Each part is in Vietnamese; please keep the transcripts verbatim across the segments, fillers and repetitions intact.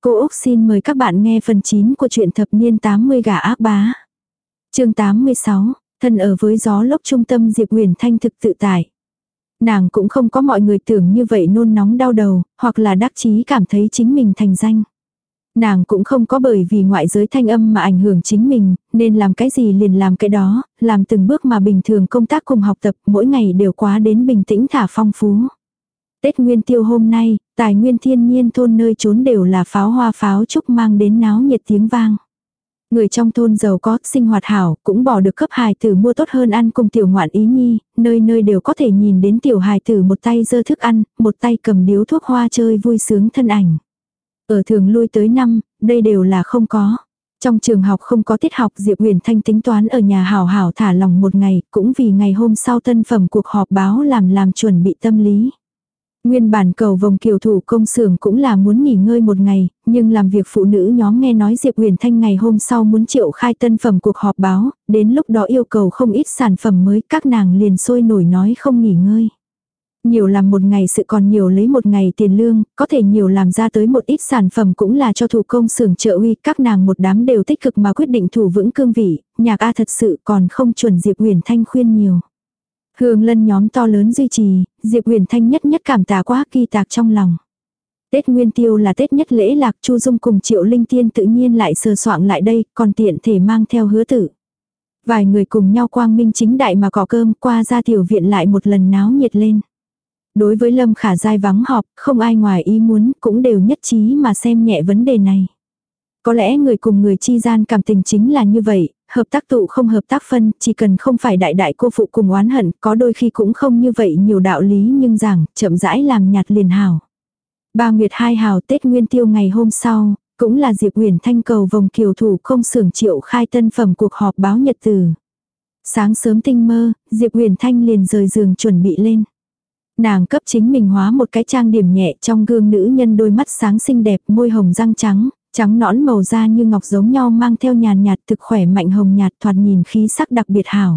Cô Úc xin mời các bạn nghe phần chín của truyện thập niên tám mươi Gả ác bá. Chương tám mươi sáu, thân ở với gió lốc trung tâm Diệp Huyền Thanh thực tự tại. Nàng cũng không có mọi người tưởng như vậy nôn nóng đau đầu, hoặc là đắc chí cảm thấy chính mình thành danh. Nàng cũng không có bởi vì ngoại giới thanh âm mà ảnh hưởng chính mình, nên làm cái gì liền làm cái đó, làm từng bước mà bình thường công tác cùng học tập mỗi ngày đều quá đến bình tĩnh thả phong phú. Tết Nguyên Tiêu hôm nay, tài nguyên thiên nhiên thôn nơi trốn đều là pháo hoa pháo trúc mang đến náo nhiệt tiếng vang. Người trong thôn giàu có, sinh hoạt hảo, cũng bỏ được cấp hài tử mua tốt hơn ăn cùng tiểu ngoạn ý nhi, nơi nơi đều có thể nhìn đến tiểu hài tử một tay giơ thức ăn, một tay cầm điếu thuốc hoa chơi vui sướng thân ảnh. Ở thường lui tới năm, đây đều là không có. Trong trường học không có tiết học, Diệp Huyền Thanh tính toán ở nhà hảo hảo thả lòng một ngày, cũng vì ngày hôm sau tân phẩm cuộc họp báo làm làm chuẩn bị tâm lý. Nguyên bản cầu vòng kiều thủ công xưởng cũng là muốn nghỉ ngơi một ngày, nhưng làm việc phụ nữ nhóm nghe nói Diệp Huyền Thanh ngày hôm sau muốn triệu khai tân phẩm cuộc họp báo, đến lúc đó yêu cầu không ít sản phẩm mới, các nàng liền sôi nổi nói không nghỉ ngơi. Nhiều làm một ngày sự còn nhiều lấy một ngày tiền lương, có thể nhiều làm ra tới một ít sản phẩm cũng là cho thủ công xưởng trợ uy, các nàng một đám đều tích cực mà quyết định thủ vững cương vị, nhạc A thật sự còn không chuẩn Diệp Huyền Thanh khuyên nhiều. Hương lân nhóm to lớn duy trì, Diệp Huyền Thanh nhất nhất cảm tạ quá kỳ tạc trong lòng. Tết Nguyên Tiêu là Tết nhất lễ lạc, Chu Dung cùng Triệu Linh Tiên tự nhiên lại sờ soạng lại đây, còn tiện thể mang theo Hứa Tử. Vài người cùng nhau quang minh chính đại mà cọ cơm, qua ra tiểu viện lại một lần náo nhiệt lên. Đối với Lâm Khả Giai vắng họp, không ai ngoài ý muốn, cũng đều nhất trí mà xem nhẹ vấn đề này. Có lẽ người cùng người chi gian cảm tình chính là như vậy, hợp tác tụ không hợp tác phân, chỉ cần không phải đại đại cô phụ cùng oán hận, có đôi khi cũng không như vậy nhiều đạo lý nhưng rằng, chậm rãi làm nhạt liền hảo. Ba Nguyệt hai hào Tết Nguyên Tiêu ngày hôm sau, cũng là Diệp Huyền Thanh cầu vòng kiều thủ công xưởng triệu khai tân phẩm cuộc họp báo nhật từ. Sáng sớm tinh mơ, Diệp Huyền Thanh liền rời giường chuẩn bị lên. Nàng cấp chính mình hóa một cái trang điểm nhẹ, trong gương nữ nhân đôi mắt sáng xinh đẹp, môi hồng răng trắng, trắng nõn màu da như ngọc giống nhau mang theo nhàn nhạt thực khỏe mạnh hồng nhạt thoạt nhìn khí sắc đặc biệt hảo.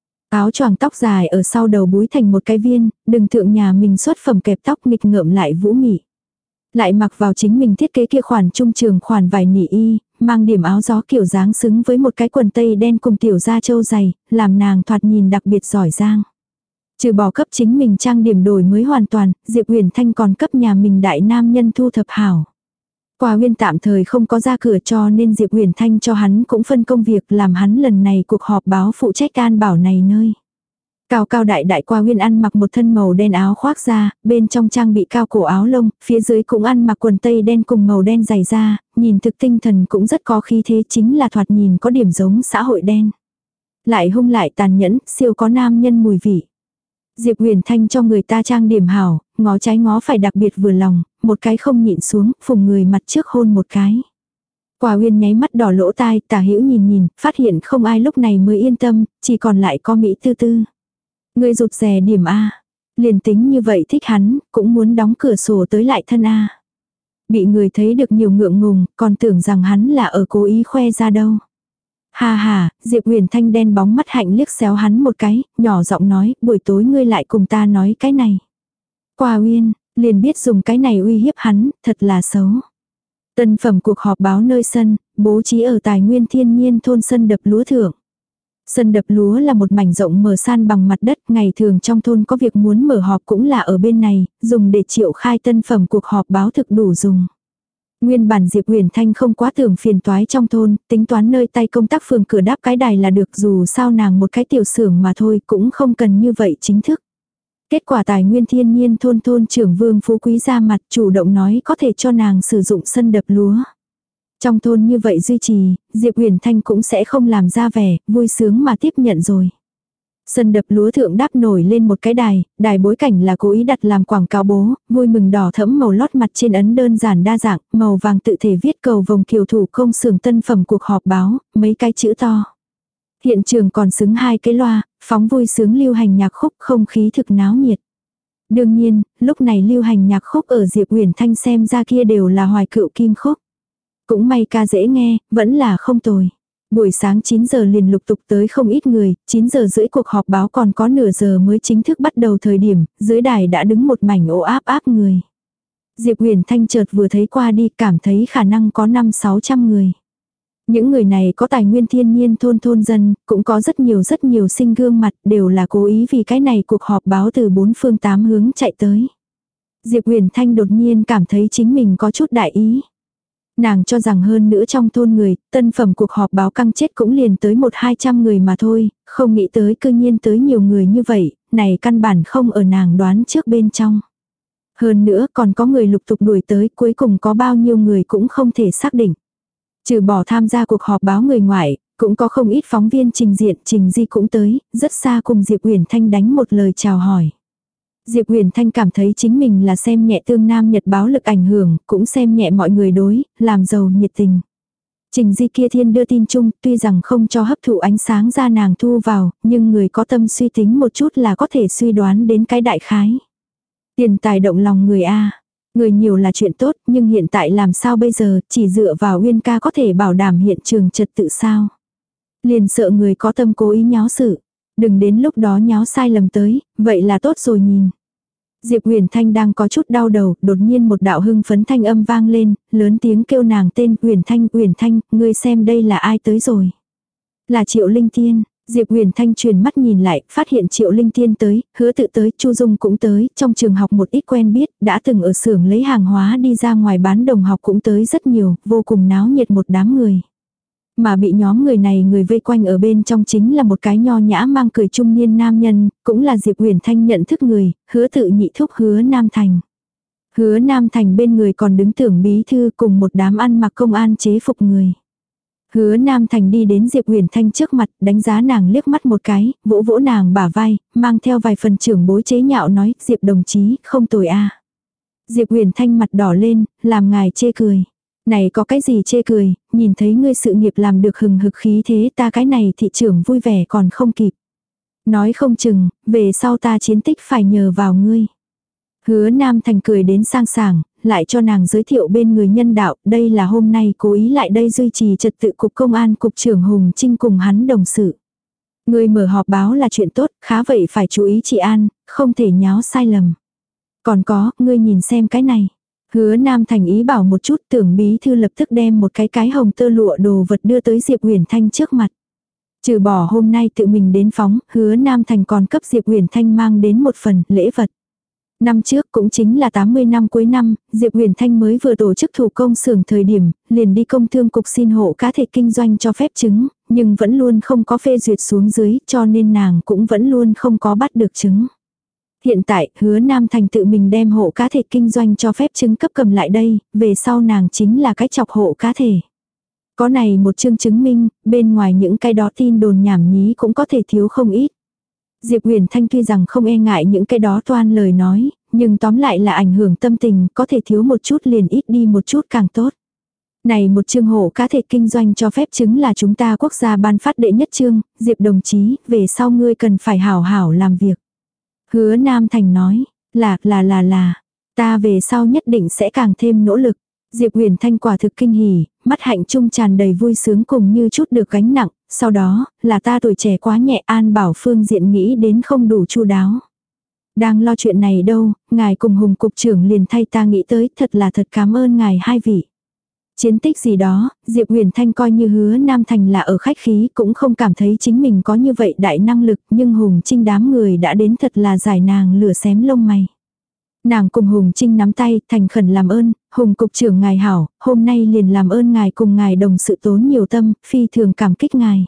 Áo choàng tóc dài ở sau đầu búi thành một cái viên, đừng thượng nhà mình xuất phẩm kẹp tóc nghịch ngợm lại vũ mị. Lại mặc vào chính mình thiết kế kia khoản trung trường khoản vải nỉ y, mang điểm áo gió kiểu dáng xứng với một cái quần tây đen cùng tiểu da trâu dày, làm nàng thoạt nhìn đặc biệt giỏi giang. Trừ bỏ cấp chính mình trang điểm đổi mới hoàn toàn, Diệp Huyền Thanh còn cấp nhà mình đại nam nhân thu thập hảo. Qua Huyên tạm thời không có ra cửa cho nên Diệp Huyền Thanh cho hắn cũng phân công việc làm hắn lần này cuộc họp báo phụ trách an bảo này nơi. Cao cao đại đại Qua Huyên ăn mặc một thân màu đen áo khoác da, bên trong trang bị cao cổ áo lông, phía dưới cũng ăn mặc quần tây đen cùng màu đen dày da, nhìn thực tinh thần cũng rất có khí thế, chính là thoạt nhìn có điểm giống xã hội đen. Lại hung lại tàn nhẫn, siêu có nam nhân mùi vị. Diệp Huyền Thanh cho người ta trang điểm hảo, ngó trái ngó phải đặc biệt vừa lòng, một cái không nhịn xuống, phùng người mặt trước hôn một cái. Quả Huyên nháy mắt đỏ lỗ tai, Tả Hữu nhìn nhìn, phát hiện không ai lúc này mới yên tâm, chỉ còn lại có Mỹ Tư Tư. Người rụt rè điểm A, liền tính như vậy thích hắn, cũng muốn đóng cửa sổ tới lại thân A. Bị người thấy được nhiều ngượng ngùng, còn tưởng rằng hắn là ở cố ý khoe ra đâu. Ha ha, Diệp Huyền Thanh đen bóng mắt hạnh liếc xéo hắn một cái, nhỏ giọng nói, buổi tối ngươi lại cùng ta nói cái này. Qua Huyên, liền biết dùng cái này uy hiếp hắn, thật là xấu. Tân phẩm cuộc họp báo nơi sân, bố trí ở tài nguyên thiên nhiên thôn sân đập lúa thượng. Sân đập lúa là một mảnh rộng mở san bằng mặt đất, ngày thường trong thôn có việc muốn mở họp cũng là ở bên này, dùng để triệu khai tân phẩm cuộc họp báo thực đủ dùng. Nguyên bản Diệp Huyền Thanh không quá tưởng phiền toái trong thôn, tính toán nơi tay công tác phường cửa đáp cái đài là được, dù sao nàng một cái tiểu xưởng mà thôi cũng không cần như vậy chính thức. Kết quả tài nguyên thiên nhiên thôn thôn trưởng Vương Phú Quý ra mặt chủ động nói có thể cho nàng sử dụng sân đập lúa. Trong thôn như vậy duy trì, Diệp Huyền Thanh cũng sẽ không làm ra vẻ, vui sướng mà tiếp nhận rồi. Sân đập lúa thượng đáp nổi lên một cái đài, đài bối cảnh là cố ý đặt làm quảng cáo bố, vui mừng đỏ thẫm màu lót mặt trên ấn đơn giản đa dạng, màu vàng tự thể viết cầu vòng kiều thủ công xưởng tân phẩm cuộc họp báo, mấy cái chữ to. Hiện trường còn xứng hai cái loa, phóng vui sướng lưu hành nhạc khúc, không khí thực náo nhiệt. Đương nhiên, lúc này lưu hành nhạc khúc ở Diệp Huyền Thanh xem ra kia đều là hoài cựu kim khúc. Cũng may ca dễ nghe, vẫn là không tồi. Buổi sáng chín giờ liền lục tục tới không ít người, chín giờ rưỡi cuộc họp báo còn có nửa giờ mới chính thức bắt đầu thời điểm, dưới đài đã đứng một mảnh ồ áp áp người. Diệp Huyền Thanh chợt vừa thấy qua đi, cảm thấy khả năng có năm sáu trăm người. Những người này có tài nguyên thiên nhiên thôn thôn dân, cũng có rất nhiều rất nhiều sinh gương mặt, đều là cố ý vì cái này cuộc họp báo từ bốn phương tám hướng chạy tới. Diệp Huyền Thanh đột nhiên cảm thấy chính mình có chút đại ý. Nàng cho rằng hơn nữa trong thôn người, tân phẩm cuộc họp báo căng chết cũng liền tới một hai trăm người mà thôi, không nghĩ tới cư nhiên tới nhiều người như vậy, này căn bản không ở nàng đoán trước bên trong. Hơn nữa còn có người lục tục đuổi tới, cuối cùng có bao nhiêu người cũng không thể xác định. Trừ bỏ tham gia cuộc họp báo người ngoại, cũng có không ít phóng viên trình diện, Trình Di cũng tới, rất xa cùng Diệp Huyền Thanh đánh một lời chào hỏi. Diệp Huyền Thanh cảm thấy chính mình là xem nhẹ Tương Nam Nhật báo lực ảnh hưởng, cũng xem nhẹ mọi người đối, làm giàu nhiệt tình. Trình Di kia thiên đưa tin chung, tuy rằng không cho hấp thụ ánh sáng ra nàng thu vào, nhưng người có tâm suy tính một chút là có thể suy đoán đến cái đại khái. Tiền tài động lòng người A. Người nhiều là chuyện tốt, nhưng hiện tại làm sao bây giờ, chỉ dựa vào Uyên ca có thể bảo đảm hiện trường trật tự sao. Liền sợ người có tâm cố ý nháo sự. Đừng đến lúc đó nháo sai lầm tới, vậy là tốt rồi nhìn. Diệp Huyền Thanh đang có chút đau đầu, đột nhiên một đạo hưng phấn thanh âm vang lên, lớn tiếng kêu nàng tên Huyền Thanh, Huyền Thanh, ngươi xem đây là ai tới rồi. Là Triệu Linh Tiên. Diệp Huyền Thanh truyền mắt nhìn lại, phát hiện Triệu Linh Tiên tới, Hứa Tự tới, Chu Dung cũng tới, trong trường học một ít quen biết, đã từng ở xưởng lấy hàng hóa đi ra ngoài bán đồng học cũng tới rất nhiều, vô cùng náo nhiệt một đám người. Mà bị nhóm người này người vây quanh ở bên trong chính là một cái nho nhã mang cười trung niên nam nhân, cũng là Diệp Huyền Thanh nhận thức người, Hứa Tự nhị thúc Hứa Nam Thành. Hứa Nam Thành bên người còn đứng Tưởng bí thư cùng một đám ăn mặc công an chế phục người. Hứa Nam Thành đi đến Diệp Huyền Thanh trước mặt, đánh giá nàng liếc mắt một cái, vỗ vỗ nàng bả vai, mang theo vài phần trưởng bối chế nhạo nói, Diệp đồng chí, không tồi a. Diệp Huyền Thanh mặt đỏ lên, làm ngài chê cười. Này có cái gì chê cười, nhìn thấy ngươi sự nghiệp làm được hừng hực khí thế, ta cái này thị trưởng vui vẻ còn không kịp. Nói không chừng, về sau ta chiến tích phải nhờ vào ngươi. Hứa Nam Thành cười đến sang sảng, lại cho nàng giới thiệu bên người nhân đạo, đây là hôm nay cố ý lại đây duy trì trật tự cục công an cục trưởng Hùng Trinh cùng hắn đồng sự. Người mở họp báo là chuyện tốt, khá vậy phải chú ý trị an, không thể nháo sai lầm. Còn có, ngươi nhìn xem cái này. Hứa Nam Thành ý bảo một chút, Tưởng bí thư lập tức đem một cái cái hồng tơ lụa đồ vật đưa tới Diệp Huyền Thanh trước mặt. Trừ bỏ hôm nay tự mình đến phóng, Hứa Nam Thành còn cấp Diệp Huyền Thanh mang đến một phần lễ vật. Năm trước cũng chính là tám mươi năm cuối năm, Diệp Huyền Thanh mới vừa tổ chức thủ công xưởng thời điểm, liền đi công thương cục xin hộ cá thể kinh doanh cho phép chứng, nhưng vẫn luôn không có phê duyệt xuống dưới, cho nên nàng cũng vẫn luôn không có bắt được chứng. Hiện tại, Hứa Nam Thành tự mình đem hộ cá thể kinh doanh cho phép chứng cấp cầm lại đây, về sau nàng chính là cái chọc hộ cá thể. Có này một chương chứng minh, bên ngoài những cái đó tin đồn nhảm nhí cũng có thể thiếu không ít. Diệp Huyền Thanh tuy rằng không e ngại những cái đó toan lời nói, nhưng tóm lại là ảnh hưởng tâm tình, có thể thiếu một chút liền ít đi một chút càng tốt. Này một chương hộ cá thể kinh doanh cho phép chứng là chúng ta quốc gia ban phát đệ nhất chương, Diệp đồng chí, về sau ngươi cần phải hảo hảo làm việc. Hứa Nam Thành nói, là, là là là, ta về sau nhất định sẽ càng thêm nỗ lực. Diệp Huyền Thanh quả thực kinh hỉ, mắt hạnh trung tràn đầy vui sướng cùng như chút được gánh nặng, sau đó, là ta tuổi trẻ quá nhẹ, an bảo phương diện nghĩ đến không đủ chu đáo. Đang lo chuyện này đâu, ngài cùng Hùng cục trưởng liền thay ta nghĩ tới, thật là thật cảm ơn ngài hai vị. Chiến tích gì đó, Diệp Huyền Thanh coi như Hứa Nam Thành là ở khách khí, cũng không cảm thấy chính mình có như vậy đại năng lực, nhưng Hùng Trinh đám người đã đến thật là giải nàng lửa xém lông mày. Nàng cùng Hùng Trinh nắm tay, thành khẩn làm ơn, Hùng cục trưởng ngài hảo, hôm nay liền làm ơn ngài cùng ngài đồng sự tốn nhiều tâm, phi thường cảm kích ngài.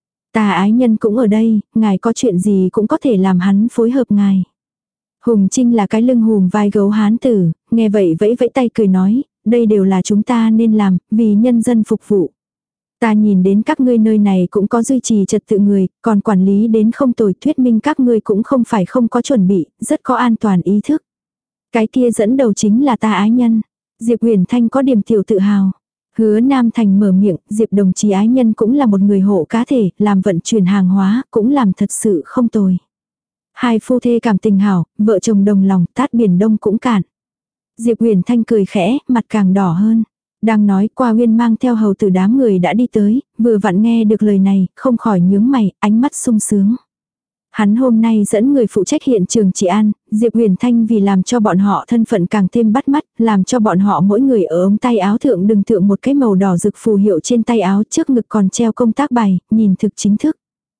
Ta ái nhân cũng ở đây, ngài có chuyện gì cũng có thể làm hắn phối hợp ngài. Hùng Trinh là cái lưng hùm vai gấu hán tử, nghe vậy vẫy vẫy tay cười nói, đây đều là chúng ta nên làm, vì nhân dân phục vụ. Ta nhìn đến các ngươi nơi này cũng có duy trì trật tự người, còn quản lý đến không tồi, thuyết minh các ngươi cũng không phải không có chuẩn bị, rất có an toàn ý thức. Cái kia dẫn đầu chính là ta ái nhân. Diệp Huyền Thanh có điểm tiểu tự hào. Hứa Nam Thành mở miệng, Diệp đồng chí ái nhân cũng là một người hộ cá thể, làm vận chuyển hàng hóa, cũng làm thật sự không tồi. Hai phu thê cảm tình hảo, vợ chồng đồng lòng, tát biển đông cũng cạn. Diệp Huyền Thanh cười khẽ, mặt càng đỏ hơn. Đang nói qua Uyên mang theo hầu tử đám người đã đi tới, vừa vặn nghe được lời này, không khỏi nhướng mày, ánh mắt sung sướng. Hắn hôm nay dẫn người phụ trách hiện trường trị an, Diệp Huyền Thanh vì làm cho bọn họ thân phận càng thêm bắt mắt, làm cho bọn họ mỗi người ở ống tay áo thượng đừng thượng một cái màu đỏ rực phù hiệu trên tay áo, trước ngực còn treo công tác bài, nhìn thực chính thức.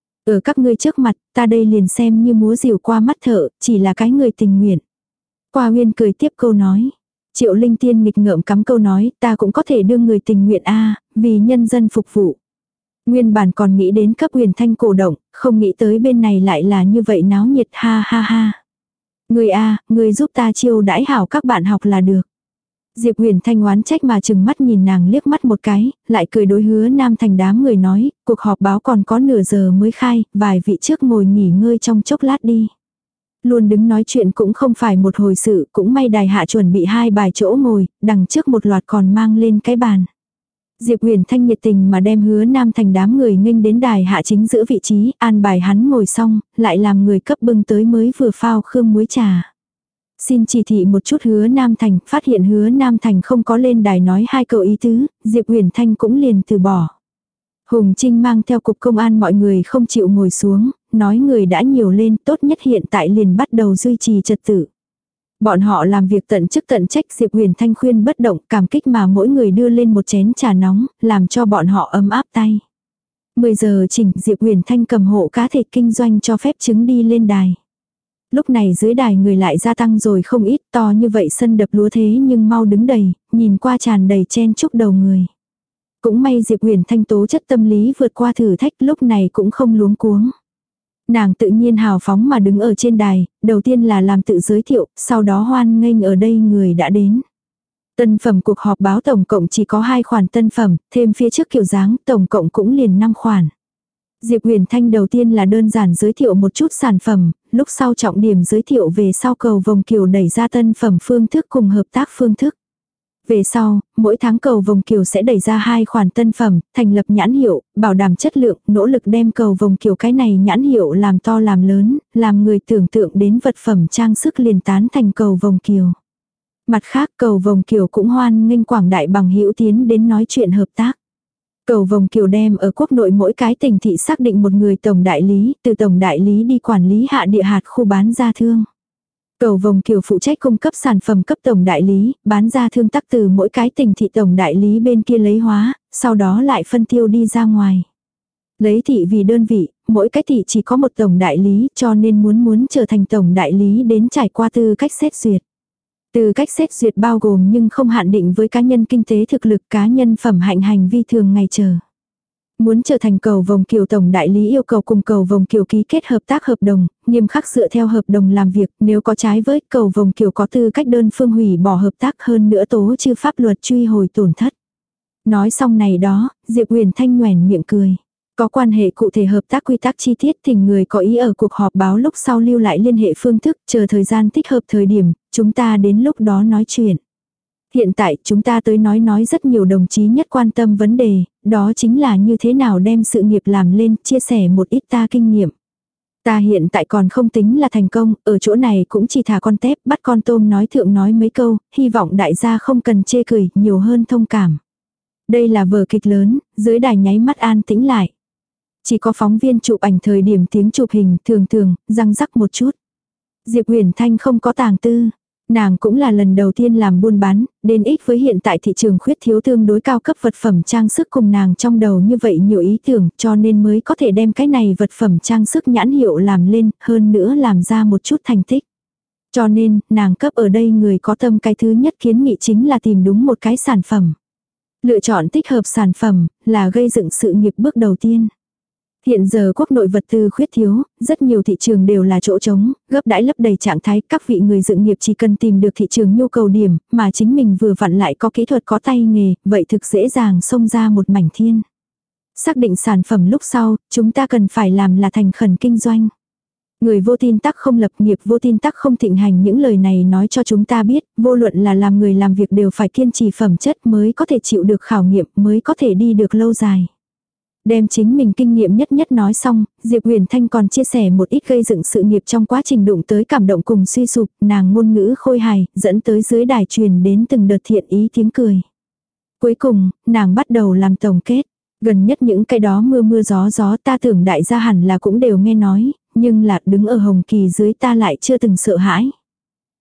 Ở các ngươi trước mặt, ta đây liền xem như múa rìu qua mắt thợ, chỉ là cái người tình nguyện. Qua Huyên cười tiếp câu nói. Triệu Linh Tiên nghịch ngợm cắm câu nói, ta cũng có thể đương người tình nguyện a, vì nhân dân phục vụ. Nguyên bản còn nghĩ đến cấp Huyền Thanh cổ động, không nghĩ tới bên này lại là như vậy náo nhiệt, ha ha ha. Người a, người giúp ta chiêu đãi hảo các bạn học là được. Diệp Huyền Thanh oán trách mà chừng mắt nhìn nàng liếc mắt một cái, lại cười đối Hứa Nam Thành đám người nói, cuộc họp báo còn có nửa giờ mới khai, vài vị trước ngồi nghỉ ngơi trong chốc lát đi. Luôn đứng nói chuyện cũng không phải một hồi sự, cũng may đài hạ chuẩn bị hai bài chỗ ngồi, đằng trước một loạt còn mang lên cái bàn. Diệp Huyền Thanh nhiệt tình mà đem Hứa Nam Thành đám người nghênh đến đài hạ chính giữa vị trí, an bài hắn ngồi xong, lại làm người cấp bưng tới mới vừa phao khương muối trà. Xin chỉ thị một chút Hứa Nam Thành, phát hiện Hứa Nam Thành không có lên đài nói hai câu ý tứ, Diệp Huyền Thanh cũng liền từ bỏ. Hùng Trinh mang theo cục công an mọi người không chịu ngồi xuống, nói người đã nhiều lên, tốt nhất hiện tại liền bắt đầu duy trì trật tự. Bọn họ làm việc tận chức tận trách, Diệp Huyền Thanh khuyên bất động, cảm kích mà mỗi người đưa lên một chén trà nóng, làm cho bọn họ ấm áp tay. mười giờ chỉnh, Diệp Huyền Thanh cầm hộ cá thể kinh doanh cho phép chứng đi lên đài. Lúc này dưới đài người lại gia tăng rồi không ít, to như vậy sân đập lúa thế nhưng mau đứng đầy, nhìn qua tràn đầy chen chúc đầu người. Cũng may Diệp Huyền Thanh tố chất tâm lý vượt qua thử thách, lúc này cũng không luống cuống. Nàng tự nhiên hào phóng mà đứng ở trên đài, đầu tiên là làm tự giới thiệu, sau đó hoan nghênh ở đây người đã đến. Tân phẩm cuộc họp báo tổng cộng chỉ có hai khoản tân phẩm, thêm phía trước kiểu dáng tổng cộng cũng liền năm khoản. Diệp Huyền Thanh đầu tiên là đơn giản giới thiệu một chút sản phẩm, lúc sau trọng điểm giới thiệu về sau cầu vồng kiều đẩy ra tân phẩm phương thức cùng hợp tác phương thức. Về sau, mỗi tháng cầu vồng kiều sẽ đẩy ra hai khoản tân phẩm, thành lập nhãn hiệu, bảo đảm chất lượng, nỗ lực đem cầu vồng kiều cái này nhãn hiệu làm to làm lớn, làm người tưởng tượng đến vật phẩm trang sức liền tán thành cầu vồng kiều. Mặt khác cầu vồng kiều cũng hoan nghênh quảng đại bằng hữu tiến đến nói chuyện hợp tác. Cầu vồng kiều đem ở quốc nội mỗi cái tỉnh thị xác định một người tổng đại lý, từ tổng đại lý đi quản lý hạ địa hạt khu bán ra thương. Cầu vồng kiều phụ trách cung cấp sản phẩm cấp tổng đại lý, bán ra thương tắc từ mỗi cái tỉnh thị tổng đại lý bên kia lấy hóa, sau đó lại phân tiêu đi ra ngoài. Lấy thị vì đơn vị, mỗi cái thị chỉ có một tổng đại lý, cho nên muốn muốn trở thành tổng đại lý đến trải qua tư cách xét duyệt. Tư cách xét duyệt bao gồm nhưng không hạn định với cá nhân kinh tế thực lực, cá nhân phẩm hạnh hành vi thường ngày chờ. Muốn trở thành cầu vồng kiều tổng đại lý yêu cầu cùng cầu vồng kiều ký kết hợp tác hợp đồng, nghiêm khắc dựa theo hợp đồng làm việc, nếu có trái với cầu vồng kiều có tư cách đơn phương hủy bỏ hợp tác, hơn nữa tố chư pháp luật truy hồi tổn thất. Nói xong này đó, Diệp Huyền Thanh nhoẻn miệng cười. Có quan hệ cụ thể hợp tác quy tắc chi tiết, thỉnh người có ý ở cuộc họp báo lúc sau lưu lại liên hệ phương thức, chờ thời gian thích hợp thời điểm, chúng ta đến lúc đó nói chuyện. Hiện tại chúng ta tới nói nói rất nhiều đồng chí nhất quan tâm vấn đề, đó chính là như thế nào đem sự nghiệp làm lên, chia sẻ một ít ta kinh nghiệm. Ta hiện tại còn không tính là thành công, ở chỗ này cũng chỉ thả con tép, bắt con tôm nói thượng nói mấy câu, hy vọng đại gia không cần chê cười, nhiều hơn thông cảm. Đây là vở kịch lớn, dưới đài nháy mắt an tĩnh lại. Chỉ có phóng viên chụp ảnh thời điểm tiếng chụp hình thường thường, răng rắc một chút. Diệp Huyền Thanh không có tàng tư. Nàng cũng là lần đầu tiên làm buôn bán, đến ích với hiện tại thị trường khuyết thiếu tương đối cao cấp vật phẩm trang sức cùng nàng trong đầu như vậy nhiều ý tưởng, cho nên mới có thể đem cái này vật phẩm trang sức nhãn hiệu làm lên, hơn nữa làm ra một chút thành tích. Cho nên, nàng cấp ở đây người có tâm cái thứ nhất kiến nghị chính là tìm đúng một cái sản phẩm. Lựa chọn tích hợp sản phẩm, là gây dựng sự nghiệp bước đầu tiên. Hiện giờ quốc nội vật tư khuyết thiếu, rất nhiều thị trường đều là chỗ trống, gấp đãi lấp đầy trạng thái, các vị người dựng nghiệp chỉ cần tìm được thị trường nhu cầu điểm, mà chính mình vừa vặn lại có kỹ thuật có tay nghề, vậy thực dễ dàng xông ra một mảnh thiên. Xác định sản phẩm lúc sau, chúng ta cần phải làm là thành khẩn kinh doanh. Người vô tin tắc không lập nghiệp, vô tin tắc không thịnh hành, những lời này nói cho chúng ta biết, vô luận là làm người làm việc đều phải kiên trì phẩm chất mới có thể chịu được khảo nghiệm, mới có thể đi được lâu dài. Đem chính mình kinh nghiệm nhất nhất nói xong, Diệp Huyền Thanh còn chia sẻ một ít gây dựng sự nghiệp trong quá trình đụng tới cảm động cùng suy sụp, nàng ngôn ngữ khôi hài, dẫn tới dưới đài truyền đến từng đợt thiện ý tiếng cười. Cuối cùng, nàng bắt đầu làm tổng kết. Gần nhất những cái đó mưa mưa gió gió ta tưởng đại gia hẳn là cũng đều nghe nói, nhưng là đứng ở Hồng Kỳ dưới ta lại chưa từng sợ hãi.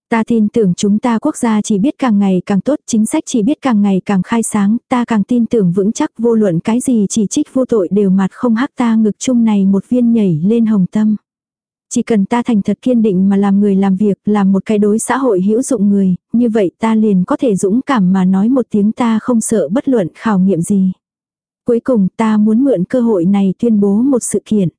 Ta tin tưởng chúng ta quốc gia chỉ biết càng ngày càng tốt, chính sách chỉ biết càng ngày càng khai sáng, ta càng tin tưởng vững chắc vô luận cái gì chỉ trích vô tội đều mặt không hắc ta ngực chung này một viên nhảy lên hồng tâm. Chỉ cần ta thành thật kiên định mà làm người làm việc, làm một cái đối xã hội hữu dụng người, như vậy ta liền có thể dũng cảm mà nói một tiếng ta không sợ bất luận khảo nghiệm gì. Cuối cùng ta muốn mượn cơ hội này tuyên bố một sự kiện.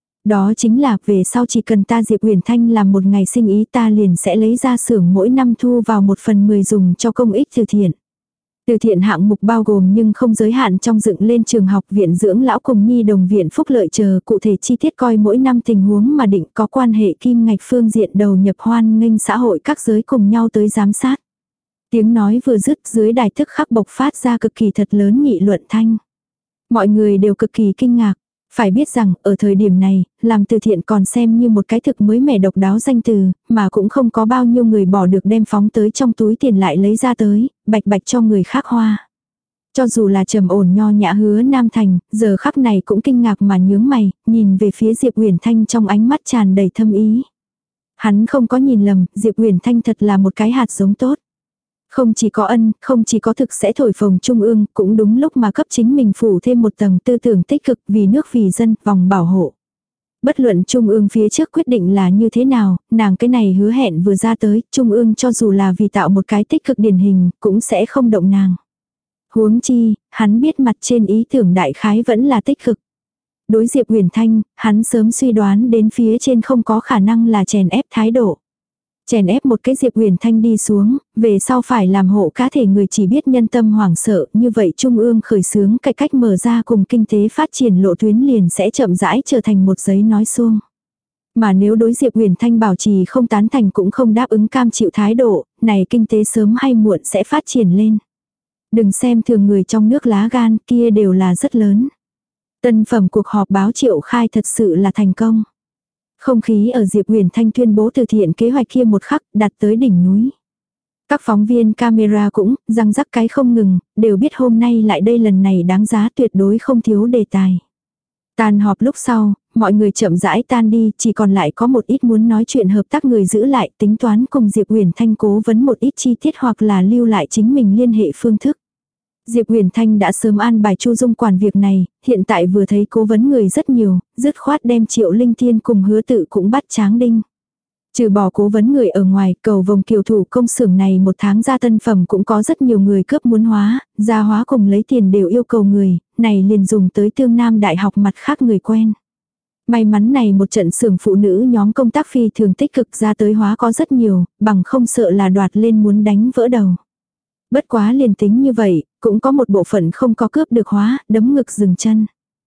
Đó chính là về sau chỉ cần ta Diệp Uyển Thanh làm một ngày sinh ý ta liền sẽ lấy ra xưởng mỗi năm thu vào một phần mười dùng cho công ích từ thiện. Từ thiện hạng mục bao gồm nhưng không giới hạn trong dựng lên trường học, viện dưỡng lão cùng nhi đồng, viện phúc lợi chờ, cụ thể chi tiết coi mỗi năm tình huống mà định, có quan hệ kim ngạch phương diện đầu nhập hoan nghênh xã hội các giới cùng nhau tới giám sát. Tiếng nói vừa dứt dưới đài tức khắc bộc phát ra cực kỳ thật lớn nghị luận thanh. Mọi người đều cực kỳ kinh ngạc. Phải biết rằng, ở thời điểm này, làm từ thiện còn xem như một cái thực mới mẻ độc đáo danh từ, mà cũng không có bao nhiêu người bỏ được đem phóng tới trong túi tiền lại lấy ra tới, bạch bạch cho người khác hoa. Cho dù là trầm ổn nho nhã Hứa Nam Thành, giờ khắc này cũng kinh ngạc mà nhướng mày, nhìn về phía Diệp Uyển Thanh trong ánh mắt tràn đầy thâm ý. Hắn không có nhìn lầm, Diệp Uyển Thanh thật là một cái hạt giống tốt. Không chỉ có ân, không chỉ có thực sẽ thổi phồng trung ương, cũng đúng lúc mà cấp chính mình phủ thêm một tầng tư tưởng tích cực vì nước vì dân, vòng bảo hộ. Bất luận trung ương phía trước quyết định là như thế nào, nàng cái này hứa hẹn vừa ra tới, trung ương cho dù là vì tạo một cái tích cực điển hình, cũng sẽ không động nàng. Huống chi, hắn biết mặt trên ý tưởng đại khái vẫn là tích cực. Đối Diệp Uyển Thanh, hắn sớm suy đoán đến phía trên không có khả năng là chèn ép thái độ. Chèn ép một cái Diệp Uyển Thanh đi xuống, về sau phải làm hộ cá thể người chỉ biết nhân tâm hoảng sợ, như vậy trung ương khởi xướng cái cách mở ra cùng kinh tế phát triển lộ tuyến liền sẽ chậm rãi trở thành một giấy nói suông. Mà nếu đối Diệp Uyển Thanh bảo trì không tán thành cũng không đáp ứng cam chịu thái độ, này kinh tế sớm hay muộn sẽ phát triển lên. Đừng xem thường người trong nước lá gan, kia đều là rất lớn. Tân phẩm cuộc họp báo triệu khai thật sự là thành công. Không khí ở Diệp Uyển Thanh tuyên bố từ thiện kế hoạch kia một khắc đặt tới đỉnh núi. Các phóng viên camera cũng răng rắc cái không ngừng, đều biết hôm nay lại đây lần này đáng giá tuyệt đối không thiếu đề tài. Tan họp lúc sau, mọi người chậm rãi tan đi, chỉ còn lại có một ít muốn nói chuyện hợp tác người giữ lại, tính toán cùng Diệp Uyển Thanh cố vấn một ít chi tiết hoặc là lưu lại chính mình liên hệ phương thức. Diệp Uyển Thanh đã sớm an bài Chu Dung quản việc này, hiện tại vừa thấy cố vấn người rất nhiều, dứt khoát đem Triệu Linh Thiên cùng Hứa Tự cũng bắt tráng đinh. Trừ bỏ cố vấn người ở ngoài, cầu vòng kiều thủ công xưởng này một tháng ra tân phẩm cũng có rất nhiều người cướp muốn hóa, gia hóa cùng lấy tiền đều yêu cầu người, này liền dùng tới Tương Nam Đại học mặt khác người quen. May mắn này một trận xưởng phụ nữ nhóm công tác phi thường tích cực ra tới hóa có rất nhiều, bằng không sợ là đoạt lên muốn đánh vỡ đầu. Bất quá liền tính như vậy, cũng có một bộ phận không có cướp được hóa, đấm ngực dừng chân.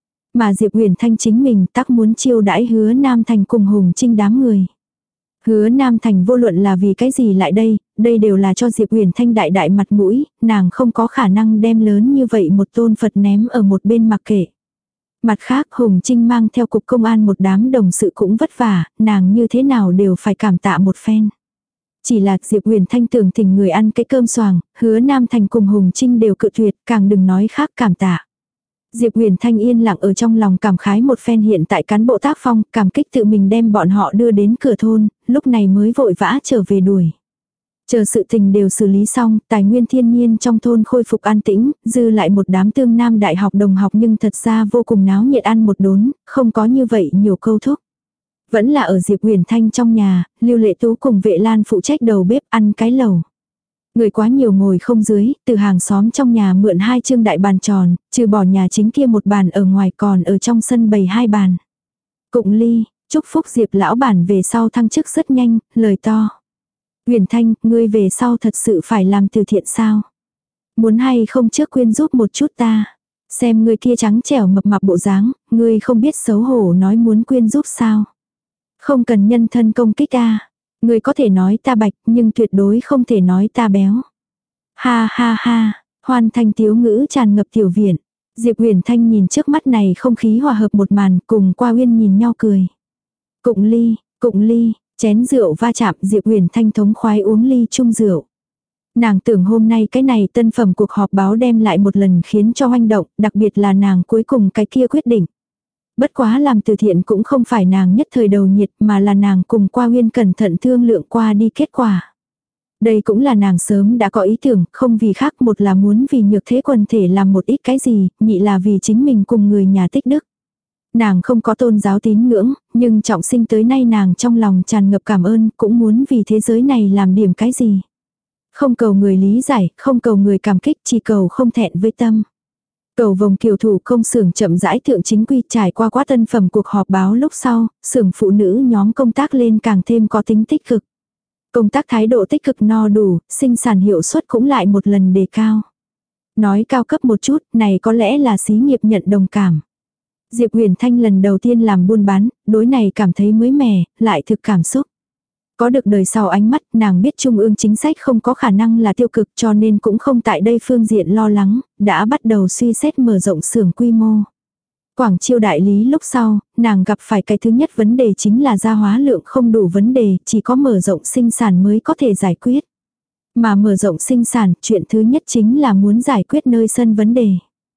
Mà Diệp Uyển Thanh chính mình tắc muốn chiêu đãi Hứa Nam Thành cùng Hùng Trinh đám người. Hứa Nam Thành vô luận là vì cái gì lại đây, đây đều là cho Diệp Uyển Thanh đại đại mặt mũi, nàng không có khả năng đem lớn như vậy một tôn Phật ném ở một bên mặc kệ. Mặt khác Hùng Trinh mang theo cục công an một đám đồng sự cũng vất vả, nàng như thế nào đều phải cảm tạ một phen. Chỉ là Diệp Uyển Thanh tưởng thỉnh người ăn cái cơm xoàng, Hứa Nam Thành cùng Hùng Trinh đều cự tuyệt, càng đừng nói khác cảm tạ. Diệp Uyển Thanh yên lặng ở trong lòng cảm khái một phen hiện tại cán bộ tác phong, cảm kích tự mình đem bọn họ đưa đến cửa thôn, lúc này mới vội vã trở về đuổi. Chờ sự tình đều xử lý xong, tài nguyên thiên nhiên trong thôn khôi phục an tĩnh, dư lại một đám Tương Nam Đại học đồng học nhưng thật ra vô cùng náo nhiệt ăn một đốn, không có như vậy nhiều câu thúc. Vẫn là ở Diệp Uyển Thanh trong nhà, Lưu Lệ Tú cùng Vệ Lan phụ trách đầu bếp ăn cái lẩu. Người quá nhiều ngồi không dưới, từ hàng xóm trong nhà mượn hai chương đại bàn tròn, trừ bỏ nhà chính kia một bàn ở ngoài còn ở trong sân bày hai bàn. Cụng ly, chúc phúc Diệp lão bản về sau thăng chức rất nhanh, lời to. Uyển Thanh, ngươi về sau thật sự phải làm từ thiện sao? Muốn hay không trước quyên giúp một chút ta? Xem ngươi kia trắng trẻo mập mạp bộ dáng, ngươi không biết xấu hổ nói muốn quyên giúp sao? Không cần nhân thân công kích ta. Ngươi có thể nói ta bạch, nhưng tuyệt đối không thể nói ta béo. Ha ha ha, hoan thanh tiếu ngữ tràn ngập tiểu viện. Diệp Uyển Thanh nhìn trước mắt này không khí hòa hợp một màn, cùng Qua Uyên nhìn nhau cười. Cụng ly, cụng ly, chén rượu va chạm, Diệp Uyển Thanh thống khoái uống ly chung rượu. Nàng tưởng hôm nay cái này tân phẩm cuộc họp báo đem lại một lần khiến cho hoành động, đặc biệt là nàng cuối cùng cái kia quyết định. Bất quá làm từ thiện cũng không phải nàng nhất thời đầu nhiệt mà là nàng cùng Qua Uyên cẩn thận thương lượng qua đi kết quả. Đây cũng là nàng sớm đã có ý tưởng, không vì khác, một là muốn vì nhược thế quần thể làm một ít cái gì, nhị là vì chính mình cùng người nhà tích đức. Nàng không có tôn giáo tín ngưỡng, nhưng trọng sinh tới nay nàng trong lòng tràn ngập cảm ơn, cũng muốn vì thế giới này làm điểm cái gì. Không cầu người lý giải, không cầu người cảm kích, chỉ cầu không thẹn với tâm. Cầu vòng kiều thủ công xưởng chậm rãi thượng chính quy, trải qua quá tân phẩm cuộc họp báo lúc sau, xưởng phụ nữ nhóm công tác lên càng thêm có tính tích cực. Công tác thái độ tích cực no đủ, sinh sản hiệu suất cũng lại một lần đề cao. Nói cao cấp một chút, này có lẽ là xí nghiệp nhận đồng cảm. Diệp Huyền Thanh lần đầu tiên làm buôn bán, đối này cảm thấy mới mẻ, lại thực cảm xúc. Có được đời sau ánh mắt, nàng biết trung ương chính sách không có khả năng là tiêu cực, cho nên cũng không tại đây phương diện lo lắng, đã bắt đầu suy xét mở rộng xưởng quy mô. Quảng chiêu đại lý lúc sau, nàng gặp phải cái thứ nhất vấn đề chính là gia hóa lượng không đủ vấn đề, chỉ có mở rộng sinh sản mới có thể giải quyết. Mà mở rộng sinh sản, chuyện thứ nhất chính là muốn giải quyết nơi sân vấn đề.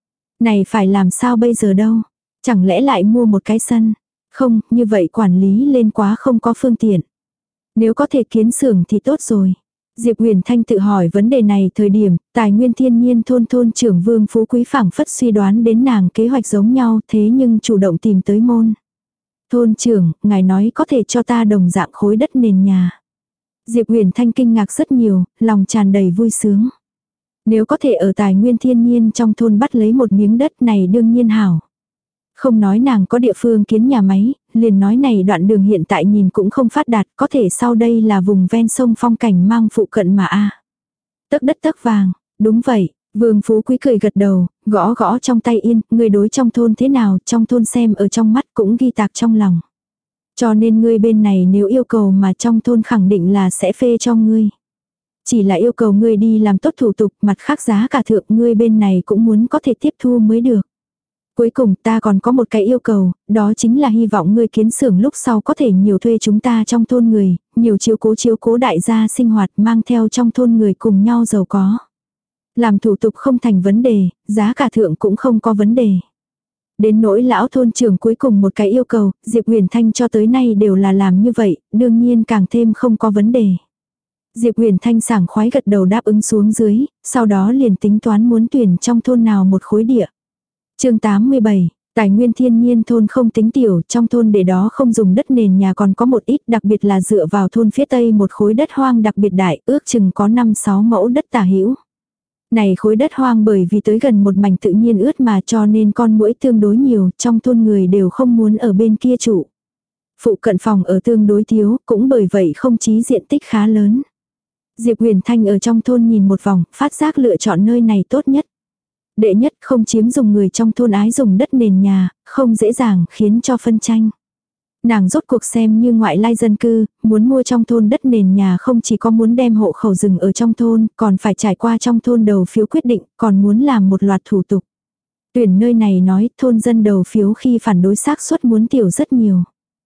Này phải làm sao bây giờ đâu? Chẳng lẽ lại mua một cái sân? Không, như vậy quản lý lên quá không có phương tiện. Nếu có thể kiến xưởng thì tốt rồi. Diệp Huyền Thanh tự hỏi vấn đề này thời điểm, tài nguyên thiên nhiên thôn thôn trưởng Vương Phú Quý phảng phất suy đoán đến nàng kế hoạch giống nhau, thế nhưng chủ động tìm tới môn. Thôn trưởng, ngài nói có thể cho ta đồng dạng khối đất nền nhà. Diệp Huyền Thanh kinh ngạc rất nhiều, lòng tràn đầy vui sướng. Nếu có thể ở tài nguyên thiên nhiên trong thôn bắt lấy một miếng đất này đương nhiên hảo. Không nói nàng có địa phương kiến nhà máy, liền nói này đoạn đường hiện tại nhìn cũng không phát đạt, có thể sau đây là vùng ven sông phong cảnh mang phụ cận mà a. Tấc đất tấc vàng, đúng vậy, Vương Phú Quý cười gật đầu, gõ gõ trong tay yên, người đối trong thôn thế nào, trong thôn xem ở trong mắt cũng ghi tạc trong lòng. Cho nên ngươi bên này nếu yêu cầu mà trong thôn khẳng định là sẽ phê cho ngươi. Chỉ là yêu cầu ngươi đi làm tốt thủ tục, mặt khác giá cả thượng ngươi bên này cũng muốn có thể tiếp thu mới được. Cuối cùng ta còn có một cái yêu cầu, đó chính là hy vọng ngươi kiến xưởng lúc sau có thể nhiều thuê chúng ta trong thôn người, nhiều chiếu cố chiếu cố đại gia sinh hoạt mang theo trong thôn người cùng nhau giàu có. Làm thủ tục không thành vấn đề, giá cả thượng cũng không có vấn đề. Đến nỗi lão thôn trưởng cuối cùng một cái yêu cầu, Diệp Huyền Thanh cho tới nay đều là làm như vậy, đương nhiên càng thêm không có vấn đề. Diệp Huyền Thanh sảng khoái gật đầu đáp ứng xuống dưới, sau đó liền tính toán muốn tuyển trong thôn nào một khối địa. Chương tám mươi bảy, tài nguyên thiên nhiên thôn không tính tiểu, trong thôn để đó không dùng đất nền nhà còn có một ít, đặc biệt là dựa vào thôn phía tây một khối đất hoang đặc biệt đại, ước chừng có năm sáu mẫu đất tả hữu. Này khối đất hoang bởi vì tới gần một mảnh tự nhiên ướt mà cho nên con muỗi tương đối nhiều, trong thôn người đều không muốn ở bên kia trụ. Phụ cận phòng ở tương đối thiếu, cũng bởi vậy không chí diện tích khá lớn. Diệp Huyền Thanh ở trong thôn nhìn một vòng, phát giác lựa chọn nơi này tốt nhất. Đệ nhất không chiếm dùng người trong thôn ái dùng đất nền nhà, không dễ dàng khiến cho phân tranh. Nàng rốt cuộc xem như ngoại lai dân cư, muốn mua trong thôn đất nền nhà không chỉ có muốn đem hộ khẩu rừng ở trong thôn, còn phải trải qua trong thôn đầu phiếu quyết định, còn muốn làm một loạt thủ tục. Tuyển nơi này nói thôn dân đầu phiếu khi phản đối xác suất muốn tiểu rất nhiều.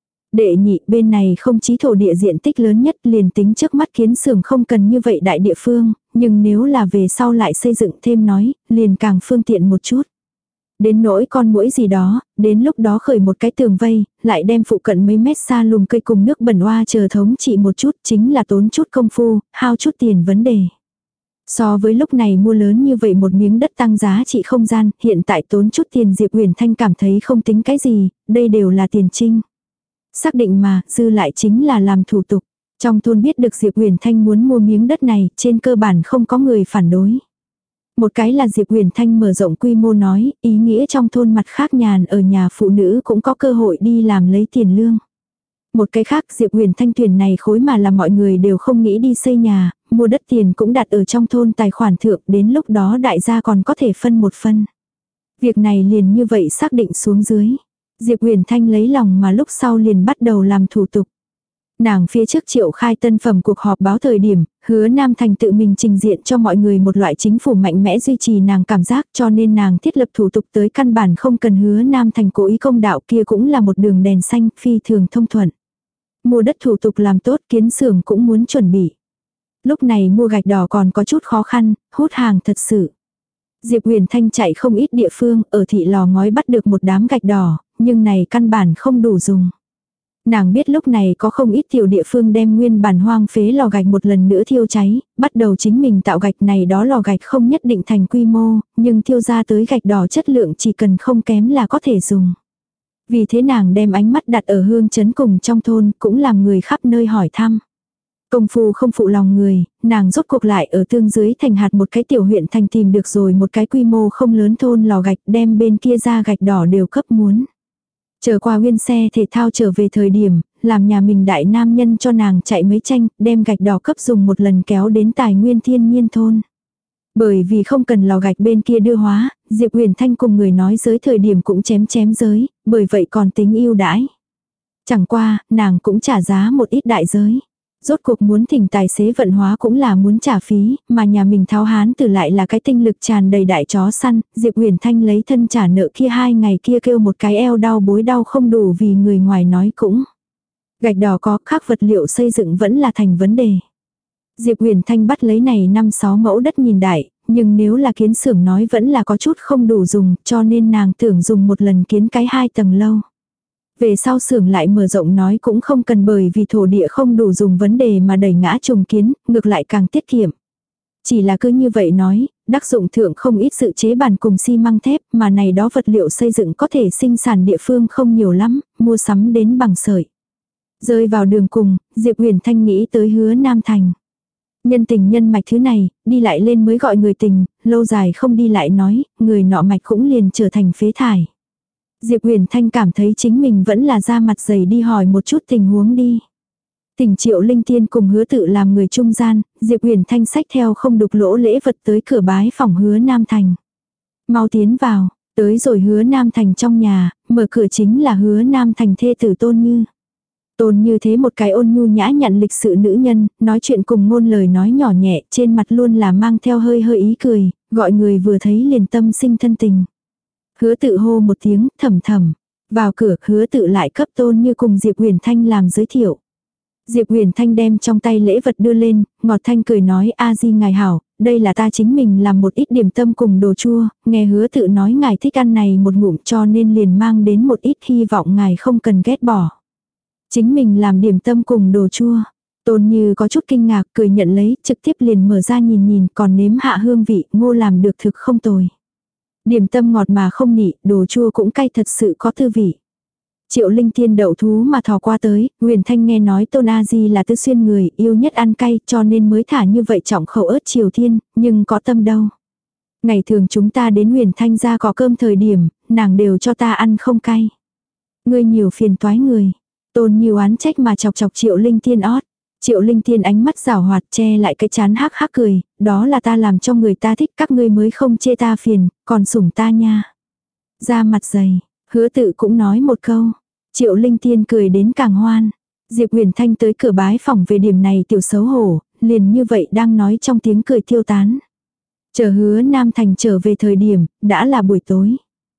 Đệ nhị, bên này không chí thổ địa diện tích lớn nhất, liền tính trước mắt kiến xưởng không cần như vậy đại địa phương, nhưng nếu là về sau lại xây dựng thêm nói, liền càng phương tiện một chút. Đến nỗi con muỗi gì đó, đến lúc đó khởi một cái tường vây, lại đem phụ cận mấy mét xa lùm cây cùng nước bẩn oa chờ thống trị một chút, chính là tốn chút công phu, hao chút tiền vấn đề. So với lúc này mua lớn như vậy một miếng đất tăng giá trị không gian, hiện tại tốn chút tiền Diệp Huyền Thanh cảm thấy không tính cái gì, đây đều là tiền trinh. Xác định mà, dư lại chính là làm thủ tục. Trong thôn biết được Diệp Huyền Thanh muốn mua miếng đất này, trên cơ bản không có người phản đối. Một cái là Diệp Huyền Thanh mở rộng quy mô nói, ý nghĩa trong thôn mặt khác nhàn ở nhà phụ nữ cũng có cơ hội đi làm lấy tiền lương. Một cái khác Diệp Huyền Thanh tuyển này khối mà là mọi người đều không nghĩ đi xây nhà, mua đất tiền cũng đặt ở trong thôn tài khoản thượng, đến lúc đó đại gia còn có thể phân một phân. Việc này liền như vậy xác định xuống dưới. Diệp Huyền Thanh lấy lòng mà lúc sau liền bắt đầu làm thủ tục. Nàng phía trước triệu khai tân phẩm cuộc họp báo thời điểm, Hứa Nam Thành tự mình trình diện cho mọi người một loại chính phủ mạnh mẽ duy trì nàng cảm giác, cho nên nàng thiết lập thủ tục tới căn bản không cần Hứa Nam Thành cố ý công đạo, kia cũng là một đường đèn xanh phi thường thông thuận. Mua đất thủ tục làm tốt, kiến xưởng cũng muốn chuẩn bị. Lúc này mua gạch đỏ còn có chút khó khăn, hút hàng thật sự. Diệp Huyền Thanh chạy không ít địa phương, ở thị lò ngói bắt được một đám gạch đỏ, nhưng này căn bản không đủ dùng. Nàng biết lúc này có không ít tiểu địa phương đem nguyên bản hoang phế lò gạch một lần nữa thiêu cháy, bắt đầu chính mình tạo gạch này đó lò gạch không nhất định thành quy mô, nhưng thiêu ra tới gạch đỏ chất lượng chỉ cần không kém là có thể dùng. Vì thế nàng đem ánh mắt đặt ở hương trấn cùng trong thôn, cũng làm người khắp nơi hỏi thăm. Công phu không phụ lòng người, nàng rốt cuộc lại ở tương dưới thành hạt một cái tiểu huyện thành tìm được rồi một cái quy mô không lớn thôn lò gạch, đem bên kia ra gạch đỏ đều cấp muốn. Chờ qua nguyên xe thể thao trở về thời điểm, làm nhà mình đại nam nhân cho nàng chạy mấy tranh, đem gạch đỏ cấp dùng một lần kéo đến tài nguyên thiên nhiên thôn. Bởi vì không cần lò gạch bên kia đưa hóa, Diệp Huyền Thanh cùng người nói giới thời điểm cũng chém chém giới, bởi vậy còn tính ưu đãi. Chẳng qua, nàng cũng trả giá một ít đại giới. Rốt cuộc muốn thỉnh tài xế vận hóa cũng là muốn trả phí, mà nhà mình tháo hán từ lại là cái tinh lực tràn đầy đại chó săn, Diệp Huyền Thanh lấy thân trả nợ kia hai ngày kia kêu một cái eo đau bối đau không đủ vì người ngoài nói cũng. Gạch đỏ có khác vật liệu xây dựng vẫn là thành vấn đề. Diệp Huyền Thanh bắt lấy này năm sáu mẫu đất nhìn đại, nhưng nếu là kiến xưởng nói vẫn là có chút không đủ dùng, cho nên nàng tưởng dùng một lần kiến cái hai tầng lâu. Về sau xưởng lại mở rộng nói cũng không cần bởi vì thổ địa không đủ dùng vấn đề mà đẩy ngã trùng kiến, ngược lại càng tiết kiệm. Chỉ là cứ như vậy nói, đắc dụng thượng không ít sự chế bản cùng xi măng thép, mà này đó vật liệu xây dựng có thể sinh sản địa phương không nhiều lắm, mua sắm đến bằng sợi. Rơi vào đường cùng, Diệp Huyền Thanh nghĩ tới Hứa Nam Thành. Nhân tình nhân mạch thứ này, đi lại lên mới gọi người tình, lâu dài không đi lại nói, người nọ mạch cũng liền trở thành phế thải. Diệp Huyền Thanh cảm thấy chính mình vẫn là ra mặt dày đi hỏi một chút tình huống đi. Tỉnh Triệu Linh Tiên cùng Hứa Tự làm người trung gian, Diệp Huyền Thanh xách theo không đục lỗ lễ vật tới cửa bái phòng Hứa Nam Thành. Mau tiến vào, tới rồi Hứa Nam Thành trong nhà, mở cửa chính là Hứa Nam Thành thê tử Tôn Như. Tôn Như thế một cái ôn nhu nhã nhặn lịch sự nữ nhân, nói chuyện cùng ngôn lời nói nhỏ nhẹ, trên mặt luôn là mang theo hơi hơi ý cười, gọi người vừa thấy liền tâm sinh thân tình. Hứa Tự hô một tiếng, thầm thầm. Vào cửa, Hứa Tự lại cấp Tôn Như cùng Diệp Huyền Thanh làm giới thiệu. Diệp Huyền Thanh đem trong tay lễ vật đưa lên, ngọt thanh cười nói a di ngài hảo, đây là ta chính mình làm một ít điểm tâm cùng đồ chua, nghe Hứa Tự nói ngài thích ăn này một ngụm cho nên liền mang đến một ít hy vọng ngài không cần ghét bỏ. Chính mình làm điểm tâm cùng đồ chua. Tôn Như có chút kinh ngạc cười nhận lấy, trực tiếp liền mở ra nhìn nhìn còn nếm hạ hương vị, ngô làm được thực không tồi. Điểm tâm ngọt mà không nị, đồ chua cũng cay thật sự có tư vị. Triệu Linh Tiên đậu thú mà thò qua tới, Huyền Thanh nghe nói Tôn A Di là Tư Xuyên người, yêu nhất ăn cay cho nên mới thả như vậy trọng khẩu ớt Triều Thiên, nhưng có tâm đâu. Ngày thường chúng ta đến Huyền Thanh ra có cơm thời điểm, nàng đều cho ta ăn không cay. Ngươi nhiều phiền toái người. Tôn Như oán trách mà chọc chọc Triệu Linh Tiên ót. Triệu Linh Tiên ánh mắt rảo hoạt che lại cái chán hắc hắc cười, đó là ta làm cho người ta thích các ngươi mới không chê ta phiền, còn sủng ta nha. Ra mặt dày, Hứa Tự cũng nói một câu. Triệu Linh Tiên cười đến càng hoan. Diệp Huyền Thanh tới cửa bái phòng về điểm này tiểu xấu hổ, liền như vậy đang nói trong tiếng cười tiêu tán. Chờ Hứa Nam Thành trở về thời điểm, đã là buổi tối.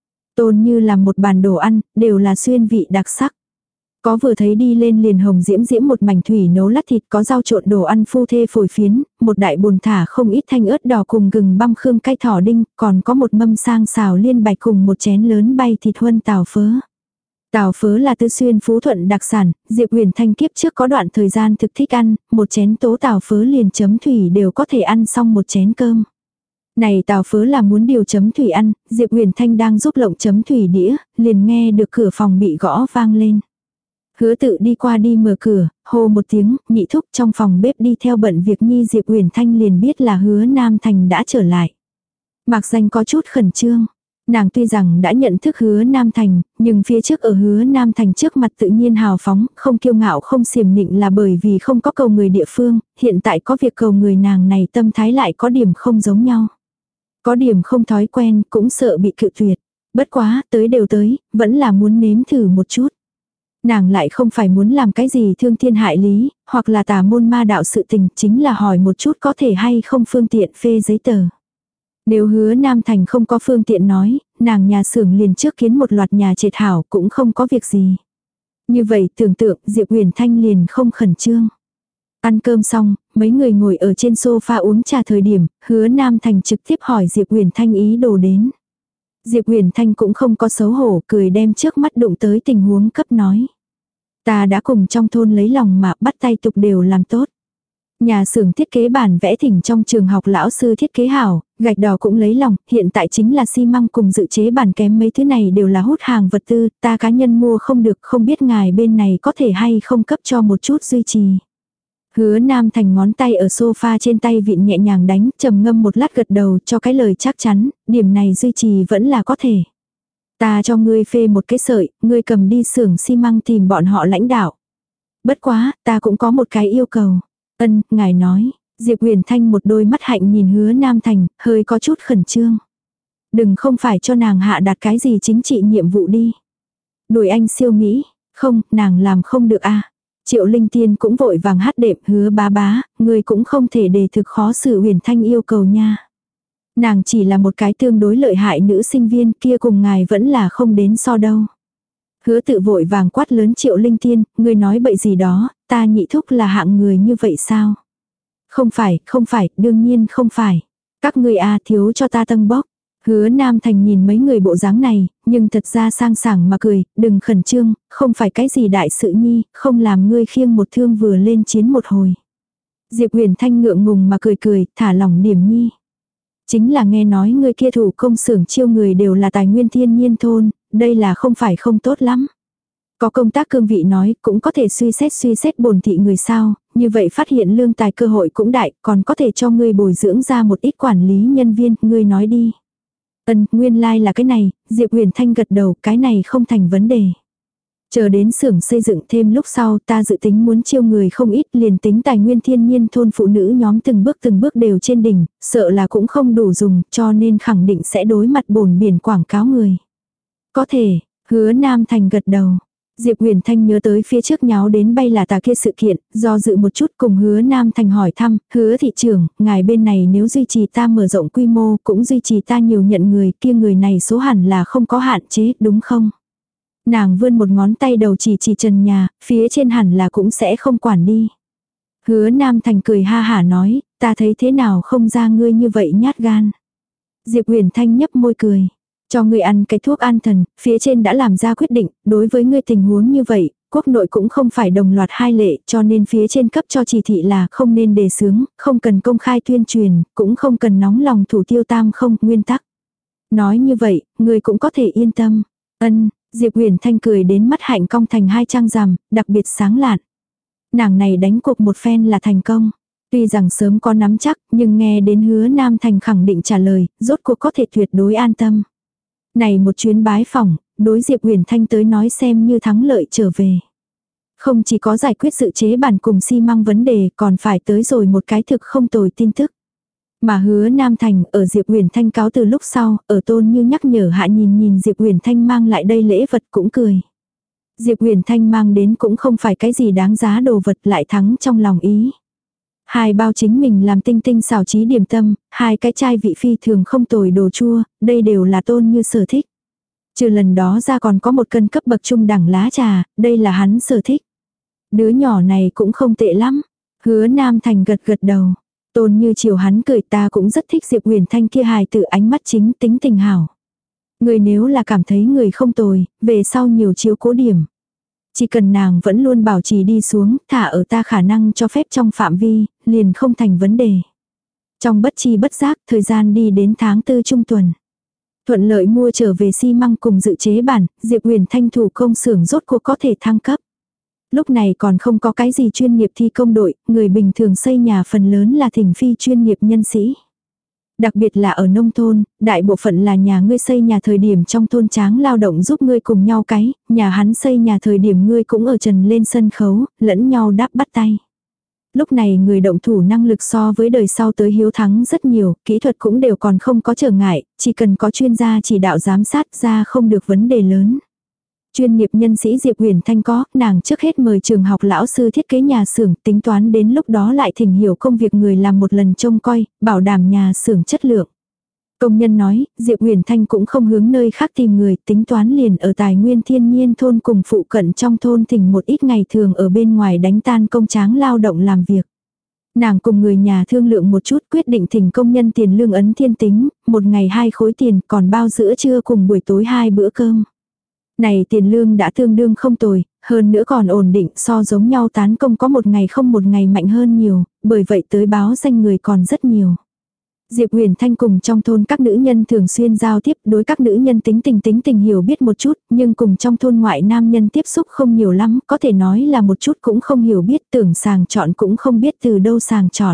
Tôn Như làm một bàn đồ ăn, đều là xuyên vị đặc sắc. Có vừa thấy đi lên liền hồng diễm diễm một mảnh thủy nấu lát thịt, có rau trộn đồ ăn phu thê phổi phiến, một đại bồn thả không ít thanh ớt đỏ cùng gừng băm khương cay thỏ đinh, còn có một mâm sang xào liên bạch cùng một chén lớn bay thịt huân tàu phớ. Tàu phớ là Tư Xuyên Phú Thuận đặc sản, Diệp Huyền Thanh kiếp trước có đoạn thời gian thực thích ăn, một chén tố tàu phớ liền chấm thủy đều có thể ăn xong một chén cơm. Này tàu phớ là muốn điều chấm thủy ăn, Diệp Huyền Thanh đang giúp lộng chấm thủy đĩa, liền nghe được cửa phòng bị gõ vang lên. Hứa Tự đi qua đi mở cửa, hô một tiếng, nhị thúc trong phòng bếp đi theo bận việc nhi Diệp Huyền Thanh liền biết là Hứa Nam Thành đã trở lại. Mạc Danh có chút khẩn trương. Nàng tuy rằng đã nhận thức Hứa Nam Thành, nhưng phía trước ở Hứa Nam Thành trước mặt tự nhiên hào phóng, không kiêu ngạo không xiềm nịnh là bởi vì không có cầu người địa phương, hiện tại có việc cầu người nàng này tâm thái lại có điểm không giống nhau. Có điểm không thói quen, cũng sợ bị cự tuyệt. Bất quá, tới đều tới, vẫn là muốn nếm thử một chút. Nàng lại không phải muốn làm cái gì thương thiên hại lý, hoặc là tà môn ma đạo sự tình, chính là hỏi một chút có thể hay không phương tiện phê giấy tờ. Nếu Hứa Nam Thành không có phương tiện nói, nàng nhà xưởng liền trước kiến một loạt nhà trệt hảo cũng không có việc gì. Như vậy tưởng tượng Diệp Huyền Thanh liền không khẩn trương. Ăn cơm xong, mấy người ngồi ở trên sofa uống trà thời điểm, Hứa Nam Thành trực tiếp hỏi Diệp Huyền Thanh ý đồ đến. Diệp Huyền Thanh cũng không có xấu hổ, cười đem trước mắt đụng tới tình huống cấp nói. Ta đã cùng trong thôn lấy lòng mà bắt tay tục đều làm tốt. Nhà xưởng thiết kế bản vẽ thỉnh trong trường học lão sư thiết kế hảo, gạch đỏ cũng lấy lòng, hiện tại chính là xi măng cùng dự chế bản kém mấy thứ này đều là hút hàng vật tư, ta cá nhân mua không được, không biết ngài bên này có thể hay không cấp cho một chút duy trì. Hứa Nam Thành ngón tay ở sofa trên tay vịn nhẹ nhàng đánh, trầm ngâm một lát gật đầu cho cái lời chắc chắn, điểm này duy trì vẫn là có thể. Ta cho ngươi phê một cái sợi, ngươi cầm đi xưởng xi măng tìm bọn họ lãnh đạo. Bất quá, ta cũng có một cái yêu cầu. Ân, ngài nói. Diệp Huyền Thanh một đôi mắt hạnh nhìn Hứa Nam Thành, hơi có chút khẩn trương. Đừng không phải cho nàng hạ đạt cái gì chính trị nhiệm vụ đi. Đuổi anh siêu Mỹ. Không, nàng làm không được a. Triệu Linh Tiên cũng vội vàng hát đệm, Hứa bá bá, người cũng không thể đề thực khó xử Huyền Thanh yêu cầu nha. Nàng chỉ là một cái tương đối lợi hại nữ sinh viên, kia cùng ngài vẫn là không đến so đâu. Hứa tự vội vàng quát lớn Triệu Linh Tiên, ngươi nói bậy gì đó, ta nhị thúc là hạng người như vậy sao? Không phải, không phải, đương nhiên không phải. Các ngươi a thiếu cho ta tân bốc. Hứa Nam Thành nhìn mấy người bộ dáng này, nhưng thật ra sang sảng mà cười, đừng khẩn trương, không phải cái gì đại sự nhi, không làm ngươi khiêng một thương vừa lên chiến một hồi. Diệp Huyền Thanh ngượng ngùng mà cười cười, thả lỏng điểm nhi. Chính là nghe nói người kia thủ công xưởng chiêu người đều là tài nguyên thiên nhiên thôn, đây là không phải không tốt lắm. Có công tác cương vị nói cũng có thể suy xét suy xét bổn thị người sao, như vậy phát hiện lương tài cơ hội cũng đại, còn có thể cho ngươi bồi dưỡng ra một ít quản lý nhân viên, ngươi nói đi. Ân, nguyên lai like là cái này, Diệp Huyền Thanh gật đầu, cái này không thành vấn đề. Chờ đến xưởng xây dựng thêm lúc sau ta dự tính muốn chiêu người không ít, liền tính tài nguyên thiên nhiên thôn phụ nữ nhóm từng bước từng bước đều trên đỉnh, sợ là cũng không đủ dùng, cho nên khẳng định sẽ đối mặt bổn biển quảng cáo người. Có thể, Hứa Nam Thành gật đầu. Diệp Huyền Thanh nhớ tới phía trước nháo đến bay là tà kia sự kiện, do dự một chút cùng Hứa Nam Thành hỏi thăm, Hứa thị trưởng, ngài bên này nếu duy trì ta mở rộng quy mô, cũng duy trì ta nhiều nhận người, kia người này số hẳn là không có hạn chế, đúng không? Nàng vươn một ngón tay đầu chỉ chỉ trần nhà, phía trên hẳn là cũng sẽ không quản đi. Hứa Nam Thành cười ha hả nói, ta thấy thế nào không ra ngươi như vậy nhát gan. Diệp Huyền Thanh nhấp môi cười. Cho ngươi ăn cái thuốc an thần, phía trên đã làm ra quyết định, đối với ngươi tình huống như vậy, quốc nội cũng không phải đồng loạt hai lệ, cho nên phía trên cấp cho chỉ thị là không nên đề xướng, không cần công khai tuyên truyền, cũng không cần nóng lòng thủ tiêu tam không, nguyên tắc. Nói như vậy, ngươi cũng có thể yên tâm. Ân, Diệp Huyền Thanh cười đến mắt hạnh cong thành hai trang rằm, đặc biệt sáng lạn. Nàng này đánh cuộc một phen là thành công. Tuy rằng sớm có nắm chắc, nhưng nghe đến Hứa Nam Thành khẳng định trả lời, rốt cuộc có thể tuyệt đối an tâm. Này một chuyến bái phỏng, đối Diệp Huyền Thanh tới nói xem như thắng lợi trở về. Không chỉ có giải quyết sự chế bản cùng xi măng vấn đề, còn phải tới rồi một cái thực không tồi tin tức. Mà Hứa Nam Thành ở Diệp Huyền Thanh cáo từ lúc sau, ở Tôn Như nhắc nhở hạ nhìn nhìn Diệp Huyền Thanh mang lại đây lễ vật cũng cười. Diệp Huyền Thanh mang đến cũng không phải cái gì đáng giá đồ vật, lại thắng trong lòng ý. Hai bao chính mình làm tinh tinh xào trí điểm tâm, hai cái chai vị phi thường không tồi đồ chua, đây đều là Tôn Như sở thích. Trừ lần đó ra còn có một cân cấp bậc trung đẳng lá trà, đây là hắn sở thích. Đứa nhỏ này cũng không tệ lắm. Hứa Nam Thành gật gật đầu. Tôn Như chiều hắn cười, ta cũng rất thích Diệp Huyền Thanh kia hài tử ánh mắt chính tính tình hảo. Người nếu là cảm thấy người không tồi, về sau nhiều chiếu cố điểm. Chỉ cần nàng vẫn luôn bảo trì đi xuống, thả ở ta khả năng cho phép trong phạm vi, liền không thành vấn đề. Trong bất chi bất giác, thời gian đi đến tháng tư trung tuần. Thuận lợi mua trở về xi măng cùng dự chế bản, Diệp Huyền Thanh thủ công xưởng rốt cuộc có thể thăng cấp. Lúc này còn không có cái gì chuyên nghiệp thi công đội, người bình thường xây nhà phần lớn là thỉnh phi chuyên nghiệp nhân sĩ. Đặc biệt là ở nông thôn, đại bộ phận là nhà ngươi xây nhà thời điểm trong thôn tráng lao động giúp ngươi cùng nhau cái, nhà hắn xây nhà thời điểm ngươi cũng ở trần lên sân khấu, lẫn nhau đáp bắt tay. Lúc này người động thủ năng lực so với đời sau tới hiếu thắng rất nhiều, kỹ thuật cũng đều còn không có trở ngại, chỉ cần có chuyên gia chỉ đạo giám sát ra không được vấn đề lớn. Chuyên nghiệp nhân sĩ Diệp Huyền Thanh có, nàng trước hết mời trường học lão sư thiết kế nhà xưởng, tính toán đến lúc đó lại thỉnh hiểu công việc người làm một lần trông coi, bảo đảm nhà xưởng chất lượng. Công nhân nói, Diệp Huyền Thanh cũng không hướng nơi khác tìm người, tính toán liền ở tài nguyên thiên nhiên thôn cùng phụ cận trong thôn thỉnh một ít ngày thường ở bên ngoài đánh tan công tráng lao động làm việc. Nàng cùng người nhà thương lượng một chút quyết định thỉnh công nhân tiền lương ấn thiên tính, một ngày hai khối tiền còn bao giữa trưa cùng buổi tối hai bữa cơm. Này tiền lương đã tương đương không tồi, hơn nữa còn ổn định, so giống nhau tán công có một ngày không một ngày mạnh hơn nhiều, bởi vậy tới báo danh người còn rất nhiều. Diệp Huyền Thanh cùng trong thôn các nữ nhân thường xuyên giao tiếp, đối các nữ nhân tính tình tính tình hiểu biết một chút, nhưng cùng trong thôn ngoại nam nhân tiếp xúc không nhiều lắm, có thể nói là một chút cũng không hiểu biết, tưởng sàng chọn cũng không biết từ đâu sàng chọn.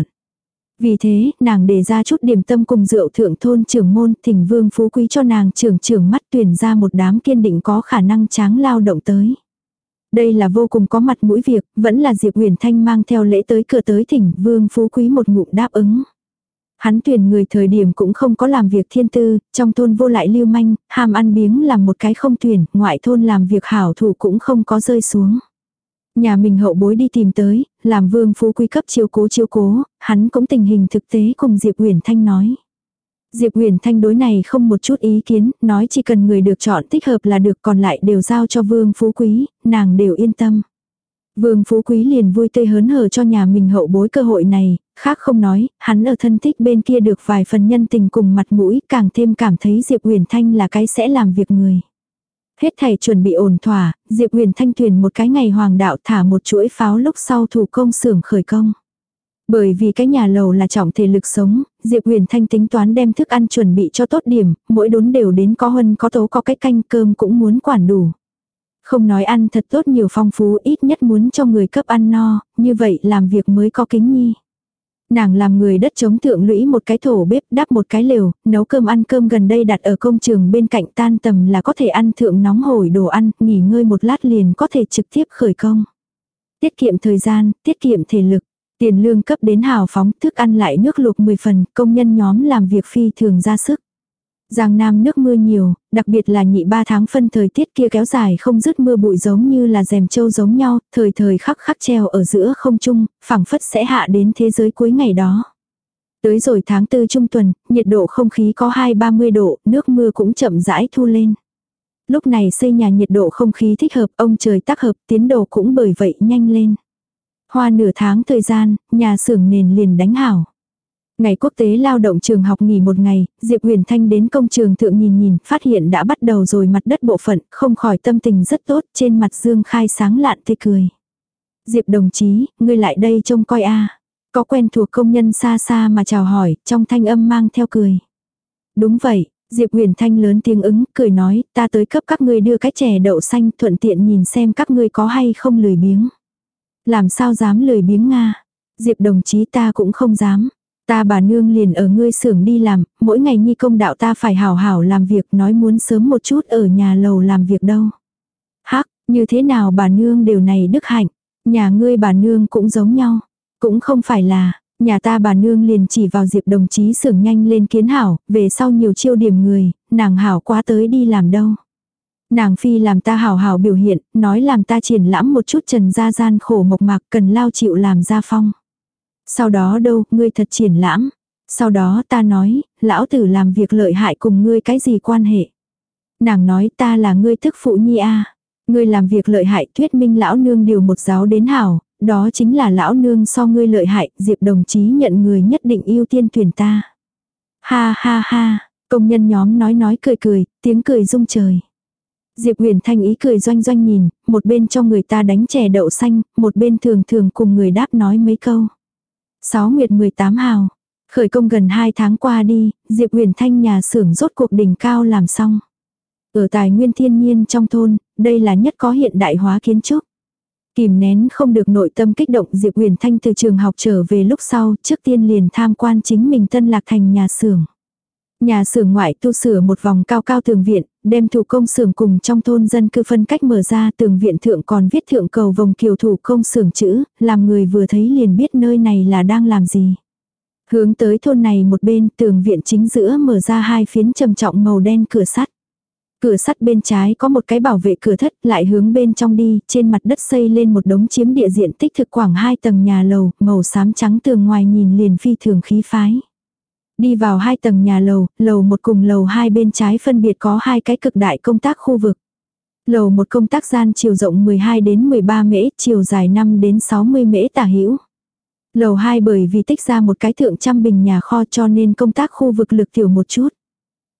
Vì thế, nàng đề ra chút điểm tâm cùng rượu thượng thôn trưởng môn, thỉnh Vương Phú Quý cho nàng trưởng trưởng mắt tuyển ra một đám kiên định có khả năng tráng lao động tới. Đây là vô cùng có mặt mũi việc, vẫn là Diệp Huyền Thanh mang theo lễ tới cửa tới thỉnh Vương Phú Quý một ngụm đáp ứng. Hắn tuyển người thời điểm cũng không có làm việc thiên tư, trong thôn vô lại lưu manh, ham ăn biếng làm một cái không tuyển, ngoại thôn làm việc hảo thủ cũng không có rơi xuống. Nhà mình hậu bối đi tìm tới, làm Vương Phú Quý cấp chiếu cố chiếu cố, hắn cũng tình hình thực tế cùng Diệp Huyền Thanh nói. Diệp Huyền Thanh đối này không một chút ý kiến, nói chỉ cần người được chọn thích hợp là được, còn lại đều giao cho Vương Phú Quý, nàng đều yên tâm. Vương Phú Quý liền vui tươi hớn hở cho nhà mình hậu bối cơ hội này, khác không nói, hắn ở thân thích bên kia được vài phần nhân tình cùng mặt mũi, càng thêm cảm thấy Diệp Huyền Thanh là cái sẽ làm việc người. Hết thảy chuẩn bị ổn thỏa, Diệp Huyền Thanh tuyển một cái ngày hoàng đạo thả một chuỗi pháo lúc sau thủ công xưởng khởi công. Bởi vì cái nhà lầu là trọng thể lực sống, Diệp Huyền Thanh tính toán đem thức ăn chuẩn bị cho tốt điểm, mỗi đốn đều đến có huân có tố có cái canh, cơm cũng muốn quản đủ. Không nói ăn thật tốt nhiều phong phú, ít nhất muốn cho người cấp ăn no, như vậy làm việc mới có kính nhi. Nàng làm người đất chống thượng lũy một cái thổ bếp, đắp một cái lều, nấu cơm ăn cơm gần đây đặt ở công trường bên cạnh, tan tầm là có thể ăn thượng nóng hổi đồ ăn, nghỉ ngơi một lát liền có thể trực tiếp khởi công. Tiết kiệm thời gian, tiết kiệm thể lực, tiền lương cấp đến hào phóng, thức ăn lại nước luộc mười phần, công nhân nhóm làm việc phi thường ra sức. Giang Nam nước mưa nhiều, đặc biệt là nhị ba tháng phân thời tiết kia kéo dài không dứt, mưa bụi giống như là rèm châu giống nhau, thời thời khắc khắc treo ở giữa không trung, phảng phất sẽ hạ đến thế giới cuối ngày đó. Tới rồi tháng tư trung tuần, nhiệt độ không khí có hai ba mươi độ, nước mưa cũng chậm rãi thu lên. Lúc này xây nhà nhiệt độ không khí thích hợp, ông trời tác hợp, tiến độ cũng bởi vậy nhanh lên. Hoa nửa tháng thời gian, nhà xưởng nền liền đánh hảo. Ngày quốc tế lao động trường học nghỉ một ngày, Diệp Huyền Thanh đến công trường thượng nhìn nhìn, phát hiện đã bắt đầu rồi mặt đất bộ phận, không khỏi tâm tình rất tốt, trên mặt dương khai sáng lạn tươi cười. Diệp đồng chí, ngươi lại đây trông coi a. Có quen thuộc công nhân xa xa mà chào hỏi, trong thanh âm mang theo cười. Đúng vậy, Diệp Huyền Thanh lớn tiếng ứng, cười nói, ta tới cấp các ngươi đưa cái chè đậu xanh, thuận tiện nhìn xem các ngươi có hay không lười biếng. Làm sao dám lười biếng nga? Diệp đồng chí ta cũng không dám. Ta bà nương liền ở ngươi xưởng đi làm, mỗi ngày nhi công đạo ta phải hảo hảo làm việc, nói muốn sớm một chút ở nhà lầu làm việc đâu. Hắc, như thế nào bà nương đều này đức hạnh, nhà ngươi bà nương cũng giống nhau. Cũng không phải là, nhà ta bà nương liền chỉ vào Diệp đồng chí xưởng nhanh lên kiến hảo, về sau nhiều chiêu điểm người, nàng hảo quá tới đi làm đâu. Nàng phi làm ta hảo hảo biểu hiện, nói làm ta triển lãm một chút trần gia gian khổ mộc mạc cần lao chịu làm gia phong. Sau đó đâu, ngươi thật triển lãm. Sau đó ta nói, lão tử làm việc lợi hại cùng ngươi cái gì quan hệ. Nàng nói ta là ngươi thức phụ nhi a. Ngươi làm việc lợi hại, thuyết minh lão nương điều một giáo đến hảo, đó chính là lão nương so ngươi lợi hại, Diệp đồng chí nhận người nhất định ưu tiên tuyển ta. Ha ha ha, công nhân nhóm nói nói cười cười, tiếng cười rung trời. Diệp Huyền Thanh ý cười doanh doanh nhìn, một bên cho người ta đánh chè đậu xanh, một bên thường thường cùng người đáp nói mấy câu. Sáu nguyệt mười tám hào. Khởi công gần hai tháng qua đi, Diệp Huyền Thanh nhà xưởng rốt cuộc đỉnh cao làm xong. Ở tài nguyên thiên nhiên trong thôn, đây là nhất có hiện đại hóa kiến trúc. Kìm nén không được nội tâm kích động, Diệp Huyền Thanh từ trường học trở về lúc sau, trước tiên liền tham quan chính mình Tân Lạc Thành nhà xưởng. Nhà xưởng ngoại tu sửa một vòng cao cao tường viện, đem thủ công xưởng cùng trong thôn dân cư phân cách mở ra, tường viện thượng còn viết thượng cầu vòng kiều thủ công xưởng chữ, làm người vừa thấy liền biết nơi này là đang làm gì. Hướng tới thôn này một bên, tường viện chính giữa mở ra hai phiến trầm trọng màu đen cửa sắt. Cửa sắt bên trái có một cái bảo vệ cửa thất, lại hướng bên trong đi, trên mặt đất xây lên một đống chiếm địa diện tích thực khoảng hai tầng nhà lầu, màu xám trắng tường ngoài nhìn liền phi thường khí phái. Đi vào hai tầng nhà lầu, lầu một cùng lầu hai bên trái phân biệt có hai cái cực đại công tác khu vực. Lầu một công tác gian chiều rộng mười hai đến mười ba mễ, chiều dài năm đến sáu mươi mễ tả hữu. Lầu hai bởi vì tích ra một cái thượng trăm bình nhà kho cho nên công tác khu vực lực tiểu một chút.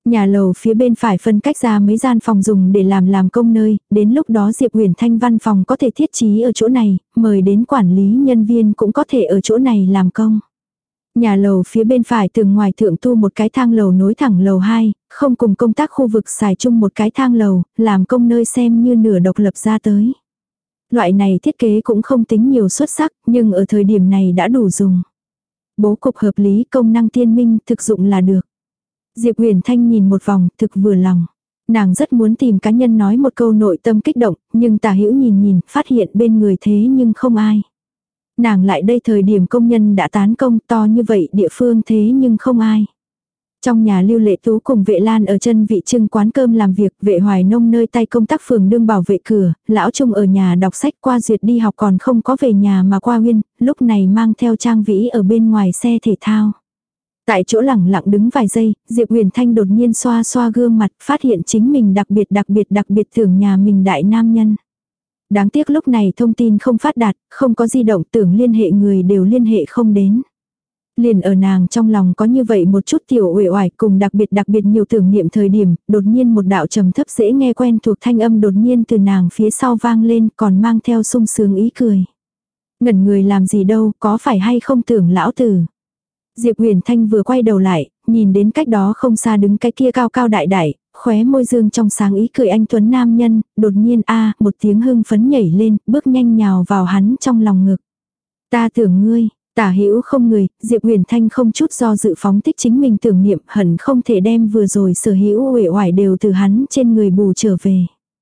Nhà lầu phía bên phải phân cách ra mấy gian phòng dùng để làm làm công nơi, đến lúc đó Diệp Huyền Thanh văn phòng có thể thiết trí ở chỗ này, mời đến quản lý nhân viên cũng có thể ở chỗ này làm công. Nhà lầu phía bên phải tường ngoài thượng tu một cái thang lầu nối thẳng lầu hai, không cùng công tác khu vực xài chung một cái thang lầu, làm công nơi xem như nửa độc lập ra tới. Loại này thiết kế cũng không tính nhiều xuất sắc, nhưng ở thời điểm này đã đủ dùng. Bố cục hợp lý, công năng tiên minh, thực dụng là được. Diệp Huyền Thanh nhìn một vòng, thực vừa lòng. Nàng rất muốn tìm cá nhân nói một câu nội tâm kích động, nhưng Tả Hữu nhìn nhìn, phát hiện bên người thế nhưng không ai. Nàng lại đây thời điểm công nhân đã tán công, to như vậy địa phương thế nhưng không ai. Trong nhà Lưu Lệ Tú cùng Vệ Lan ở chân vị trưng quán cơm làm việc, Vệ Hoài Nông nơi tay công tác phường đương bảo vệ cửa, lão Trung ở nhà đọc sách, qua duyệt đi học còn không có về nhà mà qua Huyên, lúc này mang theo Trang Vĩ ở bên ngoài xe thể thao. Tại chỗ lẳng lặng đứng vài giây, Diệp Huyền Thanh đột nhiên xoa xoa gương mặt, phát hiện chính mình đặc biệt đặc biệt đặc biệt tưởng nhà mình đại nam nhân. Đáng tiếc lúc này thông tin không phát đạt, không có di động, tưởng liên hệ người đều liên hệ không đến. Liền ở nàng trong lòng có như vậy một chút tiểu uể oải cùng đặc biệt đặc biệt nhiều tưởng niệm thời điểm, đột nhiên một đạo trầm thấp dễ nghe quen thuộc thanh âm đột nhiên từ nàng phía sau vang lên, còn mang theo sung sướng ý cười. Ngẩn người làm gì đâu, có phải hay không tưởng lão tử. Diệp Huyền Thanh vừa quay đầu lại, nhìn đến cách đó không xa đứng cái kia cao cao đại đại, khóe môi dương trong sáng ý cười anh tuấn nam nhân, đột nhiên a một tiếng hưng phấn nhảy lên, bước nhanh nhào vào hắn trong lòng ngực. Ta tưởng ngươi, Tả Hữu không người, Diệp Huyền Thanh không chút do dự phóng thích chính mình tưởng niệm, hẳn không thể đem vừa rồi sở hữu uể oải đều từ hắn trên người bù trở về.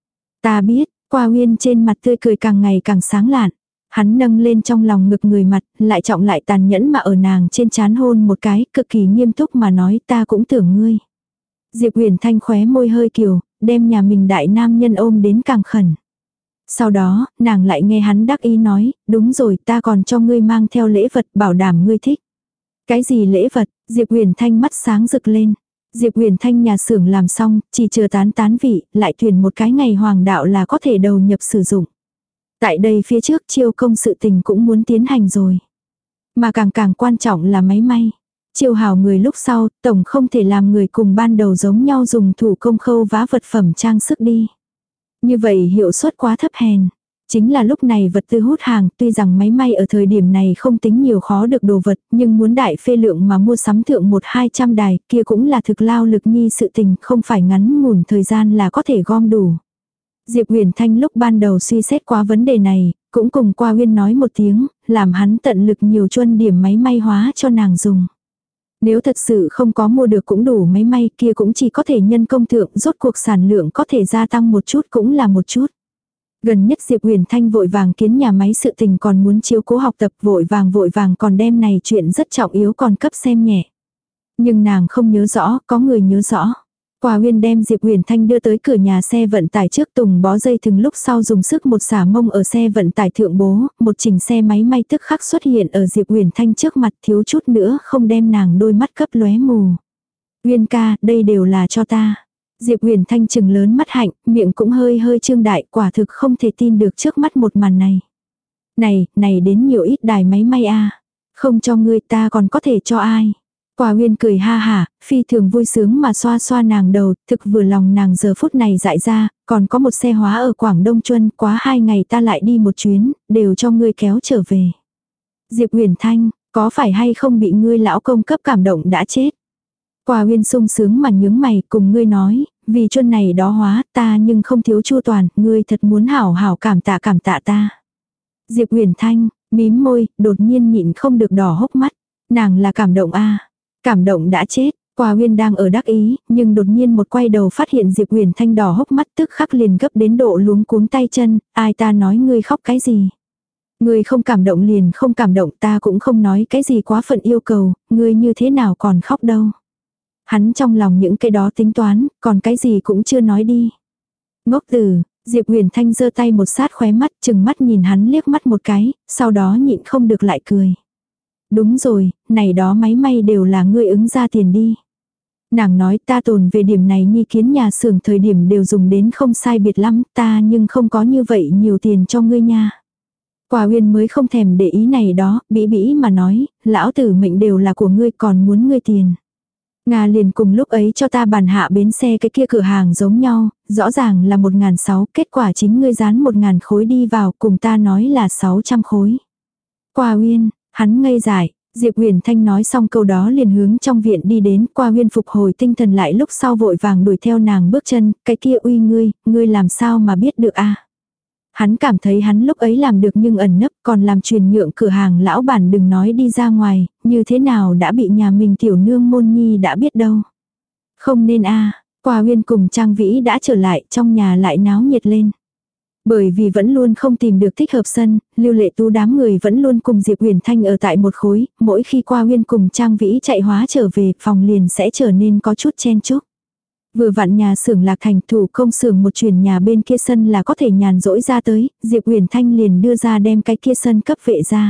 Ta biết, Qua Uyên trên mặt tươi cười càng ngày càng sáng lạn. Hắn nâng lên trong lòng ngực người mặt, lại trọng lại tàn nhẫn mà ở nàng trên trán hôn một cái, cực kỳ nghiêm túc mà nói ta cũng tưởng ngươi. Diệp Huyền Thanh khóe môi hơi kiều, đem nhà mình đại nam nhân ôm đến càng khẩn. Sau đó, nàng lại nghe hắn đắc ý nói, đúng rồi ta còn cho ngươi mang theo lễ vật bảo đảm ngươi thích. Cái gì lễ vật? Diệp Huyền Thanh mắt sáng rực lên. Diệp Huyền Thanh nhà xưởng làm xong, chỉ chờ tán tán vị, lại tuyển một cái ngày hoàng đạo là có thể đầu nhập sử dụng. Tại đây phía trước chiêu công sự tình cũng muốn tiến hành rồi. Mà càng càng quan trọng là máy may. Chiêu hào người lúc sau, tổng không thể làm người cùng ban đầu giống nhau dùng thủ công khâu vá vật phẩm trang sức đi. Như vậy hiệu suất quá thấp hèn. Chính là lúc này vật tư hút hàng, tuy rằng máy may ở thời điểm này không tính nhiều khó được đồ vật, nhưng muốn đại phê lượng mà mua sắm thượng một hai trăm đài, kia cũng là thực lao lực nhi sự tình, không phải ngắn ngủn thời gian là có thể gom đủ. Diệp Huyền Thanh lúc ban đầu suy xét qua vấn đề này, cũng cùng Qua Uyên nói một tiếng, làm hắn tận lực nhiều chuân điểm máy may hóa cho nàng dùng. Nếu thật sự không có mua được cũng đủ máy may kia cũng chỉ có thể nhân công thượng, rốt cuộc sản lượng có thể gia tăng một chút cũng là một chút. Gần nhất Diệp Huyền Thanh vội vàng kiến nhà máy sự tình còn muốn chiếu cố học tập, vội vàng vội vàng còn đem này chuyện rất trọng yếu còn cấp xem nhẹ. Nhưng nàng không nhớ rõ, có người nhớ rõ. Qua Uyên đem Diệp Huyền Thanh đưa tới cửa nhà xe vận tải trước, Tùng bó dây thừng lúc sau dùng sức một xả mông ở xe vận tải thượng bố, một chỉnh xe máy may tức khắc xuất hiện ở Diệp Huyền Thanh trước mặt, thiếu chút nữa không đem nàng đôi mắt cấp lóe mù. Uyên ca, đây đều là cho ta. Diệp Huyền Thanh trừng lớn mắt hạnh, miệng cũng hơi hơi trương đại, quả thực không thể tin được trước mắt một màn này. Này, này đến nhiều ít đài máy may a, không cho ngươi ta còn có thể cho ai. Qua Uyên cười ha hả, phi thường vui sướng mà xoa xoa nàng đầu, thực vừa lòng nàng giờ phút này dại ra, còn có một xe hóa ở Quảng Đông Chuân, quá hai ngày ta lại đi một chuyến, đều cho ngươi kéo trở về. Diệp Huyền Thanh, có phải hay không bị ngươi lão công cấp cảm động đã chết? Qua Uyên sung sướng mà nhướng mày, cùng ngươi nói, vì Chuân này đó hóa ta nhưng không thiếu chu toàn, ngươi thật muốn hảo hảo cảm tạ cảm tạ ta. Diệp Huyền Thanh, mím môi, đột nhiên nhịn không được đỏ hốc mắt, nàng là cảm động a. Cảm động đã chết, Qua Uyên đang ở đắc ý, nhưng đột nhiên một quay đầu phát hiện Diệp Huyền Thanh đỏ hốc mắt tức khắc liền gấp đến độ luống cuống tay chân, ai ta nói ngươi khóc cái gì. Ngươi không cảm động liền không cảm động, ta cũng không nói cái gì quá phận yêu cầu, ngươi như thế nào còn khóc đâu. Hắn trong lòng những cái đó tính toán, còn cái gì cũng chưa nói đi. Ngốc tử, Diệp Huyền Thanh giơ tay một sát khóe mắt, chừng mắt nhìn hắn liếc mắt một cái, sau đó nhịn không được lại cười. Đúng rồi, này đó máy may đều là ngươi ứng ra tiền đi. Nàng nói ta tồn về điểm này nhi kiến nhà xưởng thời điểm đều dùng đến không sai biệt lắm, ta nhưng không có như vậy nhiều tiền cho ngươi nha. Qua Uyên mới không thèm để ý này đó, bĩ bĩ mà nói, lão tử mệnh đều là của ngươi còn muốn ngươi tiền. Nga liền cùng lúc ấy cho ta bàn hạ bến xe cái kia cửa hàng giống nhau, rõ ràng là một ngàn sáu, kết quả chính ngươi dán một ngàn khối đi vào, cùng ta nói là sáu trăm khối. Qua Uyên, hắn ngây dại, Diệp Huyền Thanh nói xong câu đó liền hướng trong viện đi đến, Qua Uyên phục hồi tinh thần lại lúc sau vội vàng đuổi theo nàng bước chân, cái kia uy ngươi, ngươi làm sao mà biết được a? Hắn cảm thấy hắn lúc ấy làm được nhưng ẩn nấp, còn làm truyền nhượng cửa hàng lão bản đừng nói đi ra ngoài, như thế nào đã bị nhà mình tiểu nương môn nhi đã biết đâu. Không nên a. Qua Uyên cùng Trang Vĩ đã trở lại, trong nhà lại náo nhiệt lên. Bởi vì vẫn luôn không tìm được thích hợp sân, Lưu Lệ Tú đám người vẫn luôn cùng Diệp Huyền Thanh ở tại một khối, mỗi khi Qua Uyên cùng Trang Vĩ chạy hóa trở về, phòng liền sẽ trở nên có chút chen chúc. Vừa vặn nhà xưởng Lạc Thành, thủ công xưởng một chuyển nhà bên kia sân là có thể nhàn rỗi ra tới, Diệp Huyền Thanh liền đưa ra đem cái kia sân cấp vệ ra.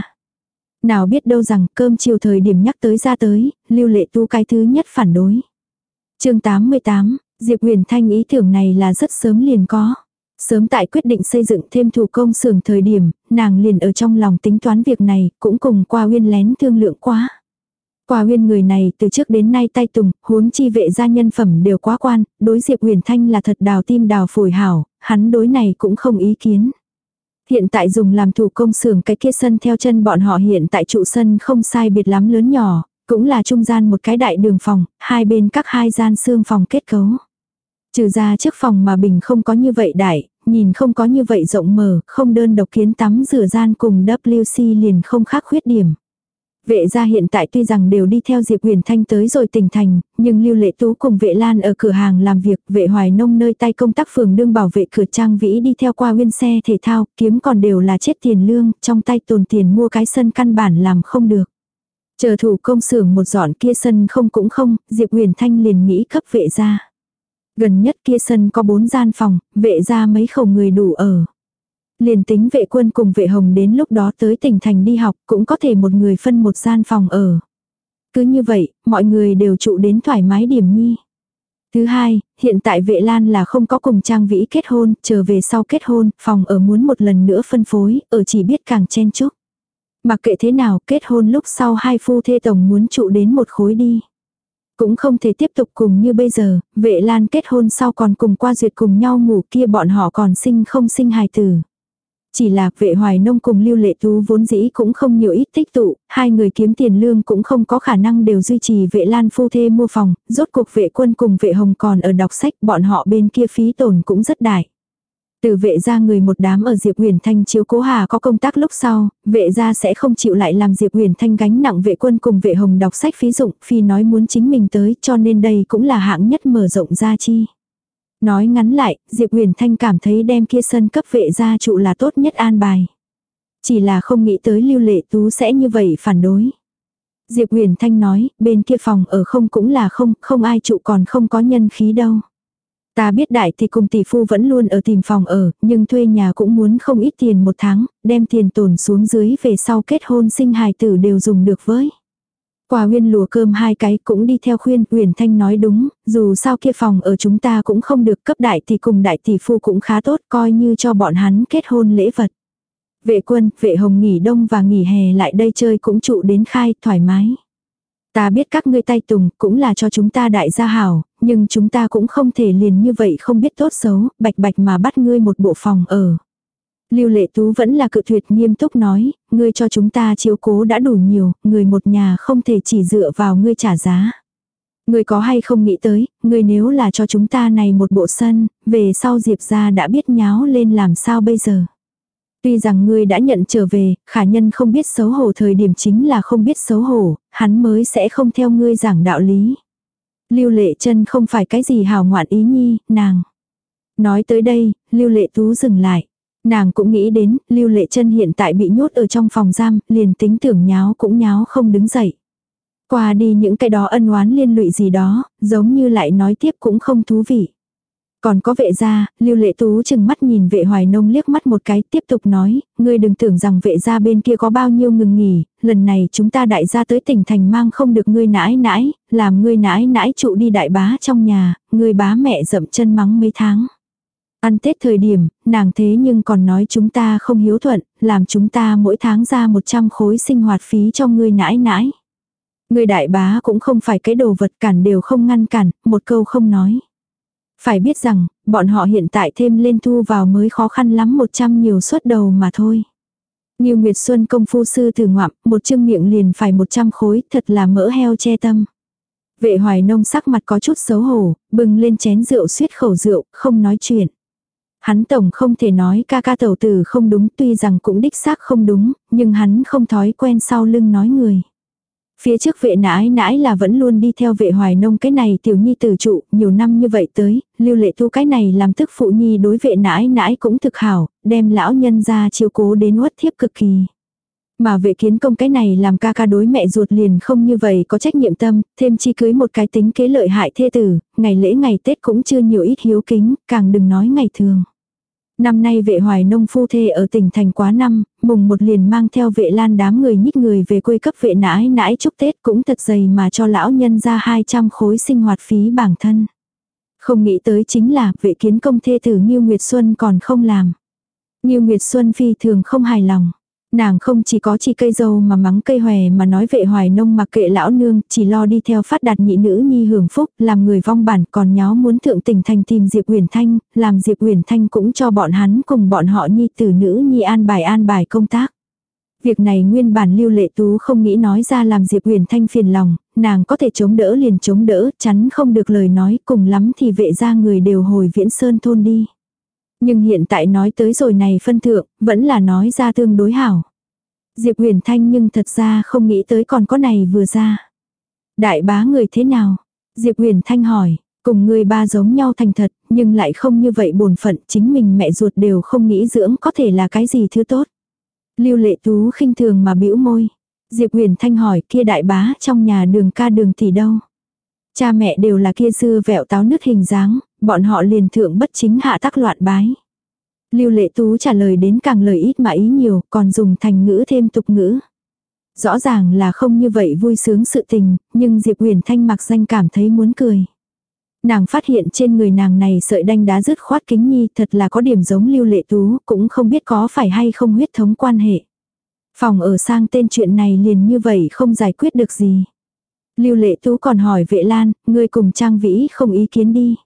Nào biết đâu rằng cơm chiều thời điểm nhắc tới ra tới, Lưu Lệ Tú cái thứ nhất phản đối. Chương tám mươi tám, Diệp Huyền Thanh ý tưởng này là rất sớm liền có. Sớm tại quyết định xây dựng thêm thủ công xưởng thời điểm, nàng liền ở trong lòng tính toán việc này, cũng cùng Qua Uyên lén thương lượng quá. Qua Uyên người này từ trước đến nay tay tùng, huống chi vệ gia nhân phẩm đều quá quan, đối Diệp Huyền Thanh là thật đào tim đào phổi hảo, hắn đối này cũng không ý kiến. Hiện tại dùng làm thủ công xưởng cái kia sân theo chân bọn họ hiện tại trụ sân không sai biệt lắm lớn nhỏ, cũng là trung gian một cái đại đường phòng, hai bên các hai gian xương phòng kết cấu. Trừ ra trước phòng mà bình không có như vậy đại, nhìn không có như vậy rộng mở, không đơn độc kiến tắm rửa gian cùng W C liền không khác khuyết điểm. Vệ gia hiện tại tuy rằng đều đi theo Diệp Huyền Thanh tới rồi tỉnh thành, nhưng Lưu Lệ Tú cùng vệ Lan ở cửa hàng làm việc, vệ Hoài Nông nơi tay công tác phường đương bảo vệ cửa Trang Vĩ đi theo Qua Uyên xe thể thao, kiếm còn đều là chết tiền lương, trong tay tồn tiền mua cái sân căn bản làm không được. Chờ thủ công xưởng một dọn kia sân không cũng không, Diệp Huyền Thanh liền nghĩ cấp vệ gia. Gần nhất kia sân có bốn gian phòng, vệ gia mấy khẩu người đủ ở. Liền tính vệ quân cùng vệ hồng đến lúc đó tới tỉnh thành đi học cũng có thể một người phân một gian phòng ở. Cứ như vậy, mọi người đều trụ đến thoải mái điểm nhi. Thứ hai, hiện tại vệ Lan là không có cùng Trang Vĩ kết hôn, trở về sau kết hôn, phòng ở muốn một lần nữa phân phối, ở chỉ biết càng chen chúc. Mặc kệ thế nào, kết hôn lúc sau hai phu thê tổng muốn trụ đến một khối đi. Cũng không thể tiếp tục cùng như bây giờ, vệ Lan kết hôn sau còn cùng Qua Duyệt cùng nhau ngủ kia bọn họ còn sinh không sinh hài tử. Chỉ là vệ Hoài Nông cùng Lưu Lệ Tú vốn dĩ cũng không nhiều ít tích tụ, hai người kiếm tiền lương cũng không có khả năng đều duy trì vệ Lan phu thê mua phòng, rốt cuộc vệ quân cùng vệ hồng còn ở đọc sách, bọn họ bên kia phí tổn cũng rất đại. Từ vệ gia người một đám ở Diệp Huyền Thanh chiếu cố hà có công tác lúc sau, vệ gia sẽ không chịu lại làm Diệp Huyền Thanh gánh nặng vệ quân cùng vệ hồng đọc sách phí dụng, phi nói muốn chính mình tới, cho nên đây cũng là hạng nhất mở rộng gia chi. Nói ngắn lại, Diệp Huyền Thanh cảm thấy đem kia sân cấp vệ gia trụ là tốt nhất an bài. Chỉ là không nghĩ tới Lưu Lệ Tú sẽ như vậy phản đối. Diệp Huyền Thanh nói, bên kia phòng ở không cũng là không, không ai trụ còn không có nhân khí đâu. Ta biết đại thì cùng tỷ phu vẫn luôn ở tìm phòng ở, nhưng thuê nhà cũng muốn không ít tiền một tháng, đem tiền tồn xuống dưới về sau kết hôn sinh hài tử đều dùng được với. Qua Uyên lùa cơm hai cái cũng đi theo khuyên, Huyền Thanh nói đúng, dù sao kia phòng ở chúng ta cũng không được, cấp đại thì cùng đại tỷ phu cũng khá tốt, coi như cho bọn hắn kết hôn lễ vật. Vệ quân, vệ hồng nghỉ đông và nghỉ hè lại đây chơi cũng trụ đến khai, thoải mái. Ta biết các ngươi tay tùng cũng là cho chúng ta đại gia hảo, nhưng chúng ta cũng không thể liền như vậy không biết tốt xấu, bạch bạch mà bắt ngươi một bộ phòng ở. Lưu Lệ Tú vẫn là cự tuyệt nghiêm túc nói, ngươi cho chúng ta chiếu cố đã đủ nhiều, người một nhà không thể chỉ dựa vào ngươi trả giá. Ngươi có hay không nghĩ tới, ngươi nếu là cho chúng ta này một bộ sân, về sau Diệp gia đã biết nháo lên làm sao bây giờ. Tuy rằng ngươi đã nhận trở về, khả nhân không biết xấu hổ thời điểm chính là không biết xấu hổ, hắn mới sẽ không theo ngươi giảng đạo lý. Lưu Lệ Chân không phải cái gì hào ngoạn ý nhi, nàng. Nói tới đây, Lưu Lệ Tú dừng lại. Nàng cũng nghĩ đến, Lưu Lệ Chân hiện tại bị nhốt ở trong phòng giam, liền tính tưởng nháo cũng nháo không đứng dậy. Qua đi những cái đó ân oán liên lụy gì đó, giống như lại nói tiếp cũng không thú vị. Còn có vệ gia, Lưu Lệ Tú chừng mắt nhìn vệ Hoài Nông liếc mắt một cái, tiếp tục nói, ngươi đừng tưởng rằng vệ gia bên kia có bao nhiêu ngừng nghỉ, lần này chúng ta đại gia tới tỉnh thành mang không được ngươi nãi nãi, làm ngươi nãi nãi trụ đi đại bá trong nhà, ngươi bá mẹ dậm chân mắng mấy tháng. Ăn Tết thời điểm, nàng thế nhưng còn nói chúng ta không hiếu thuận, làm chúng ta mỗi tháng ra một trăm khối sinh hoạt phí cho ngươi nãi nãi. Người đại bá cũng không phải cái đồ vật cản đều không ngăn cản, một câu không nói. Phải biết rằng, bọn họ hiện tại thêm lên thu vào mới khó khăn lắm một trăm nhiều suất đầu mà thôi. Như Nguyệt Xuân công phu sư từ ngoạm, một chưng miệng liền phải một trăm khối, thật là mỡ heo che tâm. Vệ Hoài Nông sắc mặt có chút xấu hổ, bưng lên chén rượu suýt khẩu rượu, không nói chuyện. Hắn tổng không thể nói ca ca tẩu tử không đúng, tuy rằng cũng đích xác không đúng, nhưng hắn không thói quen sau lưng nói người. Phía trước vệ nãi nãi là vẫn luôn đi theo vệ Hoài Nông cái này tiểu nhi tử trụ, nhiều năm như vậy tới, Lưu Lệ Tu cái này làm tức phụ nhi đối vệ nãi nãi cũng thực hảo, đem lão nhân ra chiếu cố đến uất thiếp cực kỳ. Mà vệ kiến công cái này làm ca ca đối mẹ ruột liền không như vậy có trách nhiệm tâm, thêm chi cưới một cái tính kế lợi hại thê tử, ngày lễ ngày Tết cũng chưa nhiều ít hiếu kính, càng đừng nói ngày thường. Năm nay vệ Hoài Nông phu thê ở tỉnh thành quá năm, mùng một liền mang theo vệ lan đám người nhích người về quê cấp vệ nãi nãi chúc Tết cũng thật dày mà cho lão nhân ra hai trăm khối sinh hoạt phí bản thân. Không nghĩ tới chính là vệ kiến công thê tử Nghiêu Nguyệt Xuân còn không làm. Nghiêu Nguyệt Xuân phi thường không hài lòng. Nàng không chỉ có chỉ cây dâu mà mắng cây hòe mà nói vệ Hoài Nông mặc kệ lão nương, chỉ lo đi theo phát đạt nhị nữ nhi hưởng phúc, làm người vong bản, còn nháo muốn thượng tỉnh thành tìm Diệp Uyển Thanh, làm Diệp Uyển Thanh cũng cho bọn hắn cùng bọn họ nhi tử nữ nhi an bài an bài công tác. Việc này nguyên bản Lưu Lệ Tú không nghĩ nói ra làm Diệp Uyển Thanh phiền lòng, nàng có thể chống đỡ liền chống đỡ, chắn không được lời nói, cùng lắm thì vệ ra người đều hồi Viễn Sơn thôn đi. Nhưng hiện tại nói tới rồi này phân thượng, vẫn là nói ra tương đối hảo. Diệp Uyển Thanh nhưng thật ra không nghĩ tới còn có này vừa ra. Đại bá người thế nào? Diệp Uyển Thanh hỏi, cùng người ba giống nhau thành thật, nhưng lại không như vậy bổn phận, chính mình mẹ ruột đều không nghĩ dưỡng có thể là cái gì thứ tốt. Lưu Lệ Tú khinh thường mà bĩu môi. Diệp Uyển Thanh hỏi kia đại bá trong nhà Đường ca Đường tỷ đâu? Cha mẹ đều là kia dưa vẹo táo nứt hình dáng, bọn họ liền thượng bất chính hạ tắc loạn bái. Lưu Lệ Tú trả lời đến càng lời ít mà ý nhiều, còn dùng thành ngữ thêm tục ngữ. Rõ ràng là không như vậy vui sướng sự tình, nhưng Diệp Uyển Thanh mặc danh cảm thấy muốn cười. Nàng phát hiện trên người nàng này sợi đanh đá dứt khoát kính nhi thật là có điểm giống Lưu Lệ Tú, cũng không biết có phải hay không huyết thống quan hệ. Phòng ở sang tên chuyện này liền như vậy không giải quyết được gì. Lưu Lệ Tú còn hỏi vệ lan, ngươi cùng Trang Vĩ không ý kiến đi.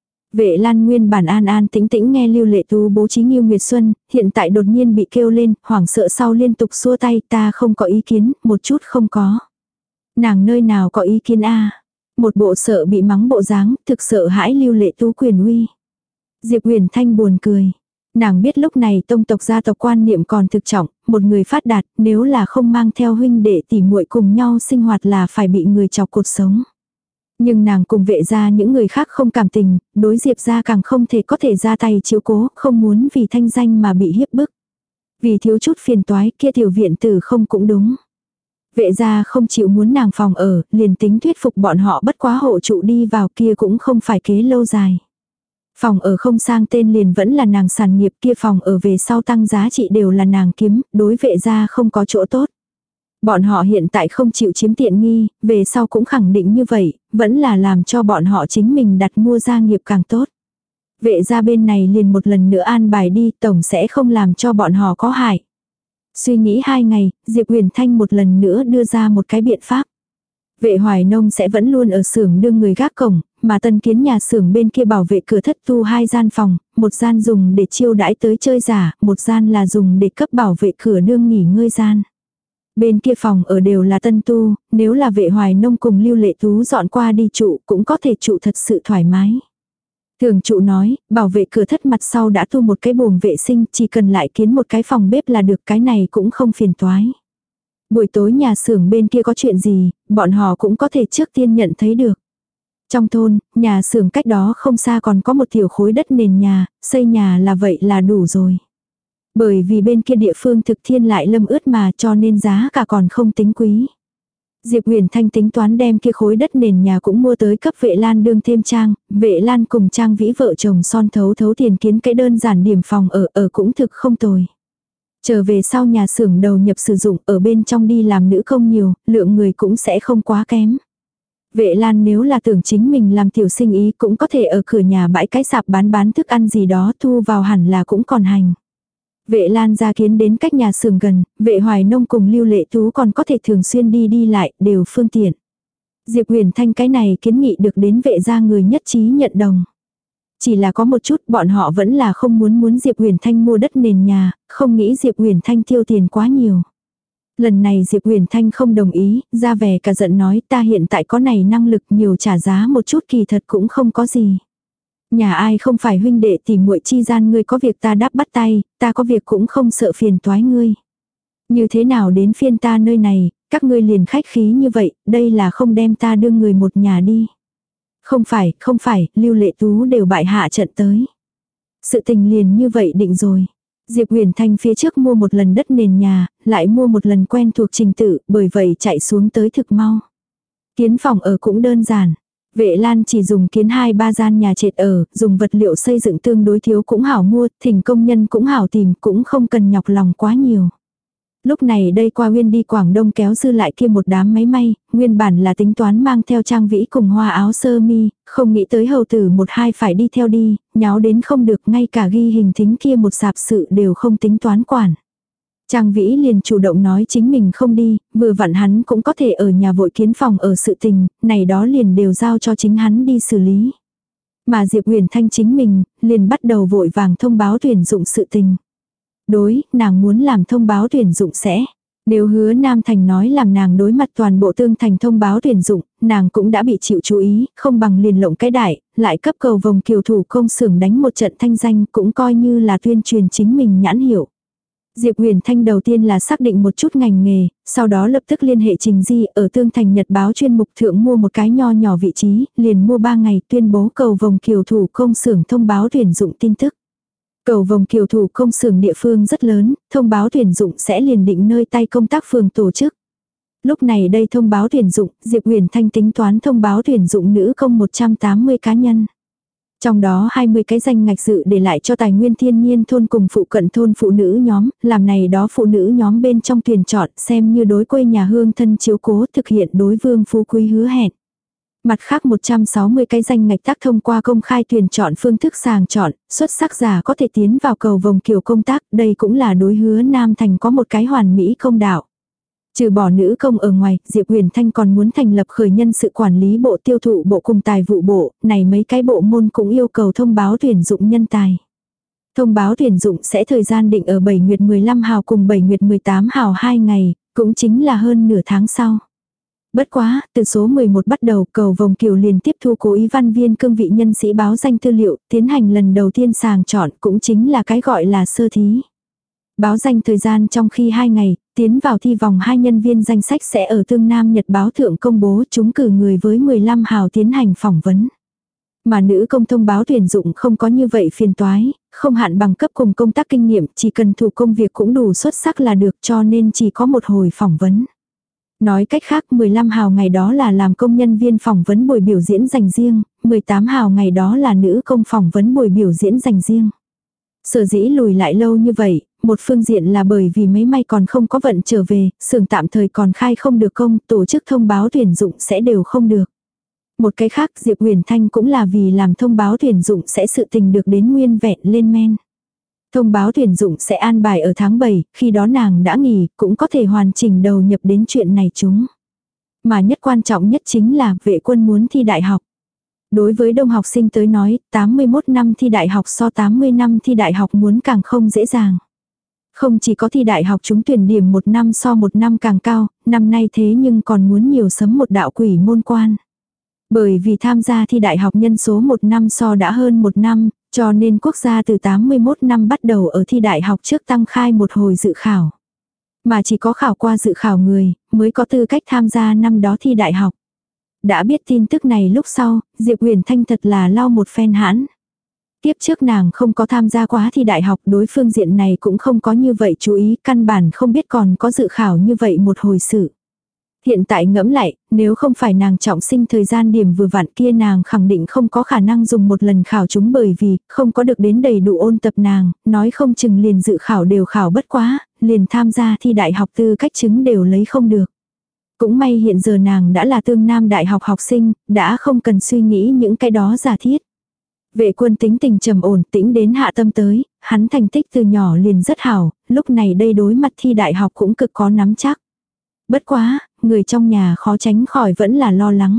Vệ lan nguyên bản an an tĩnh tĩnh nghe Lưu Lệ Tú bố trí Nghiêu Nguyệt Xuân, hiện tại đột nhiên bị kêu lên, hoảng sợ sau liên tục xua tay, ta không có ý kiến, một chút không có. Nàng nơi nào có ý kiến a? Một bộ sợ bị mắng bộ dáng, thực sợ hãi Lưu Lệ Tú quyền uy. Diệp Uyển Thanh buồn cười. Nàng biết lúc này tông tộc gia tộc quan niệm còn thực trọng, một người phát đạt, nếu là không mang theo huynh đệ tỉ muội cùng nhau sinh hoạt là phải bị người chọc cột sống. Nhưng nàng cùng vệ ra những người khác không cảm tình, đối Diệp ra càng không thể có thể ra tay chiếu cố, không muốn vì thanh danh mà bị hiếp bức. Vì thiếu chút phiền toái kia tiểu viện tử không cũng đúng. Vệ ra không chịu muốn nàng phòng ở, liền tính thuyết phục bọn họ bất quá hộ trụ đi vào kia cũng không phải kế lâu dài. Phòng ở không sang tên liền vẫn là nàng sản nghiệp, kia phòng ở về sau tăng giá trị đều là nàng kiếm, đối vệ ra không có chỗ tốt. Bọn họ hiện tại không chịu chiếm tiện nghi, về sau cũng khẳng định như vậy, vẫn là làm cho bọn họ chính mình đặt mua gia nghiệp càng tốt. Vệ ra bên này liền một lần nữa an bài đi, tổng sẽ không làm cho bọn họ có hại. Suy nghĩ hai ngày, Diệp Uyển Thanh một lần nữa đưa ra một cái biện pháp. Vệ Hoài Nông sẽ vẫn luôn ở xưởng đương người gác cổng, mà tân kiến nhà xưởng bên kia bảo vệ cửa thất tu hai gian phòng, một gian dùng để chiêu đãi tới chơi giả, một gian là dùng để cấp bảo vệ cửa đương nghỉ ngơi gian. Bên kia phòng ở đều là tân tu, nếu là vệ Hoài Nông cùng Lưu Lệ Tú dọn qua đi trụ cũng có thể trụ thật sự thoải mái. Thường trụ nói, bảo vệ cửa thất mặt sau đã tu một cái buồng vệ sinh, chỉ cần lại kiến một cái phòng bếp là được, cái này cũng không phiền toái. Buổi tối nhà xưởng bên kia có chuyện gì, bọn họ cũng có thể trước tiên nhận thấy được. Trong thôn, nhà xưởng cách đó không xa còn có một tiểu khối đất nền nhà, xây nhà là vậy là đủ rồi. Bởi vì bên kia địa phương thực thiên lại lâm ướt mà cho nên giá cả còn không tính quý. Diệp Uyển Thanh tính toán đem kia khối đất nền nhà cũng mua tới cấp vệ lan đương thêm trang, vệ lan cùng Trang Vĩ vợ chồng son thấu thấu tiền kiến cái đơn giản điểm phòng ở ở cũng thực không tồi. Trở về sau nhà xưởng đầu nhập sử dụng ở bên trong đi làm nữ công nhiều, lượng người cũng sẽ không quá kém. Vệ lan nếu là tưởng chính mình làm tiểu sinh ý cũng có thể ở cửa nhà bãi cái sạp bán bán thức ăn gì đó thu vào hẳn là cũng còn hành. Vệ Lan gia kiến đến cách nhà xưởng gần, Vệ Hoài Nông cùng Lưu Lệ Tú còn có thể thường xuyên đi đi lại, đều phương tiện. Diệp Huyền Thanh cái này kiến nghị được đến vệ gia người nhất trí nhận đồng. Chỉ là có một chút bọn họ vẫn là không muốn muốn Diệp Huyền Thanh mua đất nền nhà, không nghĩ Diệp Huyền Thanh tiêu tiền quá nhiều. Lần này Diệp Huyền Thanh không đồng ý, ra vẻ cả giận nói ta hiện tại có này năng lực nhiều trả giá một chút kỳ thật cũng không có gì. Nhà ai không phải huynh đệ tỉ muội chi gian, ngươi có việc ta đáp bắt tay, ta có việc cũng không sợ phiền toái ngươi. Như thế nào đến phiên ta nơi này, các ngươi liền khách khí như vậy, đây là không đem ta đưa người một nhà đi. Không phải, không phải, Lưu Lệ Tú đều bại hạ trận tới. Sự tình liền như vậy định rồi. Diệp Huyền Thanh phía trước mua một lần đất nền nhà, lại mua một lần quen thuộc trình tự, bởi vậy chạy xuống tới thực mau. Kiến phòng ở cũng đơn giản. Vệ Lan chỉ dùng kiến hai ba gian nhà trệt ở, dùng vật liệu xây dựng tương đối thiếu cũng hảo mua, thỉnh công nhân cũng hảo tìm, cũng không cần nhọc lòng quá nhiều. Lúc này đây qua Nguyên đi Quảng Đông kéo dư lại kia một đám máy may, nguyên bản là tính toán mang theo Trang Vĩ cùng hoa áo sơ mi, không nghĩ tới hầu tử một hai phải đi theo đi, nháo đến không được, ngay cả ghi hình thính kia một sạp sự đều không tính toán quản. Trang Vĩ liền chủ động nói chính mình không đi, vừa vặn hắn cũng có thể ở nhà vội kiến phòng ở sự tình, này đó liền đều giao cho chính hắn đi xử lý. Mà Diệp Huyền Thanh chính mình, liền bắt đầu vội vàng thông báo tuyển dụng sự tình. Đối, nàng muốn làm thông báo tuyển dụng sẽ. Nếu Hứa Nam Thành nói làm nàng đối mặt toàn bộ Tương Thành thông báo tuyển dụng, nàng cũng đã bị chịu chú ý, không bằng liền lộng cái đại, lại cấp Cầu Vồng kiều thủ công xưởng đánh một trận thanh danh, cũng coi như là tuyên truyền chính mình nhãn hiệu. Diệp Huyền Thanh đầu tiên là xác định một chút ngành nghề, sau đó lập tức liên hệ Trình Di ở Tương Thành Nhật báo chuyên mục thượng mua một cái nho nhỏ vị trí, liền mua ba ngày tuyên bố Cầu Vồng kiều thủ công xưởng thông báo tuyển dụng tin tức. Cầu Vồng kiều thủ công xưởng địa phương rất lớn, thông báo tuyển dụng sẽ liền định nơi tay công tác phường tổ chức. Lúc này đây thông báo tuyển dụng, Diệp Huyền Thanh tính toán thông báo tuyển dụng nữ công một trăm tám mươi cá nhân. Trong đó hai mươi cái danh ngạch dự để lại cho tài nguyên thiên nhiên thôn cùng phụ cận thôn phụ nữ nhóm, làm này đó phụ nữ nhóm bên trong tuyển chọn xem như đối quê nhà hương thân chiếu cố thực hiện đối vương phú quý hứa hẹn. Mặt khác một trăm sáu mươi cái danh ngạch tác thông qua công khai tuyển chọn phương thức sàng chọn, xuất sắc giả có thể tiến vào Cầu Vồng kiều công tác, đây cũng là đối Hứa Nam Thành có một cái hoàn mỹ công đạo. Trừ bỏ nữ công ở ngoài, Diệp Huyền Thanh còn muốn thành lập khởi nhân sự quản lý bộ, tiêu thụ bộ cùng tài vụ bộ, này mấy cái bộ môn cũng yêu cầu thông báo tuyển dụng nhân tài. Thông báo tuyển dụng sẽ thời gian định ở bảy nguyệt mười lăm hào cùng bảy nguyệt mười tám hào hai ngày, cũng chính là hơn nửa tháng sau. Bất quá, từ số mười một bắt đầu, Cầu Vồng kiều liền tiếp thu cố ý văn viên cương vị nhân sĩ báo danh tư liệu, tiến hành lần đầu tiên sàng chọn, cũng chính là cái gọi là sơ thí. Báo danh thời gian trong khi hai ngày, tiến vào thi vòng hai nhân viên danh sách sẽ ở Tương Nam Nhật báo thượng công bố, chúng cử người với mười lăm hào tiến hành phỏng vấn. Mà nữ công thông báo tuyển dụng không có như vậy phiền toái, không hạn bằng cấp cùng công tác kinh nghiệm, chỉ cần thủ công việc cũng đủ xuất sắc là được, cho nên chỉ có một hồi phỏng vấn. Nói cách khác mười lăm hào ngày đó là làm công nhân viên phỏng vấn buổi biểu diễn dành riêng, mười tám hào ngày đó là nữ công phỏng vấn buổi biểu diễn dành riêng. Sở dĩ lùi lại lâu như vậy, một phương diện là bởi vì máy may còn không có vận trở về, xưởng tạm thời còn khai không được công, tổ chức thông báo tuyển dụng sẽ đều không được. Một cái khác Diệp Huyền Thanh cũng là vì làm thông báo tuyển dụng sẽ sự tình được đến nguyên vẹn lên men. Thông báo tuyển dụng sẽ an bài ở tháng bảy, khi đó nàng đã nghỉ, cũng có thể hoàn chỉnh đầu nhập đến chuyện này chúng. Mà nhất quan trọng nhất chính là vệ quân muốn thi đại học. Đối với đông học sinh tới nói, tám mươi mốt năm thi đại học so tám mươi năm thi đại học muốn càng không dễ dàng. Không chỉ có thi đại học trúng tuyển điểm một năm so một năm càng cao, năm nay thế nhưng còn muốn nhiều sấm một đạo quỷ môn quan. Bởi vì tham gia thi đại học nhân số một năm so đã hơn một năm, cho nên quốc gia từ tám mươi mốt năm bắt đầu ở thi đại học trước tăng khai một hồi dự khảo. Mà chỉ có khảo qua dự khảo người, mới có tư cách tham gia năm đó thi đại học. Đã biết tin tức này lúc sau, Diệp Huyền Thanh thật là lau một phen hãn. Tiếp trước nàng không có tham gia quá thi đại học, đối phương diện này cũng không có như vậy chú ý, căn bản không biết còn có dự khảo như vậy một hồi sự. Hiện tại ngẫm lại, nếu không phải nàng trọng sinh thời gian điểm vừa vặn kia nàng khẳng định không có khả năng dùng một lần khảo chúng, bởi vì không có được đến đầy đủ ôn tập nàng, nói không chừng liền dự khảo đều khảo bất quá, liền tham gia thi đại học tư cách chứng đều lấy không được. Cũng may hiện giờ nàng đã là Tương Nam đại học học sinh, đã không cần suy nghĩ những cái đó giả thiết. Vệ Quân tính tình trầm ổn, tĩnh đến hạ tâm tới, hắn thành tích từ nhỏ liền rất hảo, lúc này đây đối mặt thi đại học cũng cực có nắm chắc. Bất quá, người trong nhà khó tránh khỏi vẫn là lo lắng.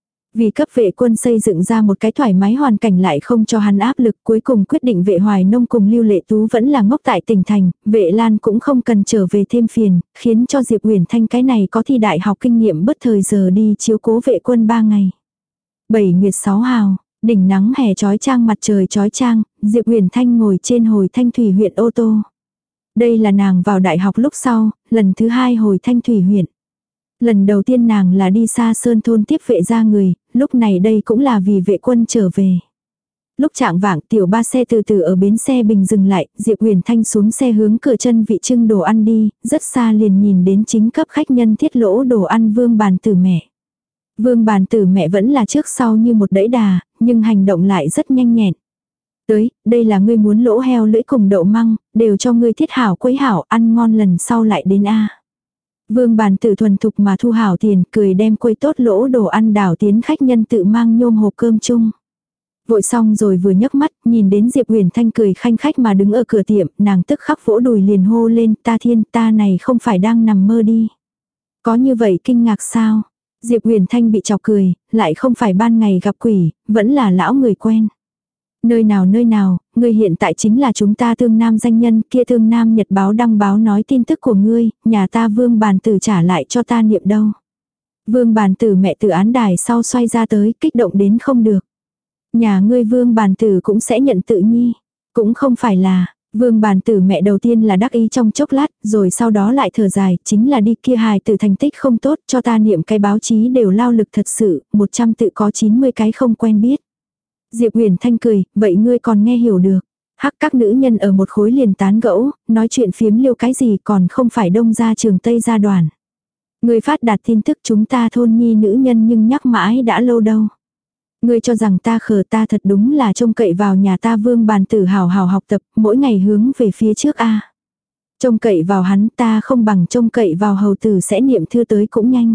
Vì cấp Vệ Quân xây dựng ra một cái thoải mái hoàn cảnh lại không cho hắn áp lực, cuối cùng quyết định Vệ Hoài Nông cùng Lưu Lệ Tú vẫn là ngốc tại tỉnh thành, Vệ Lan cũng không cần trở về thêm phiền, khiến cho Diệp Uyển Thanh cái này có thi đại học kinh nghiệm bất thời giờ đi chiếu cố Vệ Quân ba ngày. Bảy nguyệt sáu hào, đỉnh nắng hè chói chang, mặt trời chói chang, Diệp Uyển Thanh ngồi trên hồi Thanh Thủy huyện ô tô. Đây là nàng vào đại học lúc sau, lần thứ hai hồi Thanh Thủy huyện. Lần đầu tiên nàng là đi xa sơn thôn tiếp Vệ gia người, lúc này đây cũng là vì Vệ Quân trở về. Lúc trạng vạng tiểu ba xe từ từ ở bến xe Bình dừng lại, Diệp Uyển Thanh xuống xe hướng cửa chân vị trưng đồ ăn đi, rất xa liền nhìn đến chính cấp khách nhân thiết lỗ đồ ăn Vương Bàn Tử mẹ. Vương Bàn Tử mẹ vẫn là trước sau như một đẫy đà, nhưng hành động lại rất nhanh nhẹn. Tới, đây là ngươi muốn lỗ heo lưỡi cùng đậu măng, đều cho ngươi thiết hảo quấy hảo, ăn ngon lần sau lại đến a. Vương Bàn Tử thuần thục mà thu hảo tiền, cười đem quấy tốt lỗ đồ ăn đảo tiến khách nhân tự mang nhôm hộp cơm chung. Vội xong rồi vừa nhấc mắt, nhìn đến Diệp Uyển Thanh cười khanh khách mà đứng ở cửa tiệm, nàng tức khắc vỗ đùi liền hô lên, ta thiên, ta này không phải đang nằm mơ đi. Có như vậy kinh ngạc sao? Diệp Uyển Thanh bị chọc cười, lại không phải ban ngày gặp quỷ, vẫn là lão người quen. Nơi nào nơi nào, ngươi hiện tại chính là chúng ta Tương Nam danh nhân, kia Tương Nam Nhật báo đăng báo nói tin tức của ngươi, nhà ta Vương Bàn Tử trả lại cho ta niệm đâu. Vương Bàn Tử mẹ từ án đài sau xoay ra tới, kích động đến không được. Nhà ngươi Vương Bàn Tử cũng sẽ nhận tự nhi. Cũng không phải là, Vương Bàn Tử mẹ đầu tiên là đắc ý trong chốc lát, rồi sau đó lại thở dài, chính là đi kia hài tử thành tích không tốt, cho ta niệm cái báo chí đều lao lực thật sự, một trăm tự có chín mươi cái không quen biết. Diệp Uyển Thanh cười, vậy ngươi còn nghe hiểu được. Hắc, các nữ nhân ở một khối liền tán gẫu, nói chuyện phiếm liêu cái gì còn không phải đông ra trường tây ra đoàn. Ngươi phát đạt tin tức chúng ta thôn nhi nữ nhân nhưng nhắc mãi đã lâu đâu. Ngươi cho rằng ta khờ, ta thật đúng là trông cậy vào nhà ta Vương Bàn Tử hào hào học tập, mỗi ngày hướng về phía trước a. Trông cậy vào hắn, ta không bằng trông cậy vào hầu tử sẽ niệm thư tới cũng nhanh.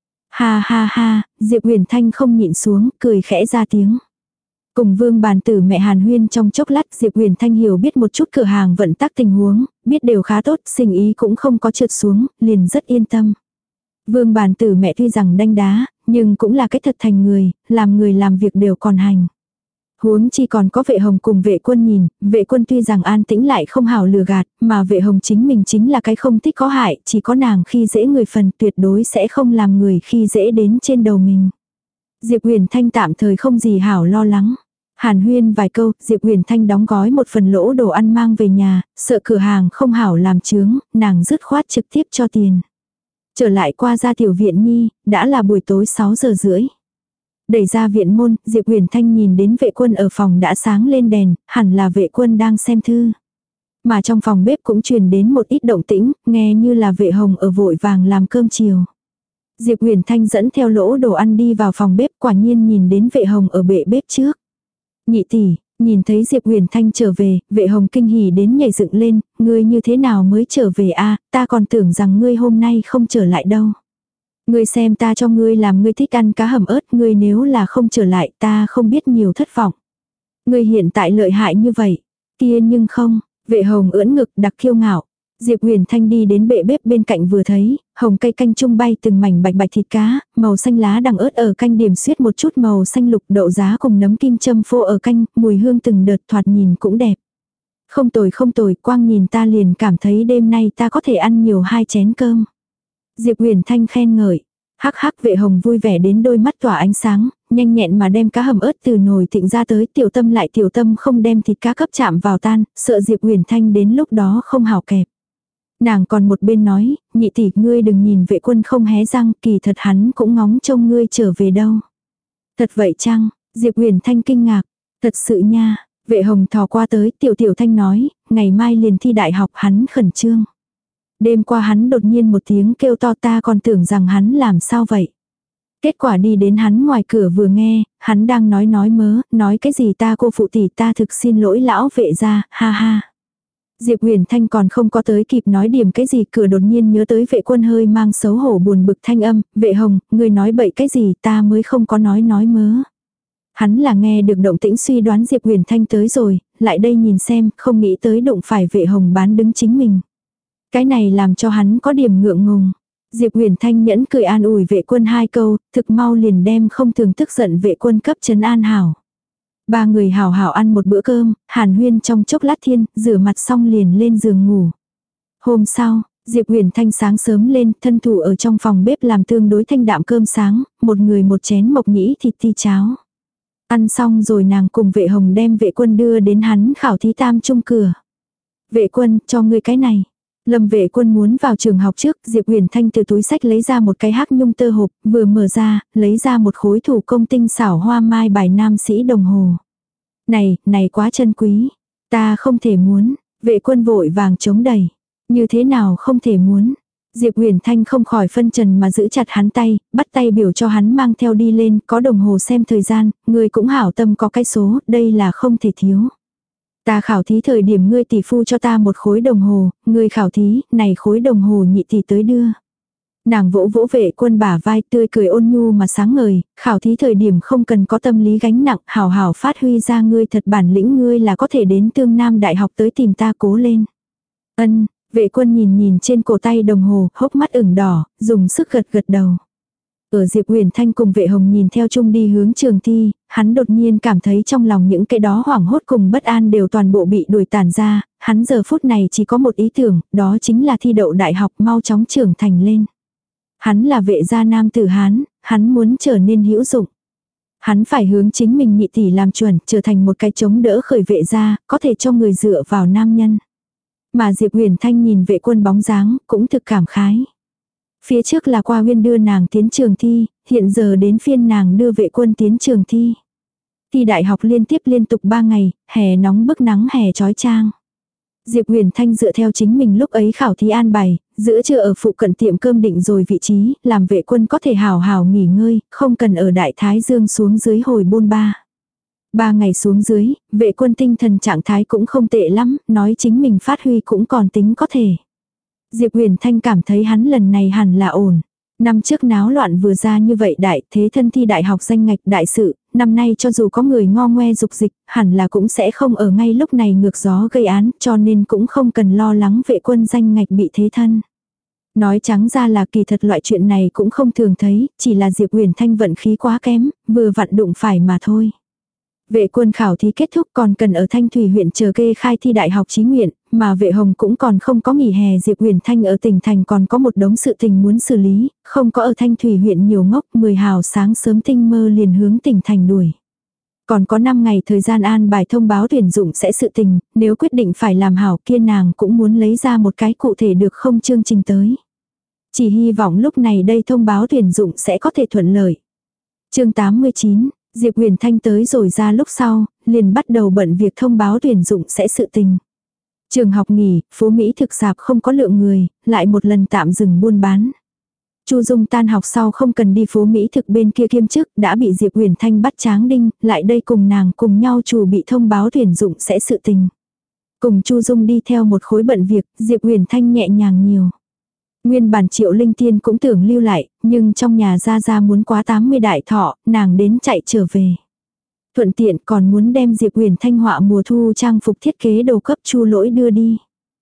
Ha ha ha, Diệp Uyển Thanh không nhịn xuống, cười khẽ ra tiếng. Cùng Vương Bàn Tử mẹ hàn huyên trong chốc lát, Diệp Uyển Thanh hiểu biết một chút cửa hàng vận tắc tình huống, biết đều khá tốt, sinh ý cũng không có trượt xuống, liền rất yên tâm. Vương Bàn Tử mẹ tuy rằng đanh đá, nhưng cũng là cái thật thành người, làm người làm việc đều còn hành. Huống chi còn có Vệ Hồng cùng Vệ Quân nhìn, Vệ Quân tuy rằng an tĩnh lại không hảo lừa gạt, mà Vệ Hồng chính mình chính là cái không thích có hại, chỉ có nàng khi dễ người phần tuyệt đối sẽ không làm người khi dễ đến trên đầu mình. Diệp Uyển Thanh tạm thời không gì hảo lo lắng. Hàn huyên vài câu, Diệp Uyển Thanh đóng gói một phần lỗ đồ ăn mang về nhà, sợ cửa hàng không hảo làm chướng, nàng dứt khoát trực tiếp cho tiền. Trở lại qua ra tiểu viện nhi, đã là buổi tối sáu giờ rưỡi. Đẩy ra viện môn, Diệp Uyển Thanh nhìn đến Vệ Quân ở phòng đã sáng lên đèn, hẳn là Vệ Quân đang xem thư. Mà trong phòng bếp cũng truyền đến một ít động tĩnh, nghe như là Vệ Hồng ở vội vàng làm cơm chiều. Diệp Uyển Thanh dẫn theo lỗ đồ ăn đi vào phòng bếp, quả nhiên nhìn đến Vệ Hồng ở bệ bếp trước. Nhị tỷ, nhìn thấy Diệp Uyển Thanh trở về, Vệ Hồng kinh hỉ đến nhảy dựng lên, ngươi như thế nào mới trở về a? Ta còn tưởng rằng ngươi hôm nay không trở lại đâu. Ngươi xem ta cho ngươi làm ngươi thích ăn cá hầm ớt, ngươi nếu là không trở lại ta không biết nhiều thất vọng. Ngươi hiện tại lợi hại như vậy, kia nhưng không, Vệ Hồng ưỡn ngực đặc kiêu ngạo. Diệp Uyển Thanh đi đến bệ bếp bên cạnh vừa thấy, hồng cây canh trung bay từng mảnh bạch bạch thịt cá, màu xanh lá đằng ớt ở canh điểm xuyết một chút màu xanh lục, đậu giá cùng nấm kim châm phô ở canh, mùi hương từng đợt thoạt nhìn cũng đẹp. Không tồi không tồi, quang nhìn ta liền cảm thấy đêm nay ta có thể ăn nhiều hai chén cơm. Diệp Uyển Thanh khen ngợi. Hắc hắc, Vệ Hồng vui vẻ đến đôi mắt tỏa ánh sáng, nhanh nhẹn mà đem cá hầm ớt từ nồi thịnh ra tới, tiểu tâm lại tiểu tâm không đem thịt cá cấp chạm vào tan, sợ Diệp Uyển Thanh đến lúc đó không hảo kẹp. Nàng còn một bên nói, nhị tỷ ngươi đừng nhìn Vệ Quân không hé răng, kỳ thật hắn cũng ngóng trông ngươi trở về đâu. Thật vậy chăng? Diệp Uyển Thanh kinh ngạc. Thật sự nha. Vệ Hồng thò qua tới, tiểu tiểu thanh nói, ngày mai liền thi đại học, hắn khẩn trương. Đêm qua hắn đột nhiên một tiếng kêu to, ta còn tưởng rằng hắn làm sao vậy. Kết quả đi đến hắn ngoài cửa vừa nghe, hắn đang nói nói mớ, nói cái gì ta cô phụ tỷ, ta thực xin lỗi lão Vệ gia, ha ha. Diệp Uyển Thanh còn không có tới kịp nói điểm cái gì, cửa đột nhiên nhớ tới Vệ Quân hơi mang xấu hổ buồn bực thanh âm, Vệ Hồng, ngươi nói bậy cái gì, ta mới không có nói nói mớ. Hắn là nghe được động tĩnh suy đoán Diệp Huyền Thanh tới rồi, lại đây nhìn xem, không nghĩ tới đụng phải Vệ Hồng bán đứng chính mình. Cái này làm cho hắn có điểm ngượng ngùng. Diệp Huyền Thanh nhẫn cười an ủi Vệ Quân hai câu, thực mau liền đem không thường tức giận Vệ Quân cấp trấn an hảo. Ba người hảo hảo ăn một bữa cơm, hàn huyên trong chốc lát thiên, rửa mặt xong liền lên giường ngủ. Hôm sau, Diệp Huyền Thanh sáng sớm lên, thân thủ ở trong phòng bếp làm tương đối thanh đạm cơm sáng, một người một chén mộc nhĩ thịt ti cháo. Ăn xong rồi nàng cùng Vệ Hồng đem Vệ Quân đưa đến hắn khảo thí tam trung cửa. Vệ Quân, cho ngươi cái này. Lâm Vệ Quân muốn vào trường học trước, Diệp Huyền Thanh từ túi sách lấy ra một cái hắc nhung tơ hộp, vừa mở ra, lấy ra một khối thủ công tinh xảo hoa mai bài nam sĩ đồng hồ. Này, này quá chân quý. Ta không thể muốn. Vệ Quân vội vàng chống đẩy. Như thế nào không thể muốn. Diệp Huyền Thanh không khỏi phân trần mà giữ chặt hắn tay, bắt tay biểu cho hắn mang theo đi lên, có đồng hồ xem thời gian, người cũng hảo tâm có cái số, đây là không thể thiếu. Ta khảo thí thời điểm ngươi tỷ phu cho ta một khối đồng hồ, ngươi khảo thí, này khối đồng hồ nhị tỷ tới đưa. Nàng vỗ vỗ Vệ Quân bả vai tươi cười ôn nhu mà sáng ngời, khảo thí thời điểm không cần có tâm lý gánh nặng, hảo hảo phát huy ra ngươi thật bản lĩnh, ngươi là có thể đến Tương Nam Đại học tới tìm ta, cố lên. Ân. Vệ Quân nhìn nhìn trên cổ tay đồng hồ, hốc mắt ửng đỏ, dùng sức gật gật đầu. Ở Diệp Huyền Thanh cùng Vệ Hồng nhìn theo chung đi hướng trường thi, hắn đột nhiên cảm thấy trong lòng những cái đó hoảng hốt cùng bất an đều toàn bộ bị đuổi tản ra, hắn giờ phút này chỉ có một ý tưởng, đó chính là thi đậu đại học mau chóng trưởng thành lên. Hắn là Vệ gia nam tử Hán, hắn muốn trở nên hữu dụng. Hắn phải hướng chính mình nhị tỷ làm chuẩn, trở thành một cái chống đỡ khởi Vệ gia, có thể cho người dựa vào nam nhân. Mà Diệp Huyền Thanh nhìn Vệ Quân bóng dáng, cũng thực cảm khái. Phía trước là Qua Huyên đưa nàng tiến trường thi, hiện giờ đến phiên nàng đưa Vệ Quân tiến trường thi. Thi đại học liên tiếp liên tục ba ngày, hè nóng bức nắng hè chói chang. Diệp Huyền Thanh dựa theo chính mình lúc ấy khảo thí an bài, giữa trưa ở phụ cận tiệm cơm định rồi vị trí, làm Vệ Quân có thể hào hào nghỉ ngơi, không cần ở Đại Thái Dương xuống dưới hồi bôn ba. Ba ngày xuống dưới, Vệ Quân tinh thần trạng thái cũng không tệ lắm, nói chính mình phát huy cũng còn tính có thể. Diệp Huyền Thanh cảm thấy hắn lần này hẳn là ổn. Năm trước náo loạn vừa ra như vậy đại thế thân thi đại học danh ngạch đại sự, năm nay cho dù có người ngo ngoe dục dịch, hẳn là cũng sẽ không ở ngay lúc này ngược gió gây án, cho nên cũng không cần lo lắng Vệ Quân danh ngạch bị thế thân. Nói trắng ra là kỳ thật loại chuyện này cũng không thường thấy, chỉ là Diệp Huyền Thanh vận khí quá kém, vừa vặn đụng phải mà thôi. Vệ Quân khảo thí kết thúc còn cần ở Thanh Thủy huyện chờ kê khai thi đại học chí nguyện, mà Vệ Hồng cũng còn không có nghỉ hè, Diệp Huyền Thanh ở tỉnh thành còn có một đống sự tình muốn xử lý, không có ở Thanh Thủy huyện nhiều ngốc, mười hào sáng sớm tinh mơ liền hướng tỉnh thành đuổi. Còn có năm ngày thời gian an bài thông báo tuyển dụng sẽ sự tình, nếu quyết định phải làm hảo kia nàng cũng muốn lấy ra một cái cụ thể được không chương trình tới. Chỉ hy vọng lúc này đây thông báo tuyển dụng sẽ có thể thuận lợi. Chương tám mươi chín, Diệp Huyền Thanh tới rồi ra lúc sau, liền bắt đầu bận việc thông báo tuyển dụng sẽ sự tình. Trường học nghỉ, phố Mỹ thực sạp không có lượng người, lại một lần tạm dừng buôn bán. Chu Dung tan học sau không cần đi phố Mỹ thực bên kia kiêm chức, đã bị Diệp Huyền Thanh bắt tráng đinh, lại đây cùng nàng cùng nhau chủ bị thông báo tuyển dụng sẽ sự tình. Cùng Chu Dung đi theo một khối bận việc, Diệp Huyền Thanh nhẹ nhàng nhiều. Nguyên bản Triệu Linh Tiên cũng tưởng lưu lại, nhưng trong nhà Gia Gia muốn quá tám mươi đại thọ, nàng đến chạy trở về. Thuận tiện còn muốn đem Diệp Huyền Thanh họa mùa thu trang phục thiết kế đồ cấp Chu Lỗi đưa đi.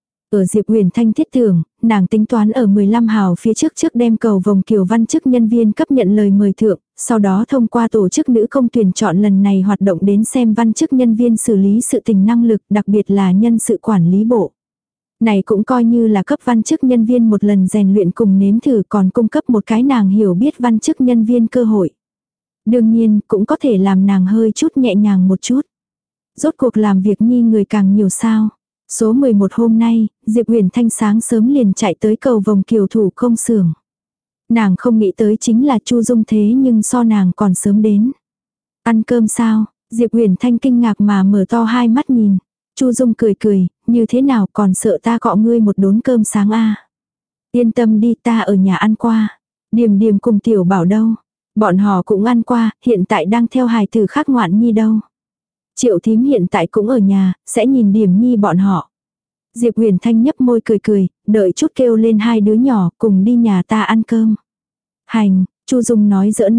Ở Diệp Huyền Thanh thiết tưởng, nàng tính toán ở mười lăm hào phía trước trước đem cầu vòng kiều văn chức nhân viên cấp nhận lời mời thượng, sau đó thông qua tổ chức nữ công tuyển chọn lần này hoạt động đến xem văn chức nhân viên xử lý sự tình năng lực, đặc biệt là nhân sự quản lý bộ. Này cũng coi như là cấp văn chức nhân viên một lần rèn luyện cùng nếm thử, còn cung cấp một cái nàng hiểu biết văn chức nhân viên cơ hội. Đương nhiên, cũng có thể làm nàng hơi chút nhẹ nhàng một chút. Rốt cuộc làm việc nhi người càng nhiều sao. Số mười một hôm nay, Diệp Huyền Thanh sáng sớm liền chạy tới cầu vòng kiều thủ công xưởng. Nàng không nghĩ tới chính là Chu Dung thế nhưng so nàng còn sớm đến. Ăn cơm sao? Diệp Huyền Thanh kinh ngạc mà mở to hai mắt nhìn. Chu Dung cười cười, như thế nào còn sợ ta cọ ngươi một đốn cơm sáng a? À? Yên tâm đi, ta ở nhà ăn qua. Điềm Điềm cùng Tiểu Bảo đâu? Bọn họ cũng ăn qua, hiện tại đang theo hài tử khác ngoạn nhi đâu. Triệu thím hiện tại cũng ở nhà, sẽ nhìn Điềm nhi bọn họ. Diệp Huyền Thanh nhấp môi cười cười, đợi chút kêu lên hai đứa nhỏ cùng đi nhà ta ăn cơm. Hành, Chu Dung nói giỡn nói,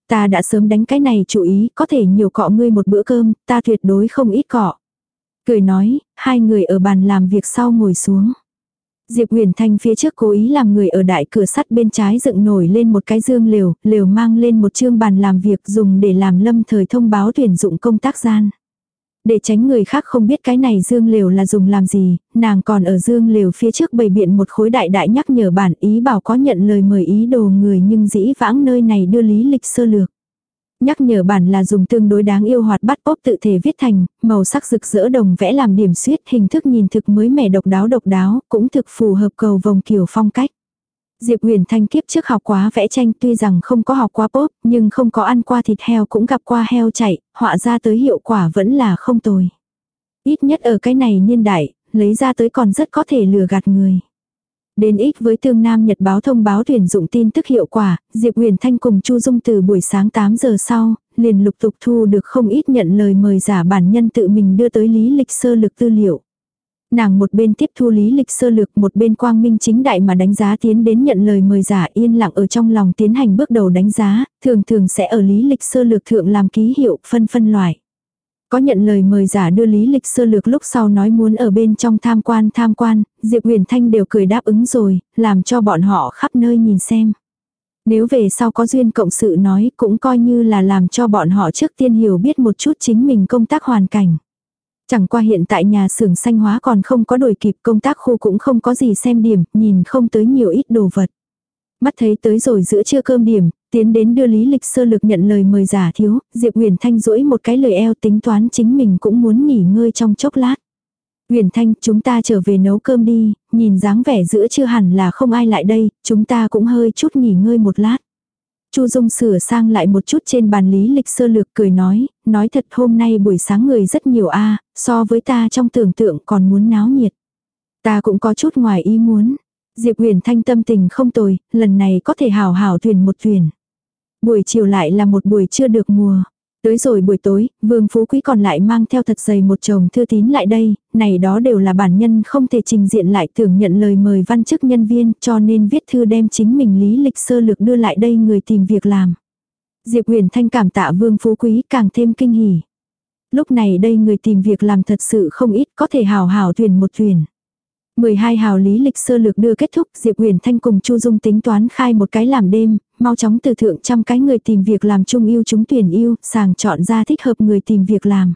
Ta đã sớm đánh cái này chủ ý, có thể nhiều cọ ngươi một bữa cơm, ta tuyệt đối không ít cọ. Cười nói, hai người ở bàn làm việc sau ngồi xuống. Diệp Huyền Thanh phía trước cố ý làm người ở đại cửa sắt bên trái dựng nổi lên một cái dương lều, lều mang lên một chương bàn làm việc dùng để làm lâm thời thông báo tuyển dụng công tác gian. Để tránh người khác không biết cái này dương lều là dùng làm gì, nàng còn ở dương lều phía trước bày biện một khối đại đại nhắc nhở bản ý bảo có nhận lời mời ý đồ người nhưng dĩ vãng nơi này đưa lý lịch sơ lược. Nhắc nhở bản là dùng tương đối đáng yêu hoạt bát pop tự thể viết thành, màu sắc rực rỡ đồng vẽ làm điểm xuyết, hình thức nhìn thực mới mẻ độc đáo độc đáo, cũng thực phù hợp cầu vồng kiểu phong cách. Diệp Huyền Thanh kiếp trước học quá vẽ tranh, tuy rằng không có học qua pop, nhưng không có ăn qua thịt heo cũng gặp qua heo chạy, họa ra tới hiệu quả vẫn là không tồi. Ít nhất ở cái này niên đại, lấy ra tới còn rất có thể lừa gạt người. Đến ích với Tương Nam Nhật báo thông báo tuyển dụng tin tức hiệu quả, Diệp Huyền Thanh cùng Chu Dung từ buổi sáng tám giờ sau, liền lục tục thu được không ít nhận lời mời giả bản nhân tự mình đưa tới lý lịch sơ lược tư liệu. Nàng một bên tiếp thu lý lịch sơ lược, một bên quang minh chính đại mà đánh giá tiến đến nhận lời mời giả, yên lặng ở trong lòng tiến hành bước đầu đánh giá, thường thường sẽ ở lý lịch sơ lược thượng làm ký hiệu phân phân loại. Có nhận lời mời giả đưa lý lịch sơ lược lúc sau nói muốn ở bên trong tham quan tham quan, Diệp Huyền Thanh đều cười đáp ứng rồi, làm cho bọn họ khắp nơi nhìn xem. Nếu về sau có duyên cộng sự nói cũng coi như là làm cho bọn họ trước tiên hiểu biết một chút chính mình công tác hoàn cảnh. Chẳng qua hiện tại nhà xưởng xanh hóa còn không có đổi kịp, công tác khu cũng không có gì xem điểm, nhìn không tới nhiều ít đồ vật. Mắt thấy tới rồi giữa trưa cơm điểm, tiến đến đưa lý lịch sơ lược nhận lời mời giả thiếu, Diệp Huyền Thanh duỗi một cái lời eo tính toán chính mình cũng muốn nghỉ ngơi trong chốc lát. Huyền Thanh, chúng ta trở về nấu cơm đi, nhìn dáng vẻ giữa trưa hẳn là không ai lại đây, chúng ta cũng hơi chút nghỉ ngơi một lát. Chu Dung sửa sang lại một chút trên bàn lý lịch sơ lược cười nói, nói thật hôm nay buổi sáng người rất nhiều a, so với ta trong tưởng tượng còn muốn náo nhiệt. Ta cũng có chút ngoài ý muốn. Diệp Huyền Thanh tâm tình không tồi, lần này có thể hào hào thuyền một thuyền. Buổi chiều lại là một buổi chưa được mùa. Tới rồi buổi tối, Vương Phú Quý còn lại mang theo thật dày một chồng thư tín lại đây, này đó đều là bản nhân không thể trình diện lại tưởng nhận lời mời văn chức nhân viên, cho nên viết thư đem chính mình lý lịch sơ lược đưa lại đây người tìm việc làm. Diệp Huyền Thanh cảm tạ Vương Phú Quý càng thêm kinh hỉ. Lúc này đây người tìm việc làm thật sự không ít, có thể hào hào thuyền một thuyền. mười hai hào lý lịch sơ lược đưa kết thúc, Diệp Huyền Thanh cùng Chu Dung tính toán khai một cái làm đêm, mau chóng từ thượng trăm cái người tìm việc làm chung yêu chúng tuyển yêu, sàng chọn ra thích hợp người tìm việc làm.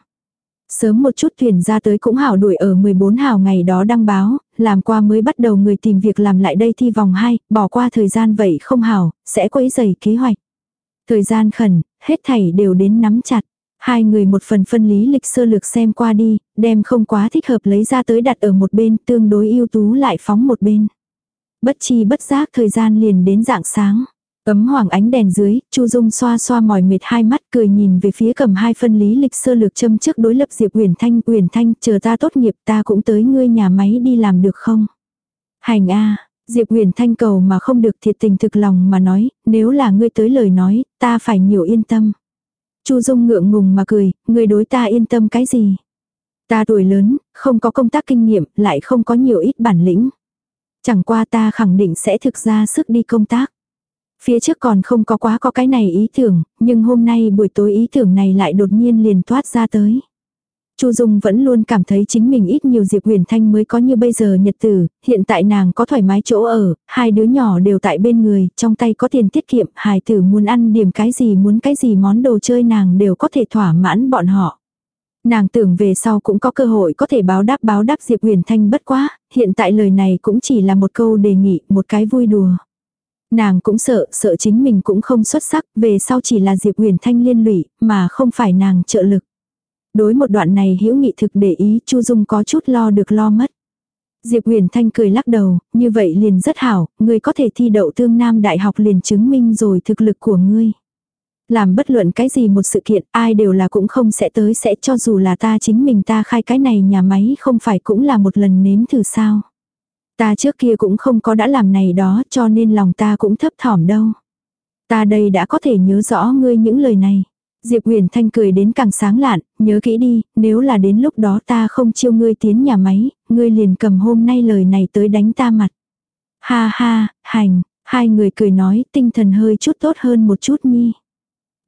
Sớm một chút tuyển ra tới cũng hảo đuổi ở mười bốn hào ngày đó đăng báo, làm qua mới bắt đầu người tìm việc làm lại đây thi vòng hai, bỏ qua thời gian vậy không hảo, sẽ quấy rầy kế hoạch. Thời gian khẩn, hết thảy đều đến nắm chặt. Hai người một phần phân lý lịch sơ lược xem qua đi, đem không quá thích hợp lấy ra tới đặt ở một bên, tương đối ưu tú lại phóng một bên. Bất chi bất giác thời gian liền đến rạng sáng. Ấm hoàng ánh đèn dưới, Chu Dung xoa xoa mỏi mệt hai mắt cười nhìn về phía cầm hai phân lý lịch sơ lược châm trước đối lập Diệp Huyền Thanh. Huyền Thanh, chờ ta tốt nghiệp ta cũng tới ngươi nhà máy đi làm được không? Hành a. Diệp Huyền Thanh cầu mà không được, thiệt tình thực lòng mà nói, nếu là ngươi tới lời nói, ta phải nhiều yên tâm. Chu Dung ngượng ngùng mà cười, ngươi đối ta yên tâm cái gì? Ta tuổi lớn, không có công tác kinh nghiệm, lại không có nhiều ít bản lĩnh. Chẳng qua ta khẳng định sẽ thực ra sức đi công tác. Phía trước còn không có quá có cái này ý tưởng, nhưng hôm nay buổi tối ý tưởng này lại đột nhiên liền toát ra tới. Chu Dung vẫn luôn cảm thấy chính mình ít nhiều Diệp Huyền Thanh mới có như bây giờ nhật tử, hiện tại nàng có thoải mái chỗ ở, hai đứa nhỏ đều tại bên người, trong tay có tiền tiết kiệm, hài tử muốn ăn điểm cái gì muốn cái gì món đồ chơi nàng đều có thể thỏa mãn bọn họ. Nàng tưởng về sau cũng có cơ hội có thể báo đáp báo đáp Diệp Huyền Thanh bất quá, hiện tại lời này cũng chỉ là một câu đề nghị, một cái vui đùa. Nàng cũng sợ, sợ chính mình cũng không xuất sắc, về sau chỉ là Diệp Huyền Thanh liên lụy, mà không phải nàng trợ lực. Đối một đoạn này hữu nghị thực để ý, Chu Dung có chút lo được lo mất. Diệp Huyền Thanh cười lắc đầu, như vậy liền rất hảo, ngươi có thể thi đậu Tương Nam Đại học liền chứng minh rồi thực lực của ngươi. Làm bất luận cái gì một sự kiện, ai đều là cũng không sẽ tới sẽ cho dù là ta chính mình ta khai cái này nhà máy không phải cũng là một lần nếm thử sao. Ta trước kia cũng không có đã làm này đó cho nên lòng ta cũng thấp thỏm đâu. Ta đây đã có thể nhớ rõ ngươi những lời này. Diệp Huyền Thanh cười đến càng sáng lạn, nhớ kỹ đi, nếu là đến lúc đó ta không chiêu ngươi tiến nhà máy, ngươi liền cầm hôm nay lời này tới đánh ta mặt. Ha ha, hành, hai người cười nói tinh thần hơi chút tốt hơn một chút nhi.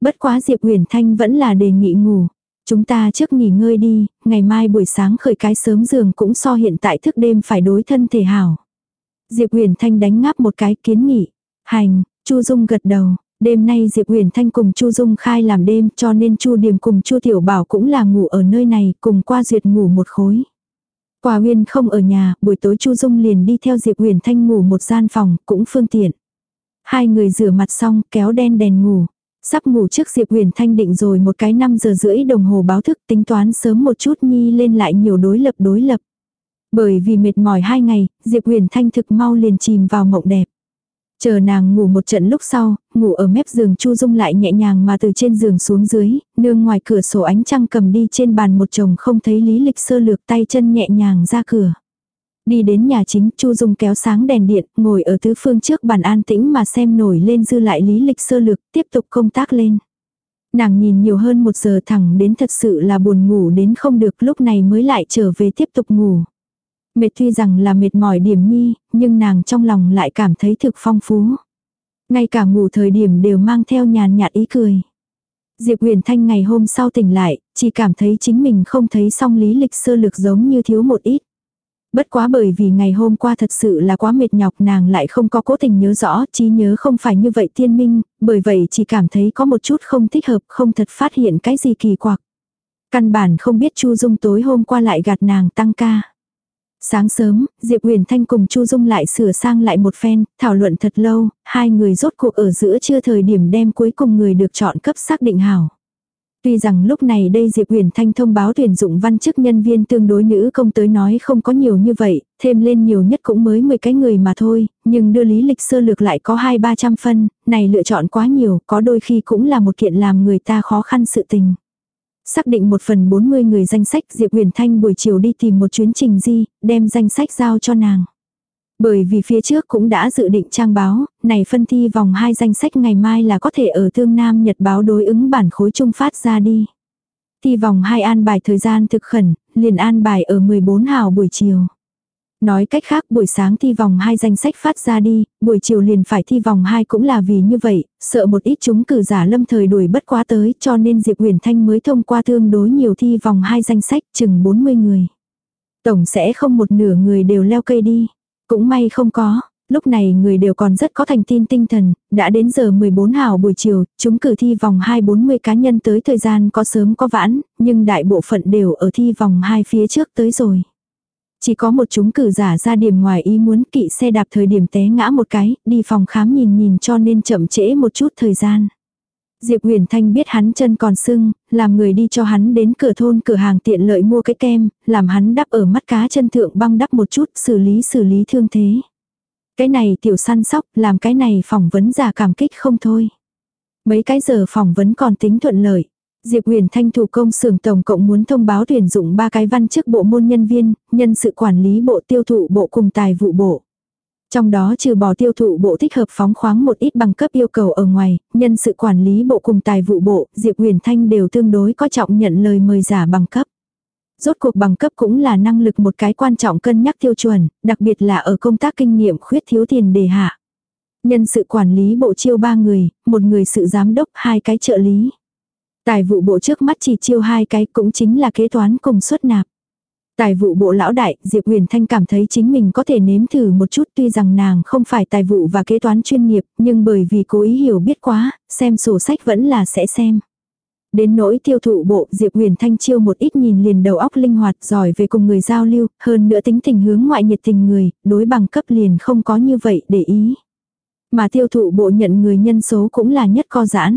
Bất quá Diệp Huyền Thanh vẫn là đề nghị ngủ. Chúng ta trước nghỉ ngơi đi, ngày mai buổi sáng khởi cái sớm giường cũng so hiện tại thức đêm phải đối thân thể hảo. Diệp Huyền Thanh đánh ngáp một cái kiến nghị. Hành, Chu Dung gật đầu. Đêm nay Diệp Huyền Thanh cùng Chu Dung khai làm đêm cho nên Chu Điềm cùng Chu Tiểu Bảo cũng là ngủ ở nơi này cùng qua duyệt ngủ một khối. Quả Uyên không ở nhà, buổi tối Chu Dung liền đi theo Diệp Huyền Thanh ngủ một gian phòng, cũng phương tiện. Hai người rửa mặt xong, kéo đen đèn ngủ. Sắp ngủ trước Diệp Huyền Thanh định rồi một cái năm giờ rưỡi đồng hồ báo thức, tính toán sớm một chút nhi lên lại nhiều đối lập đối lập. Bởi vì mệt mỏi hai ngày, Diệp Huyền Thanh thực mau liền chìm vào mộng đẹp. Chờ nàng ngủ một trận lúc sau, ngủ ở mép giường Chu Dung lại nhẹ nhàng mà từ trên giường xuống dưới, nương ngoài cửa sổ ánh trăng cầm đi trên bàn một chồng không thấy lý lịch sơ lược, tay chân nhẹ nhàng ra cửa. Đi đến nhà chính, Chu Dung kéo sáng đèn điện, ngồi ở tứ phương trước bàn an tĩnh mà xem nổi lên dư lại lý lịch sơ lược, tiếp tục công tác lên. Nàng nhìn nhiều hơn một giờ thẳng đến thật sự là buồn ngủ đến không được, lúc này mới lại trở về tiếp tục ngủ. Mệt tuy rằng là mệt mỏi điểm nhi, nhưng nàng trong lòng lại cảm thấy thực phong phú. Ngay cả ngủ thời điểm đều mang theo nhàn nhạt ý cười. Diệp Huyền Thanh ngày hôm sau tỉnh lại, chỉ cảm thấy chính mình không thấy xong lý lịch sơ lược giống như thiếu một ít. Bất quá bởi vì ngày hôm qua thật sự là quá mệt nhọc, nàng lại không có cố tình nhớ rõ, trí nhớ không phải như vậy tiên minh, bởi vậy chỉ cảm thấy có một chút không thích hợp, không thật phát hiện cái gì kỳ quặc. Căn bản không biết Chu Dung tối hôm qua lại gạt nàng tăng ca. Sáng sớm, Diệp Huyền Thanh cùng Chu Dung lại sửa sang lại một phen, thảo luận thật lâu, hai người rốt cuộc ở giữa trưa thời điểm đem cuối cùng người được chọn cấp xác định hảo. Tuy rằng lúc này đây Diệp Huyền Thanh thông báo tuyển dụng văn chức nhân viên tương đối nữ công tới nói không có nhiều như vậy, thêm lên nhiều nhất cũng mới mười cái người mà thôi, nhưng đưa lý lịch sơ lược lại có hai ba trăm phân, này lựa chọn quá nhiều, có đôi khi cũng là một kiện làm người ta khó khăn sự tình. Xác định một phần bốn mươi người danh sách, Diệp Huyền Thanh buổi chiều đi tìm một chuyến trình di, đem danh sách giao cho nàng. Bởi vì phía trước cũng đã dự định trang báo, này phân thi vòng hai danh sách ngày mai là có thể ở Tương Nam Nhật báo đối ứng bản khối trung phát ra đi. Thi vòng hai an bài thời gian thực khẩn, liền an bài ở mười bốn hào buổi chiều. Nói cách khác buổi sáng thi vòng hai danh sách phát ra đi, buổi chiều liền phải thi vòng hai cũng là vì như vậy, sợ một ít chúng cử giả lâm thời đuổi bất quá tới cho nên Diệp Huyền Thanh mới thông qua tương đối nhiều thi vòng hai danh sách chừng bốn mươi người. Tổng sẽ không một nửa người đều leo cây đi. Cũng may không có, lúc này người đều còn rất có thành tin tinh thần, đã đến giờ mười bốn hào buổi chiều, chúng cử thi vòng hai bốn mươi cá nhân tới thời gian có sớm có vãn, nhưng đại bộ phận đều ở thi vòng hai phía trước tới rồi. Chỉ có một chúng cử giả ra điểm ngoài ý muốn, kỵ xe đạp thời điểm té ngã một cái, đi phòng khám nhìn nhìn cho nên chậm trễ một chút thời gian. Diệp Huyền Thanh biết hắn chân còn sưng, làm người đi cho hắn đến cửa thôn cửa hàng tiện lợi mua cái kem, làm hắn đắp ở mắt cá chân thượng băng đắp một chút, xử lý xử lý thương thế. Cái này tiểu săn sóc, làm cái này phỏng vấn giả cảm kích không thôi. Mấy cái giờ phỏng vấn còn tính thuận lợi. Diệp Huyền Thanh thủ công xưởng tổng cộng muốn thông báo tuyển dụng ba cái văn chức bộ môn nhân viên, nhân sự quản lý bộ, tiêu thụ bộ cùng tài vụ bộ. Trong đó trừ bỏ tiêu thụ bộ thích hợp phóng khoáng một ít bằng cấp yêu cầu ở ngoài, nhân sự quản lý bộ cùng tài vụ bộ, Diệp Huyền Thanh đều tương đối coi trọng nhận lời mời giả bằng cấp. Rốt cuộc bằng cấp cũng là năng lực một cái quan trọng cân nhắc tiêu chuẩn, đặc biệt là ở công tác kinh nghiệm khuyết thiếu tiền đề hạ. Nhân sự quản lý bộ chiêu ba người, một người sự giám đốc, hai cái trợ lý. Tài vụ bộ trước mắt chỉ chiêu hai cái, cũng chính là kế toán cùng xuất nạp. Tài vụ bộ lão đại, Diệp Huyền Thanh cảm thấy chính mình có thể nếm thử một chút, tuy rằng nàng không phải tài vụ và kế toán chuyên nghiệp, nhưng bởi vì cố ý hiểu biết quá, xem sổ sách vẫn là sẽ xem. Đến nỗi tiêu thụ bộ, Diệp Huyền Thanh chiêu một ít nhìn liền đầu óc linh hoạt, giỏi về cùng người giao lưu, hơn nữa tính tình hướng ngoại nhiệt tình người, đối bằng cấp liền không có như vậy để ý. Mà tiêu thụ bộ nhận người nhân số cũng là nhất co giãn.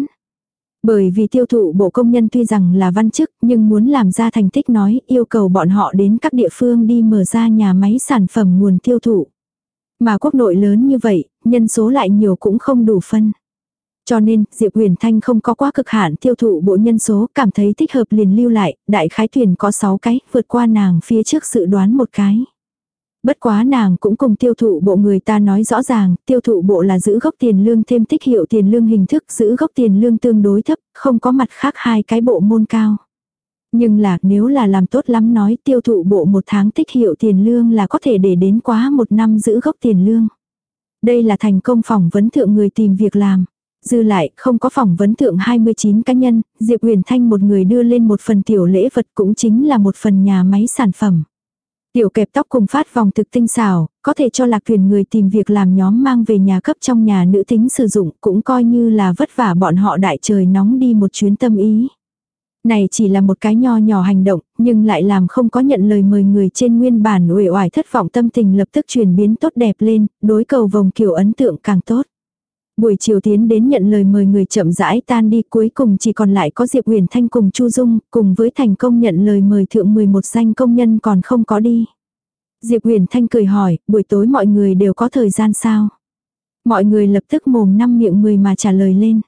Bởi vì tiêu thụ bộ công nhân tuy rằng là văn chức, nhưng muốn làm ra thành tích nói, yêu cầu bọn họ đến các địa phương đi mở ra nhà máy sản phẩm nguồn tiêu thụ. Mà quốc nội lớn như vậy, nhân số lại nhiều cũng không đủ phân. Cho nên, Diệp Huyền Thanh không có quá cực hạn tiêu thụ bộ nhân số, cảm thấy thích hợp liền lưu lại, đại khái tuyển có sáu cái, vượt qua nàng phía trước dự đoán một cái. Bất quá nàng cũng cùng tiêu thụ bộ người ta nói rõ ràng, tiêu thụ bộ là giữ gốc tiền lương thêm tích hiệu tiền lương hình thức, giữ gốc tiền lương tương đối thấp, không có mặt khác hai cái bộ môn cao. Nhưng là nếu là làm tốt lắm nói tiêu thụ bộ một tháng tích hiệu tiền lương là có thể để đến quá một năm giữ gốc tiền lương. Đây là thành công phỏng vấn thượng người tìm việc làm. dư lại không có phỏng vấn thượng hai mươi chín cá nhân, Diệp Huyền Thanh một người đưa lên một phần tiểu lễ vật cũng chính là một phần nhà máy sản phẩm. Tiểu kẹp tóc cùng phát vòng thực tinh xảo, có thể cho Lạc Thuyền người tìm việc làm nhóm mang về nhà cấp trong nhà nữ tính sử dụng, cũng coi như là vất vả bọn họ đại trời nóng đi một chuyến tâm ý. Này chỉ là một cái nho nhỏ hành động, nhưng lại làm không có nhận lời mời người trên nguyên bản uể oải thất vọng tâm tình lập tức chuyển biến tốt đẹp lên, đối cầu vồng kiều ấn tượng càng tốt. Buổi chiều tiến đến nhận lời mời người chậm rãi tan đi, cuối cùng chỉ còn lại có Diệp Huyền Thanh cùng Chu Dung, cùng với thành công nhận lời mời thượng mười một danh công nhân còn không có đi. Diệp Huyền Thanh cười hỏi, buổi tối mọi người đều có thời gian sao? Mọi người lập tức mồm năm miệng mười mà trả lời lên.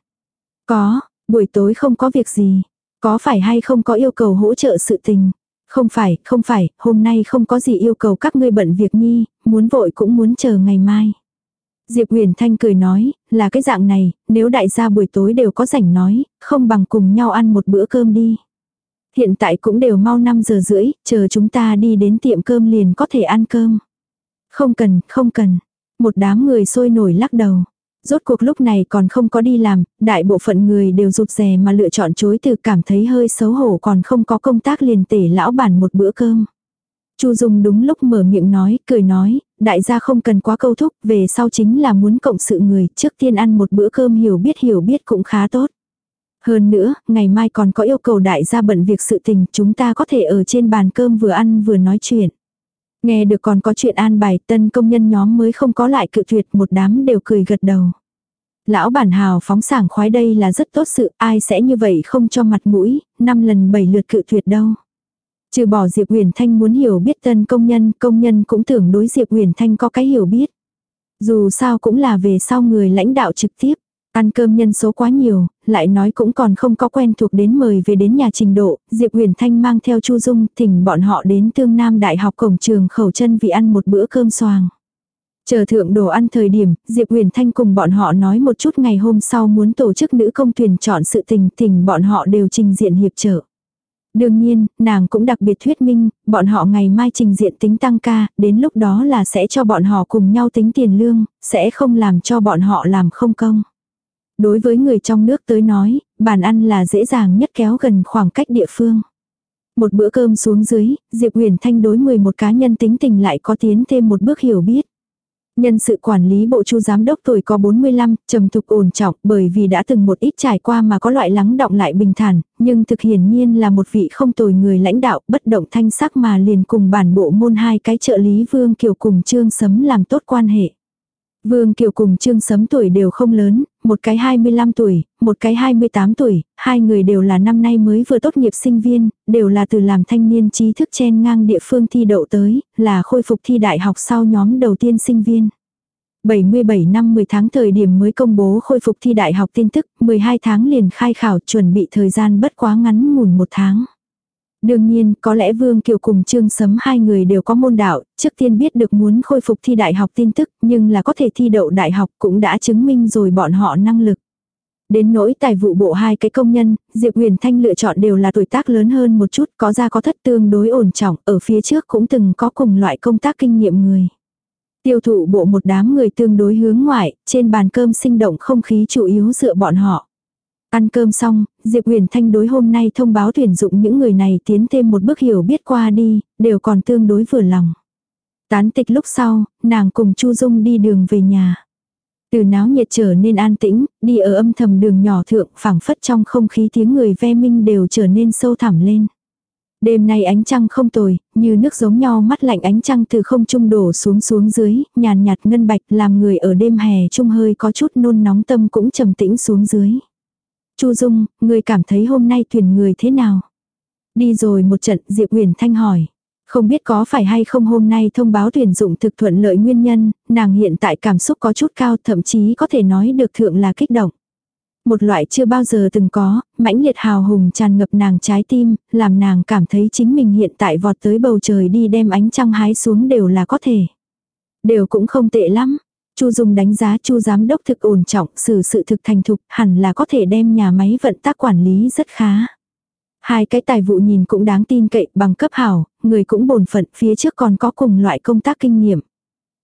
Có, buổi tối không có việc gì. Có phải hay không có yêu cầu hỗ trợ sự tình? Không phải, không phải, hôm nay không có gì yêu cầu các ngươi bận việc nhi, muốn vội cũng muốn chờ ngày mai. Diệp Huyền Thanh cười nói, là cái dạng này, nếu đại gia buổi tối đều có rảnh nói, không bằng cùng nhau ăn một bữa cơm đi. Hiện tại cũng đều mau năm giờ rưỡi, chờ chúng ta đi đến tiệm cơm liền có thể ăn cơm. Không cần, không cần. Một đám người sôi nổi lắc đầu. Rốt cuộc lúc này còn không có đi làm, đại bộ phận người đều rụt rè mà lựa chọn chối từ, cảm thấy hơi xấu hổ, còn không có công tác liền tể lão bản một bữa cơm. Chu Dung đúng lúc mở miệng nói, cười nói, đại gia không cần quá câu thúc, về sau chính là muốn cộng sự người, trước tiên ăn một bữa cơm hiểu biết hiểu biết cũng khá tốt. Hơn nữa, ngày mai còn có yêu cầu đại gia bận việc sự tình, chúng ta có thể ở trên bàn cơm vừa ăn vừa nói chuyện. Nghe được còn có chuyện an bài, tân công nhân nhóm mới không có lại cự tuyệt, một đám đều cười gật đầu. Lão bản hào phóng sảng khoái, đây là rất tốt sự, ai sẽ như vậy không cho mặt mũi, năm lần bảy lượt cự tuyệt đâu. Trừ bỏ Diệp Huyền Thanh muốn hiểu biết tân công nhân, công nhân cũng tưởng đối Diệp Huyền Thanh có cái hiểu biết. Dù sao cũng là về sau người lãnh đạo trực tiếp. Ăn cơm nhân số quá nhiều, lại nói cũng còn không có quen thuộc đến mời về đến nhà trình độ, Diệp Huyền Thanh mang theo Chu Dung thỉnh bọn họ đến Tương Nam Đại học cổng trường Khẩu Chân vì ăn một bữa cơm xoàng. Chờ thượng đồ ăn thời điểm, Diệp Huyền Thanh cùng bọn họ nói một chút ngày hôm sau muốn tổ chức nữ công tuyển chọn sự tình, thỉnh bọn họ đều trình diện hiệp trợ. Đương nhiên, nàng cũng đặc biệt thuyết minh, bọn họ ngày mai trình diện tính tăng ca, đến lúc đó là sẽ cho bọn họ cùng nhau tính tiền lương, sẽ không làm cho bọn họ làm không công. Đối với người trong nước tới nói, bàn ăn là dễ dàng nhất kéo gần khoảng cách địa phương. Một bữa cơm xuống dưới, Diệp Huyền Thanh đối mười một cá nhân tính tình lại có tiến thêm một bước hiểu biết. Nhân sự quản lý bộ Chu giám đốc tuổi có bốn mươi lăm, trầm thục ổn trọng, bởi vì đã từng một ít trải qua mà có loại lắng đọng lại bình thản, nhưng thực hiển nhiên là một vị không tồi người lãnh đạo, bất động thanh sắc mà liền cùng bản bộ môn hai cái trợ lý Vương Kiều cùng Trương Sấm làm tốt quan hệ. Vương Kiều cùng Trương Sấm tuổi đều không lớn, một cái hai mươi lăm tuổi, một cái hai mươi tám tuổi, hai người đều là năm nay mới vừa tốt nghiệp sinh viên, đều là từ làm thanh niên trí thức chen ngang địa phương thi đậu tới, là khôi phục thi đại học sau nhóm đầu tiên sinh viên. bảy mươi bảy năm mười tháng thời điểm mới công bố khôi phục thi đại học tin tức, mười hai tháng liền khai khảo, chuẩn bị thời gian bất quá ngắn ngủn một tháng. Đương nhiên, có lẽ Vương Kiều cùng Trương Sấm hai người đều có môn đạo, trước tiên biết được muốn khôi phục thi đại học tin tức, nhưng là có thể thi đậu đại học cũng đã chứng minh rồi bọn họ năng lực. Đến nỗi tài vụ bộ hai cái công nhân, Diệp Huyền Thanh lựa chọn đều là tuổi tác lớn hơn một chút, có ra có thất tương đối ổn trọng, ở phía trước cũng từng có cùng loại công tác kinh nghiệm người. Tiêu thụ bộ một đám người tương đối hướng ngoại, trên bàn cơm sinh động không khí chủ yếu dựa bọn họ. Ăn cơm xong, Diệp Huyền Thanh đối hôm nay thông báo tuyển dụng những người này tiến thêm một bước hiểu biết qua đi, đều còn tương đối vừa lòng. Tán tịch lúc sau, nàng cùng Chu Dung đi đường về nhà. Từ náo nhiệt trở nên an tĩnh, đi ở âm thầm đường nhỏ thượng, phảng phất trong không khí tiếng người ve minh đều trở nên sâu thẳm lên. Đêm nay ánh trăng không tồi, như nước giống nhau mắt lạnh ánh trăng từ không trung đổ xuống xuống dưới, nhàn nhạt ngân bạch làm người ở đêm hè trung hơi có chút nôn nóng tâm cũng trầm tĩnh xuống dưới. Chu Dung, người cảm thấy hôm nay tuyển người thế nào? Đi rồi một trận, Diệp Huyền Thanh hỏi. Không biết có phải hay không hôm nay thông báo tuyển dụng thực thuận lợi nguyên nhân, nàng hiện tại cảm xúc có chút cao, thậm chí có thể nói được thượng là kích động. Một loại chưa bao giờ từng có, mãnh liệt hào hùng tràn ngập nàng trái tim, làm nàng cảm thấy chính mình hiện tại vọt tới bầu trời đi đem ánh trăng hái xuống đều là có thể. Đều cũng không tệ lắm. Chu Dung đánh giá Chu giám đốc thực ổn trọng, xử sự thực thành thục, hẳn là có thể đem nhà máy vận tác quản lý rất khá. Hai cái tài vụ nhìn cũng đáng tin cậy, bằng cấp hảo, người cũng bổn phận, phía trước còn có cùng loại công tác kinh nghiệm.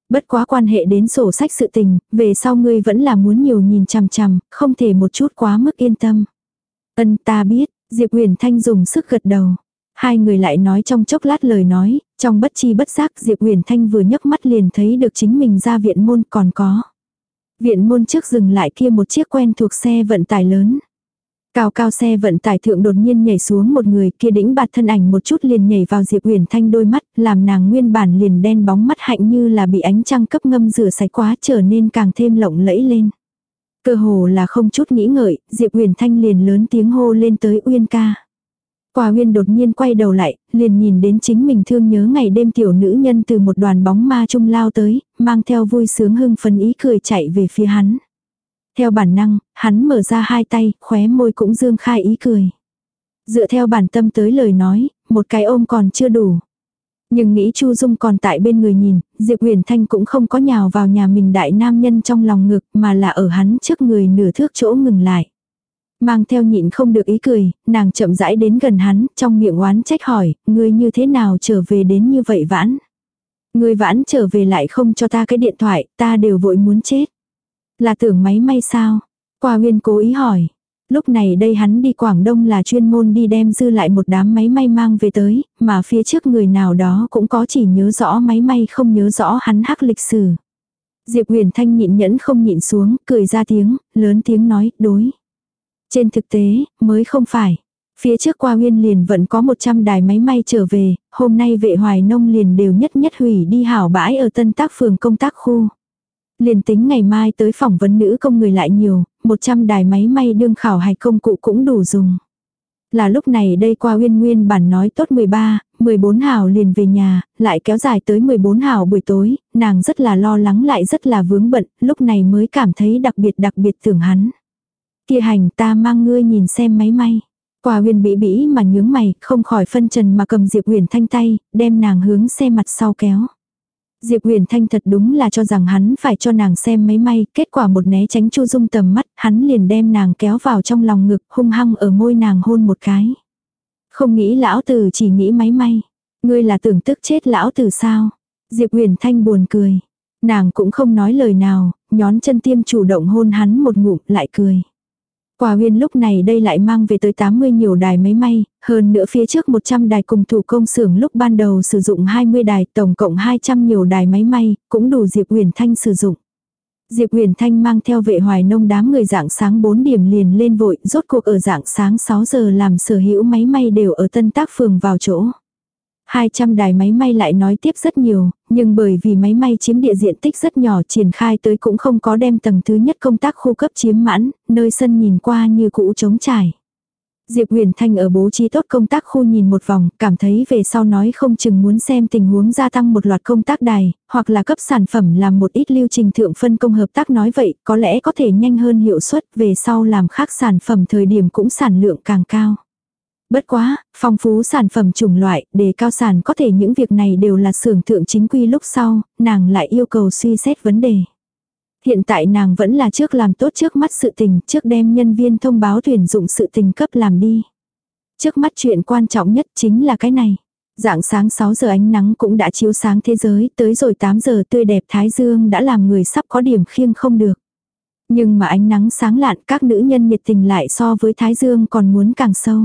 Bất quá quan hệ đến sổ sách sự tình, về sau ngươi vẫn là muốn nhiều nhìn chằm chằm, không thể một chút quá mức yên tâm. Ân ta biết, Diệp Huyền Thanh dùng sức gật đầu. Hai người lại nói trong chốc lát lời nói, trong bất chi bất giác Diệp Huyền Thanh vừa nhấc mắt liền thấy được chính mình ra viện môn còn có. Viện môn trước dừng lại kia một chiếc quen thuộc xe vận tải lớn. Cao cao xe vận tải thượng đột nhiên nhảy xuống một người kia đĩnh bạt thân ảnh một chút liền nhảy vào Diệp Huyền Thanh đôi mắt, làm nàng nguyên bản liền đen bóng mắt hạnh như là bị ánh trăng cấp ngâm rửa sạch quá trở nên càng thêm lộng lẫy lên. Cơ hồ là không chút nghĩ ngợi, Diệp Huyền Thanh liền lớn tiếng hô lên tới Uyên ca. Quả Uyên đột nhiên quay đầu lại, liền nhìn đến chính mình thương nhớ ngày đêm tiểu nữ nhân từ một đoàn bóng ma trung lao tới, mang theo vui sướng hưng phấn ý cười chạy về phía hắn. Theo bản năng, hắn mở ra hai tay, khóe môi cũng dương khai ý cười. Dựa theo bản tâm tới lời nói, một cái ôm còn chưa đủ. Nhưng nghĩ Chu Dung còn tại bên người nhìn, Diệp Huyền Thanh cũng không có nhào vào nhà mình đại nam nhân trong lòng ngực mà là ở hắn trước người nửa thước chỗ ngừng lại. Mang theo nhịn không được ý cười, nàng chậm rãi đến gần hắn, trong miệng oán trách hỏi, ngươi như thế nào trở về đến như vậy vãn? Ngươi vãn trở về lại không cho ta cái điện thoại, ta đều vội muốn chết. Là tưởng máy may sao? Qua Uyên cố ý hỏi. Lúc này đây hắn đi Quảng Đông là chuyên môn đi đem dư lại một đám máy may mang về tới, mà phía trước người nào đó cũng có chỉ nhớ rõ máy may không nhớ rõ hắn hắc lịch sử. Diệp Huyền Thanh nhịn nhẫn không nhịn xuống, cười ra tiếng, lớn tiếng nói, đối. Trên thực tế, mới không phải. Phía trước Qua Uyên liền vẫn có một trăm đài máy may trở về, hôm nay vệ hoài nông liền đều nhất nhất hủy đi hảo bãi ở Tân Tác phường công tác khu. Liền tính ngày mai tới phỏng vấn nữ công người lại nhiều, một trăm đài máy may đương khảo hạch công cụ cũng đủ dùng. Là lúc này đây Qua Uyên nguyên bản nói tốt mười ba, mười bốn hào liền về nhà, lại kéo dài tới mười bốn hào buổi tối, nàng rất là lo lắng lại rất là vướng bận, lúc này mới cảm thấy đặc biệt đặc biệt tưởng hắn. Kia hành ta mang ngươi nhìn xem máy may. Qua Uyên bĩ bĩ mà nhướng mày, không khỏi phân trần mà cầm Diệp Huyền Thanh tay, đem nàng hướng xe mặt sau kéo. Diệp Huyền Thanh thật đúng là cho rằng hắn phải cho nàng xem máy may, kết quả một né tránh Chu Dung tầm mắt, hắn liền đem nàng kéo vào trong lòng ngực, hung hăng ở môi nàng hôn một cái. Không nghĩ lão tử chỉ nghĩ máy may. Ngươi là tưởng tức chết lão tử sao? Diệp Huyền Thanh buồn cười. Nàng cũng không nói lời nào, nhón chân tiêm chủ động hôn hắn một ngụm lại cười. Quả Uyên lúc này đây lại mang về tới tám mươi nhiều đài máy may, hơn nữa phía trước một trăm đài cùng thủ công xưởng lúc ban đầu sử dụng hai mươi đài, tổng cộng hai trăm nhiều đài máy may, cũng đủ Diệp Huyền Thanh sử dụng. Diệp Huyền Thanh mang theo vệ hoài nông đám người dạng sáng bốn điểm liền lên vội, rốt cuộc ở dạng sáng sáu giờ làm sở hữu máy may đều ở Tân Tác phường vào chỗ. hai trăm đài máy may lại nói tiếp rất nhiều, nhưng bởi vì máy may chiếm địa diện tích rất nhỏ triển khai tới cũng không có đem tầng thứ nhất công tác khu cấp chiếm mãn, nơi sân nhìn qua như cũ trống trải. Diệp Huyền Thanh ở bố trí tốt công tác khu nhìn một vòng, cảm thấy về sau nói không chừng muốn xem tình huống gia tăng một loạt công tác đài, hoặc là cấp sản phẩm làm một ít lưu trình thượng phân công hợp tác nói vậy, có lẽ có thể nhanh hơn hiệu suất, về sau làm khác sản phẩm thời điểm cũng sản lượng càng cao. Bất quá, phong phú sản phẩm chủng loại, đề cao sản có thể những việc này đều là xưởng thượng chính quy lúc sau, nàng lại yêu cầu suy xét vấn đề. Hiện tại nàng vẫn là trước làm tốt trước mắt sự tình, trước đem nhân viên thông báo tuyển dụng sự tình cấp làm đi. Trước mắt chuyện quan trọng nhất chính là cái này. Dạng sáng sáu giờ ánh nắng cũng đã chiếu sáng thế giới, tới rồi tám giờ tươi đẹp thái dương đã làm người sắp có điểm khiêng không được. Nhưng mà ánh nắng sáng lạn các nữ nhân nhiệt tình lại so với thái dương còn muốn càng sâu.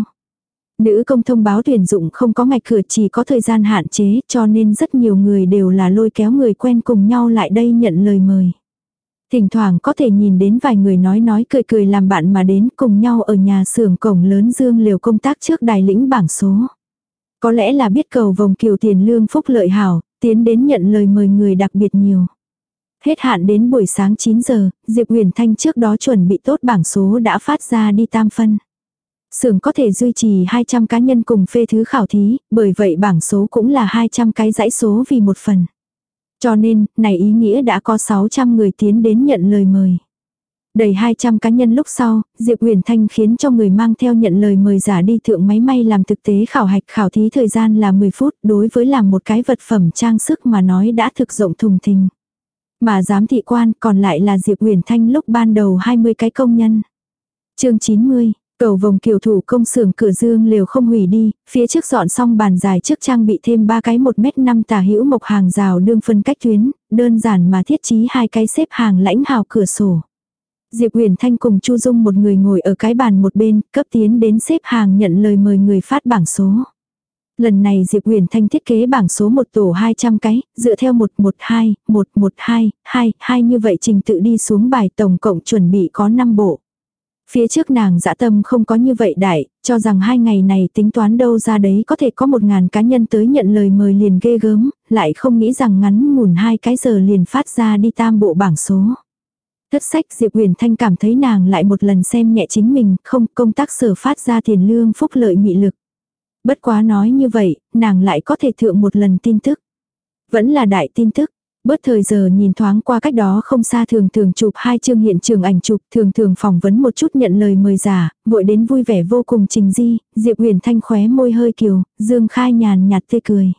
Nữ công thông báo tuyển dụng không có ngạch cửa chỉ có thời gian hạn chế cho nên rất nhiều người đều là lôi kéo người quen cùng nhau lại đây nhận lời mời. Thỉnh thoảng có thể nhìn đến vài người nói nói cười cười làm bạn mà đến cùng nhau ở nhà xưởng cổng lớn dương liều công tác trước đài lĩnh bảng số. Có lẽ là biết cầu vòng kiều tiền lương phúc lợi hảo, tiến đến nhận lời mời người đặc biệt nhiều. Hết hạn đến buổi sáng chín giờ, Diệp Huyền Thanh trước đó chuẩn bị tốt bảng số đã phát ra đi tam phân. Xưởng có thể duy trì hai trăm cá nhân cùng phê thứ khảo thí, bởi vậy bảng số cũng là hai trăm cái dãy số vì một phần. Cho nên, này ý nghĩa đã có sáu trăm người tiến đến nhận lời mời. Đầy hai trăm cá nhân lúc sau, Diệp Huyền Thanh khiến cho người mang theo nhận lời mời giả đi thượng máy may làm thực tế khảo hạch khảo thí thời gian là mười phút, đối với làm một cái vật phẩm trang sức mà nói đã thực dụng thùng thình. Mà giám thị quan còn lại là Diệp Huyền Thanh lúc ban đầu hai mươi cái công nhân. Chương chín mươi, Cầu vồng kiều thủ công xưởng cửa dương lều không hủy đi, phía trước dọn xong bàn dài trước trang bị thêm ba cái một mét năm tả hữu mộc hàng rào đương phân cách tuyến, đơn giản mà thiết trí hai cái xếp hàng lãnh hào cửa sổ. Diệp Huyền Thanh cùng Chu Dung một người ngồi ở cái bàn một bên, cấp tiến đến xếp hàng nhận lời mời người phát bảng số. Lần này Diệp Huyền Thanh thiết kế bảng số một tổ hai trăm cái, dựa theo một một hai, một một hai, hai, hai như vậy trình tự đi xuống bài tổng cộng chuẩn bị có năm bộ. Phía trước nàng dã tâm không có như vậy đại, cho rằng hai ngày này tính toán đâu ra đấy có thể có một ngàn cá nhân tới nhận lời mời liền ghê gớm, lại không nghĩ rằng ngắn ngủn hai cái giờ liền phát ra đi tam bộ bảng số. Thất sách Diệp Huyền Thanh cảm thấy nàng lại một lần xem nhẹ chính mình, không công tác sở phát ra tiền lương phúc lợi mị lực. Bất quá nói như vậy, nàng lại có thể thượng một lần tin tức. Vẫn là đại tin tức. Bớt thời giờ nhìn thoáng qua cách đó không xa thường thường chụp hai chương hiện trường ảnh chụp, thường thường phỏng vấn một chút nhận lời mời giả, vội đến vui vẻ vô cùng trình di, Diệp Huyền Thanh khóe môi hơi kiều, dương khai nhàn nhạt tươi cười.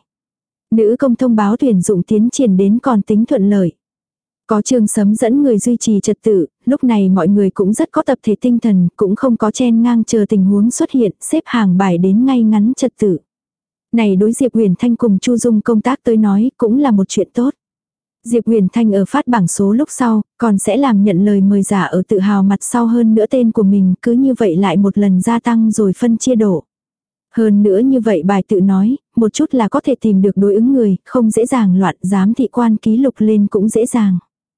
Nữ công thông báo tuyển dụng tiến triển đến còn tính thuận lợi. Có Trương Sấm dẫn người duy trì trật tự, lúc này mọi người cũng rất có tập thể tinh thần, cũng không có chen ngang chờ tình huống xuất hiện, xếp hàng bài đến ngay ngắn trật tự. Này đối Diệp Huyền Thanh cùng Chu Dung công tác tới nói cũng là một chuyện tốt. Diệp Huyền Thanh ở phát bảng số lúc sau, còn sẽ làm nhận lời mời giả ở tự hào mặt sau hơn nữa tên của mình, cứ như vậy lại một lần gia tăng rồi phân chia độ. Hơn nữa như vậy bài tự nói, một chút là có thể tìm được đối ứng người, không dễ dàng loạn, giám thị quan ký lục lên cũng dễ dàng.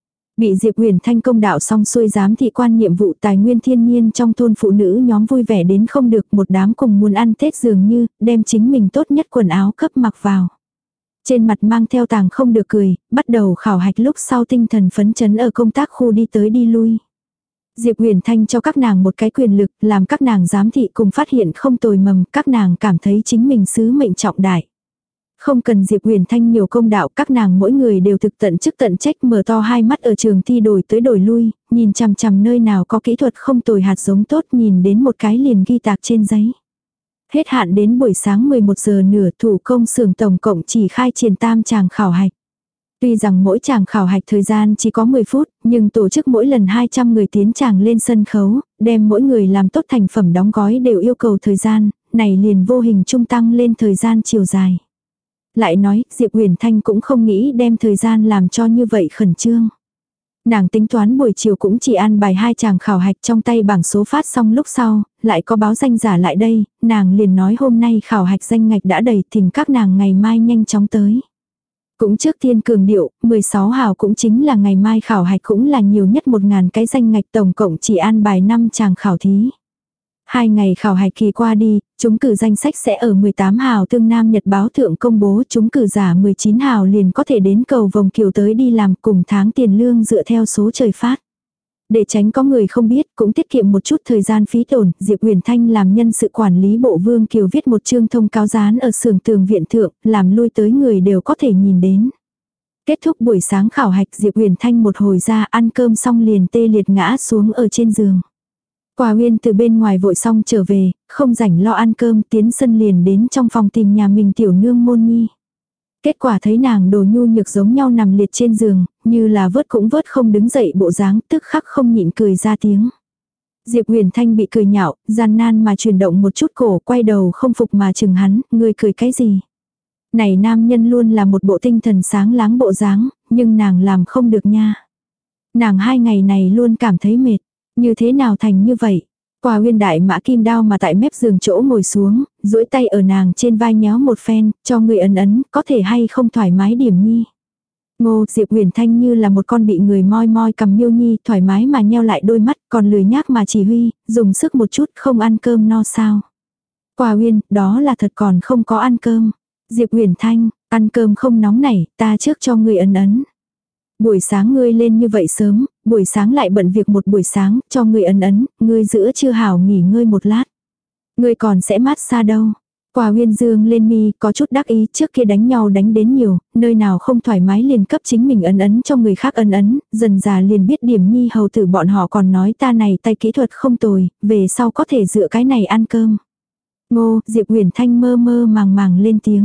Bị Diệp Huyền Thanh công đạo xong xuôi giám thị quan nhiệm vụ tài nguyên thiên nhiên trong thôn phụ nữ nhóm vui vẻ đến không được, một đám cùng muốn ăn Tết dường như, đem chính mình tốt nhất quần áo cấp mặc vào. Trên mặt mang theo tàng không được cười, bắt đầu khảo hạch lúc sau tinh thần phấn chấn ở công tác khu đi tới đi lui. Diệp Huyền Thanh cho các nàng một cái quyền lực, làm các nàng giám thị cùng phát hiện không tồi mầm, các nàng cảm thấy chính mình sứ mệnh trọng đại. Không cần Diệp Huyền Thanh nhiều công đạo, các nàng mỗi người đều thực tận chức tận trách, mở to hai mắt ở trường thi đổi tới đổi lui, nhìn chằm chằm nơi nào có kỹ thuật không tồi hạt giống tốt, nhìn đến một cái liền ghi tạc trên giấy. Hết hạn đến buổi sáng mười một giờ nửa, thủ công xưởng tổng cộng chỉ khai triển tam tràng khảo hạch. Tuy rằng mỗi tràng khảo hạch thời gian chỉ có mười phút, nhưng tổ chức mỗi lần hai trăm người tiến tràng lên sân khấu, đem mỗi người làm tốt thành phẩm đóng gói đều yêu cầu thời gian, này liền vô hình trung tăng lên thời gian chiều dài. Lại nói, Diệp Huyền Thanh cũng không nghĩ đem thời gian làm cho như vậy khẩn trương. Nàng tính toán buổi chiều cũng chỉ ăn bài hai chàng khảo hạch, trong tay bảng số phát xong lúc sau, lại có báo danh giả lại đây, nàng liền nói hôm nay khảo hạch danh ngạch đã đầy, thỉnh các nàng ngày mai nhanh chóng tới. Cũng trước tiên cường điệu, mười sáu hào cũng chính là ngày mai khảo hạch cũng là nhiều nhất một ngàn cái danh ngạch, tổng cộng chỉ ăn bài năm chàng khảo thí. Hai ngày khảo hạch kỳ qua đi, chúng cử danh sách sẽ ở mười tám hào Tương Nam Nhật báo thượng công bố, chúng cử giả mười chín hào liền có thể đến cầu vồng kiều tới đi làm, cùng tháng tiền lương dựa theo số trời phát. Để tránh có người không biết, cũng tiết kiệm một chút thời gian phí tổn, Diệp Huyền Thanh làm nhân sự quản lý bộ Vương Kiều viết một chương thông cáo dán ở xưởng tường viện thượng, làm lui tới người đều có thể nhìn đến. Kết thúc buổi sáng khảo hạch, Diệp Huyền Thanh một hồi ra ăn cơm xong liền tê liệt ngã xuống ở trên giường. Quả Uyên từ bên ngoài vội xong trở về, không rảnh lo ăn cơm, tiến sân liền đến trong phòng tìm nhà mình tiểu nương Môn Nhi. Kết quả thấy nàng đồ nhu nhược giống nhau nằm liệt trên giường, như là vớt cũng vớt không đứng dậy bộ dáng, tức khắc không nhịn cười ra tiếng. Diệp Huyền Thanh bị cười nhạo, gian nan mà chuyển động một chút cổ, quay đầu không phục mà chừng hắn, ngươi cười cái gì? Này nam nhân luôn là một bộ tinh thần sáng láng bộ dáng, nhưng nàng làm không được nha. Nàng hai ngày này luôn cảm thấy mệt. Như thế nào thành như vậy? Quả Uyên đại mã kim đao mà tại mép giường chỗ ngồi xuống, duỗi tay ở nàng trên vai nhéo một phen, cho người ấn ấn, có thể hay không thoải mái điểm nhi. Ngô, Diệp Huyền Thanh như là một con bị người moi moi cầm miêu nhi, thoải mái mà nheo lại đôi mắt, còn lười nhác mà chỉ huy, dùng sức một chút, không ăn cơm no sao. Quả Uyên, đó là thật còn không có ăn cơm. Diệp Huyền Thanh, ăn cơm không nóng nảy, ta trước cho người ấn ấn. Buổi sáng ngươi lên như vậy sớm, buổi sáng lại bận việc một buổi sáng, cho ngươi ấn ấn, ngươi giữa chưa hảo nghỉ ngơi một lát. Ngươi còn sẽ mát xa đâu. Quả Uyên dương lên mi, có chút đắc ý, trước kia đánh nhau đánh đến nhiều, nơi nào không thoải mái liền cấp chính mình ấn ấn cho người khác ấn ấn, dần già liền biết điểm nhi hầu tử bọn họ còn nói ta này tay kỹ thuật không tồi, về sau có thể dựa cái này ăn cơm. Ngô, Diệp Huyền Thanh mơ mơ màng màng lên tiếng.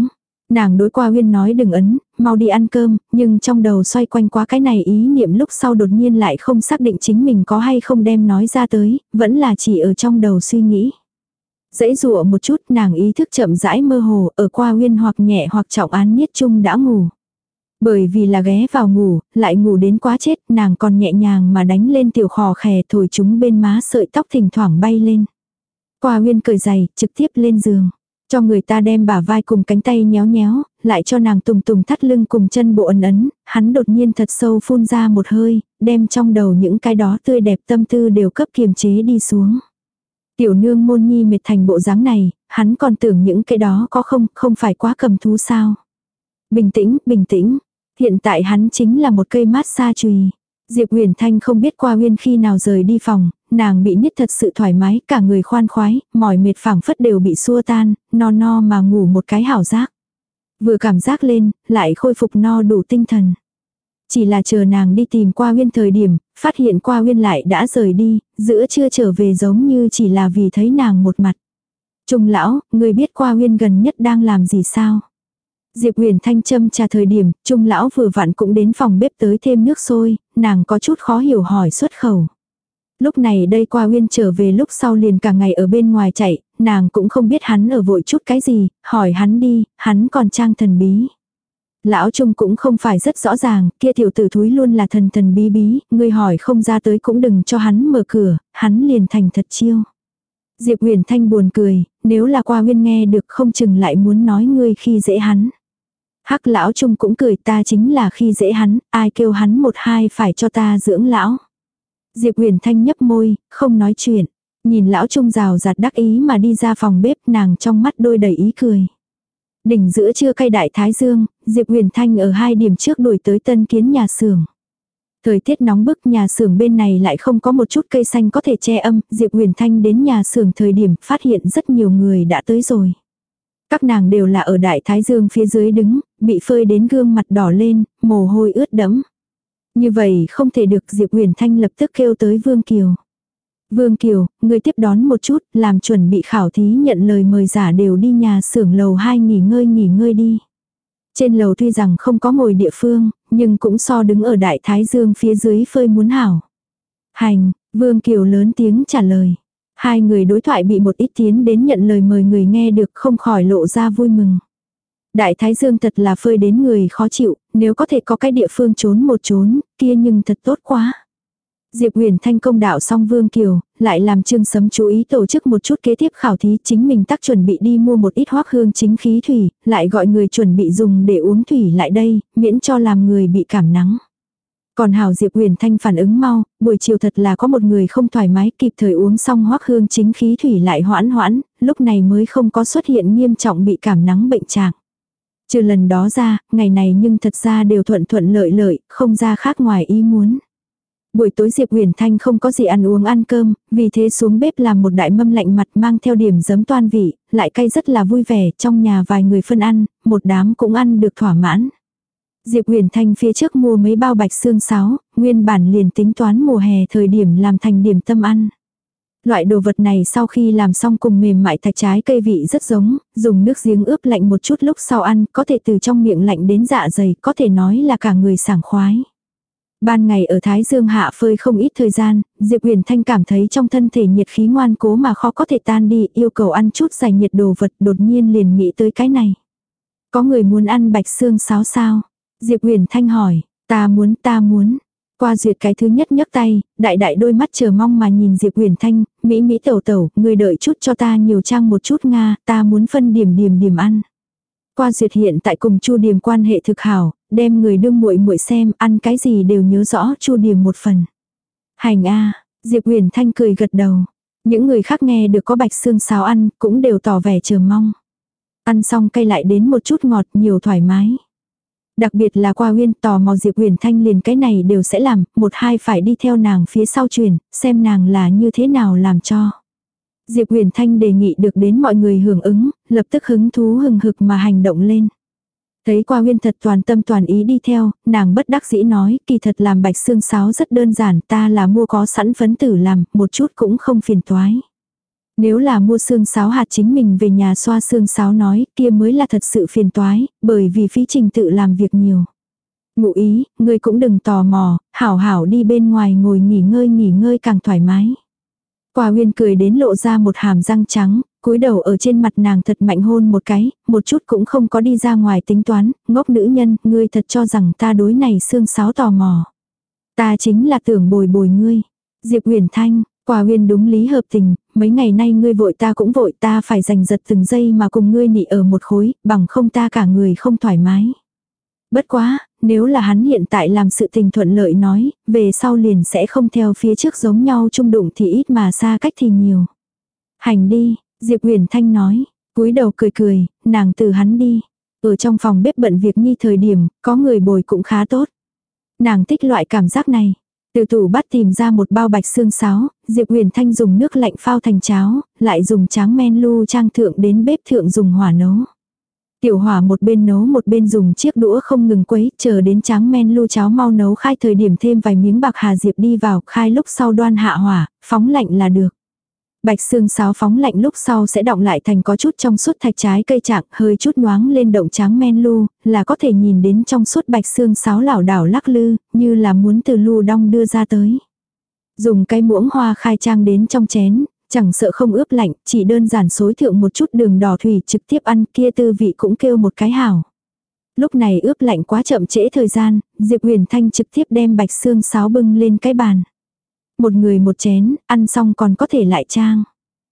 Nàng đối Qua Uyên nói đừng ấn, mau đi ăn cơm, nhưng trong đầu xoay quanh quá cái này ý niệm lúc sau đột nhiên lại không xác định chính mình có hay không đem nói ra tới, vẫn là chỉ ở trong đầu suy nghĩ. Dãy dụa một chút nàng ý thức chậm rãi mơ hồ, ở Qua Uyên hoặc nhẹ hoặc trọng án niết chung đã ngủ. Bởi vì là ghé vào ngủ, lại ngủ đến quá chết, nàng còn nhẹ nhàng mà đánh lên tiểu khò khè thổi chúng bên má sợi tóc thỉnh thoảng bay lên. Qua Uyên cởi giày, trực tiếp lên giường. Cho người ta đem bả vai cùng cánh tay nhéo nhéo, lại cho nàng tùng tùng thắt lưng cùng chân bộ ấn ấn, hắn đột nhiên thật sâu phun ra một hơi, đem trong đầu những cái đó tươi đẹp tâm tư đều cấp kiềm chế đi xuống. Tiểu nương môn nhi mệt thành bộ dáng này, hắn còn tưởng những cái đó có không, không phải quá cầm thú sao. Bình tĩnh, bình tĩnh, hiện tại hắn chính là một cây mát xa chùy. Diệp Huyền Thanh không biết Qua Uyên khi nào rời đi phòng, nàng bị niết thật sự thoải mái, cả người khoan khoái, mỏi mệt phảng phất đều bị xua tan, no no mà ngủ một cái hảo giác. Vừa cảm giác lên, lại khôi phục no đủ tinh thần. Chỉ là chờ nàng đi tìm Qua Uyên thời điểm, phát hiện Qua Uyên lại đã rời đi, giữa trưa trở về giống như chỉ là vì thấy nàng một mặt. Trung lão, người biết Qua Uyên gần nhất đang làm gì sao? Diệp Huyền Thanh châm trà thời điểm, Trung lão vừa vặn cũng đến phòng bếp tới thêm nước sôi, nàng có chút khó hiểu hỏi xuất khẩu. Lúc này đây Qua Uyên trở về lúc sau liền cả ngày ở bên ngoài chạy, nàng cũng không biết hắn ở vội chút cái gì, hỏi hắn đi, hắn còn trang thần bí. Lão Trung cũng không phải rất rõ ràng, kia tiểu tử thúi luôn là thần thần bí bí, người hỏi không ra tới cũng đừng cho hắn mở cửa, hắn liền thành thật chiêu. Diệp Huyền Thanh buồn cười, nếu là Qua Uyên nghe được không chừng lại muốn nói ngươi khi dễ hắn. Hắc lão Trung cũng cười, ta chính là khi dễ hắn, ai kêu hắn một hai phải cho ta dưỡng lão. Diệp Huyền Thanh nhấp môi, không nói chuyện. Nhìn lão Trung rào rạt đắc ý mà đi ra phòng bếp, nàng trong mắt đôi đầy ý cười. Đỉnh giữa trưa cây đại thái dương, Diệp Huyền Thanh ở hai điểm trước đuổi tới tân kiến nhà xưởng. Thời tiết nóng bức, nhà xưởng bên này lại không có một chút cây xanh có thể che âm, Diệp Huyền Thanh đến nhà xưởng thời điểm phát hiện rất nhiều người đã tới rồi. Các nàng đều là ở đại thái dương phía dưới đứng, bị phơi đến gương mặt đỏ lên, mồ hôi ướt đẫm. Như vậy không thể được, Diệp Huyền Thanh lập tức kêu tới Vương Kiều. Vương Kiều, người tiếp đón một chút, làm chuẩn bị khảo thí nhận lời mời giả đều đi nhà xưởng lầu hai nghỉ ngơi nghỉ ngơi đi. Trên lầu tuy rằng không có ngồi địa phương, nhưng cũng so đứng ở đại thái dương phía dưới phơi muốn hảo. Hành, Vương Kiều lớn tiếng trả lời. Hai người đối thoại bị một ít tiến đến nhận lời mời người nghe được không khỏi lộ ra vui mừng. Đại thái dương thật là phơi đến người khó chịu, nếu có thể có cái địa phương trốn một trốn, kia nhưng thật tốt quá. Diệp Huyền Thanh công đạo xong Vương Kiều, lại làm Trương Sấm chú ý tổ chức một chút kế tiếp khảo thí, chính mình tác chuẩn bị đi mua một ít hoác hương chính khí thủy, lại gọi người chuẩn bị dùng để uống thủy lại đây, miễn cho làm người bị cảm nắng. Còn hảo Diệp Huyền Thanh phản ứng mau, buổi chiều thật là có một người không thoải mái, kịp thời uống xong hoác hương chính khí thủy lại hoãn hoãn, lúc này mới không có xuất hiện nghiêm trọng bị cảm nắng bệnh trạng. Trừ lần đó ra, ngày này nhưng thật ra đều thuận thuận lợi lợi, không ra khác ngoài ý muốn. Buổi tối Diệp Huyền Thanh không có gì ăn uống ăn cơm, vì thế xuống bếp làm một đại mâm lạnh mặt mang theo điểm giấm toan vị, lại cay rất là vui vẻ, trong nhà vài người phân ăn, một đám cũng ăn được thỏa mãn. Diệp Huyền Thanh phía trước mua mấy bao bạch xương sáo, nguyên bản liền tính toán mùa hè thời điểm làm thành điểm tâm ăn. Loại đồ vật này sau khi làm xong cùng mềm mại thạch trái cây vị rất giống, dùng nước giếng ướp lạnh một chút lúc sau ăn, có thể từ trong miệng lạnh đến dạ dày, có thể nói là cả người sảng khoái. Ban ngày ở Thái Dương hạ phơi không ít thời gian, Diệp Huyền Thanh cảm thấy trong thân thể nhiệt khí ngoan cố mà khó có thể tan đi, yêu cầu ăn chút giải nhiệt đồ vật, đột nhiên liền nghĩ tới cái này. Có người muốn ăn bạch xương sáo sao? Diệp Huyền Thanh hỏi, ta muốn ta muốn. Qua duyệt cái thứ nhất nhấc tay, đại đại đôi mắt chờ mong mà nhìn Diệp Huyền Thanh, mỹ mỹ tẩu tẩu, người đợi chút cho ta nhiều trang một chút Nga, ta muốn phân điểm điểm điểm ăn. Qua duyệt hiện tại cùng Chu Điềm quan hệ thực hảo, đem người đương muội muội xem, ăn cái gì đều nhớ rõ Chu Điềm một phần. Hành a, Diệp Huyền Thanh cười gật đầu. Những người khác nghe được có bạch xương sáo ăn, cũng đều tỏ vẻ chờ mong. Ăn xong cay lại đến một chút ngọt, nhiều thoải mái. Đặc biệt là Qua Uyên tò mò Diệp Huyền Thanh liền cái này đều sẽ làm, một hai phải đi theo nàng phía sau truyền, xem nàng là như thế nào làm cho. Diệp Huyền Thanh đề nghị được đến mọi người hưởng ứng, lập tức hứng thú hừng hực mà hành động lên. Thấy Qua Uyên thật toàn tâm toàn ý đi theo, nàng bất đắc dĩ nói, kỳ thật làm bạch xương sáo rất đơn giản, ta là mua có sẵn phấn tử làm, một chút cũng không phiền toái. Nếu là mua xương sáo hạt chính mình về nhà xoa xương sáo nói, kia mới là thật sự phiền toái, bởi vì phí trình tự làm việc nhiều. Ngụ ý, ngươi cũng đừng tò mò, hảo hảo đi bên ngoài ngồi nghỉ ngơi nghỉ ngơi càng thoải mái. Quả Uyên cười đến lộ ra một hàm răng trắng, cúi đầu ở trên mặt nàng thật mạnh hôn một cái, một chút cũng không có đi ra ngoài tính toán, ngốc nữ nhân, ngươi thật cho rằng ta đối này xương sáo tò mò. Ta chính là tưởng bồi bồi ngươi. Diệp Uyển Thanh, Quả Uyên đúng lý hợp tình, mấy ngày nay ngươi vội ta cũng vội, ta phải giành giật từng giây mà cùng ngươi nị ở một khối, bằng không ta cả người không thoải mái. Bất quá, nếu là hắn hiện tại làm sự tình thuận lợi nói, về sau liền sẽ không theo phía trước giống nhau chung đụng thì ít mà xa cách thì nhiều. Hành đi, Diệp Uyển Thanh nói, cúi đầu cười cười, nàng từ hắn đi. Ở trong phòng bếp bận việc nhi thời điểm, có người bồi cũng khá tốt. Nàng thích loại cảm giác này. Từ tủ bắt tìm ra một bao bạch xương sáo, Diệp Uyển Thanh dùng nước lạnh phao thành cháo, lại dùng tráng men lu trang thượng đến bếp thượng dùng hỏa nấu. Tiểu hỏa một bên nấu một bên dùng chiếc đũa không ngừng quấy, chờ đến tráng men lu cháo mau nấu khai thời điểm thêm vài miếng bạc hà diệp đi vào, khai lúc sau đoan hạ hỏa, phóng lạnh là được. Bạch xương sáo phóng lạnh lúc sau sẽ đọng lại thành có chút trong suốt thạch trái cây trạng, hơi chút nhoáng lên động tráng men lu, là có thể nhìn đến trong suốt bạch xương sáo lảo đảo lắc lư, như là muốn từ lu đong đưa ra tới. Dùng cái muỗng hoa khai trang đến trong chén, chẳng sợ không ướp lạnh, chỉ đơn giản xối thượng một chút đường đỏ thủy trực tiếp ăn, kia tư vị cũng kêu một cái hảo. Lúc này ướp lạnh quá chậm trễ thời gian, Diệp Uyển Thanh trực tiếp đem bạch xương sáo bưng lên cái bàn. Một người một chén, ăn xong còn có thể lại trang.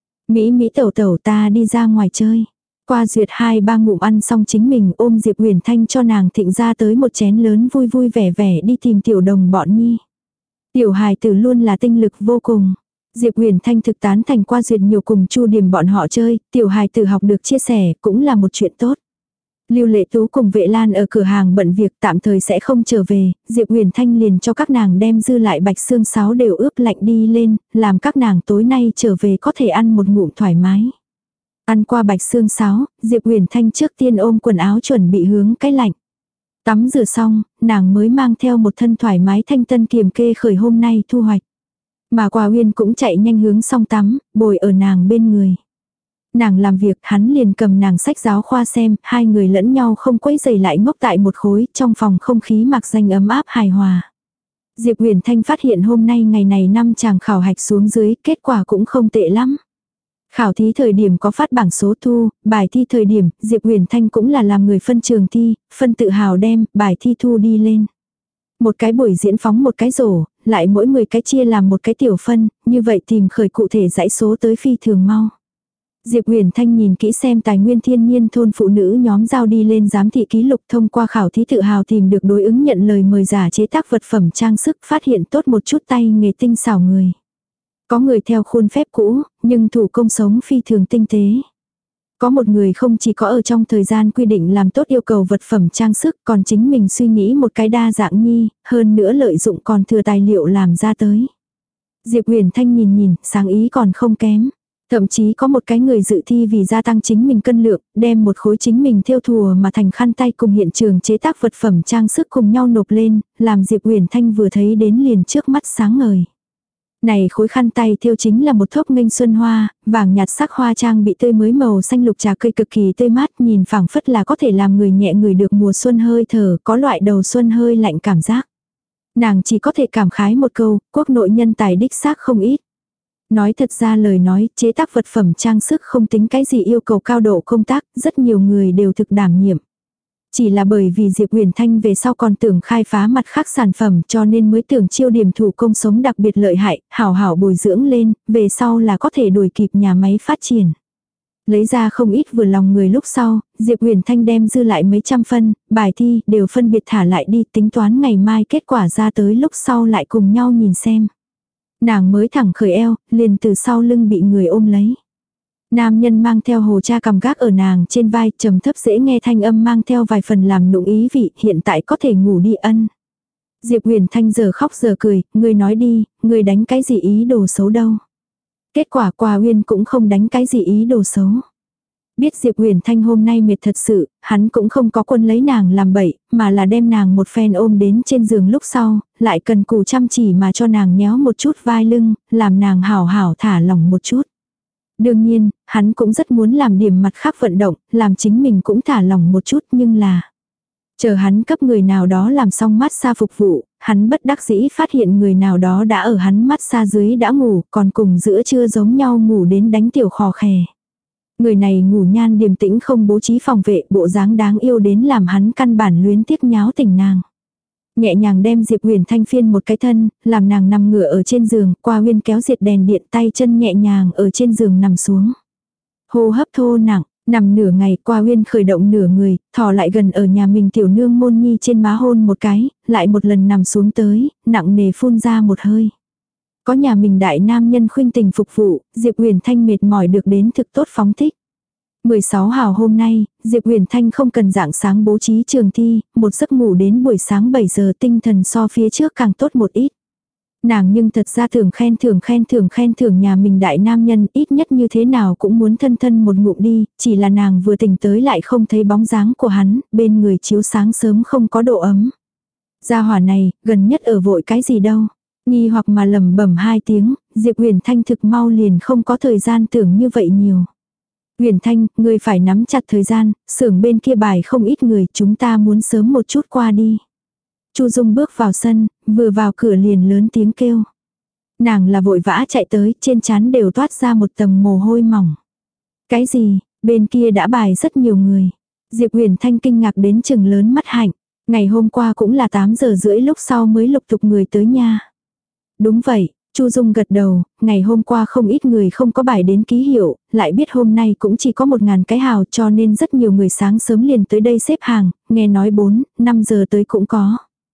Mỹ Mỹ tẩu tẩu ta đi ra ngoài chơi. Qua duyệt hai ba ngụm ăn xong chính mình ôm Diệp Uyển Thanh cho nàng thịnh ra tới một chén lớn vui vui vẻ vẻ đi tìm tiểu đồng bọn nhi. Tiểu hài tử luôn là tinh lực vô cùng. Diệp Uyển Thanh thực tán thành qua duyệt nhiều cùng Chu Điểm bọn họ chơi, tiểu hài tử học được chia sẻ cũng là một chuyện tốt. Lưu Lệ Tú cùng Vệ Lan ở cửa hàng bận việc tạm thời sẽ không trở về, Diệp Uyển Thanh liền cho các nàng đem dư lại bạch xương sáo đều ướp lạnh đi lên, làm các nàng tối nay trở về có thể ăn một ngụm thoải mái. Ăn qua bạch xương sáo, Diệp Uyển Thanh trước tiên ôm quần áo chuẩn bị hướng cái lạnh. Tắm rửa xong, nàng mới mang theo một thân thoải mái thanh tân kiềm kê khởi hôm nay thu hoạch. Mà Quả Uyên cũng chạy nhanh hướng xong tắm, bồi ở nàng bên người. Nàng làm việc, hắn liền cầm nàng sách giáo khoa xem, hai người lẫn nhau không quấy rầy lại ngốc tại một khối, trong phòng không khí mặc danh ấm áp hài hòa. Diệp Uyển Thanh phát hiện hôm nay ngày này năm chàng khảo hạch xuống dưới, kết quả cũng không tệ lắm. Khảo thí thời điểm có phát bảng số thu, bài thi thời điểm, Diệp Uyển Thanh cũng là làm người phân trường thi, phân tự hào đem, bài thi thu đi lên. Một cái buổi diễn phóng một cái rổ, lại mỗi mười cái chia làm một cái tiểu phân, như vậy tìm khởi cụ thể dãy số tới phi thường mau. Diệp Uyển Thanh nhìn kỹ xem tài nguyên thiên nhiên thôn phụ nữ nhóm giao đi lên giám thị ký lục thông qua khảo thí tự hào tìm được đối ứng nhận lời mời giả chế tác vật phẩm trang sức phát hiện tốt một chút tay nghề tinh xảo người. Có người theo khuôn phép cũ, nhưng thủ công sống phi thường tinh tế. Có một người không chỉ có ở trong thời gian quy định làm tốt yêu cầu vật phẩm trang sức còn chính mình suy nghĩ một cái đa dạng nhi, hơn nữa lợi dụng còn thừa tài liệu làm ra tới. Diệp Uyển Thanh nhìn nhìn, sáng ý còn không kém. Thậm chí có một cái người dự thi vì gia tăng chính mình cân lượng, đem một khối chính mình thêu thùa mà thành khăn tay cùng hiện trường chế tác vật phẩm trang sức cùng nhau nộp lên, làm Diệp Uyển Thanh vừa thấy đến liền trước mắt sáng ngời. Này khối khăn tay thêu chính là một thốc nghênh xuân hoa, vàng nhạt sắc hoa trang bị tươi mới màu xanh lục trà cây cực kỳ tươi mát, nhìn phảng phất là có thể làm người nhẹ người được mùa xuân hơi thở, có loại đầu xuân hơi lạnh cảm giác. Nàng chỉ có thể cảm khái một câu, quốc nội nhân tài đích xác không ít. Nói thật ra lời nói, chế tác vật phẩm trang sức không tính cái gì yêu cầu cao độ công tác, rất nhiều người đều thực đảm nhiệm. Chỉ là bởi vì Diệp Uyển Thanh về sau còn tưởng khai phá mặt khác sản phẩm cho nên mới tưởng chiêu điểm thủ công sống đặc biệt lợi hại, hảo hảo bồi dưỡng lên, về sau là có thể đuổi kịp nhà máy phát triển. Lấy ra không ít vừa lòng người lúc sau, Diệp Uyển Thanh đem dư lại mấy trăm phân, bài thi đều phân biệt thả lại đi tính toán ngày mai kết quả ra tới lúc sau lại cùng nhau nhìn xem. Nàng mới thẳng khởi eo, liền từ sau lưng bị người ôm lấy. Nam nhân mang theo hồ cha cầm gác ở nàng trên vai, trầm thấp dễ nghe thanh âm mang theo vài phần làm nụng ý vị, hiện tại có thể ngủ đi ân. Diệp Uyển Thanh giờ khóc giờ cười, ngươi nói đi, ngươi đánh cái gì ý đồ xấu đâu. Kết quả Quả Uyên cũng không đánh cái gì ý đồ xấu. Biết Diệp Uyển Thanh hôm nay mệt thật sự, hắn cũng không có quân lấy nàng làm bậy, mà là đem nàng một phen ôm đến trên giường lúc sau, lại cần cù chăm chỉ mà cho nàng nhéo một chút vai lưng, làm nàng hảo hảo thả lỏng một chút. Đương nhiên, hắn cũng rất muốn làm điểm mặt khác vận động, làm chính mình cũng thả lỏng một chút, nhưng là chờ hắn cấp người nào đó làm xong massage phục vụ, hắn bất đắc dĩ phát hiện người nào đó đã ở hắn massage dưới đã ngủ, còn cùng giữa trưa giống nhau ngủ đến đánh tiểu khò khè. Người này ngủ nhan điềm tĩnh không bố trí phòng vệ, bộ dáng đáng yêu đến làm hắn căn bản luyến tiếc nháo tỉnh nàng. Nhẹ nhàng đem Diệp Huyền Thanh phiên một cái thân, làm nàng nằm ngửa ở trên giường, Qua Huyên kéo diệt đèn điện, tay chân nhẹ nhàng ở trên giường nằm xuống. Hô hấp thô nặng, nằm nửa ngày, Qua Huyên khởi động nửa người, thò lại gần ở nhà mình tiểu nương môn nhi trên má hôn một cái, lại một lần nằm xuống tới, nặng nề phun ra một hơi. Có nhà mình đại nam nhân khuynh tình phục vụ, Diệp Huyền Thanh mệt mỏi được đến thực tốt phóng thích. mười sáu hào hôm nay, Diệp Huyền Thanh không cần dạng sáng bố trí trường thi, một giấc ngủ đến buổi sáng bảy giờ, tinh thần so phía trước càng tốt một ít. Nàng nhưng thật ra thường khen thưởng khen thưởng khen thưởng nhà mình đại nam nhân, ít nhất như thế nào cũng muốn thân thân một ngụm đi, chỉ là nàng vừa tỉnh tới lại không thấy bóng dáng của hắn, bên người chiếu sáng sớm không có độ ấm. Gia hỏa này, gần nhất ở vội cái gì đâu. Nghi hoặc mà lẩm bẩm hai tiếng, Diệp Huyền Thanh thực mau liền không có thời gian tưởng như vậy nhiều. Huyền Thanh, ngươi phải nắm chặt thời gian, xưởng bên kia bài không ít người, chúng ta muốn sớm một chút qua đi. Chu Dung bước vào sân, vừa vào cửa liền lớn tiếng kêu. Nàng là vội vã chạy tới, trên trán đều toát ra một tầng mồ hôi mỏng. Cái gì, bên kia đã bài rất nhiều người. Diệp Huyền Thanh kinh ngạc đến chừng lớn mắt hạnh. Ngày hôm qua cũng là tám giờ rưỡi lúc sau mới lục tục người tới nha. Đúng vậy, Chu Dung gật đầu, ngày hôm qua không ít người không có bài đến ký hiệu, lại biết hôm nay cũng chỉ có một ngàn cái hào cho nên rất nhiều người sáng sớm liền tới đây xếp hàng, nghe nói bốn, năm giờ tới cũng có.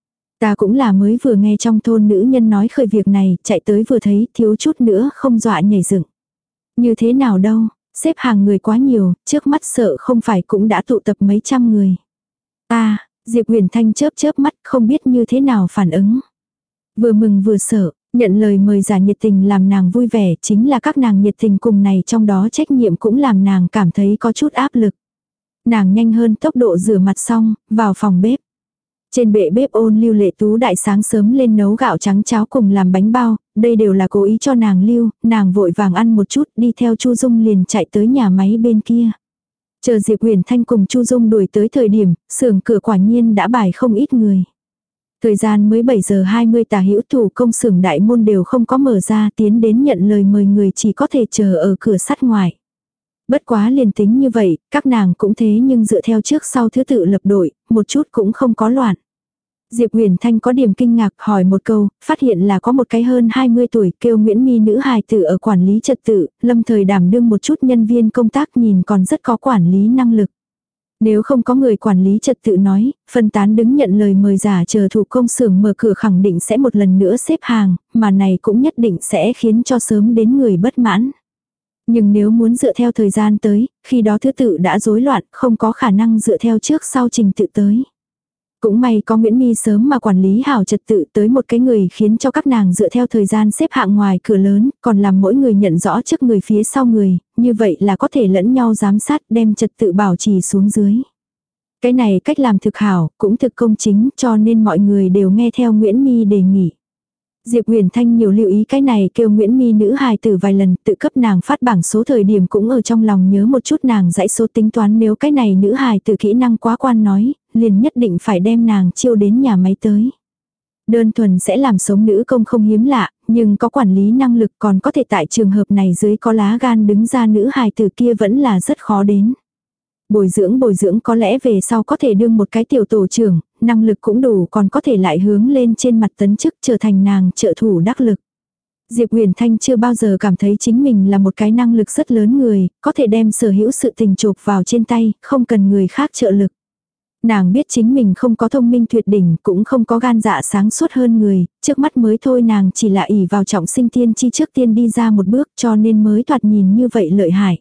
Ta cũng là mới vừa nghe trong thôn nữ nhân nói khởi việc này, chạy tới vừa thấy thiếu chút nữa không dọa nhảy dựng. Như thế nào đâu, xếp hàng người quá nhiều, trước mắt sợ không phải cũng đã tụ tập mấy trăm người. Ta, Diệp Huyền Thanh chớp chớp mắt không biết như thế nào phản ứng. Vừa mừng vừa sợ, nhận lời mời giả nhiệt tình làm nàng vui vẻ, chính là các nàng nhiệt tình cùng này trong đó trách nhiệm cũng làm nàng cảm thấy có chút áp lực. Nàng nhanh hơn tốc độ rửa mặt xong, vào phòng bếp. Trên bệ bếp Ôn Lưu Lệ Tú đại sáng sớm lên nấu gạo trắng cháo cùng làm bánh bao, đây đều là cố ý cho nàng lưu, nàng vội vàng ăn một chút đi theo Chu Dung liền chạy tới nhà máy bên kia. Chờ Diệp Huyền Thanh cùng Chu Dung đuổi tới thời điểm, xưởng cửa quả nhiên đã bài không ít người. Thời gian mới bảy giờ hai mươi tả hữu, thủ công xưởng đại môn đều không có mở ra, tiến đến nhận lời mời người chỉ có thể chờ ở cửa sắt ngoài. Bất quá liền tính như vậy, các nàng cũng thế nhưng dựa theo trước sau thứ tự lập đội, một chút cũng không có loạn. Diệp Huyền Thanh có điểm kinh ngạc hỏi một câu, phát hiện là có một cái hơn hai mươi tuổi kêu Nguyễn Mi nữ hài tử ở quản lý trật tự, lâm thời đảm đương một chút nhân viên công tác nhìn còn rất có quản lý năng lực. Nếu không có người quản lý trật tự nói, phân tán đứng nhận lời mời giả chờ thủ công xưởng mở cửa khẳng định sẽ một lần nữa xếp hàng, mà này cũng nhất định sẽ khiến cho sớm đến người bất mãn. Nhưng nếu muốn dựa theo thời gian tới, khi đó thứ tự đã rối loạn, không có khả năng dựa theo trước sau trình tự tới. Cũng may có Nguyễn Mi sớm mà quản lý hảo trật tự tới một cái người khiến cho các nàng dựa theo thời gian xếp hạng ngoài cửa lớn, còn làm mỗi người nhận rõ trước người phía sau người, như vậy là có thể lẫn nhau giám sát đem trật tự bảo trì xuống dưới. Cái này cách làm thực hảo, cũng thực công chính cho nên mọi người đều nghe theo Nguyễn Mi đề nghị. Diệp Huyền Thanh nhiều lưu ý cái này kêu Nguyễn Mi nữ hài tử vài lần, tự cấp nàng phát bảng số thời điểm cũng ở trong lòng nhớ một chút nàng dãy số tính toán nếu cái này nữ hài tử kỹ năng quá quan nói, liền nhất định phải đem nàng chiêu đến nhà máy tới. Đơn thuần sẽ làm sống nữ công không hiếm lạ, nhưng có quản lý năng lực còn có thể tại trường hợp này dưới có lá gan đứng ra nữ hài tử kia vẫn là rất khó đến. Bồi dưỡng bồi dưỡng có lẽ về sau có thể đương một cái tiểu tổ trưởng, năng lực cũng đủ còn có thể lại hướng lên trên mặt tấn chức trở thành nàng trợ thủ đắc lực. Diệp Huyền Thanh chưa bao giờ cảm thấy chính mình là một cái năng lực rất lớn người, có thể đem sở hữu sự tình chộp vào trên tay, không cần người khác trợ lực. Nàng biết chính mình không có thông minh tuyệt đỉnh, cũng không có gan dạ sáng suốt hơn người, trước mắt mới thôi nàng chỉ là ỷ vào trọng sinh tiên chi trước tiên đi ra một bước cho nên mới thoạt nhìn như vậy lợi hại.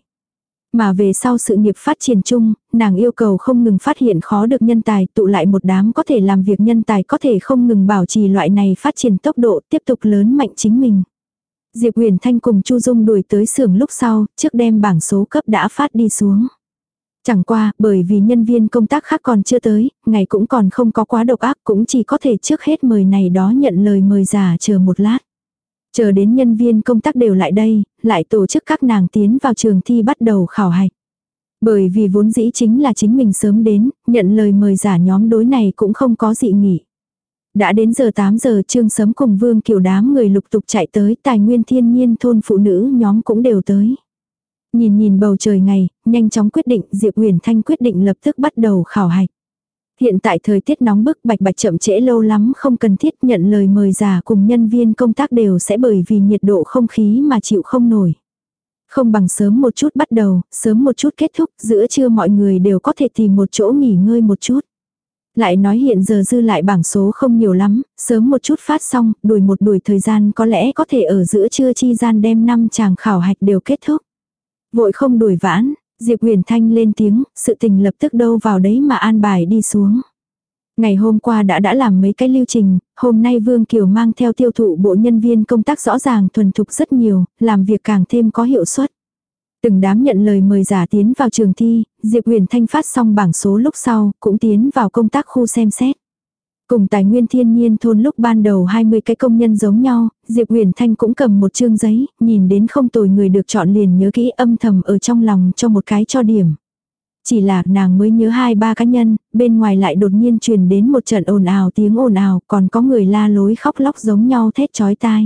Mà về sau sự nghiệp phát triển chung, nàng yêu cầu không ngừng phát hiện khó được nhân tài, tụ lại một đám có thể làm việc nhân tài có thể không ngừng bảo trì loại này phát triển tốc độ tiếp tục lớn mạnh chính mình. Diệp Huyền Thanh cùng Chu Dung đuổi tới xưởng lúc sau, trước đem bảng số cấp đã phát đi xuống. Chẳng qua, bởi vì nhân viên công tác khác còn chưa tới, ngày cũng còn không có quá độc ác cũng chỉ có thể trước hết mời này đó nhận lời mời giả chờ một lát. Chờ đến nhân viên công tác đều lại đây, lại tổ chức các nàng tiến vào trường thi bắt đầu khảo hạch. Bởi vì vốn dĩ chính là chính mình sớm đến, nhận lời mời giả nhóm đối này cũng không có dị nghị. Đã đến giờ tám giờ Trương Sấm cùng Vương Kiều đám người lục tục chạy tới, tài nguyên thiên nhiên thôn phụ nữ nhóm cũng đều tới. Nhìn nhìn bầu trời ngày, nhanh chóng quyết định Diệp Huyền Thanh quyết định lập tức bắt đầu khảo hạch. Hiện tại thời tiết nóng bức bạch bạch chậm trễ lâu lắm không cần thiết nhận lời mời giả cùng nhân viên công tác đều sẽ bởi vì nhiệt độ không khí mà chịu không nổi. Không bằng sớm một chút bắt đầu, sớm một chút kết thúc, giữa trưa mọi người đều có thể tìm một chỗ nghỉ ngơi một chút. Lại nói hiện giờ dư lại bảng số không nhiều lắm, sớm một chút phát xong, đuổi một đuổi thời gian có lẽ có thể ở giữa trưa chi gian đem năm chàng khảo hạch đều kết thúc. Vội không đuổi vãn, Diệp Huyền Thanh lên tiếng, sự tình lập tức đâu vào đấy mà an bài đi xuống. Ngày hôm qua đã đã làm mấy cái lưu trình, hôm nay Vương Kiều mang theo tiêu thụ bộ nhân viên công tác rõ ràng thuần thục rất nhiều, làm việc càng thêm có hiệu suất. Từng đám nhận lời mời giả tiến vào trường thi, Diệp Huyền Thanh phát xong bảng số lúc sau, cũng tiến vào công tác khu xem xét. Cùng tài nguyên thiên nhiên thôn lúc ban đầu hai mươi cái công nhân giống nhau, Diệp Huyền Thanh cũng cầm một chương giấy, nhìn đến không tồi người được chọn liền nhớ kỹ âm thầm ở trong lòng cho một cái cho điểm. Chỉ là nàng mới nhớ hai ba cá nhân, bên ngoài lại đột nhiên truyền đến một trận ồn ào tiếng ồn ào, còn có người la lối khóc lóc giống nhau thét chói tai.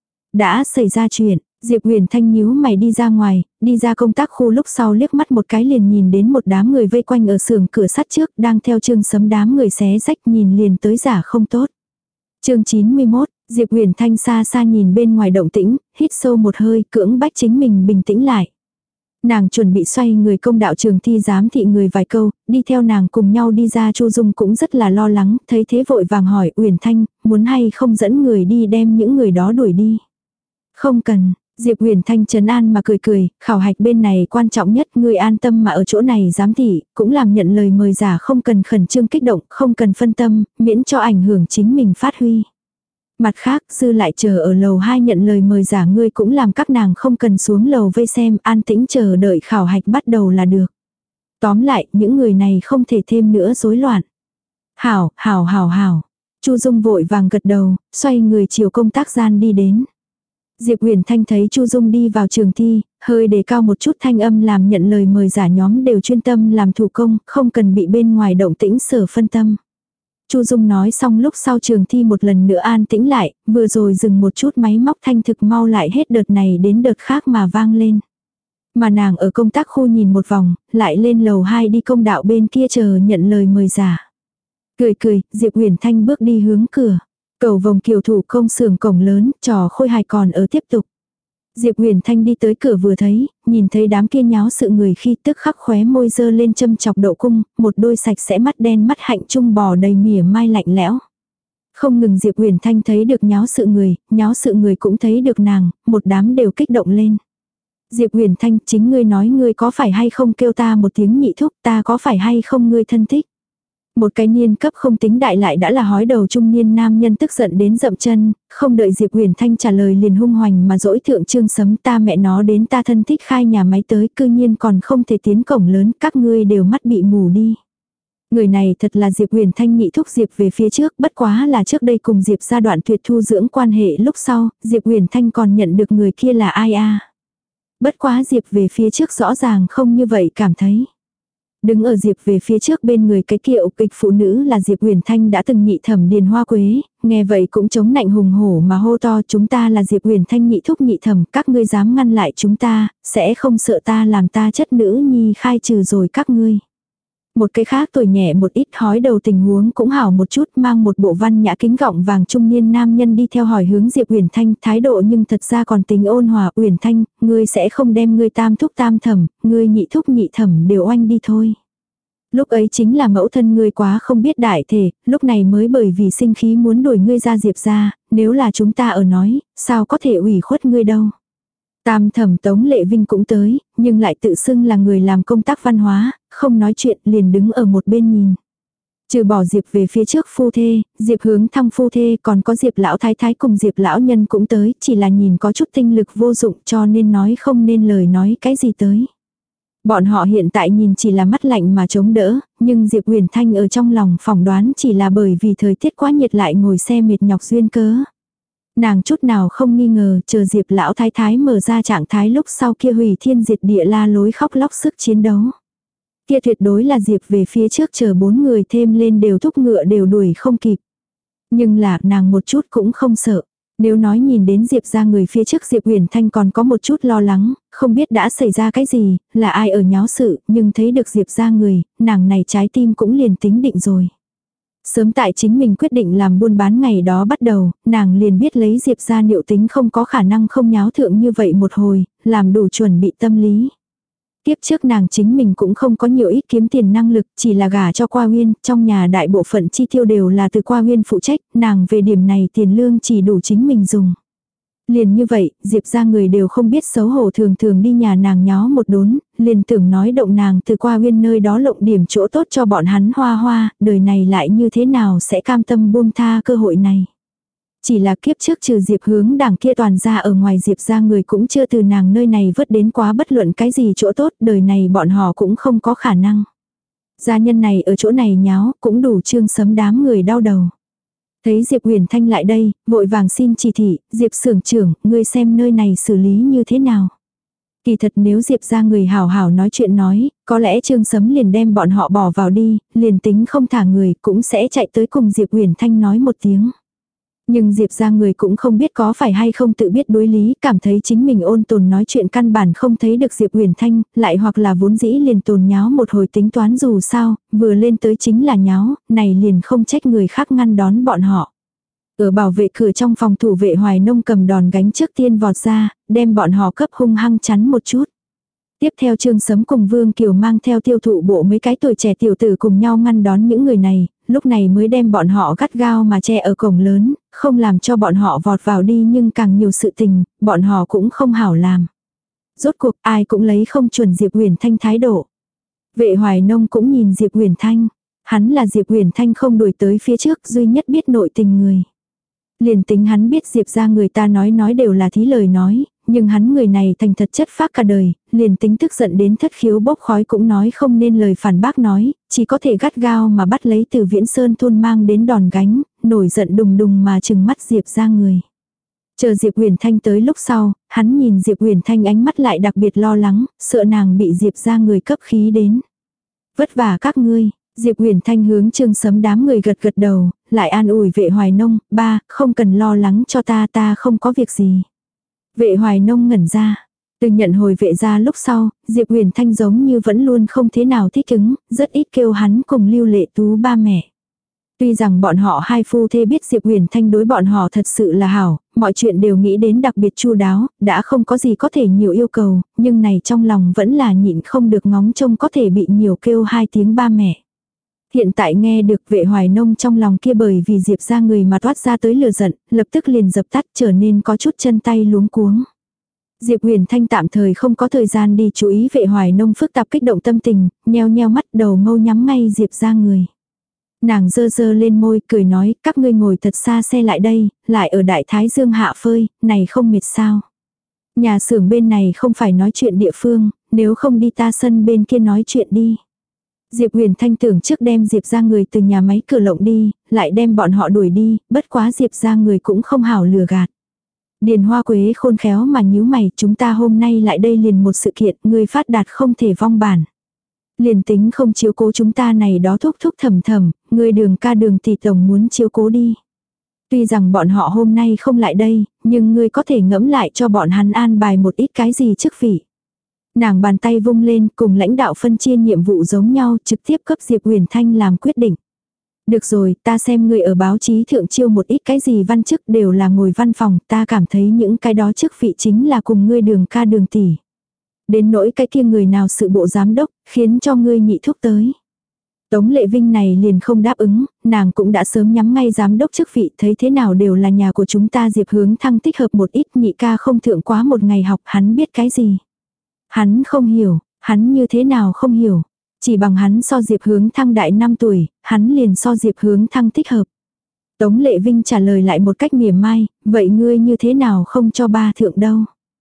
Đã xảy ra chuyện, Diệp Huyền Thanh nhíu mày đi ra ngoài, đi ra công tác khu lúc sau liếc mắt một cái liền nhìn đến một đám người vây quanh ở xưởng cửa sắt trước, đang theo Trương Sấm đám người xé rách nhìn liền tới giả không tốt. Chương chín mươi mốt, Diệp Huyền Thanh xa xa nhìn bên ngoài động tĩnh, hít sâu một hơi, cưỡng bách chính mình bình tĩnh lại. Nàng chuẩn bị xoay người công đạo trường thi giám thị người vài câu, đi theo nàng cùng nhau đi ra. Chu Dung cũng rất là lo lắng, thấy thế vội vàng hỏi Huyền Thanh, muốn hay không dẫn người đi đem những người đó đuổi đi. Không cần, Diệp Huyền Thanh trấn an mà cười cười, khảo hạch bên này quan trọng nhất, người an tâm mà ở chỗ này giám thị, cũng làm nhận lời mời giả không cần khẩn trương kích động, không cần phân tâm, miễn cho ảnh hưởng chính mình phát huy. Mặt khác, dư lại chờ ở lầu hai nhận lời mời giả ngươi cũng làm các nàng không cần xuống lầu vây xem, an tĩnh chờ đợi khảo hạch bắt đầu là được. Tóm lại, những người này không thể thêm nữa rối loạn. Hảo, hảo hảo hảo. Chu Dung vội vàng gật đầu, xoay người chiều công tác gian đi đến. Diệp Huyền Thanh thấy Chu Dung đi vào trường thi, hơi đề cao một chút thanh âm làm nhận lời mời giả nhóm đều chuyên tâm làm thủ công, không cần bị bên ngoài động tĩnh sở phân tâm. Chu Dung nói xong lúc sau trường thi một lần nữa an tĩnh lại, vừa rồi dừng một chút máy móc thanh thực mau lại hết đợt này đến đợt khác mà vang lên. Mà nàng ở công tác khu nhìn một vòng, lại lên lầu hai đi công đạo bên kia chờ nhận lời mời giả. Cười cười, Diệp Huyền Thanh bước đi hướng cửa. Cầu vòng kiều thủ công xưởng cổng lớn, trò khôi hài còn ở tiếp tục. Diệp Huyền Thanh đi tới cửa vừa thấy, nhìn thấy đám kia nháo sự người khi tức khắc khóe môi dơ lên châm chọc đậu cung, một đôi sạch sẽ mắt đen mắt hạnh trung bò đầy mỉa mai lạnh lẽo. Không ngừng Diệp Huyền Thanh thấy được nháo sự người, nháo sự người cũng thấy được nàng, một đám đều kích động lên. Diệp Huyền Thanh, chính ngươi nói ngươi có phải hay không kêu ta một tiếng nhị thúc, ta có phải hay không ngươi thân thích. Một cái niên cấp không tính đại lại đã là hói đầu trung niên nam nhân tức giận đến dậm chân, không đợi Diệp Huyền Thanh trả lời liền hung hoành mà dỗi thượng Trương Sấm, ta mẹ nó đến ta thân thích khai nhà máy tới, cư nhiên còn không thể tiến cổng lớn, các ngươi đều mắt bị mù đi. Người này thật là Diệp Huyền Thanh nhị thúc Diệp về phía trước, bất quá là trước đây cùng Diệp gia đoạn tuyệt thu dưỡng quan hệ lúc sau, Diệp Huyền Thanh còn nhận được người kia là ai a? Bất quá Diệp về phía trước rõ ràng không như vậy cảm thấy. Đứng ở Diệp về phía trước bên người cái kiệu kịch phụ nữ là Diệp Huyền Thanh đã từng nhị thẩm Điền Hoa Quế, nghe vậy cũng chống nạnh hùng hổ mà hô to, chúng ta là Diệp Huyền Thanh nhị thúc nhị thẩm, các ngươi dám ngăn lại chúng ta, sẽ không sợ ta làm ta chất nữ nhi khai trừ rồi các ngươi. Một cái khác tuổi nhẹ một ít hói đầu tình huống cũng hảo một chút, mang một bộ văn nhã kính gọng vàng trung niên nam nhân đi theo hỏi hướng Diệp Huyền Thanh, thái độ nhưng thật ra còn tính ôn hòa. Huyền Thanh, ngươi sẽ không đem ngươi tam thúc tam thẩm, ngươi nhị thúc nhị thẩm đều oanh đi thôi. Lúc ấy chính là mẫu thân ngươi quá không biết đại thể, lúc này mới bởi vì sinh khí muốn đuổi ngươi ra Diệp ra, nếu là chúng ta ở nói, sao có thể ủy khuất ngươi đâu. Tam thẩm Tống Lệ Vinh cũng tới, nhưng lại tự xưng là người làm công tác văn hóa, không nói chuyện liền đứng ở một bên nhìn. Trừ bỏ Diệp về phía trước phu thê, Diệp hướng thăng phu thê còn có Diệp lão thái thái cùng Diệp lão nhân cũng tới, chỉ là nhìn có chút tinh lực vô dụng cho nên nói không nên lời nói cái gì tới. Bọn họ hiện tại nhìn chỉ là mắt lạnh mà chống đỡ, nhưng Diệp Huyền Thanh ở trong lòng phỏng đoán chỉ là bởi vì thời tiết quá nhiệt lại ngồi xe mệt nhọc duyên cớ. Nàng chút nào không nghi ngờ, chờ Diệp lão thái thái mở ra trạng thái lúc sau kia hủy thiên diệt địa la lối khóc lóc sức chiến đấu. Kia tuyệt đối là Diệp về phía trước chờ bốn người thêm lên đều thúc ngựa đều đuổi không kịp. Nhưng là nàng một chút cũng không sợ. Nếu nói nhìn đến Diệp ra người phía trước Diệp Uyển Thanh còn có một chút lo lắng, không biết đã xảy ra cái gì, là ai ở nháo sự, nhưng thấy được Diệp ra người, nàng này trái tim cũng liền tính định rồi. Sớm tại chính mình quyết định làm buôn bán ngày đó bắt đầu, nàng liền biết lấy Diệp ra liệu tính không có khả năng không nháo thượng như vậy một hồi, làm đủ chuẩn bị tâm lý. Tiếp trước nàng chính mình cũng không có nhiều ít kiếm tiền năng lực, chỉ là gả cho Qua Uyên, trong nhà đại bộ phận chi tiêu đều là từ Qua Uyên phụ trách, nàng về điểm này tiền lương chỉ đủ chính mình dùng. Liền như vậy, Diệp ra người đều không biết xấu hổ thường thường đi nhà nàng nhó một đốn, liền tưởng nói động nàng từ Qua Uyên nơi đó lộng điểm chỗ tốt cho bọn hắn hoa hoa, đời này lại như thế nào sẽ cam tâm buông tha cơ hội này. Chỉ là kiếp trước trừ Diệp Hướng đảng kia toàn ra ở ngoài Diệp ra người cũng chưa từ nàng nơi này vớt đến quá bất luận cái gì chỗ tốt, đời này bọn họ cũng không có khả năng. Gia nhân này ở chỗ này nháo, cũng đủ Trương Sấm đám người đau đầu. Thấy Diệp Uyển Thanh lại đây, vội vàng xin chỉ thị, Diệp xưởng trưởng, ngươi xem nơi này xử lý như thế nào. Kỳ thật nếu Diệp ra người hảo hảo nói chuyện nói, có lẽ Trương Sấm liền đem bọn họ bỏ vào đi, liền tính không thả người cũng sẽ chạy tới cùng Diệp Uyển Thanh nói một tiếng. Nhưng Diệp ra người cũng không biết có phải hay không tự biết đối lý, cảm thấy chính mình ôn tồn nói chuyện căn bản không thấy được Diệp Uyển Thanh, lại hoặc là vốn dĩ liền tồn nháo một hồi tính toán dù sao, vừa lên tới chính là nháo, này liền không trách người khác ngăn đón bọn họ. Ở bảo vệ cửa trong phòng thủ vệ Hoài Nông cầm đòn gánh trước tiên vọt ra, đem bọn họ cấp hung hăng chắn một chút. Tiếp theo Trương Sấm cùng Vương Kiều mang theo tiêu thụ bộ mấy cái tuổi trẻ tiểu tử cùng nhau ngăn đón những người này, lúc này mới đem bọn họ gắt gao mà che ở cổng lớn, không làm cho bọn họ vọt vào đi nhưng càng nhiều sự tình, bọn họ cũng không hảo làm. Rốt cuộc ai cũng lấy không chuẩn Diệp Uyển Thanh thái độ. Vệ Hoài Nông cũng nhìn Diệp Uyển Thanh, hắn là Diệp Uyển Thanh không đuổi tới phía trước duy nhất biết nội tình người. Liền tính hắn biết Diệp ra người ta nói nói đều là thí lời nói, nhưng hắn người này thành thật chất phác cả đời, liền tính tức giận đến thất khiếu bốc khói cũng nói không nên lời phản bác nói, chỉ có thể gắt gao mà bắt lấy từ Viễn Sơn thôn mang đến đòn gánh, nổi giận đùng đùng mà trừng mắt Diệp ra người. Chờ Diệp Uyển Thanh tới lúc sau, hắn nhìn Diệp Uyển Thanh ánh mắt lại đặc biệt lo lắng, sợ nàng bị Diệp ra người cấp khí đến. Vất vả các ngươi. Diệp Uyển Thanh hướng Trương Sấm đám người gật gật đầu, lại an ủi vệ Hoài Nông, ba, không cần lo lắng cho ta, ta không có việc gì. Vệ Hoài Nông ngẩn ra, từ nhận hồi vệ ra lúc sau, Diệp Uyển Thanh giống như vẫn luôn không thế nào thích ứng, rất ít kêu hắn cùng Lưu Lệ Tú ba mẹ. Tuy rằng bọn họ hai phu thê biết Diệp Uyển Thanh đối bọn họ thật sự là hảo, mọi chuyện đều nghĩ đến đặc biệt chu đáo, đã không có gì có thể nhiều yêu cầu, nhưng này trong lòng vẫn là nhịn không được ngóng trông có thể bị nhiều kêu hai tiếng ba mẹ. Hiện tại nghe được vệ Hoài Nông trong lòng kia bởi vì Diệp ra người mà toát ra tới lửa giận, lập tức liền dập tắt trở nên có chút chân tay luống cuống. Diệp Uyển Thanh tạm thời không có thời gian đi chú ý vệ Hoài Nông phức tạp kích động tâm tình, nheo nheo mắt đầu mâu nhắm ngay Diệp ra người. Nàng dơ dơ lên môi cười nói, các ngươi ngồi thật xa xe lại đây, lại ở Đại Thái Dương hạ phơi, này không mệt sao. Nhà xưởng bên này không phải nói chuyện địa phương, nếu không đi ta sân bên kia nói chuyện đi. Diệp Uyển Thanh tưởng trước đem Diệp ra người từ nhà máy cửa lộng đi, lại đem bọn họ đuổi đi, bất quá Diệp ra người cũng không hảo lừa gạt. Điền Hoa Quế khôn khéo mà nhíu mày, chúng ta hôm nay lại đây liền một sự kiện, người phát đạt không thể vong bản. Liền tính không chiếu cố chúng ta này đó thúc thúc thầm thầm, người Đường ca Đường tỷ tổng muốn chiếu cố đi. Tuy rằng bọn họ hôm nay không lại đây, nhưng ngươi có thể ngẫm lại cho bọn hắn an bài một ít cái gì chức vị. Nàng bàn tay vung lên cùng lãnh đạo phân chia nhiệm vụ giống nhau trực tiếp cấp Diệp Uyển Thanh làm quyết định. Được rồi, ta xem người ở báo chí thượng chiêu một ít cái gì văn chức đều là ngồi văn phòng, ta cảm thấy những cái đó chức vị chính là cùng ngươi Đường ca Đường tỷ. Đến nỗi cái kia người nào sự bộ giám đốc, khiến cho ngươi nhị thúc tới. Tống Lệ Vinh này liền không đáp ứng, nàng cũng đã sớm nhắm ngay giám đốc chức vị, thấy thế nào đều là nhà của chúng ta Diệp Hướng Thăng thích hợp một ít, nhị ca không thượng quá một ngày học, hắn biết cái gì. Hắn không hiểu, hắn như thế nào không hiểu. Chỉ bằng hắn so Diệp Hướng Thăng đại năm tuổi, hắn liền so Diệp Hướng Thăng thích hợp. Tống Lệ Vinh trả lời lại một cách mỉa mai, vậy ngươi như thế nào không cho ba thượng đâu.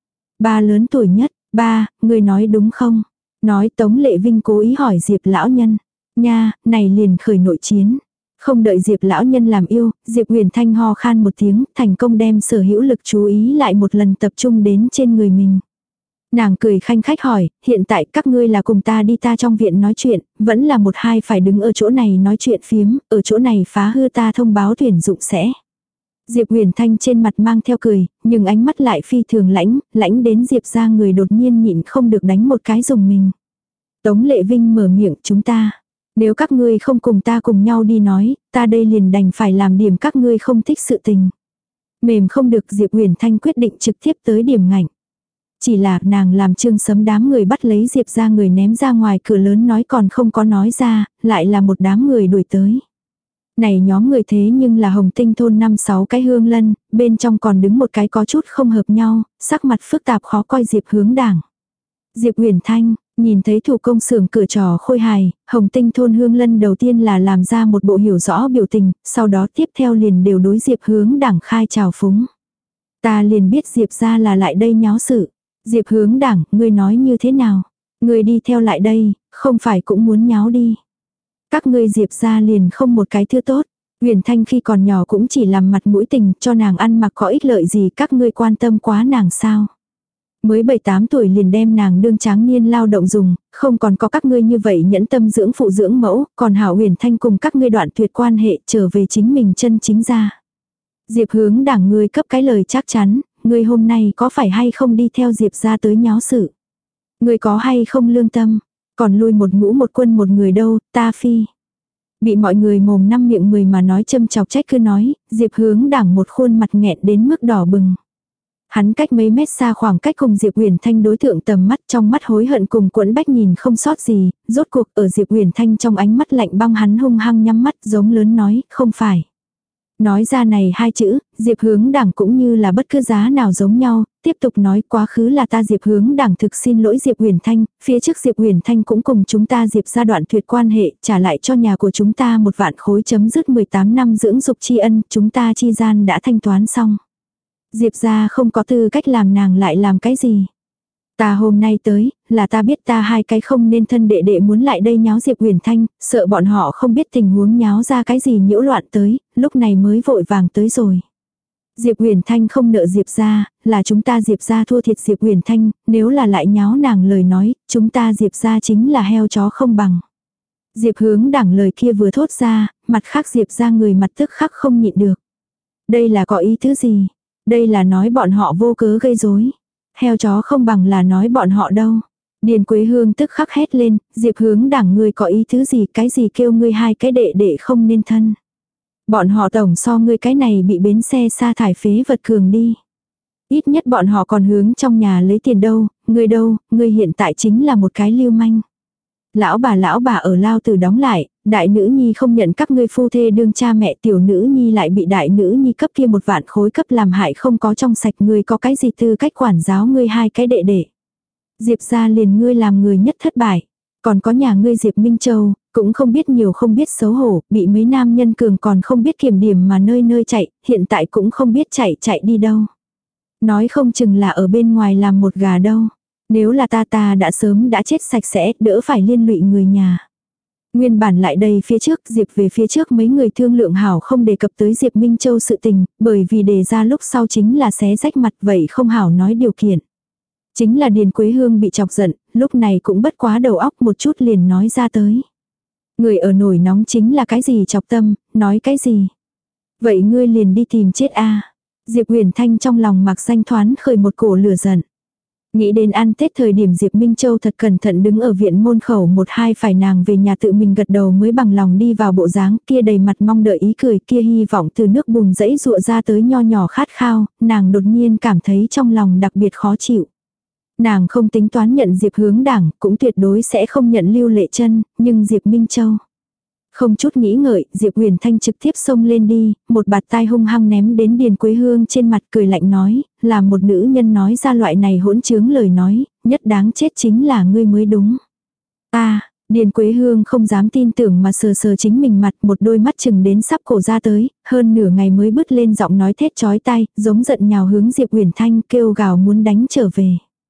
Ba lớn tuổi nhất, ba, ngươi nói đúng không? Nói Tống Lệ Vinh cố ý hỏi Diệp lão nhân. Nha, này liền khởi nội chiến. Không đợi Diệp lão nhân làm yêu, Diệp Huyền Thanh ho khan một tiếng, thành công đem sở hữu lực chú ý lại một lần tập trung đến trên người mình. Nàng cười khanh khách hỏi, hiện tại các ngươi là cùng ta đi ta trong viện nói chuyện, vẫn là một hai phải đứng ở chỗ này nói chuyện phiếm, ở chỗ này phá hư ta thông báo tuyển dụng sẽ. Diệp Huyền Thanh trên mặt mang theo cười, nhưng ánh mắt lại phi thường lãnh, lãnh đến Diệp ra người đột nhiên nhịn không được đánh một cái dùng mình. Tống Lệ Vinh mở miệng, chúng ta. Nếu các ngươi không cùng ta cùng nhau đi nói, ta đây liền đành phải làm điểm các ngươi không thích sự tình. Mềm không được, Diệp Huyền Thanh quyết định trực tiếp tới điểm ngạnh. Chỉ là nàng làm Trương Sấm đám người bắt lấy Diệp ra người ném ra ngoài cửa lớn nói còn không có nói ra, lại là một đám người đuổi tới. Này nhóm người thế nhưng là Hồng Tinh thôn năm sáu cái hương lân, bên trong còn đứng một cái có chút không hợp nhau, sắc mặt phức tạp khó coi Diệp Hướng Đảng. Diệp Huyền Thanh, nhìn thấy thủ công xưởng cửa trò khôi hài, Hồng Tinh thôn hương lân đầu tiên là làm ra một bộ hiểu rõ biểu tình, sau đó tiếp theo liền đều đối Diệp Hướng Đảng khai chào phúng. Ta liền biết Diệp ra là lại đây nháo sự. Diệp Hướng Đảng, ngươi nói như thế nào? Ngươi đi theo lại đây, không phải cũng muốn nháo đi. Các ngươi Diệp ra liền không một cái thứ tốt. Huyền Thanh khi còn nhỏ cũng chỉ làm mặt mũi tình cho nàng ăn mặc có ích lợi gì, các ngươi quan tâm quá nàng sao. Mới bảy tám tuổi liền đem nàng đương tráng niên lao động dùng, không còn có các ngươi như vậy nhẫn tâm dưỡng phụ dưỡng mẫu, còn hảo Huyền Thanh cùng các ngươi đoạn tuyệt quan hệ trở về chính mình chân chính ra. Diệp Hướng Đảng, ngươi cấp cái lời chắc chắn, ngươi hôm nay có phải hay không đi theo Diệp ra tới nháo sự. Ngươi có hay không lương tâm, còn lui một ngũ một quân một người đâu, ta phi. Bị mọi người mồm năm miệng mười mà nói châm chọc trách cứ nói, Diệp Hướng Đảng một khuôn mặt nghẹn đến mức đỏ bừng. Hắn cách mấy mét xa khoảng cách cùng Diệp Huyền Thanh đối thượng tầm mắt, trong mắt hối hận cùng quẫn bách nhìn không sót gì, rốt cuộc ở Diệp Huyền Thanh trong ánh mắt lạnh băng hắn hung hăng nhắm mắt giống lớn nói, không phải. Nói ra này hai chữ, Diệp Hướng Đảng cũng như là bất cứ giá nào giống nhau, tiếp tục nói quá khứ là ta Diệp Hướng Đảng thực xin lỗi Diệp Huyền Thanh, phía trước Diệp Huyền Thanh cũng cùng chúng ta Diệp ra đoạn tuyệt quan hệ, trả lại cho nhà của chúng ta một vạn khối chấm dứt mười tám năm dưỡng dục tri ân, chúng ta chi gian đã thanh toán xong. Diệp ra không có tư cách làm nàng lại làm cái gì. Ta hôm nay tới, là ta biết ta hai cái không nên thân đệ đệ muốn lại đây nháo Diệp Huyền Thanh, sợ bọn họ không biết tình huống nháo ra cái gì nhiễu loạn tới, lúc này mới vội vàng tới rồi. Diệp Huyền Thanh không nợ Diệp ra, là chúng ta Diệp ra thua thiệt Diệp Huyền Thanh, nếu là lại nháo nàng lời nói, chúng ta Diệp ra chính là heo chó không bằng. Diệp Hướng Đảng lời kia vừa thốt ra, mặt khác Diệp ra người mặt tức khắc không nhịn được. Đây là có ý thứ gì? Đây là nói bọn họ vô cớ gây rối. Heo chó không bằng là nói bọn họ đâu. Điền Quế Hương tức khắc hét lên, Diệp Hướng Đảng ngươi có ý thứ gì, cái gì kêu ngươi hai cái đệ đệ không nên thân. Bọn họ tổng so ngươi cái này bị bến xe sa thải phế vật cường đi. Ít nhất bọn họ còn hướng trong nhà lấy tiền đâu, ngươi đâu, ngươi hiện tại chính là một cái lưu manh. Lão bà lão bà ở lao tử đóng lại, đại nữ nhi không nhận các ngươi phu thê đương cha mẹ, tiểu nữ nhi lại bị đại nữ nhi cấp kia một vạn khối cấp làm hại không có trong sạch, ngươi có cái gì tư cách quản giáo ngươi hai cái đệ đệ. Diệp ra liền ngươi làm người nhất thất bại, còn có nhà ngươi Diệp Minh Châu, cũng không biết nhiều không biết xấu hổ, bị mấy nam nhân cường còn không biết kiểm điểm mà nơi nơi chạy, hiện tại cũng không biết chạy chạy đi đâu. Nói không chừng là ở bên ngoài làm một gà đâu. Nếu là ta ta đã sớm đã chết sạch sẽ, đỡ phải liên lụy người nhà. Nguyên bản lại đây phía trước, Diệp về phía trước mấy người thương lượng hảo không đề cập tới Diệp Minh Châu sự tình, bởi vì đề ra lúc sau chính là xé rách mặt, vậy không hảo nói điều kiện. Chính là Điền Quế Hương bị chọc giận, lúc này cũng bất quá đầu óc một chút liền nói ra tới. Người ở nổi nóng chính là cái gì chọc tâm, nói cái gì. Vậy ngươi liền đi tìm chết a. Diệp Huyền Thanh trong lòng mặc danh thoáng khởi một cổ lửa giận. Nghĩ đến ăn Tết thời điểm Diệp Minh Châu thật cẩn thận đứng ở viện môn khẩu một hai phải nàng về nhà tự mình gật đầu mới bằng lòng đi vào bộ dáng kia đầy mặt mong đợi ý cười kia hy vọng từ nước bùn dẫy dụa ra tới nho nhỏ khát khao, nàng đột nhiên cảm thấy trong lòng đặc biệt khó chịu. Nàng không tính toán nhận Diệp Hướng Đảng, cũng tuyệt đối sẽ không nhận Lưu Lệ Trân, nhưng Diệp Minh Châu. Không chút nghĩ ngợi, Diệp Huyền Thanh trực tiếp xông lên đi, một bạt tai hung hăng ném đến Điền Quế Hương trên mặt cười lạnh nói, là một nữ nhân nói ra loại này hỗn trướng lời nói, nhất đáng chết chính là ngươi mới đúng. Ta, Điền Quế Hương không dám tin tưởng mà sờ sờ chính mình mặt, một đôi mắt chừng đến sắp cổ ra tới, hơn nửa ngày mới bứt lên giọng nói thét chói tai, giống giận nhào hướng Diệp Huyền Thanh kêu gào muốn đánh trở về.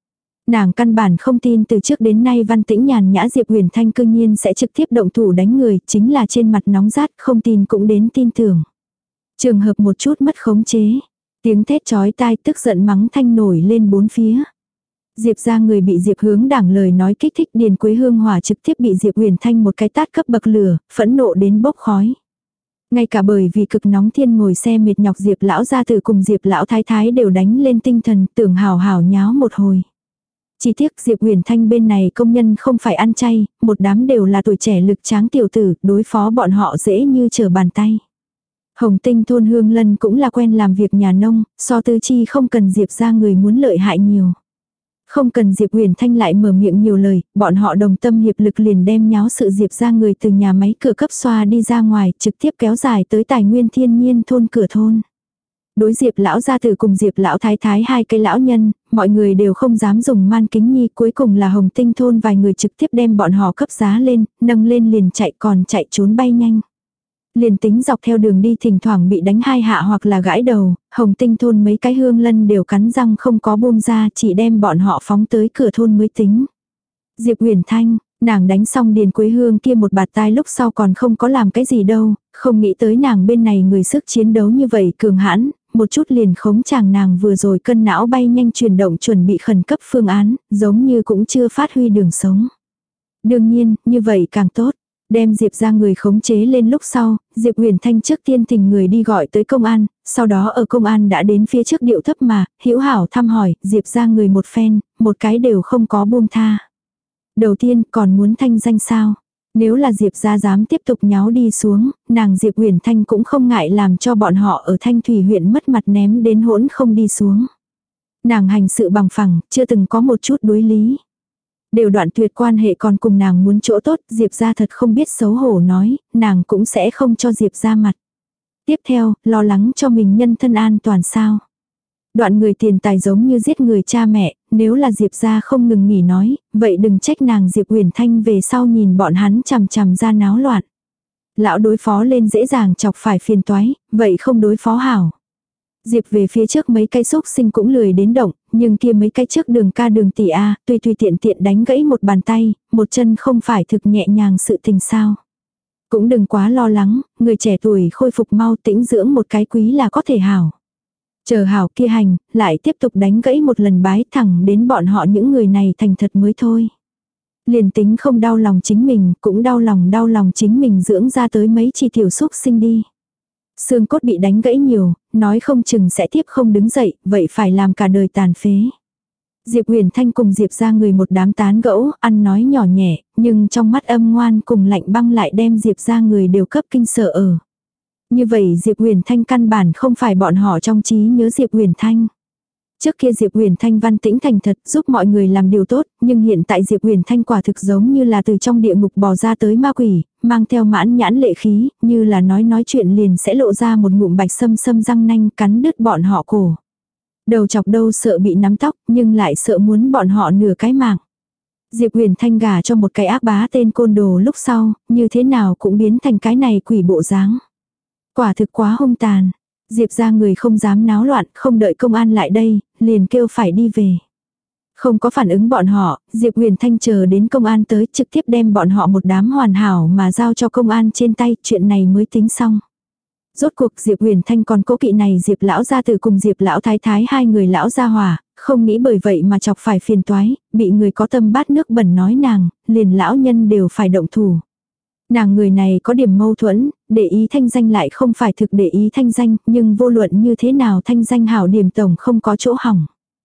Nàng căn bản không tin từ trước đến nay văn tĩnh nhàn nhã Diệp Huyền Thanh cư nhiên sẽ trực tiếp động thủ đánh người, chính là trên mặt nóng rát, không tin cũng đến tin tưởng. Trường hợp một chút mất khống chế, tiếng thét chói tai tức giận mắng thanh nổi lên bốn phía. Diệp ra người bị Diệp Hướng Đảng lời nói kích thích, Điền Quế Hương hỏa trực tiếp bị Diệp Huyền Thanh một cái tát cấp bậc lửa, phẫn nộ đến bốc khói. Ngay cả bởi vì cực nóng thiên ngồi xe mệt nhọc Diệp lão gia tử cùng Diệp lão thái thái đều đánh lên tinh thần, tưởng hào hào nháo một hồi. Chỉ tiếc Diệp Huyền Thanh bên này công nhân không phải ăn chay, một đám đều là tuổi trẻ lực tráng tiểu tử, đối phó bọn họ dễ như trở bàn tay. Hồng Tinh thôn Hương Lân cũng là quen làm việc nhà nông, so tư chi không cần Diệp ra người muốn lợi hại nhiều. Không cần Diệp Huyền Thanh lại mở miệng nhiều lời, bọn họ đồng tâm hiệp lực liền đem nháo sự Diệp ra người từ nhà máy cửa cấp xoa đi ra ngoài, trực tiếp kéo dài tới tài nguyên thiên nhiên thôn cửa thôn. Đối Diệp lão gia tử cùng Diệp lão thái thái hai cái lão nhân, mọi người đều không dám dùng man kính nhi, cuối cùng là Hồng Tinh thôn vài người trực tiếp đem bọn họ cấp giá lên, nâng lên liền chạy, còn chạy trốn bay nhanh. Liền tính dọc theo đường đi thỉnh thoảng bị đánh hai hạ hoặc là gãi đầu, Hồng Tinh thôn mấy cái Hương Lân đều cắn răng không có buông ra, chỉ đem bọn họ phóng tới cửa thôn mới tính. Diệp Huyền Thanh, nàng đánh xong Điền Quế Hương kia một bạt tai lúc sau còn không có làm cái gì đâu, không nghĩ tới nàng bên này người sức chiến đấu như vậy cường hãn, một chút liền khống chàng nàng vừa rồi cân não bay nhanh chuyển động chuẩn bị khẩn cấp phương án, giống như cũng chưa phát huy đường sống. Đương nhiên, như vậy càng tốt. Đem Diệp ra người khống chế lên lúc sau, Diệp Huyền Thanh trước tiên thỉnh người đi gọi tới công an, sau đó ở công an đã đến phía trước điệu thấp mà, hữu hảo thăm hỏi, Diệp ra người một phen, một cái đều không có buông tha. Đầu tiên còn muốn thanh danh sao? Nếu là Diệp ra dám tiếp tục nháo đi xuống, nàng Diệp Huyền Thanh cũng không ngại làm cho bọn họ ở Thanh Thủy huyện mất mặt ném đến hỗn không đi xuống. Nàng hành sự bằng phẳng, chưa từng có một chút đối lý. Đều đoạn tuyệt quan hệ còn cùng nàng muốn chỗ tốt, Diệp ra thật không biết xấu hổ nói, nàng cũng sẽ không cho Diệp ra mặt. Tiếp theo, lo lắng cho mình nhân thân an toàn sao. Đoạn người tiền tài giống như giết người cha mẹ, nếu là Diệp ra không ngừng nghỉ nói, vậy đừng trách nàng Diệp Huyền Thanh về sau nhìn bọn hắn chằm chằm ra náo loạn. Lão đối phó lên dễ dàng chọc phải phiền toái, vậy không đối phó hảo. Diệp về phía trước mấy cây xúc sinh cũng lười đến động, nhưng kia mấy cái trước đường ca đường tỷ A, tùy tùy tiện tiện đánh gãy một bàn tay, một chân không phải thực nhẹ nhàng sự tình sao. Cũng đừng quá lo lắng, người trẻ tuổi khôi phục mau tĩnh dưỡng một cái quý là có thể hảo. Chờ hảo kia hành, lại tiếp tục đánh gãy một lần bái thẳng đến bọn họ những người này thành thật mới thôi. Liền tính không đau lòng chính mình, cũng đau lòng đau lòng chính mình dưỡng ra tới mấy chi tiểu xúc sinh đi. Xương cốt bị đánh gãy nhiều, nói không chừng sẽ tiếp không đứng dậy, vậy phải làm cả đời tàn phế. Diệp Huyền Thanh cùng Diệp ra người một đám tán gẫu, ăn nói nhỏ nhẹ, nhưng trong mắt âm ngoan cùng lạnh băng lại đem Diệp ra người đều cấp kinh sợ ở. Như vậy Diệp Huyền Thanh căn bản không phải bọn họ trong trí nhớ Diệp Huyền Thanh. Trước kia Diệp Huyền Thanh văn tĩnh thành thật giúp mọi người làm điều tốt, nhưng hiện tại Diệp Huyền Thanh quả thực giống như là từ trong địa ngục bò ra tới ma quỷ, mang theo mãn nhãn lệ khí, như là nói nói chuyện liền sẽ lộ ra một ngụm bạch sâm sâm răng nanh cắn đứt bọn họ cổ. Đầu chọc đâu sợ bị nắm tóc, nhưng lại sợ muốn bọn họ nửa cái mạng. Diệp Huyền Thanh gả cho một cái ác bá tên côn đồ lúc sau, như thế nào cũng biến thành cái này quỷ bộ dáng. Quả thực quá hung tàn. Diệp ra người không dám náo loạn, không đợi công an lại đây, liền kêu phải đi về. Không có phản ứng bọn họ, Diệp Huyền Thanh chờ đến công an tới trực tiếp đem bọn họ một đám hoàn hảo mà giao cho công an trên tay, chuyện này mới tính xong. Rốt cuộc Diệp Huyền Thanh còn cố kỵ này Diệp lão gia tử cùng Diệp lão thái thái hai người lão gia hòa, không nghĩ bởi vậy mà chọc phải phiền toái, bị người có tâm bát nước bẩn nói nàng, liền lão nhân đều phải động thủ. Nàng người này có điểm mâu thuẫn, để ý thanh danh lại không phải thực để ý thanh danh, nhưng vô luận như thế nào thanh danh hảo điểm tổng không có chỗ hỏng.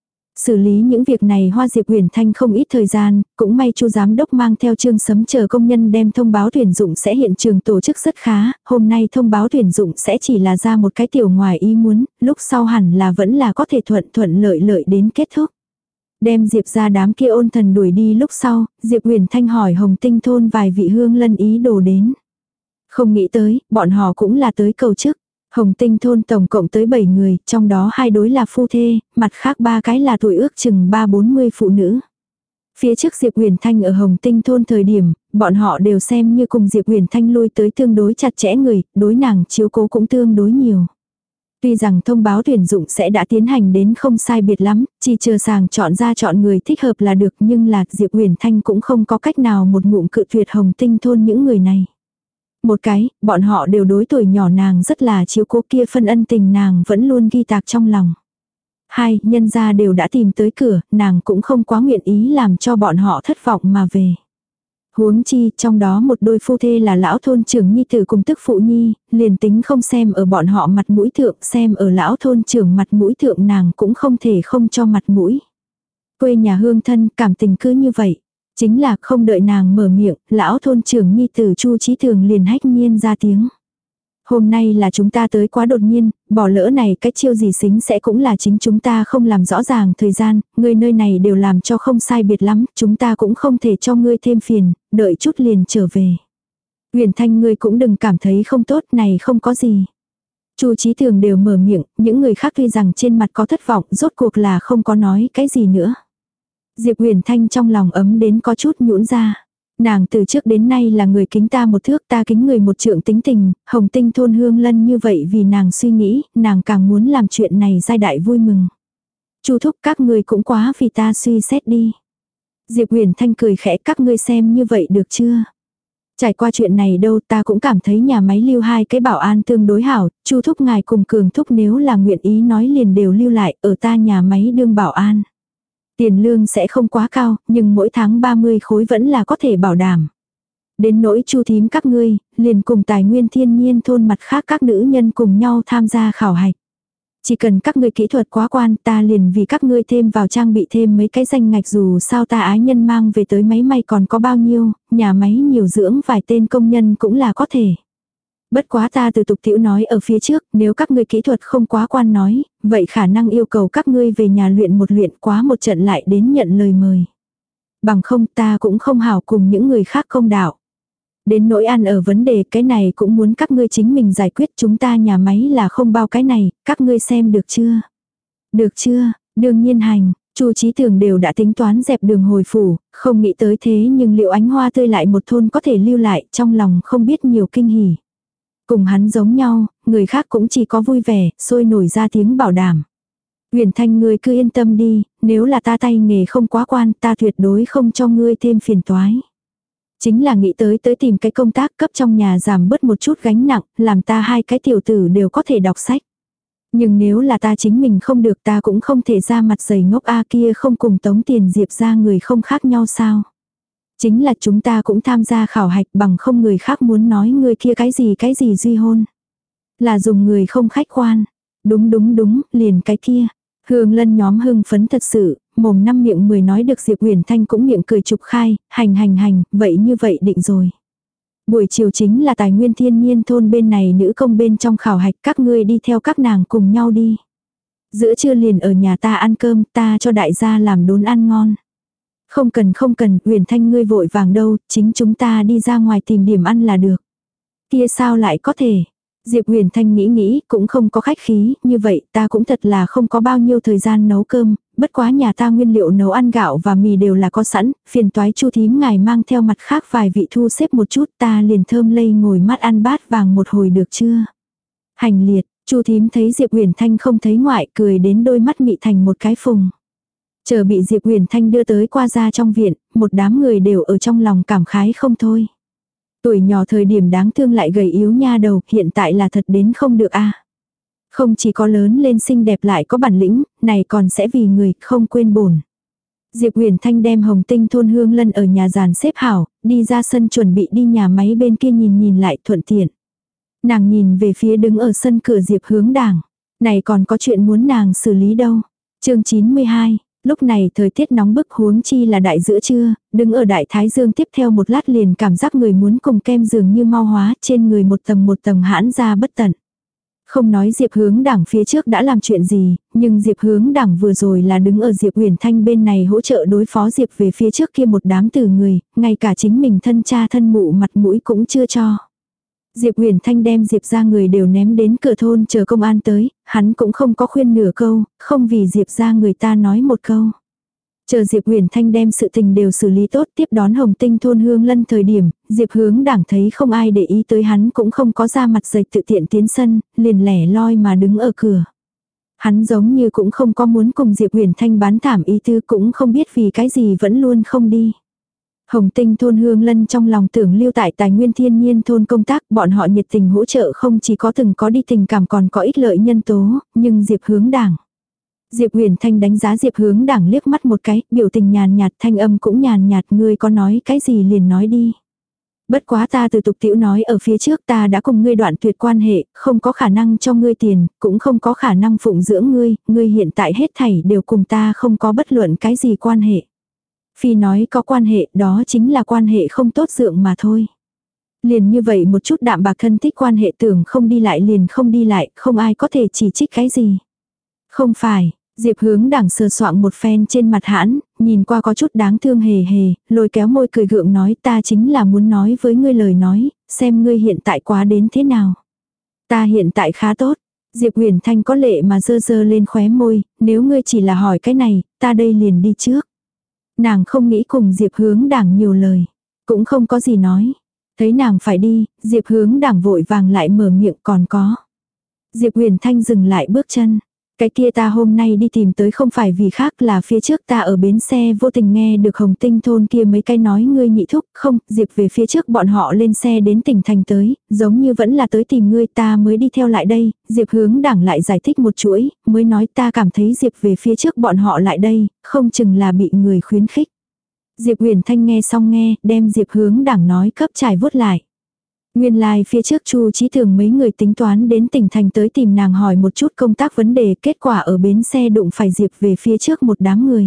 Xử lý những việc này hoa Diệp Huyền Thanh không ít thời gian, cũng may chu giám đốc mang theo Trương Sấm chờ công nhân đem thông báo tuyển dụng sẽ hiện trường tổ chức rất khá, hôm nay thông báo tuyển dụng sẽ chỉ là ra một cái tiểu ngoài ý muốn, lúc sau hẳn là vẫn là có thể thuận thuận lợi lợi đến kết thúc. Đem Diệp ra đám kia ôn thần đuổi đi lúc sau, Diệp Huyền Thanh hỏi Hồng Tinh thôn vài vị Hương Lân ý đồ đến. Không nghĩ tới, bọn họ cũng là tới cầu chức. Hồng Tinh thôn tổng cộng tới bảy người, trong đó hai đối là phu thê, mặt khác ba cái là tuổi ước chừng ba bốn mươi phụ nữ. Phía trước Diệp Huyền Thanh ở Hồng Tinh thôn thời điểm, bọn họ đều xem như cùng Diệp Huyền Thanh lui tới tương đối chặt chẽ người, đối nàng chiếu cố cũng tương đối nhiều. Tuy rằng thông báo tuyển dụng sẽ đã tiến hành đến không sai biệt lắm, chỉ chờ sàng chọn ra chọn người thích hợp là được, nhưng là Diệp Huyền Thanh cũng không có cách nào một ngụm cự tuyệt Hồng Tinh thôn những người này. Một cái, bọn họ đều đối tuổi nhỏ nàng rất là chiếu cố, kia phân ân tình nàng vẫn luôn ghi tạc trong lòng. Hai, nhân gia đều đã tìm tới cửa, nàng cũng không quá nguyện ý làm cho bọn họ thất vọng mà về. Huống chi, trong đó một đôi phu thê là lão thôn trưởng nhi tử cùng tức phụ nhi, liền tính không xem ở bọn họ mặt mũi thượng, xem ở lão thôn trưởng mặt mũi thượng nàng cũng không thể không cho mặt mũi. Quê nhà hương thân, cảm tình cứ như vậy. Chính là không đợi nàng mở miệng, lão thôn trưởng nhi tử Chu Chí Thường liền hách nhiên ra tiếng. Hôm nay là chúng ta tới quá đột nhiên, bỏ lỡ này cái chiêu gì xính sẽ cũng là chính chúng ta không làm rõ ràng thời gian, người nơi này đều làm cho không sai biệt lắm, chúng ta cũng không thể cho ngươi thêm phiền, đợi chút liền trở về. Huyền Thanh ngươi cũng đừng cảm thấy không tốt, này không có gì. Chu Chí Thường đều mở miệng, những người khác tuy rằng trên mặt có thất vọng, rốt cuộc là không có nói cái gì nữa. Diệp Huyền Thanh trong lòng ấm đến có chút nhũn ra. Nàng từ trước đến nay là người kính ta một thước, ta kính người một trượng tính tình, Hồng Tinh thôn Hương Lân như vậy vì nàng suy nghĩ, nàng càng muốn làm chuyện này giai đại vui mừng. Chu thúc các ngươi cũng quá vì ta suy xét đi. Diệp Huyền Thanh cười khẽ, các ngươi xem như vậy được chưa? Trải qua chuyện này đâu ta cũng cảm thấy nhà máy lưu hai cái bảo an tương đối hảo, Chu thúc ngài cùng Cường thúc nếu là nguyện ý nói liền đều lưu lại ở ta nhà máy đương bảo an. Tiền lương sẽ không quá cao, nhưng mỗi tháng ba mươi khối vẫn là có thể bảo đảm. Đến nỗi Chu thím các ngươi, liền cùng tài nguyên thiên nhiên thôn mặt khác các nữ nhân cùng nhau tham gia khảo hạch. Chỉ cần các ngươi kỹ thuật quá quan, ta liền vì các ngươi thêm vào trang bị thêm mấy cái danh ngạch, dù sao ta ái nhân mang về tới máy may còn có bao nhiêu, nhà máy nhiều dưỡng vài tên công nhân cũng là có thể. Bất quá ta từ tục tiểu nói ở phía trước, nếu các ngươi kỹ thuật không quá quan nói, vậy khả năng yêu cầu các ngươi về nhà luyện một luyện quá một trận lại đến nhận lời mời. Bằng không ta cũng không hảo cùng những người khác công đạo. Đến nỗi ăn ở vấn đề cái này cũng muốn các ngươi chính mình giải quyết, chúng ta nhà máy là không bao cái này, các ngươi xem được chưa? Được chưa? Đương nhiên hành. Chu Chí Thường đều đã tính toán dẹp đường hồi phủ, không nghĩ tới thế nhưng liệu ánh hoa tươi lại một thôn có thể lưu lại, trong lòng không biết nhiều kinh hỉ. Cùng hắn giống nhau, người khác cũng chỉ có vui vẻ, sôi nổi ra tiếng bảo đảm. Huyền Thanh ngươi cứ yên tâm đi, nếu là ta tay nghề không quá quan, ta tuyệt đối không cho ngươi thêm phiền toái. Chính là nghĩ tới tới tìm cái công tác cấp trong nhà giảm bớt một chút gánh nặng, làm ta hai cái tiểu tử đều có thể đọc sách. Nhưng nếu là ta chính mình không được, ta cũng không thể ra mặt dày ngốc a kia không cùng tống tiền Diệp ra người không khác nhau sao. Chính là chúng ta cũng tham gia khảo hạch, bằng không người khác muốn nói người kia cái gì cái gì duy hôn. Là dùng người không khách quan. Đúng đúng đúng, liền cái kia. Hương Lân nhóm hưng phấn thật sự, mồm năm miệng mười nói được Diệp Huyền Thanh cũng miệng cười trục khai, hành hành hành, vậy như vậy định rồi. Buổi chiều chính là tài nguyên thiên nhiên thôn bên này nữ công bên trong khảo hạch, các ngươi đi theo các nàng cùng nhau đi. Giữa trưa liền ở nhà ta ăn cơm, ta cho đại gia làm đốn ăn ngon. Không cần không cần, Huyền Thanh ngươi vội vàng đâu, chính chúng ta đi ra ngoài tìm điểm ăn là được. Kia sao lại có thể? Diệp Huyền Thanh nghĩ nghĩ, cũng không có khách khí, như vậy ta cũng thật là không có bao nhiêu thời gian nấu cơm, bất quá nhà ta nguyên liệu nấu ăn gạo và mì đều là có sẵn, phiền toái Chu thím ngài mang theo mặt khác vài vị thu xếp một chút, ta liền thơm lây ngồi mắt ăn bát vàng một hồi được chưa? Hành liệt, Chu thím thấy Diệp Huyền Thanh không thấy ngoại, cười đến đôi mắt mị thành một cái phùng. Chờ bị Diệp Huyền Thanh đưa tới qua ra trong viện, một đám người đều ở trong lòng cảm khái không thôi. Tuổi nhỏ thời điểm đáng thương lại gầy yếu nha đầu, hiện tại là thật đến không được a. Không chỉ có lớn lên xinh đẹp lại có bản lĩnh, này còn sẽ vì người không quên bổn. Diệp Huyền Thanh đem Hồng Tinh thôn Hương Lân ở nhà giàn xếp hảo, đi ra sân chuẩn bị đi nhà máy bên kia nhìn nhìn lại thuận tiện. Nàng nhìn về phía đứng ở sân cửa Diệp Hướng Đảng. Này còn có chuyện muốn nàng xử lý đâu. Chương chín mươi hai. Lúc này thời tiết nóng bức, huống chi là đại giữa trưa, đứng ở đại thái dương tiếp theo một lát liền cảm giác người muốn cùng kem dường như mau hóa, trên người một tầng một tầng hãn ra bất tận. Không nói Diệp Hướng Đảng phía trước đã làm chuyện gì, nhưng Diệp Hướng Đảng vừa rồi là đứng ở Diệp Huyền Thanh bên này hỗ trợ đối phó Diệp về phía trước kia một đám tử người, ngay cả chính mình thân cha thân mụ mặt mũi cũng chưa cho. Diệp Huyền Thanh đem Diệp ra người đều ném đến cửa thôn chờ công an tới, hắn cũng không có khuyên nửa câu, không vì Diệp ra người ta nói một câu. Chờ Diệp Huyền Thanh đem sự tình đều xử lý tốt tiếp đón Hồng Tinh thôn Hương Lân thời điểm, Diệp Hướng Đảng thấy không ai để ý tới hắn cũng không có ra mặt dày tự tiện tiến sân, liền lẻ loi mà đứng ở cửa. Hắn giống như cũng không có muốn cùng Diệp Huyền Thanh bán thảm ý tư, cũng không biết vì cái gì vẫn luôn không đi. Hồng Tinh thôn Hương Lân trong lòng tưởng lưu tại tài nguyên thiên nhiên thôn công tác, bọn họ nhiệt tình hỗ trợ không chỉ có từng có đi tình cảm còn có ích lợi nhân tố, nhưng Diệp Hướng Đảng. Diệp Huyền Thanh đánh giá Diệp Hướng Đảng liếc mắt một cái, biểu tình nhàn nhạt, thanh âm cũng nhàn nhạt, ngươi có nói cái gì liền nói đi. Bất quá ta từ tục tiểu nói ở phía trước, ta đã cùng ngươi đoạn tuyệt quan hệ, không có khả năng cho ngươi tiền, cũng không có khả năng phụng dưỡng ngươi, ngươi hiện tại hết thảy đều cùng ta không có bất luận cái gì quan hệ. Phi nói có quan hệ, đó chính là quan hệ không tốt dượng mà thôi. Liền như vậy một chút đạm bạc thân thích quan hệ, tưởng không đi lại liền không đi lại, không ai có thể chỉ trích cái gì. Không phải, Diệp Hướng Đảng sờ soạng một phen trên mặt hãn, nhìn qua có chút đáng thương hề hề, lôi kéo môi cười gượng nói, ta chính là muốn nói với ngươi lời nói, xem ngươi hiện tại quá đến thế nào. Ta hiện tại khá tốt. Diệp Huyền Thanh có lệ mà dơ dơ lên khóe môi, nếu ngươi chỉ là hỏi cái này, ta đây liền đi trước. Nàng không nghĩ cùng Diệp Hướng Đảng nhiều lời, cũng không có gì nói. Thấy nàng phải đi, Diệp Hướng Đảng vội vàng lại mở miệng, còn có. Diệp Huyền Thanh dừng lại bước chân. Cái kia ta hôm nay đi tìm tới không phải vì khác, là phía trước ta ở bến xe vô tình nghe được Hồng Tinh thôn kia mấy cái nói ngươi nhị thúc, không, Diệp về phía trước bọn họ lên xe đến tỉnh thành tới, giống như vẫn là tới tìm ngươi, ta mới đi theo lại đây. Diệp Hướng Đảng lại giải thích một chuỗi, mới nói ta cảm thấy Diệp về phía trước bọn họ lại đây, không chừng là bị người khuyến khích. Diệp Huyền Thanh nghe xong nghe, đem Diệp Hướng Đảng nói cấp trải vuốt lại. Nguyên lai like phía trước Chu Chí Thường mấy người tính toán đến tỉnh thành tới tìm nàng hỏi một chút công tác vấn đề, kết quả ở bến xe đụng phải Diệp về phía trước một đám người.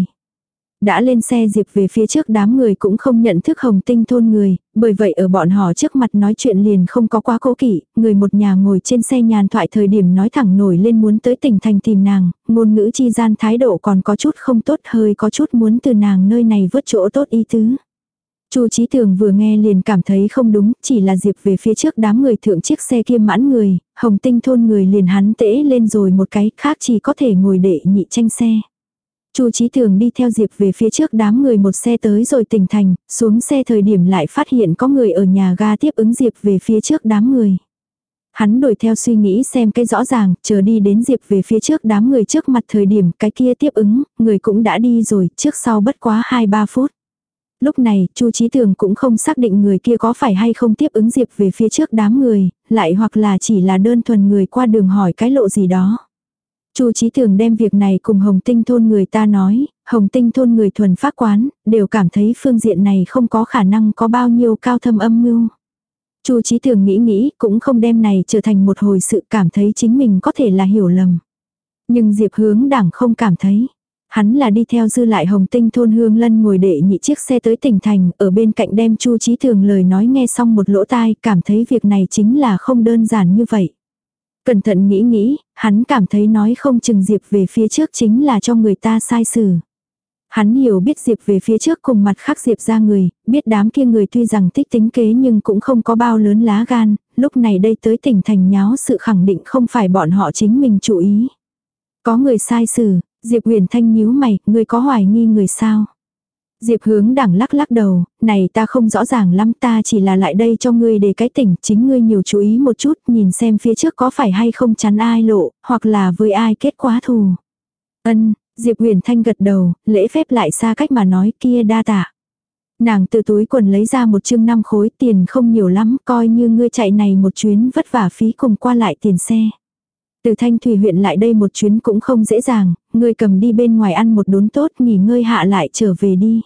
Đã lên xe Diệp về phía trước đám người cũng không nhận thức Hồng Tinh thôn người, bởi vậy ở bọn họ trước mặt nói chuyện liền không có quá cố kỵ, người một nhà ngồi trên xe nhàn thoại thời điểm nói thẳng nổi lên muốn tới tỉnh thành tìm nàng, ngôn ngữ chi gian thái độ còn có chút không tốt, hơi có chút muốn từ nàng nơi này vớt chỗ tốt ý tứ. Chu Chí Thường vừa nghe liền cảm thấy không đúng, chỉ là Diệp về phía trước đám người thượng chiếc xe kia mãn người, Hồng Tinh thôn người liền hắn tễ lên rồi một cái, khác chỉ có thể ngồi đệ nhị tranh xe. Chu Chí Thường đi theo Diệp về phía trước đám người một xe tới rồi tỉnh thành, xuống xe thời điểm lại phát hiện có người ở nhà ga tiếp ứng Diệp về phía trước đám người. Hắn đuổi theo suy nghĩ xem cái rõ ràng, chờ đi đến Diệp về phía trước đám người trước mặt thời điểm cái kia tiếp ứng, người cũng đã đi rồi, trước sau bất quá hai ba phút. Lúc này, Chu Chí Thường cũng không xác định người kia có phải hay không tiếp ứng Diệp về phía trước đám người, lại hoặc là chỉ là đơn thuần người qua đường hỏi cái lộ gì đó. Chu Chí Thường đem việc này cùng Hồng Tinh thôn người ta nói, Hồng Tinh thôn người thuần phác quán, đều cảm thấy phương diện này không có khả năng có bao nhiêu cao thâm âm mưu. Chu Chí Thường nghĩ nghĩ, cũng không đem này trở thành một hồi sự, cảm thấy chính mình có thể là hiểu lầm. Nhưng Diệp Hướng Đảng không cảm thấy. Hắn là đi theo dư lại Hồng Tinh thôn Hương Lân ngồi đệ nhị chiếc xe tới tỉnh thành, ở bên cạnh đem Chu Chí Thường lời nói nghe xong một lỗ tai, cảm thấy việc này chính là không đơn giản như vậy. Cẩn thận nghĩ nghĩ, hắn cảm thấy nói không chừng Diệp về phía trước chính là cho người ta sai xử. Hắn hiểu biết Diệp về phía trước cùng mặt khác Diệp ra người, biết đám kia người tuy rằng thích tính kế nhưng cũng không có bao lớn lá gan, lúc này đây tới tỉnh thành nháo sự khẳng định không phải bọn họ chính mình chú ý. Có người sai xử. Diệp Huyền Thanh nhíu mày, ngươi có hoài nghi người sao? Diệp Hướng Đảng lắc lắc đầu, này ta không rõ ràng lắm, ta chỉ là lại đây cho ngươi để cái tỉnh, chính ngươi nhiều chú ý một chút, nhìn xem phía trước có phải hay không chắn ai lộ, hoặc là với ai kết quá thù. Ân, Diệp Huyền Thanh gật đầu, lễ phép lại xa cách mà nói, kia đa tạ. Nàng từ túi quần lấy ra một chương năm khối, tiền không nhiều lắm, coi như ngươi chạy này một chuyến vất vả phí cùng qua lại tiền xe. Từ Thanh Thủy huyện lại đây một chuyến cũng không dễ dàng, ngươi cầm đi bên ngoài ăn một đốn tốt, nghỉ ngơi hạ lại trở về đi.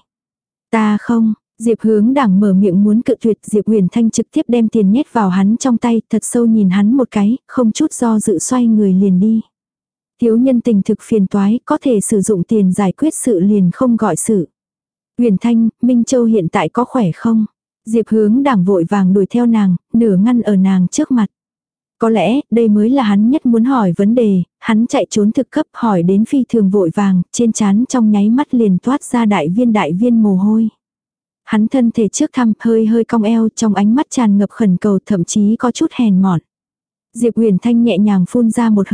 Ta không, Diệp Hướng Đảng mở miệng muốn cự tuyệt, Diệp Huyền Thanh trực tiếp đem tiền nhét vào hắn trong tay, thật sâu nhìn hắn một cái, không chút do dự xoay người liền đi. Thiếu nhân tình thực phiền toái, có thể sử dụng tiền giải quyết sự liền không gọi sự. Huyền Thanh, Minh Châu hiện tại có khỏe không? Diệp Hướng Đảng vội vàng đuổi theo nàng, nửa ngăn ở nàng trước mặt. Có lẽ, đây mới là hắn nhất muốn hỏi vấn đề, hắn chạy trốn thực cấp hỏi đến phi thường vội vàng, trên trán trong nháy mắt liền toát ra đại viên đại viên mồ hôi. Hắn thân thể trước thăm hơi hơi cong eo, trong ánh mắt tràn ngập khẩn cầu, thậm chí có chút hèn mọn. Diệp Huyền Thanh nhẹ nhàng phun ra một hơi,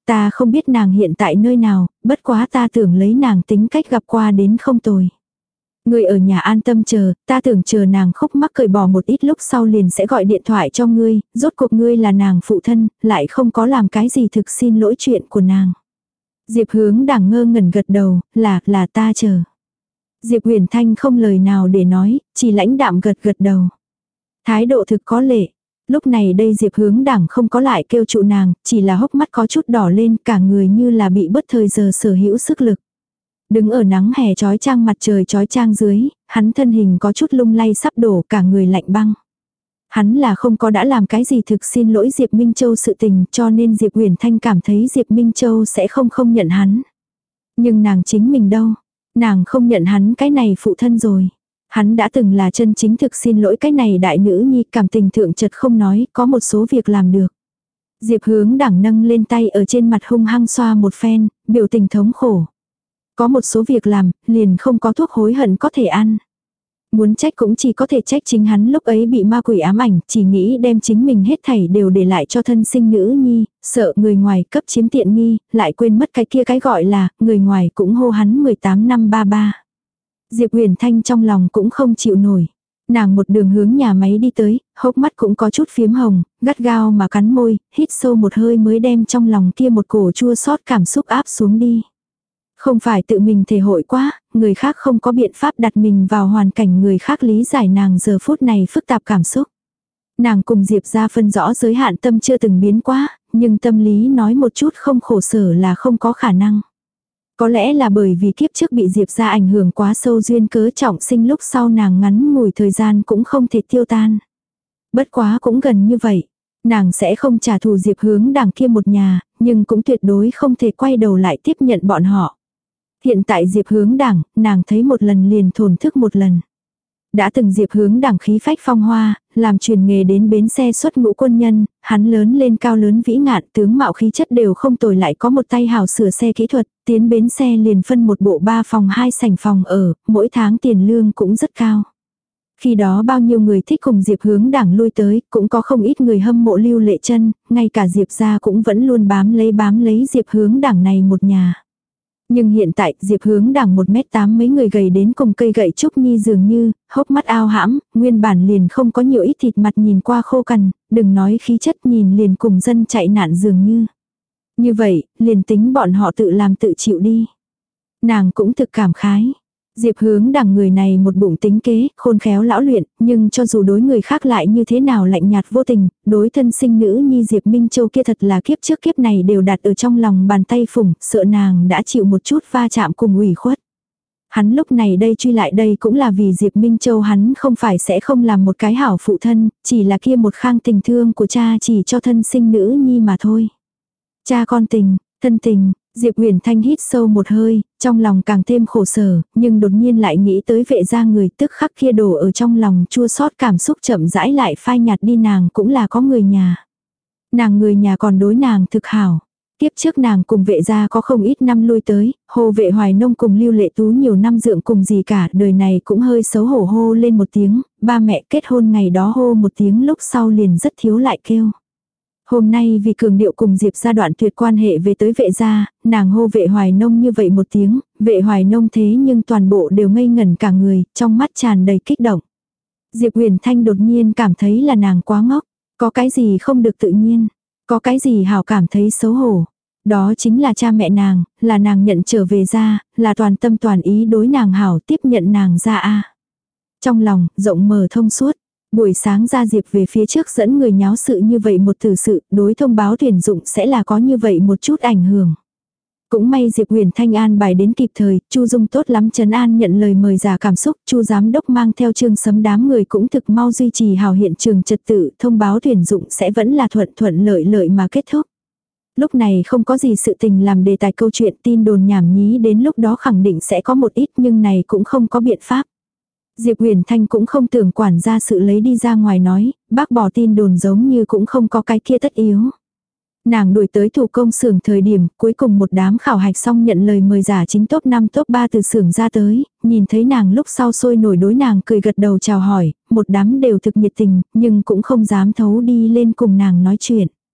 Ta không biết nàng hiện tại nơi nào, bất quá ta tưởng lấy nàng tính cách gặp qua đến không tồi. Ngươi ở nhà an tâm chờ, ta tưởng chờ nàng khúc mắc cởi bỏ một ít lúc sau liền sẽ gọi điện thoại cho ngươi, rốt cuộc ngươi là nàng phụ thân, lại không có làm cái gì thực xin lỗi chuyện của nàng. Diệp Hướng Đảng ngơ ngẩn gật đầu, là, là ta chờ. Diệp Huyền Thanh không lời nào để nói, chỉ lãnh đạm gật gật đầu. Thái độ thực có lệ. Lúc này đây Diệp Hướng Đảng không có lại kêu trụ nàng, chỉ là hốc mắt có chút đỏ lên, cả người như là bị bớt thời giờ sở hữu sức lực. Đứng ở nắng hè chói chang mặt trời chói chang dưới, hắn thân hình có chút lung lay sắp đổ, cả người lạnh băng. Hắn là không có đã làm cái gì thực xin lỗi Diệp Minh Châu sự tình, cho nên Diệp Huyền Thanh cảm thấy Diệp Minh Châu sẽ không không nhận hắn. Nhưng nàng chính mình đâu? Nàng không nhận hắn cái này phụ thân rồi. Hắn đã từng là chân chính thực xin lỗi cái này đại nữ nhi, cảm tình thượng chật không nói, có một số việc làm được. Diệp Hướng Đảng nâng lên tay ở trên mặt hung hăng xoa một phen, biểu tình thống khổ. Có một số việc làm, liền không có thuốc hối hận có thể ăn. Muốn trách cũng chỉ có thể trách chính hắn lúc ấy bị ma quỷ ám ảnh, chỉ nghĩ đem chính mình hết thảy đều để lại cho thân sinh nữ nhi, sợ người ngoài cấp chiếm tiện nghi, lại quên mất cái kia cái gọi là, người ngoài cũng hô hắn mười tám năm ba ba. Diệp Huyền Thanh trong lòng cũng không chịu nổi. Nàng một đường hướng nhà máy đi tới, hốc mắt cũng có chút phiếm hồng, gắt gao mà cắn môi, hít sâu một hơi mới đem trong lòng kia một cổ chua xót cảm xúc áp xuống đi. Không phải tự mình thể hội quá, người khác không có biện pháp đặt mình vào hoàn cảnh người khác lý giải nàng giờ phút này phức tạp cảm xúc. Nàng cùng Diệp ra phân rõ giới hạn tâm chưa từng biến quá, nhưng tâm lý nói một chút không khổ sở là không có khả năng. Có lẽ là bởi vì kiếp trước bị Diệp ra ảnh hưởng quá sâu duyên cớ trọng sinh lúc sau nàng ngắn ngủi thời gian cũng không thể tiêu tan. Bất quá cũng gần như vậy. Nàng sẽ không trả thù Diệp Hướng Đảng kia một nhà, nhưng cũng tuyệt đối không thể quay đầu lại tiếp nhận bọn họ. Hiện tại Diệp Hướng Đảng, nàng thấy một lần liền thổn thức một lần. Đã từng Diệp Hướng Đảng khí phách phong hoa, làm truyền nghề đến bến xe xuất ngũ quân nhân, hắn lớn lên cao lớn vĩ ngạn, tướng mạo khí chất đều không tồi, lại có một tay hào sửa xe kỹ thuật, tiến bến xe liền phân một bộ ba phòng hai sảnh phòng ở, mỗi tháng tiền lương cũng rất cao. Khi đó bao nhiêu người thích cùng Diệp Hướng Đảng lui tới, cũng có không ít người hâm mộ Lưu Lệ Trân, ngay cả Diệp gia cũng vẫn luôn bám lấy bám lấy Diệp Hướng Đảng này một nhà. Nhưng hiện tại Diệp Hướng Đảng một mét tám mấy người gầy đến cùng cây gậy trúc nhi dường như, hốc mắt ao hãm, nguyên bản liền không có nhiều ít thịt mặt nhìn qua khô cằn, đừng nói khí chất nhìn liền cùng dân chạy nạn dường như. Như vậy, liền tính bọn họ tự làm tự chịu đi. Nàng cũng thực cảm khái. Diệp Hướng Đảng người này một bụng tính kế, khôn khéo lão luyện, nhưng cho dù đối người khác lại như thế nào lạnh nhạt vô tình, đối thân sinh nữ nhi Diệp Minh Châu kia thật là kiếp trước kiếp này đều đặt ở trong lòng bàn tay phủng, sợ nàng đã chịu một chút va chạm cùng ủy khuất. Hắn lúc này đây truy lại đây cũng là vì Diệp Minh Châu, hắn không phải sẽ không làm một cái hảo phụ thân, chỉ là kia một khang tình thương của cha chỉ cho thân sinh nữ nhi mà thôi. Cha con tình, thân tình. Diệp Huyền Thanh hít sâu một hơi, trong lòng càng thêm khổ sở, nhưng đột nhiên lại nghĩ tới Vệ gia người, tức khắc kia đổ ở trong lòng chua xót cảm xúc chậm rãi lại phai nhạt đi. Nàng cũng là có người nhà. Nàng người nhà còn đối nàng thực hảo. Tiếp trước nàng cùng Vệ gia có không ít năm lui tới, Hồ Vệ Hoài Nông cùng Lưu Lệ Tú nhiều năm dượng cùng gì cả, đời này cũng hơi xấu hổ hô lên một tiếng, ba mẹ kết hôn ngày đó hô một tiếng lúc sau liền rất thiếu lại kêu. Hôm nay vì cường điệu cùng Diệp gia đoạn tuyệt quan hệ về tới Vệ gia, nàng hô Vệ Hoài Nông như vậy một tiếng, Vệ Hoài Nông thế nhưng toàn bộ đều ngây ngẩn cả người, trong mắt tràn đầy kích động. Diệp Huyền Thanh đột nhiên cảm thấy là nàng quá ngốc, có cái gì không được tự nhiên, có cái gì hảo cảm thấy xấu hổ. Đó chính là cha mẹ nàng, là nàng nhận trở về gia, là toàn tâm toàn ý đối nàng hảo, tiếp nhận nàng ra a. Trong lòng, rộng mở thông suốt. Buổi sáng ra Diệp về phía trước dẫn người nháo sự như vậy một thử sự, đối thông báo tuyển dụng sẽ là có như vậy một chút ảnh hưởng. Cũng may Diệp Huyền Thanh an bài đến kịp thời, Chu Dung tốt lắm trấn an nhận lời mời giả cảm xúc, Chu giám đốc mang theo Trương Sấm đám người cũng thực mau duy trì hào hiện trường trật tự, thông báo tuyển dụng sẽ vẫn là thuận thuận lợi lợi mà kết thúc. Lúc này không có gì sự tình làm đề tài câu chuyện, tin đồn nhảm nhí đến lúc đó khẳng định sẽ có một ít, nhưng này cũng không có biện pháp. Diệp Huyền Thanh cũng không tưởng quản ra sự lấy đi ra ngoài nói, bác bỏ tin đồn giống như cũng không có cái kia tất yếu. Nàng đuổi tới thủ công xưởng thời điểm, cuối cùng một đám khảo hạch xong nhận lời mời giả chính top năm top ba từ xưởng ra tới, nhìn thấy nàng lúc sau sôi nổi đối nàng cười gật đầu chào hỏi, một đám đều thực nhiệt tình, nhưng cũng không dám thấu đi lên cùng nàng nói chuyện.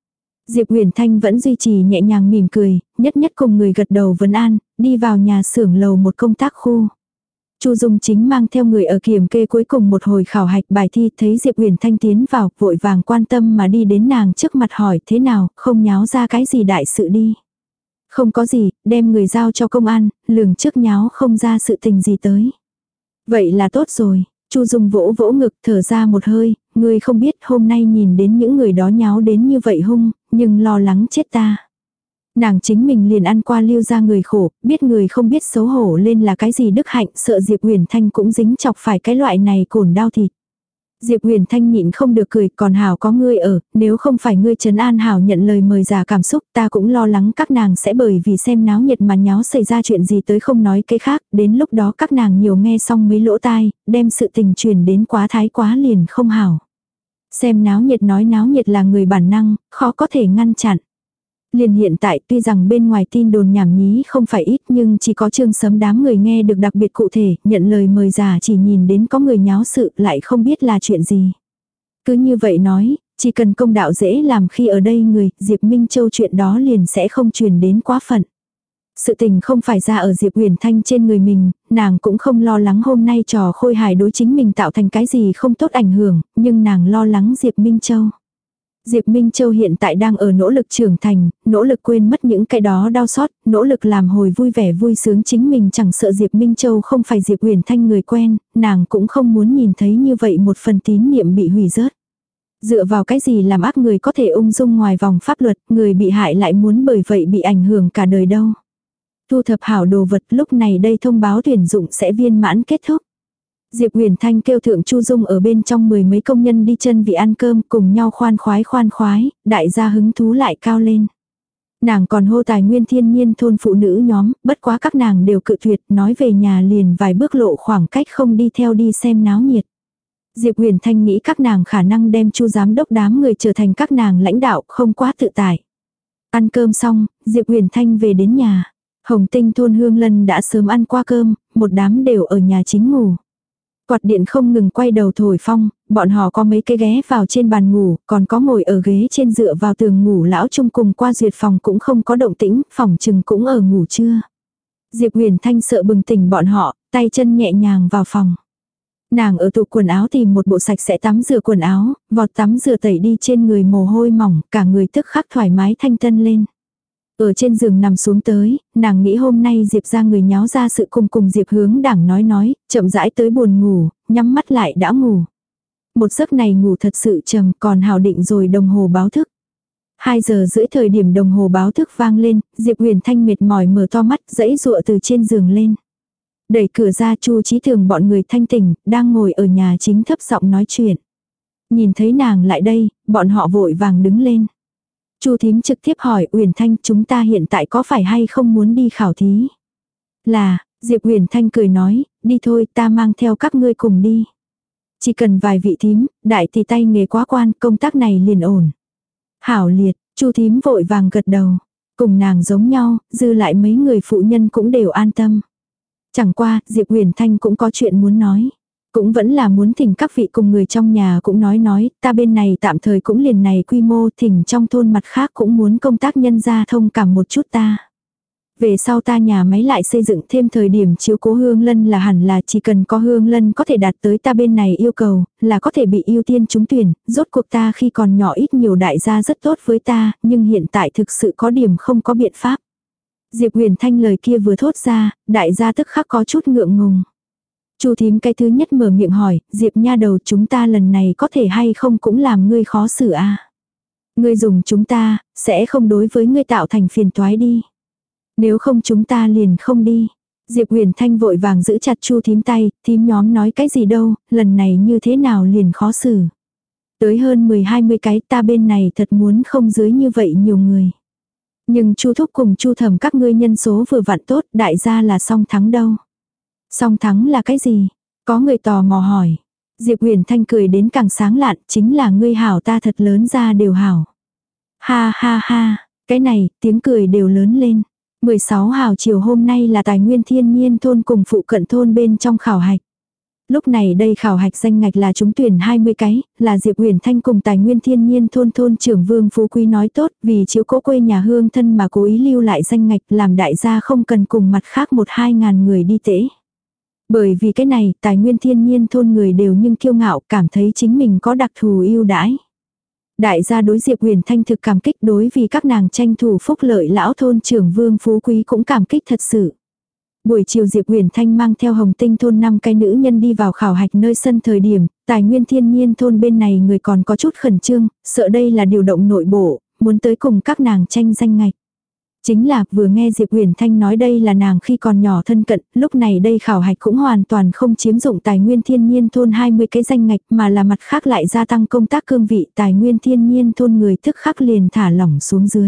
Diệp Huyền Thanh vẫn duy trì nhẹ nhàng mỉm cười, nhất nhất cùng người gật đầu vấn an, đi vào nhà xưởng lầu một công tác khu. Chu Dung chính mang theo người ở kiểm kê cuối cùng một hồi khảo hạch bài thi, thấy Diệp Huyền Thanh tiến vào, vội vàng quan tâm mà đi đến nàng trước mặt hỏi thế nào, không nháo ra cái gì đại sự đi. Không có gì, đem người giao cho công an, lường trước nháo không ra sự tình gì tới. Vậy là tốt rồi, Chu Dung vỗ vỗ ngực thở ra một hơi, người không biết hôm nay nhìn đến những người đó nháo đến như vậy hung, nhưng lo lắng chết ta. Nàng chính mình liền ăn qua Lưu ra người khổ, biết người không biết xấu hổ lên là cái gì đức hạnh, sợ Diệp Huyền Thanh cũng dính chọc phải cái loại này cồn đau thịt. Diệp Huyền Thanh nhịn không được cười, còn Hảo có ngươi ở, nếu không phải ngươi trấn an Hảo nhận lời mời giả cảm xúc, ta cũng lo lắng các nàng sẽ bởi vì xem náo nhiệt mà nháo xảy ra chuyện gì tới không nói cái khác, đến lúc đó các nàng nhiều nghe xong mấy lỗ tai, đem sự tình truyền đến quá thái quá liền không hảo. Xem náo nhiệt nói náo nhiệt là người bản năng, khó có thể ngăn chặn. Liền hiện tại tuy rằng bên ngoài tin đồn nhảm nhí không phải ít nhưng chỉ có Trương Sấm đám người nghe được đặc biệt cụ thể, nhận lời mời giả chỉ nhìn đến có người nháo sự lại không biết là chuyện gì. Cứ như vậy nói, chỉ cần công đạo dễ làm khi ở đây người, Diệp Minh Châu chuyện đó liền sẽ không truyền đến quá phận. Sự tình không phải ra ở Diệp Huyền Thanh trên người mình, nàng cũng không lo lắng hôm nay trò khôi hài đối chính mình tạo thành cái gì không tốt ảnh hưởng, nhưng nàng lo lắng Diệp Minh Châu. Diệp Minh Châu hiện tại đang ở nỗ lực trưởng thành, nỗ lực quên mất những cái đó đau xót, nỗ lực làm hồi vui vẻ vui sướng chính mình, chẳng sợ Diệp Minh Châu không phải Diệp Huyền Thanh người quen, nàng cũng không muốn nhìn thấy như vậy một phần tín niệm bị hủy rớt. Dựa vào cái gì làm ác người có thể ung dung ngoài vòng pháp luật, người bị hại lại muốn bởi vậy bị ảnh hưởng cả đời đâu. Thu thập hảo đồ vật, lúc này đây thông báo tuyển dụng sẽ viên mãn kết thúc. Diệp Huyền Thanh kêu thượng Chu Dung ở bên trong mười mấy công nhân đi chân vị ăn cơm cùng nhau khoan khoái khoan khoái, đại gia hứng thú lại cao lên. Nàng còn hô tài nguyên thiên nhiên thôn phụ nữ nhóm, bất quá các nàng đều cự tuyệt, nói về nhà liền vài bước lộ khoảng cách không đi theo đi xem náo nhiệt. Diệp Huyền Thanh nghĩ các nàng khả năng đem Chu giám đốc đám người trở thành các nàng lãnh đạo, không quá tự tại. Ăn cơm xong, Diệp Huyền Thanh về đến nhà. Hồng Tinh thôn Hương Lân đã sớm ăn qua cơm, một đám đều ở nhà chính ngủ. Quạt điện không ngừng quay đầu thổi phong, bọn họ có mấy cái ghé vào trên bàn ngủ, còn có ngồi ở ghế trên dựa vào tường ngủ lão chung cùng qua duyệt phòng cũng không có động tĩnh, phòng chừng cũng ở ngủ trưa. Diệp Huyền Thanh sợ bừng tỉnh bọn họ, tay chân nhẹ nhàng vào phòng. Nàng ở tủ quần áo tìm một bộ sạch sẽ tắm rửa quần áo, vọt tắm rửa tẩy đi trên người mồ hôi mỏng, cả người tức khắc thoải mái thanh tân lên. Ở trên giường nằm xuống tới, nàng nghĩ hôm nay Diệp ra người nháo ra sự cùng cùng Diệp Hướng Đảng nói nói, chậm rãi tới buồn ngủ, nhắm mắt lại đã ngủ. Một giấc này ngủ thật sự trầm, còn hào định rồi đồng hồ báo thức. Hai giờ rưỡi thời điểm đồng hồ báo thức vang lên, Diệp Huyền Thanh mệt mỏi mở to mắt, dãy dụa từ trên giường lên. Đẩy cửa ra, Chu Chí Thường bọn người thanh tỉnh, đang ngồi ở nhà chính thấp giọng nói chuyện. Nhìn thấy nàng lại đây, bọn họ vội vàng đứng lên. Chu thím trực tiếp hỏi Uyển Thanh, chúng ta hiện tại có phải hay không muốn đi khảo thí? Là, Diệp Uyển Thanh cười nói, đi thôi, ta mang theo các ngươi cùng đi. Chỉ cần vài vị thím, đại thì tay nghề quá quan, công tác này liền ổn. Hảo liệt, Chu thím vội vàng gật đầu. Cùng nàng giống nhau, dư lại mấy người phụ nhân cũng đều an tâm. Chẳng qua, Diệp Uyển Thanh cũng có chuyện muốn nói. Cũng vẫn là muốn thỉnh các vị cùng người trong nhà cũng nói nói, ta bên này tạm thời cũng liền này quy mô, thỉnh trong thôn mặt khác cũng muốn công tác nhân gia thông cảm một chút ta. Về sau ta nhà máy lại xây dựng thêm thời điểm chiếu cố Hương Lân là hẳn là chỉ cần có Hương Lân có thể đạt tới ta bên này yêu cầu, là có thể bị ưu tiên trúng tuyển, rốt cuộc ta khi còn nhỏ ít nhiều đại gia rất tốt với ta, nhưng hiện tại thực sự có điểm không có biện pháp. Diệp Huyền Thanh lời kia vừa thốt ra, đại gia tức khắc có chút ngượng ngùng. Chu thím cái thứ nhất mở miệng hỏi, Diệp nha đầu, chúng ta lần này có thể hay không cũng làm ngươi khó xử à? Ngươi dùng chúng ta, sẽ không đối với ngươi tạo thành phiền toái đi. Nếu không chúng ta liền không đi. Diệp Huyền Thanh vội vàng giữ chặt Chu thím tay, thím nhóm nói cái gì đâu, lần này như thế nào liền khó xử. Tới hơn mười hai mươi cái, ta bên này thật muốn không dưới như vậy nhiều người. Nhưng Chu thúc cùng Chu thẩm các ngươi nhân số vừa vặn tốt, đại gia là song thắng đâu. Song thắng là cái gì? Có người tò mò hỏi. Diệp Huyền Thanh cười đến càng sáng lạn, chính là ngươi hảo ta thật lớn ra đều hảo. Ha ha ha, cái này, tiếng cười đều lớn lên. mười sáu hào chiều hôm nay là tài nguyên thiên nhiên thôn cùng phụ cận thôn bên trong khảo hạch. Lúc này đây khảo hạch danh ngạch là trúng tuyển hai mươi cái, là Diệp Uyển Thanh cùng Tài nguyên thiên nhiên thôn thôn trưởng Vương Phú Quý nói tốt, vì chiếu cố quê nhà hương thân mà cố ý lưu lại danh ngạch, làm đại gia không cần cùng mặt khác một hai ngàn người đi tễ. Bởi vì cái này, Tài nguyên thiên nhiên thôn người đều nhưng kiêu ngạo, cảm thấy chính mình có đặc thù ưu đãi. Đại gia đối Diệp Uyển Thanh thực cảm kích, đối vì các nàng tranh thủ phúc lợi lão thôn trưởng Vương Phú Quý cũng cảm kích thật sự. Buổi chiều Diệp Uyển Thanh mang theo Hồng Tinh thôn năm cái nữ nhân đi vào khảo hạch nơi sân thời điểm, Tài nguyên thiên nhiên thôn bên này người còn có chút khẩn trương, sợ đây là điều động nội bộ, muốn tới cùng các nàng tranh danh ngạch. Chính là vừa nghe Diệp Uyển Thanh nói đây là nàng khi còn nhỏ thân cận, lúc này đây khảo hạch cũng hoàn toàn không chiếm dụng Tài nguyên thiên nhiên thôn hai mươi cái danh ngạch mà là mặt khác lại gia tăng công tác cương vị Tài nguyên thiên nhiên thôn người tức khắc liền thả lỏng xuống dưới.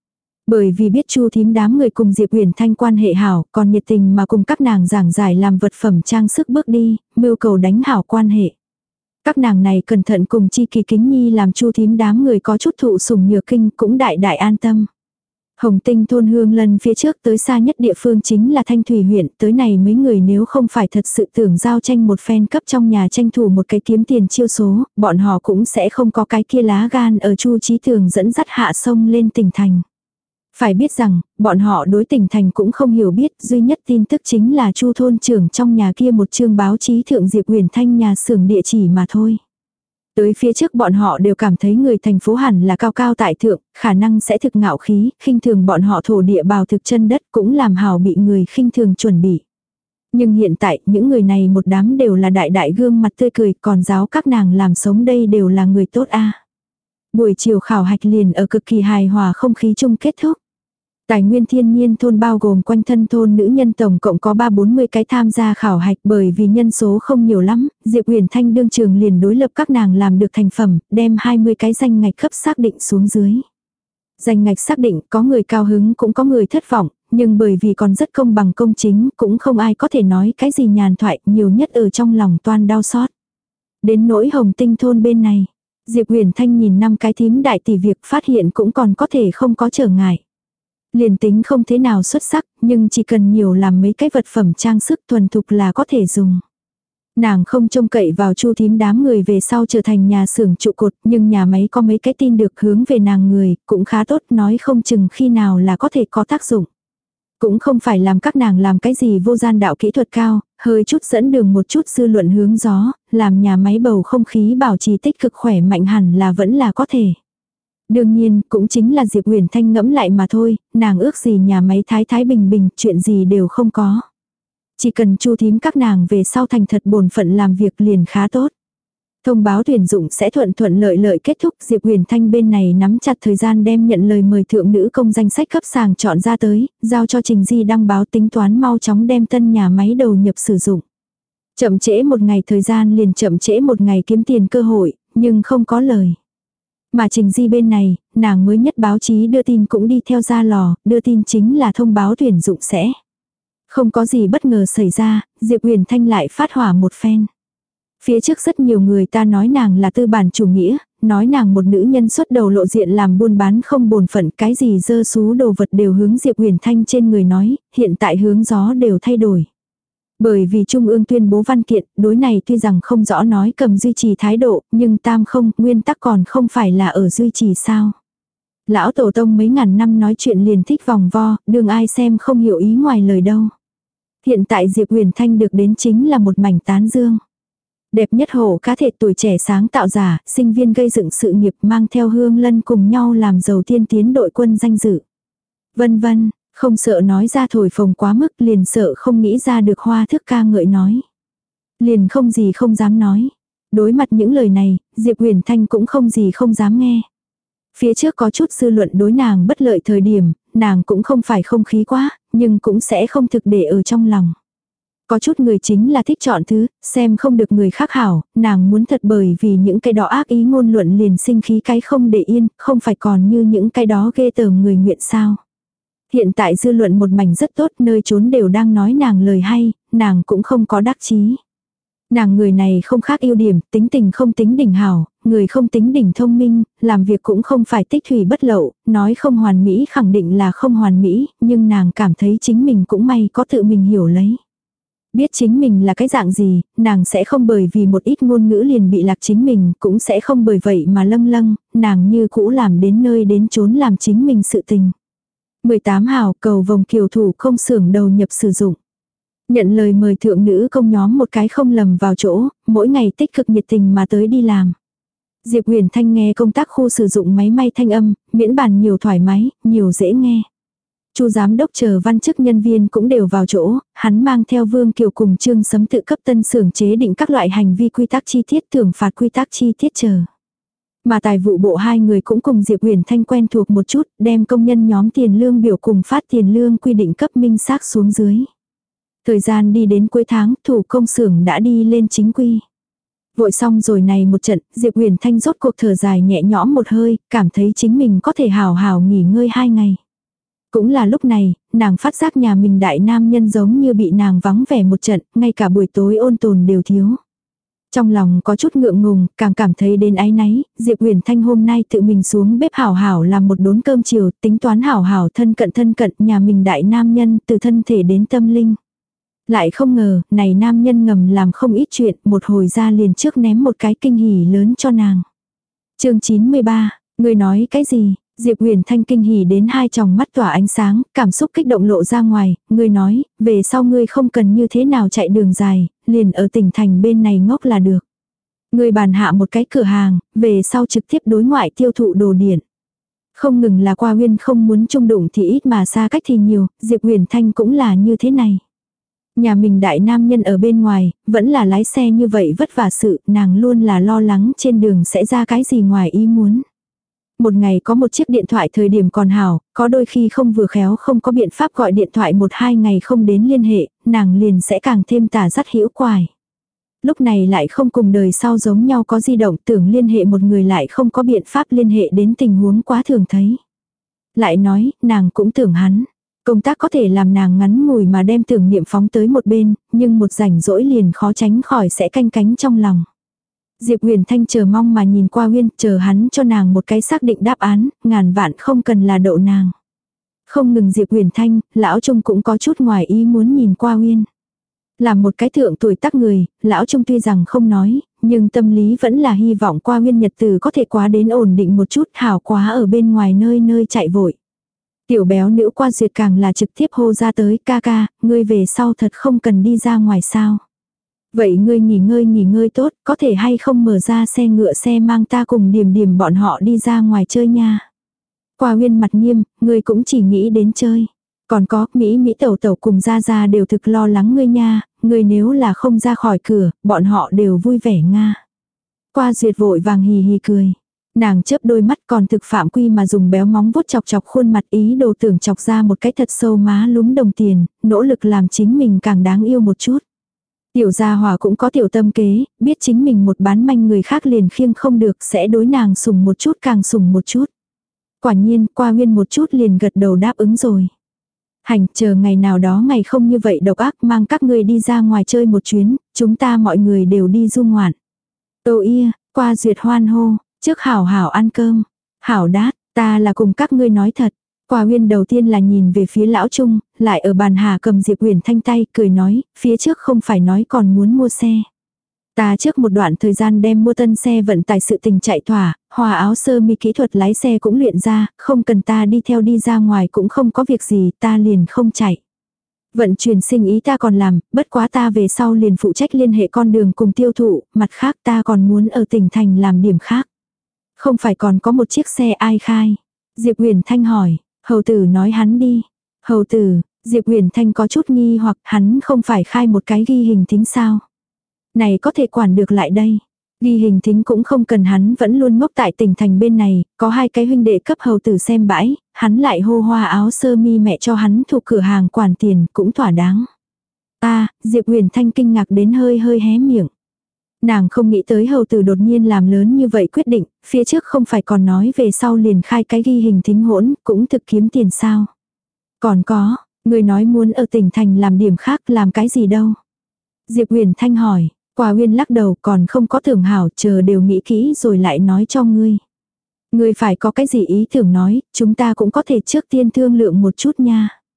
Bởi vì biết Chu thím đám người cùng Diệp Uyển Thanh quan hệ hảo, còn nhiệt tình mà cùng các nàng giảng giải làm vật phẩm trang sức bước đi, mưu cầu đánh hảo quan hệ. Các nàng này cẩn thận cùng Chi Kỳ Kính Nhi làm Chu thím đám người có chút thụ sủng nhược kinh cũng đại đại an tâm. Hồng Tinh thôn Hương Lân phía trước tới xa nhất địa phương chính là Thanh Thủy huyện, tới này mấy người nếu không phải thật sự tưởng giao tranh một phen cấp trong nhà tranh thủ một cái kiếm tiền chiêu số, bọn họ cũng sẽ không có cái kia lá gan ở Chu Chí Thường dẫn dắt hạ sông lên tỉnh thành. Phải biết rằng, bọn họ đối tỉnh thành cũng không hiểu biết, duy nhất tin tức chính là Chu thôn trưởng trong nhà kia một chương báo chí thượng Diệp Uyển Thanh nhà xưởng địa chỉ mà thôi. Tới phía trước bọn họ đều cảm thấy người thành phố hẳn là cao cao tại thượng, khả năng sẽ thực ngạo khí, khinh thường bọn họ thổ địa bào thực chân đất cũng làm hào bị người khinh thường chuẩn bị. Nhưng hiện tại những người này một đám đều là đại đại gương mặt tươi cười, còn giáo các nàng làm sống đây đều là người tốt a. Buổi chiều khảo hạch liền ở cực kỳ hài hòa không khí chung kết thúc. Tài nguyên thiên nhiên thôn bao gồm quanh thân thôn nữ nhân tổng cộng có ba bốn mươi cái tham gia khảo hạch bởi vì nhân số không nhiều lắm, Diệp Uyển Thanh đương trường liền đối lập các nàng làm được thành phẩm, đem hai mươi cái danh ngạch cấp xác định xuống dưới. Danh ngạch xác định có người cao hứng cũng có người thất vọng, nhưng bởi vì còn rất công bằng công chính cũng không ai có thể nói cái gì nhàn thoại, nhiều nhất ở trong lòng toan đau xót. Đến nỗi Hồng Tinh thôn bên này, Diệp Uyển Thanh nhìn năm cái thím đại tỷ việc phát hiện cũng còn có thể không có trở ngại. Liền tính không thế nào xuất sắc, nhưng chỉ cần nhiều làm mấy cái vật phẩm trang sức thuần thục là có thể dùng. Nàng không trông cậy vào Chu thím đám người về sau trở thành nhà xưởng trụ cột, nhưng nhà máy có mấy cái tin được hướng về nàng người, cũng khá tốt, nói không chừng khi nào là có thể có tác dụng. Cũng không phải làm các nàng làm cái gì vô gian đạo kỹ thuật cao, hơi chút dẫn đường một chút dư luận hướng gió, làm nhà máy bầu không khí bảo trì tích cực khỏe mạnh hẳn là vẫn là có thể. Đương nhiên, cũng chính là Diệp Uyển Thanh ngẫm lại mà thôi, nàng ước gì nhà máy thái thái bình bình, chuyện gì đều không có. Chỉ cần Chu thím các nàng về sau thành thật bổn phận làm việc liền khá tốt. Thông báo tuyển dụng sẽ thuận thuận lợi lợi kết thúc, Diệp Uyển Thanh bên này nắm chặt thời gian đem nhận lời mời thượng nữ công danh sách cấp sàng chọn ra tới, giao cho Trình Di đăng báo tính toán mau chóng đem tân nhà máy đầu nhập sử dụng. Chậm trễ một ngày thời gian liền chậm trễ một ngày kiếm tiền cơ hội, nhưng không có lời. Mà Trình Di bên này, nàng mới nhất báo chí đưa tin cũng đi theo ra lò, đưa tin chính là thông báo tuyển dụng sẽ. Không có gì bất ngờ xảy ra, Diệp Uyển Thanh lại phát hỏa một phen. Phía trước rất nhiều người ta nói nàng là tư bản chủ nghĩa, nói nàng một nữ nhân xuất đầu lộ diện làm buôn bán không bổn phận, cái gì dơ xú đồ vật đều hướng Diệp Uyển Thanh trên người nói, hiện tại hướng gió đều thay đổi. Bởi vì Trung ương tuyên bố văn kiện, đối này tuy rằng không rõ nói cầm duy trì thái độ, nhưng tam không, nguyên tắc còn không phải là ở duy trì sao. Lão tổ tông mấy ngàn năm nói chuyện liền thích vòng vo, đừng ai xem không hiểu ý ngoài lời đâu. Hiện tại Diệp Uyển Thanh được đến chính là một mảnh tán dương. Đẹp nhất hổ cá thể tuổi trẻ sáng tạo giả, sinh viên gây dựng sự nghiệp mang theo Hương Lân cùng nhau làm giàu tiên tiến đội quân danh dự. Vân vân. Không sợ nói ra thổi phồng quá mức, liền sợ không nghĩ ra được hoa thức ca ngợi nói. Liền không gì không dám nói. Đối mặt những lời này, Diệp Uyển Thanh cũng không gì không dám nghe. Phía trước có chút dư luận đối nàng bất lợi thời điểm, nàng cũng không phải không khí quá, nhưng cũng sẽ không thực để ở trong lòng. Có chút người chính là thích chọn thứ, xem không được người khác hảo, nàng muốn thật bởi vì những cái đó ác ý ngôn luận liền sinh khí cái không để yên, không phải còn như những cái đó ghê tởm người nguyện sao. Hiện tại dư luận một mảnh rất tốt, nơi trốn đều đang nói nàng lời hay, nàng cũng không có đắc chí. Nàng người này không khác ưu điểm, tính tình không tính đỉnh hảo, người không tính đỉnh thông minh, làm việc cũng không phải tích thủy bất lậu, nói không hoàn mỹ khẳng định là không hoàn mỹ, nhưng nàng cảm thấy chính mình cũng may có tự mình hiểu lấy. Biết chính mình là cái dạng gì, nàng sẽ không bởi vì một ít ngôn ngữ liền bị lạc chính mình, cũng sẽ không bởi vậy mà lâng lâng, nàng như cũ làm đến nơi đến chốn làm chính mình sự tình. mười tám hào cầu vòng kiều thủ không xưởng đầu nhập sử dụng. Nhận lời mời thượng nữ công nhóm một cái không lầm vào chỗ, mỗi ngày tích cực nhiệt tình mà tới đi làm. Diệp Huyền Thanh nghe công tác khu sử dụng máy may thanh âm, miễn bàn nhiều thoải mái, nhiều dễ nghe. Chu giám đốc chờ văn chức nhân viên cũng đều vào chỗ, hắn mang theo Vương Kiều cùng Trương Sấm tự cấp tân xưởng chế định các loại hành vi quy tắc chi tiết, thưởng phạt quy tắc chi tiết chờ. Mà tài vụ bộ hai người cũng cùng Diệp Huyền Thanh quen thuộc một chút, đem công nhân nhóm tiền lương biểu cùng phát tiền lương quy định cấp minh xác xuống dưới. Thời gian đi đến cuối tháng, thủ công xưởng đã đi lên chính quy. Vội xong rồi này một trận, Diệp Huyền Thanh rốt cuộc thở dài nhẹ nhõm một hơi, cảm thấy chính mình có thể hào hào nghỉ ngơi hai ngày. Cũng là lúc này, nàng phát giác nhà mình đại nam nhân giống như bị nàng vắng vẻ một trận, ngay cả buổi tối ôn tồn đều thiếu. Trong lòng có chút ngượng ngùng, càng cảm thấy đến áy náy, Diệp Huyền Thanh hôm nay tự mình xuống bếp hảo hảo làm một đốn cơm chiều, tính toán hảo hảo thân cận thân cận nhà mình đại nam nhân từ thân thể đến tâm linh. Lại không ngờ, này nam nhân ngầm làm không ít chuyện, một hồi ra liền trước ném một cái kinh hỉ lớn cho nàng. Chương chín mươi ba, người nói cái gì? Diệp Huyền Thanh kinh hỉ đến hai tròng mắt tỏa ánh sáng, cảm xúc kích động lộ ra ngoài, ngươi nói, về sau ngươi không cần như thế nào chạy đường dài, liền ở tỉnh thành bên này ngốc là được. Ngươi bàn hạ một cái cửa hàng, về sau trực tiếp đối ngoại tiêu thụ đồ điện. Không ngừng là Qua Huyên không muốn chung đụng thì ít mà xa cách thì nhiều, Diệp Huyền Thanh cũng là như thế này. Nhà mình đại nam nhân ở bên ngoài, vẫn là lái xe như vậy vất vả sự, nàng luôn là lo lắng trên đường sẽ ra cái gì ngoài ý muốn. Một ngày có một chiếc điện thoại thời điểm còn hảo, có đôi khi không vừa khéo không có biện pháp gọi điện thoại một hai ngày không đến liên hệ, nàng liền sẽ càng thêm tả dắt hữu quài. Lúc này lại không cùng đời sau giống nhau có di động, tưởng liên hệ một người lại không có biện pháp liên hệ đến tình huống quá thường thấy. Lại nói, nàng cũng tưởng hắn. Công tác có thể làm nàng ngắn ngủi mà đem tưởng niệm phóng tới một bên, nhưng một rảnh rỗi liền khó tránh khỏi sẽ canh cánh trong lòng. Diệp Huyền Thanh chờ mong mà nhìn qua Huyên, chờ hắn cho nàng một cái xác định đáp án, ngàn vạn không cần là đậu nàng. Không ngừng Diệp Huyền Thanh, lão Trung cũng có chút ngoài ý muốn nhìn qua Huyên. Làm một cái thượng tuổi tác người, lão Trung tuy rằng không nói, nhưng tâm lý vẫn là hy vọng qua Huyên nhật từ có thể quá đến ổn định một chút, hảo quá ở bên ngoài nơi nơi chạy vội. Tiểu béo nữ Qua Duyệt càng là trực tiếp hô ra tới, ca ca, ngươi về sau thật không cần đi ra ngoài sao. Vậy ngươi nghỉ ngơi nghỉ ngơi tốt, có thể hay không mở ra xe ngựa xe mang ta cùng Điềm Điềm bọn họ đi ra ngoài chơi nha. Qua Huyên mặt nghiêm, ngươi cũng chỉ nghĩ đến chơi. Còn có, Mỹ Mỹ tẩu tẩu cùng Gia Gia đều thực lo lắng ngươi nha, ngươi nếu là không ra khỏi cửa, bọn họ đều vui vẻ nga. Qua Duyệt vội vàng hì hì cười. Nàng chớp đôi mắt còn thực phạm quy mà dùng béo móng vuốt chọc chọc khuôn mặt, ý đồ tưởng chọc ra một cái thật sâu má lúm đồng tiền, nỗ lực làm chính mình càng đáng yêu một chút. Tiểu gia hòa cũng có tiểu tâm kế, biết chính mình một bán manh người khác liền khiêng không được sẽ đối nàng sủng một chút càng sủng một chút. Quả nhiên, Qua Huyên một chút liền gật đầu đáp ứng rồi. Hành, chờ ngày nào đó ngày không như vậy độc ác, mang các ngươi đi ra ngoài chơi một chuyến, chúng ta mọi người đều đi du ngoạn. Tô ia, Qua Duyệt hoan hô, trước hảo hảo ăn cơm. Hảo đát, ta là cùng các ngươi nói thật. Qua Huyên đầu tiên là nhìn về phía lão Trung, lại ở bàn hà cầm Diệp Huyền Thanh tay, cười nói, phía trước không phải nói còn muốn mua xe. Ta trước một đoạn thời gian đem mua tân xe vận tải sự tình chạy thỏa, hòa áo sơ mi kỹ thuật lái xe cũng luyện ra, không cần ta đi theo đi ra ngoài cũng không có việc gì, ta liền không chạy. Vận chuyển sinh ý ta còn làm, bất quá ta về sau liền phụ trách liên hệ con đường cùng tiêu thụ, mặt khác ta còn muốn ở tỉnh thành làm điểm khác. Không phải còn có một chiếc xe ai khai? Diệp Huyền Thanh hỏi, hầu tử nói hắn đi. Hầu tử, Diệp Huyền Thanh có chút nghi hoặc hắn không phải khai một cái ghi hình thính sao? Này có thể quản được lại đây. Ghi hình thính cũng không cần hắn vẫn luôn ngốc tại tỉnh thành bên này, có hai cái huynh đệ cấp hầu tử xem bãi, hắn lại hô hoa áo sơ mi mẹ cho hắn thuộc cửa hàng quản tiền cũng thỏa đáng. Ta, Diệp Huyền Thanh kinh ngạc đến hơi hơi hé miệng. Nàng không nghĩ tới hầu tử đột nhiên làm lớn như vậy quyết định, phía trước không phải còn nói về sau liền khai cái ghi hình thính hỗn, cũng thực kiếm tiền sao. Còn có, người nói muốn ở tỉnh thành làm điểm khác làm cái gì đâu. Diệp Huyền Thanh hỏi, Qua Huyên lắc đầu còn không có tưởng hảo, chờ đều nghĩ kỹ rồi lại nói cho ngươi. Ngươi phải có cái gì ý tưởng nói, chúng ta cũng có thể trước tiên thương lượng một chút nha.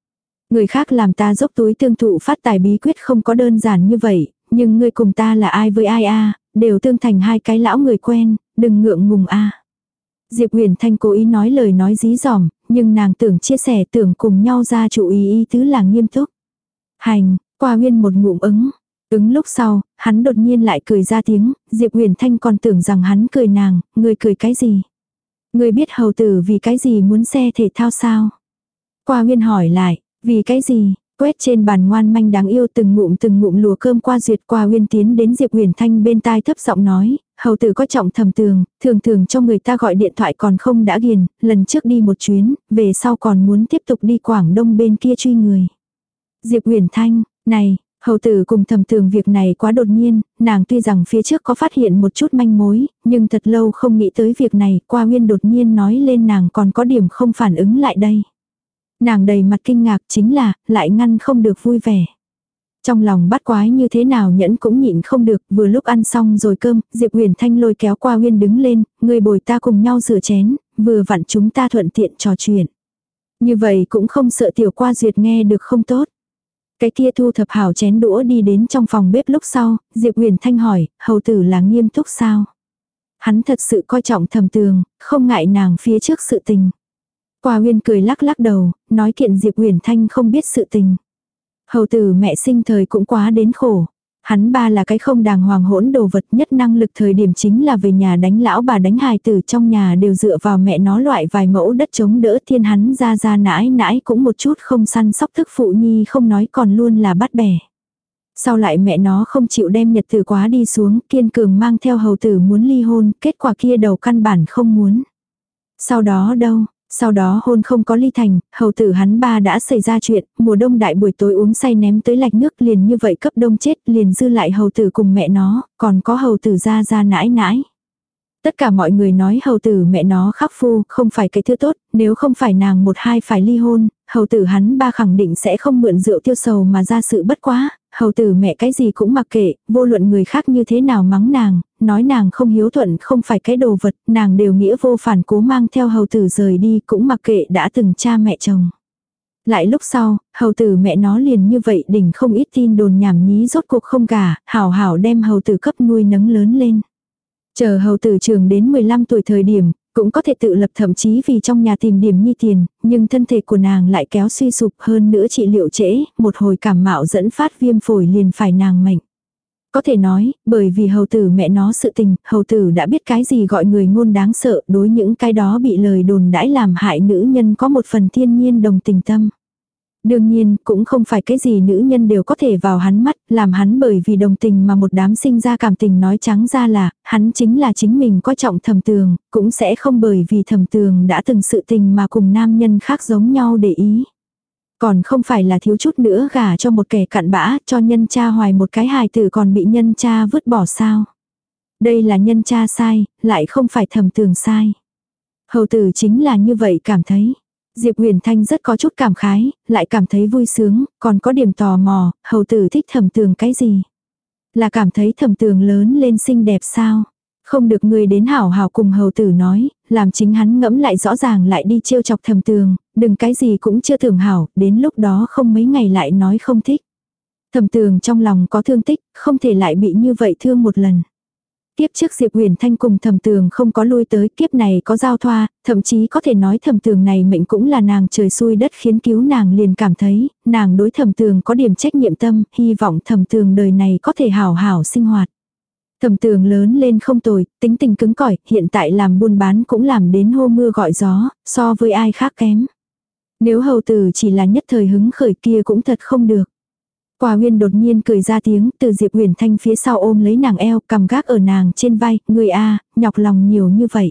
Người khác làm ta dốc túi tương thụ phát tài bí quyết không có đơn giản như vậy, nhưng ngươi cùng ta là ai với ai a, đều tương thành hai cái lão người quen, đừng ngượng ngùng a. Diệp Huyền Thanh cố ý nói lời nói dí dỏm, nhưng nàng tưởng chia sẻ tưởng cùng nhau ra chủ ý ý tứ là nghiêm túc. Hành, Qua Huyên một ngụm ứng. Ứng lúc sau, hắn đột nhiên lại cười ra tiếng, Diệp Huyền Thanh còn tưởng rằng hắn cười nàng, ngươi cười cái gì? Ngươi biết hầu tử vì cái gì muốn xe thể thao sao? Qua Huyên hỏi lại, vì cái gì? Quét trên bàn ngoan manh đáng yêu từng ngụm từng ngụm lùa cơm qua duyệt. Qua Huyên tiến đến Diệp Huyền Thanh bên tai thấp giọng nói, hầu tử có trọng thầm tường, thường thường cho người ta gọi điện thoại còn không đã ghiền, lần trước đi một chuyến, về sau còn muốn tiếp tục đi Quảng Đông bên kia truy người. Diệp Huyền Thanh, này, hầu tử cùng thầm tường việc này quá đột nhiên, nàng tuy rằng phía trước có phát hiện một chút manh mối, nhưng thật lâu không nghĩ tới việc này. Qua Huyên đột nhiên nói lên nàng còn có điểm không phản ứng lại đây. Nàng đầy mặt kinh ngạc, chính là, lại ngăn không được vui vẻ. Trong lòng bắt quái như thế nào nhẫn cũng nhịn không được, vừa lúc ăn xong rồi cơm, Diệp Huyền Thanh lôi kéo Qua Huyên đứng lên, người bồi ta cùng nhau rửa chén, vừa vặn chúng ta thuận tiện trò chuyện. Như vậy cũng không sợ tiểu Qua Duyệt nghe được không tốt. Cái kia thu thập hảo chén đũa đi đến trong phòng bếp lúc sau, Diệp Huyền Thanh hỏi, hầu tử là nghiêm túc sao? Hắn thật sự coi trọng thầm tường, không ngại nàng phía trước sự tình. Qua Huyên cười lắc lắc đầu, nói kiện Diệp Huyền Thanh không biết sự tình. Hầu tử mẹ sinh thời cũng quá đến khổ. Hắn ba là cái không đàng hoàng hỗn đồ vật, nhất năng lực thời điểm chính là về nhà đánh lão bà đánh hài tử, trong nhà đều dựa vào mẹ nó loại vài mẫu đất chống đỡ. Thiên hắn ra ra nãi nãi cũng một chút không săn sóc thức phụ nhi không nói còn luôn là bắt bẻ. Sau lại mẹ nó không chịu đem nhật tử quá đi xuống, kiên cường mang theo hầu tử muốn ly hôn, kết quả kia đầu căn bản không muốn. Sau đó đâu? Sau đó hôn không có ly thành, hầu tử hắn ba đã xảy ra chuyện, mùa đông đại buổi tối uống say ném tới lạch nước liền như vậy cấp đông chết, liền dư lại hầu tử cùng mẹ nó, còn có hầu tử ra ra nãi nãi. Tất cả mọi người nói hầu tử mẹ nó khắc phu, không phải cái thứ tốt, nếu không phải nàng một hai phải ly hôn, hầu tử hắn ba khẳng định sẽ không mượn rượu tiêu sầu mà ra sự bất quá. Hầu tử mẹ cái gì cũng mặc kệ, vô luận người khác như thế nào mắng nàng, nói nàng không hiếu thuận không phải cái đồ vật, nàng đều nghĩa vô phản cố mang theo hầu tử rời đi cũng mặc kệ đã từng cha mẹ chồng. Lại lúc sau, hầu tử mẹ nó liền như vậy đỉnh không ít tin đồn nhảm nhí rốt cuộc không cả, hảo hảo đem hầu tử cấp nuôi nấng lớn lên. Chờ hầu tử trường đến mười lăm tuổi thời điểm, cũng có thể tự lập thậm chí vì trong nhà tìm điểm nhi tiền, nhưng thân thể của nàng lại kéo suy sụp hơn nữa trị liệu trễ, một hồi cảm mạo dẫn phát viêm phổi liền phải nàng mệnh. Có thể nói, bởi vì hầu tử mẹ nó sự tình, hầu tử đã biết cái gì gọi người ngôn đáng sợ, đối những cái đó bị lời đồn đãi làm hại nữ nhân có một phần thiên nhiên đồng tình tâm. Đương nhiên, cũng không phải cái gì nữ nhân đều có thể vào hắn mắt, làm hắn bởi vì đồng tình mà một đám sinh ra cảm tình, nói trắng ra là, hắn chính là chính mình coi trọng thầm tường, cũng sẽ không bởi vì thầm tường đã từng sự tình mà cùng nam nhân khác giống nhau để ý. Còn không phải là thiếu chút nữa gả cho một kẻ cặn bã, cho nhân cha hoài một cái hài tử còn bị nhân cha vứt bỏ sao. Đây là nhân cha sai, lại không phải thầm tường sai. Hầu tử chính là như vậy cảm thấy. Diệp Huyền Thanh rất có chút cảm khái, lại cảm thấy vui sướng, còn có điểm tò mò, hầu tử thích thầm tường cái gì? Là cảm thấy thầm tường lớn lên xinh đẹp sao? Không được người đến hảo hảo cùng hầu tử nói, làm chính hắn ngẫm lại rõ ràng lại đi trêu chọc thầm tường, đừng cái gì cũng chưa tưởng hảo, đến lúc đó không mấy ngày lại nói không thích. Thầm tường trong lòng có thương tích, không thể lại bị như vậy thương một lần. Kiếp trước Diệp Huyền Thanh cùng thầm tường không có lui tới, kiếp này có giao thoa, thậm chí có thể nói thầm tường này mệnh cũng là nàng trời xui đất khiến, cứu nàng liền cảm thấy, nàng đối thầm tường có điểm trách nhiệm tâm, hy vọng thầm tường đời này có thể hảo hảo sinh hoạt. Thầm tường lớn lên không tồi, tính tình cứng cỏi, hiện tại làm buôn bán cũng làm đến hô mưa gọi gió, so với ai khác kém. Nếu hầu tử chỉ là nhất thời hứng khởi kia cũng thật không được. Qua Huyên đột nhiên cười ra tiếng, từ Diệp Huyền Thanh phía sau ôm lấy nàng eo, cầm gác ở nàng trên vai, người a, nhọc lòng nhiều như vậy.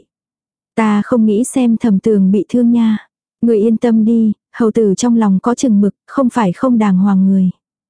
Ta không nghĩ xem thầm tường bị thương nha. Người yên tâm đi, hầu tử trong lòng có chừng mực, không phải không đàng hoàng người.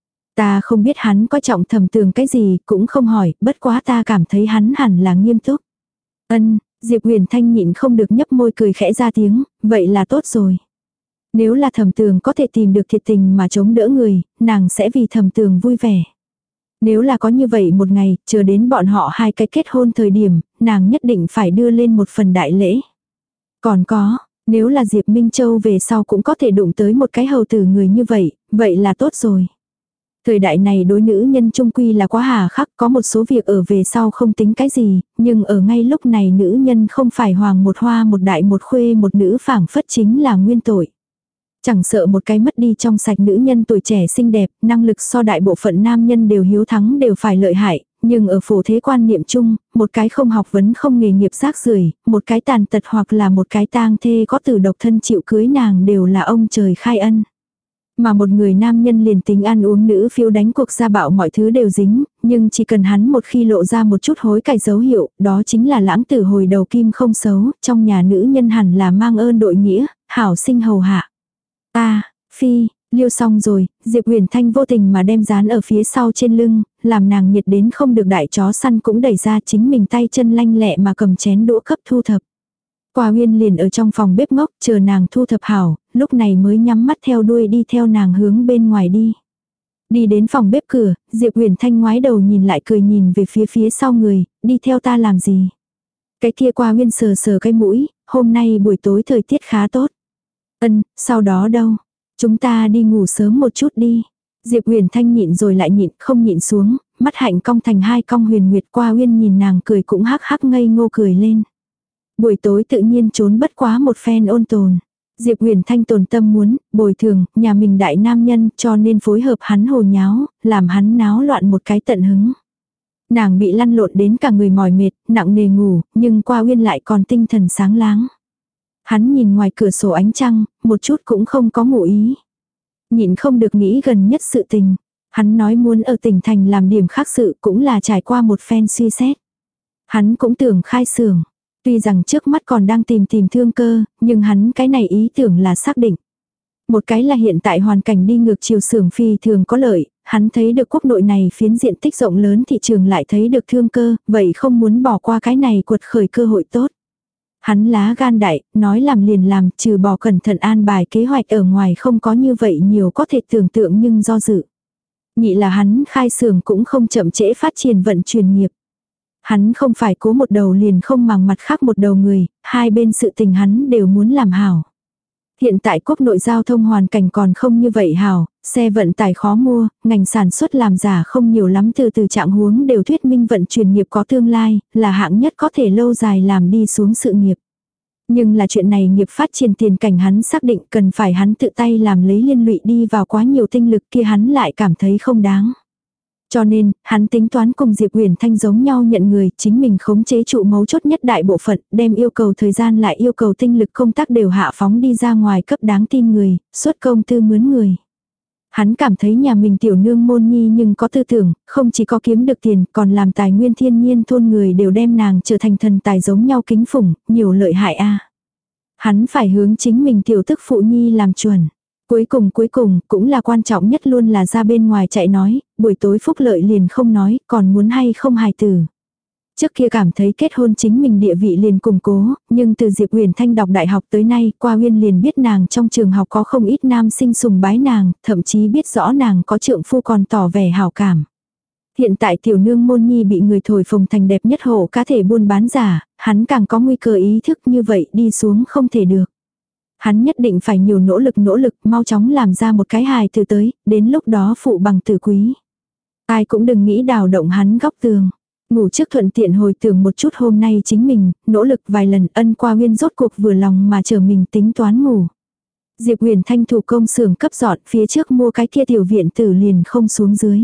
Ta không biết hắn có trọng thầm tường cái gì, cũng không hỏi, bất quá ta cảm thấy hắn hẳn là nghiêm túc. Ân, Diệp Huyền Thanh nhịn không được nhấp môi cười khẽ ra tiếng, vậy là tốt rồi. Nếu là thầm tường có thể tìm được thiệt tình mà chống đỡ người, nàng sẽ vì thầm tường vui vẻ. Nếu là có như vậy một ngày, chờ đến bọn họ hai cái kết hôn thời điểm, nàng nhất định phải đưa lên một phần đại lễ. Còn có, Nếu là Diệp Minh Châu về sau cũng có thể đụng tới một cái hầu tử người như vậy, vậy là tốt rồi. Thời đại này đối nữ nhân trung quy là quá hà khắc, có một số việc ở về sau không tính cái gì, nhưng ở ngay lúc này nữ nhân không phải hoàng một hoa một đại một khuê một nữ phảng phất chính là nguyên tội. Chẳng sợ một cái mất đi trong sạch nữ nhân tuổi trẻ xinh đẹp, năng lực so đại bộ phận nam nhân đều hiếu thắng đều phải lợi hại, nhưng ở phổ thế quan niệm chung, một cái không học vấn không nghề nghiệp rác rưởi, một cái tàn tật hoặc là một cái tang thê có tử độc thân chịu cưới nàng đều là ông trời khai ân. Mà một người nam nhân liền tính ăn uống nữ phiếu đánh cuộc gia bạo mọi thứ đều dính, nhưng chỉ cần hắn một khi lộ ra một chút hối cải dấu hiệu, đó chính là lãng tử hồi đầu kim không xấu, trong nhà nữ nhân hẳn là mang ơn đội nghĩa, hảo sinh hầu hạ. Ta, phi, liêu xong rồi, Diệp Huyền Thanh vô tình mà đem dán ở phía sau trên lưng, làm nàng nhiệt đến không được đại chó săn cũng đẩy ra chính mình tay chân lanh lẹ mà cầm chén đũa cấp thu thập. Qua Uyên liền ở trong phòng bếp ngốc chờ nàng thu thập hảo, lúc này mới nhắm mắt theo đuôi đi theo nàng hướng bên ngoài đi. Đi đến phòng bếp cửa, Diệp Huyền Thanh ngoái đầu nhìn lại cười nhìn về phía phía sau người, đi theo ta làm gì. Cái kia Qua Uyên sờ sờ cái mũi, hôm nay buổi tối thời tiết khá tốt. Ân, sau đó đâu? Chúng ta đi ngủ sớm một chút đi. Diệp Huyền Thanh nhịn rồi lại nhịn, không nhịn xuống, mắt hạnh cong thành hai cong huyền nguyệt. Qua Uyên nhìn nàng cười cũng hắc hắc ngây ngô cười lên. Buổi tối tự nhiên trốn bất quá một phen ôn tồn. Diệp Huyền Thanh tồn tâm muốn, bồi thường, nhà mình đại nam nhân cho nên phối hợp hắn hồ nháo, làm hắn náo loạn một cái tận hứng. Nàng bị lăn lộn đến cả người mỏi mệt, nặng nề ngủ, nhưng Qua Uyên lại còn tinh thần sáng láng. Hắn nhìn ngoài cửa sổ ánh trăng, một chút cũng không có ngủ ý. Nhịn không được nghĩ gần nhất sự tình. Hắn nói muốn ở tỉnh thành làm điểm khác sự cũng là trải qua một phen suy xét. Hắn cũng tưởng khai xưởng. Tuy rằng trước mắt còn đang tìm tìm thương cơ, nhưng hắn cái này ý tưởng là xác định. Một cái là hiện tại hoàn cảnh đi ngược chiều xưởng phi thường có lợi, hắn thấy được quốc nội này phiến diện tích rộng lớn thị trường lại thấy được thương cơ, vậy không muốn bỏ qua cái này quật khởi cơ hội tốt. Hắn lá gan đại, nói làm liền làm, trừ bỏ cẩn thận an bài kế hoạch ở ngoài không có như vậy nhiều có thể tưởng tượng nhưng do dự. Nhị là hắn khai xưởng cũng không chậm trễ phát triển vận chuyển nghiệp. Hắn không phải cố một đầu liền không màng mặt khác một đầu người, hai bên sự tình hắn đều muốn làm hảo. Hiện tại quốc nội giao thông hoàn cảnh còn không như vậy hảo, xe vận tải khó mua, ngành sản xuất làm giả không nhiều lắm, từ từ trạng huống đều thuyết minh vận chuyển nghiệp có tương lai, là hạng nhất có thể lâu dài làm đi xuống sự nghiệp. Nhưng là chuyện này nghiệp phát triển tiền cảnh hắn xác định cần phải hắn tự tay làm lấy liên lụy đi vào quá nhiều tinh lực kia hắn lại cảm thấy không đáng. Cho nên, hắn tính toán cùng Diệp Huyền Thanh giống nhau nhận người, chính mình khống chế trụ mấu chốt nhất đại bộ phận, đem yêu cầu thời gian lại yêu cầu tinh lực công tác đều hạ phóng đi ra ngoài cấp đáng tin người, xuất công tư mướn người. Hắn cảm thấy nhà mình tiểu nương môn nhi nhưng có tư tưởng, không chỉ có kiếm được tiền, còn làm tài nguyên thiên nhiên thôn người đều đem nàng trở thành thần tài giống nhau kính phủng, nhiều lợi hại a. Hắn phải hướng chính mình tiểu tức phụ nhi làm chuẩn. Cuối cùng cuối cùng, cũng là quan trọng nhất luôn là ra bên ngoài chạy nói, buổi tối phúc lợi liền không nói, còn muốn hay không hài tử. Trước kia cảm thấy kết hôn chính mình địa vị liền củng cố, nhưng từ Diệp Huyền Thanh đọc đại học tới nay, Qua Uyên liền biết nàng trong trường học có không ít nam sinh sùng bái nàng, thậm chí biết rõ nàng có trượng phu còn tỏ vẻ hảo cảm. Hiện tại tiểu nương môn nhi bị người thổi phồng thành đẹp nhất hộ cá thể buôn bán giả, hắn càng có nguy cơ ý thức như vậy đi xuống không thể được. Hắn nhất định phải nhiều nỗ lực nỗ lực mau chóng làm ra một cái hài từ tới, đến lúc đó phụ bằng tử quý. Ai cũng đừng nghĩ đào động hắn góc tường. Ngủ trước thuận tiện hồi tưởng một chút hôm nay chính mình, nỗ lực vài lần ân Qua Uyên rốt cuộc vừa lòng mà chờ mình tính toán ngủ. Diệp Huyền Thanh thủ công xưởng cấp dọn phía trước mua cái kia tiểu viện tử liền không xuống dưới.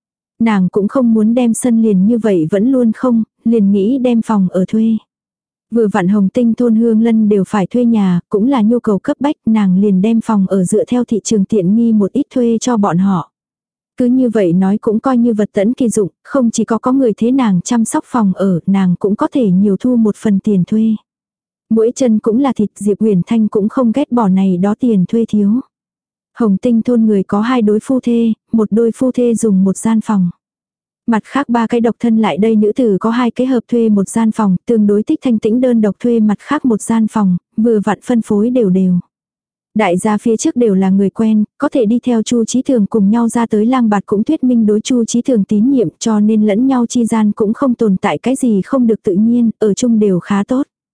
Nàng cũng không muốn đem sân liền như vậy vẫn luôn không, liền nghĩ đem phòng ở thuê. Vừa vặn Hồng Tinh thôn Hương Lân đều phải thuê nhà, cũng là nhu cầu cấp bách, nàng liền đem phòng ở dựa theo thị trường tiện nghi một ít thuê cho bọn họ. Cứ như vậy nói cũng coi như vật tẫn kỳ dụng, không chỉ có có người thế nàng chăm sóc phòng ở, nàng cũng có thể nhiều thu một phần tiền thuê. Mỗi chân cũng là thịt, Diệp Huyền Thanh cũng không ghét bỏ này đó tiền thuê thiếu. Hồng Tinh thôn người có hai đối phu thê, một đôi phu thê dùng một gian phòng. Mặt khác ba cái độc thân lại đây nữ tử có hai cái hợp thuê một gian phòng, tương đối thích thanh tĩnh đơn độc thuê mặt khác một gian phòng, vừa vặn phân phối đều đều. Đại gia phía trước đều là người quen, có thể đi theo Chu Chí Thường cùng nhau ra tới lang bạt cũng thuyết minh đối Chu Chí Thường tín nhiệm cho nên lẫn nhau chi gian cũng không tồn tại cái gì không được tự nhiên, ở chung đều khá tốt.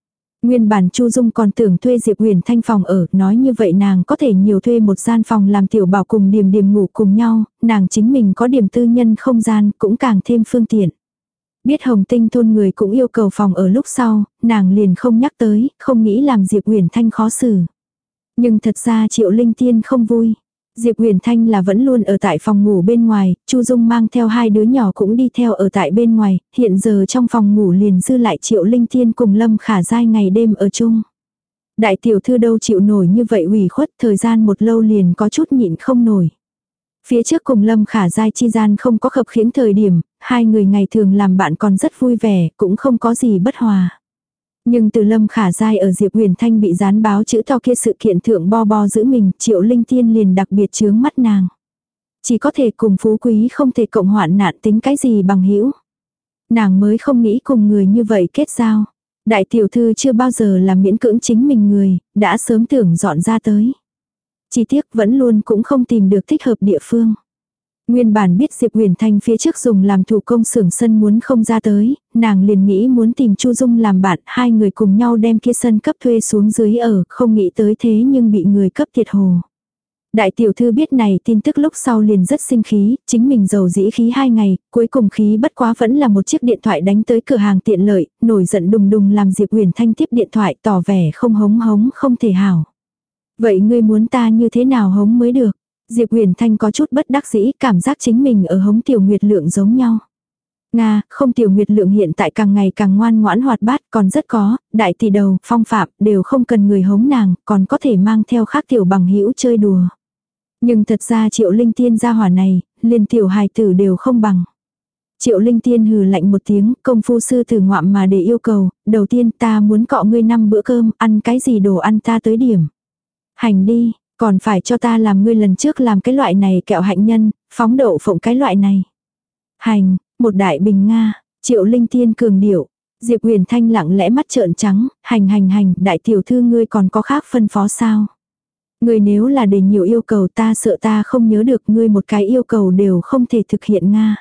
Nguyên bản Chu Dung còn tưởng thuê Diệp Huyền Thanh phòng ở, nói như vậy nàng có thể nhiều thuê một gian phòng làm tiểu bảo cùng Điềm Điềm ngủ cùng nhau, nàng chính mình có điểm tư nhân không gian cũng càng thêm phương tiện. Biết Hồng Tinh thôn người cũng yêu cầu phòng ở lúc sau, nàng liền không nhắc tới, không nghĩ làm Diệp Huyền Thanh khó xử. Nhưng thật ra Triệu Linh Tiên không vui. Diệp Huyền Thanh là vẫn luôn ở tại phòng ngủ bên ngoài, Chu Dung mang theo hai đứa nhỏ cũng đi theo ở tại bên ngoài, hiện giờ trong phòng ngủ liền dư lại Triệu Linh Tiên cùng Lâm Khả Giai ngày đêm ở chung. Đại tiểu thư đâu chịu nổi như vậy ủy khuất, thời gian một lâu liền có chút nhịn không nổi. Phía trước cùng Lâm Khả Giai chi gian không có khập khiễng thời điểm, hai người ngày thường làm bạn còn rất vui vẻ, cũng không có gì bất hòa. Nhưng từ Lâm Khả Giai ở Diệp Huyền Thanh bị dán báo chữ to kia sự kiện thượng bo bo giữ mình, Triệu Linh Tiên liền đặc biệt chướng mắt nàng. Chỉ có thể cùng phú quý không thể cộng hoạn nạn tính cái gì bằng hữu. Nàng mới không nghĩ cùng người như vậy kết giao. Đại tiểu thư chưa bao giờ làm miễn cưỡng chính mình người, đã sớm tưởng dọn ra tới. Chỉ tiếc vẫn luôn cũng không tìm được thích hợp địa phương. Nguyên bản biết Diệp Huyền Thanh phía trước dùng làm thủ công xưởng sân muốn không ra tới, nàng liền nghĩ muốn tìm Chu Dung làm bạn, hai người cùng nhau đem kia sân cấp thuê xuống dưới ở, không nghĩ tới thế nhưng bị người cấp thiệt hồ. Đại tiểu thư biết này tin tức lúc sau liền rất sinh khí, chính mình giàu dĩ khí hai ngày, cuối cùng khí bất quá vẫn là một chiếc điện thoại đánh tới cửa hàng tiện lợi, nổi giận đùng đùng làm Diệp Huyền Thanh tiếp điện thoại tỏ vẻ không hống hống không thể hảo. Vậy ngươi muốn ta như thế nào hống mới được? Diệp Huyền Thanh có chút bất đắc dĩ, cảm giác chính mình ở hống Tiểu Nguyệt Lượng giống nhau. Nga, không Tiểu Nguyệt Lượng hiện tại càng ngày càng ngoan ngoãn hoạt bát, còn rất có, đại tỷ đầu, phong phạm, đều không cần người hống nàng, còn có thể mang theo khác tiểu bằng hữu chơi đùa. Nhưng thật ra Triệu Linh Tiên gia hỏa này, liền tiểu hài tử đều không bằng. Triệu Linh Tiên hừ lạnh một tiếng, công phu sư tử ngoạm mà để yêu cầu, đầu tiên ta muốn cọ ngươi năm bữa cơm, ăn cái gì đồ ăn ta tới điểm. Hành đi. Còn phải cho ta làm ngươi lần trước làm cái loại này kẹo hạnh nhân, phóng đậu phộng cái loại này. Hành, một đại bình Nga, Triệu Linh Tiên cường điệu. Diệp Huyền Thanh lặng lẽ mắt trợn trắng, hành hành hành, đại tiểu thư ngươi còn có khác phân phó sao? Ngươi nếu là để nhiều yêu cầu ta sợ ta không nhớ được ngươi một cái yêu cầu đều không thể thực hiện Nga.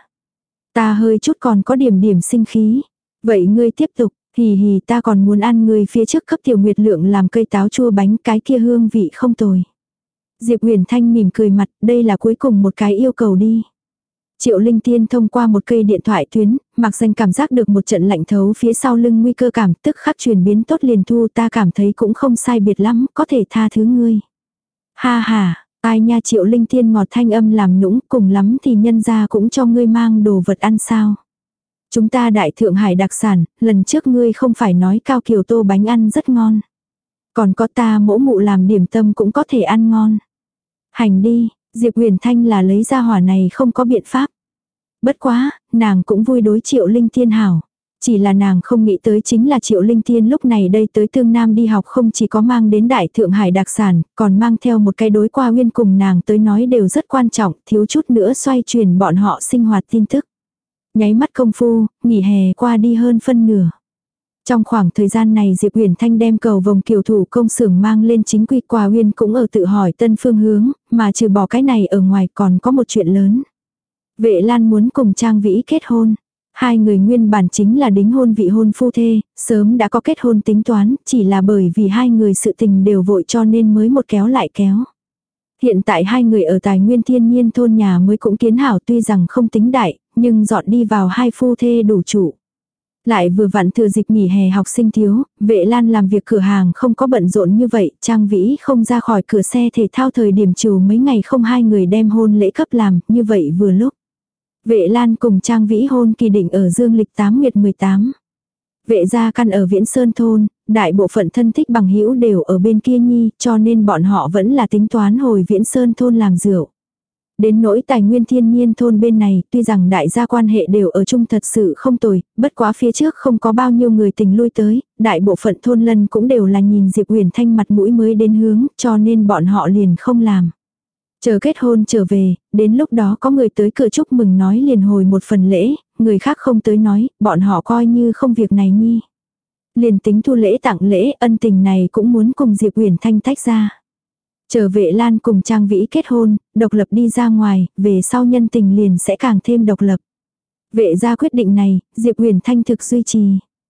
Ta hơi chút còn có điểm điểm sinh khí. Vậy ngươi tiếp tục. Hì hì ta còn muốn ăn ngươi phía trước cấp Tiểu Nguyệt Lượng làm cây táo chua bánh, cái kia hương vị không tồi. Diệp Huyền Thanh mỉm cười mặt, đây là cuối cùng một cái yêu cầu đi. Triệu Linh Tiên thông qua một cây điện thoại tuyến, mặc danh cảm giác được một trận lạnh thấu phía sau lưng nguy cơ cảm, tức khắc chuyển biến tốt liền thu, ta cảm thấy cũng không sai biệt lắm, có thể tha thứ ngươi. Ha ha, ai nha, Triệu Linh Tiên ngọt thanh âm làm nũng, cùng lắm thì nhân ra cũng cho ngươi mang đồ vật ăn sao. Chúng ta đại Thượng Hải đặc sản, lần trước ngươi không phải nói Cao Kiều Tô bánh ăn rất ngon. Còn có ta mỗ mụ làm điểm tâm cũng có thể ăn ngon. Hành đi, Diệp Huyền Thanh là lấy ra hỏa này không có biện pháp. Bất quá, nàng cũng vui đối Triệu Linh Tiên hảo. Chỉ là nàng không nghĩ tới chính là Triệu Linh Tiên lúc này đây tới Tương Nam đi học không chỉ có mang đến Đại Thượng Hải đặc sản, còn mang theo một cái đối qua uyên cùng nàng tới nói đều rất quan trọng, thiếu chút nữa xoay chuyển bọn họ sinh hoạt tin tức. Nháy mắt công phu, nghỉ hè qua đi hơn phân nửa. Trong khoảng thời gian này Diệp Huyền Thanh đem cầu vồng kiều thủ công xưởng mang lên chính quy, Qua Uyên cũng ở tự hỏi tân phương hướng, mà trừ bỏ cái này ở ngoài còn có một chuyện lớn. Vệ Lan muốn cùng Trang Vĩ kết hôn. Hai người nguyên bản chính là đính hôn vị hôn phu thê, sớm đã có kết hôn tính toán, chỉ là bởi vì hai người sự tình đều vội cho nên mới một kéo lại kéo. Hiện tại hai người ở tài nguyên thiên nhiên thôn nhà mới cũng kiến hảo, tuy rằng không tính đại, nhưng dọn đi vào hai phu thê đủ trụ. Lại vừa vặn thừa dịp nghỉ hè học sinh thiếu, Vệ Lan làm việc cửa hàng không có bận rộn như vậy, Trang Vĩ không ra khỏi cửa xe thể thao thời điểm trừ mấy ngày không hai người đem hôn lễ cấp làm, như vậy vừa lúc. Vệ Lan cùng Trang Vĩ hôn kỳ định ở dương lịch tám nguyệt mười tám. Vệ gia căn ở Viễn Sơn thôn, đại bộ phận thân thích bằng hữu đều ở bên kia nhi, cho nên bọn họ vẫn là tính toán hồi Viễn Sơn thôn làm rượu. Đến nỗi tài nguyên thiên nhiên thôn bên này, tuy rằng đại gia quan hệ đều ở chung thật sự không tồi, bất quá phía trước không có bao nhiêu người tình lui tới, đại bộ phận thôn lân cũng đều là nhìn Diệp Huyền Thanh mặt mũi mới đến hướng, cho nên bọn họ liền không làm. Chờ kết hôn trở về, đến lúc đó có người tới cửa chúc mừng nói liền hồi một phần lễ, người khác không tới nói, bọn họ coi như không việc này nhi. Liền tính thu lễ tặng lễ, ân tình này cũng muốn cùng Diệp Huyền Thanh tách ra. Chờ Vệ Lan cùng Trang Vĩ kết hôn, độc lập đi ra ngoài, về sau nhân tình liền sẽ càng thêm độc lập. Vệ ra quyết định này, Diệp Huyền Thanh thực duy trì.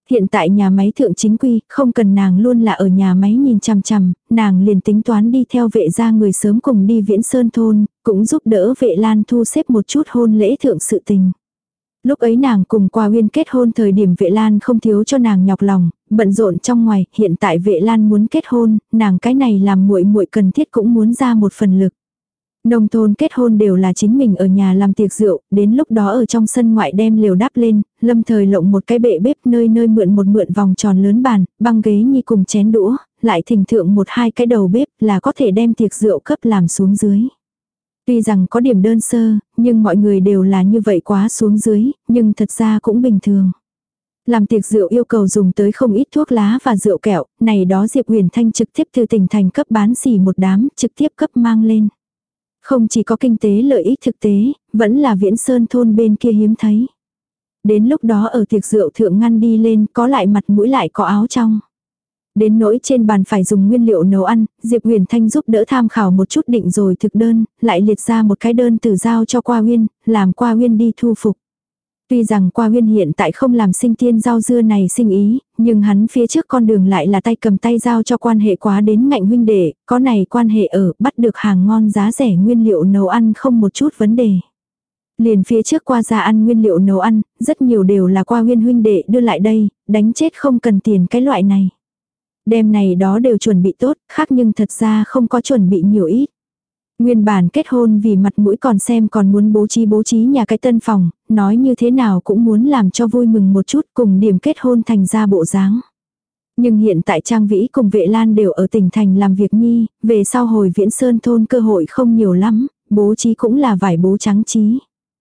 Hiện tại nhà máy thượng chính quy, không cần nàng luôn là ở nhà máy nhìn chằm chằm, nàng liền tính toán đi theo vệ gia người sớm cùng đi Viễn Sơn thôn, cũng giúp đỡ vệ Lan thu xếp một chút hôn lễ thượng sự tình. Lúc ấy nàng cùng Qua Uyên kết hôn thời điểm vệ Lan không thiếu cho nàng nhọc lòng, bận rộn trong ngoài, hiện tại vệ Lan muốn kết hôn, nàng cái này làm muội muội cần thiết cũng muốn ra một phần lực. Nông thôn kết hôn đều là chính mình ở nhà làm tiệc rượu, đến lúc đó ở trong sân ngoại đem lều đắp lên, lâm thời lộng một cái bệ bếp nơi nơi mượn một mượn vòng tròn lớn bàn, băng ghế nhi cùng chén đũa, lại thỉnh thượng một hai cái đầu bếp là có thể đem tiệc rượu cấp làm xuống dưới. Tuy rằng có điểm đơn sơ, nhưng mọi người đều là như vậy quá xuống dưới, nhưng thật ra cũng bình thường. Làm tiệc rượu yêu cầu dùng tới không ít thuốc lá và rượu kẹo, này đó Diệp Huyền Thanh trực tiếp từ tỉnh thành cấp bán xỉ một đám, trực tiếp cấp mang lên. Không chỉ có kinh tế lợi ích thực tế, vẫn là Viễn Sơn thôn bên kia hiếm thấy. Đến lúc đó ở tiệc rượu thượng ngăn đi lên, có lại mặt mũi lại có áo trong. Đến nỗi trên bàn phải dùng nguyên liệu nấu ăn, Diệp Huyền Thanh giúp đỡ tham khảo một chút định rồi thực đơn, lại liệt ra một cái đơn từ giao cho Qua Uyên, làm Qua Uyên đi thu phục. Tuy rằng Qua Uyên hiện tại không làm sinh tiên rau dưa này sinh ý, nhưng hắn phía trước con đường lại là tay cầm tay giao cho quan hệ quá đến ngạnh huynh đệ, có này quan hệ ở, bắt được hàng ngon giá rẻ nguyên liệu nấu ăn không một chút vấn đề. Liền phía trước Qua ra ăn nguyên liệu nấu ăn, rất nhiều đều là Qua Uyên huynh đệ đưa lại đây, đánh chết không cần tiền cái loại này. Đêm này đó đều chuẩn bị tốt, khác nhưng thật ra không có chuẩn bị nhiều ít. Nguyên bản kết hôn vì mặt mũi còn xem còn muốn bố trí bố trí nhà cái tân phòng, nói như thế nào cũng muốn làm cho vui mừng một chút cùng điểm kết hôn thành ra bộ dáng. Nhưng hiện tại Trang Vĩ cùng Vệ Lan đều ở tỉnh thành làm việc nhi, về sau hồi Viễn Sơn thôn cơ hội không nhiều lắm, bố trí cũng là vải bố trắng trí.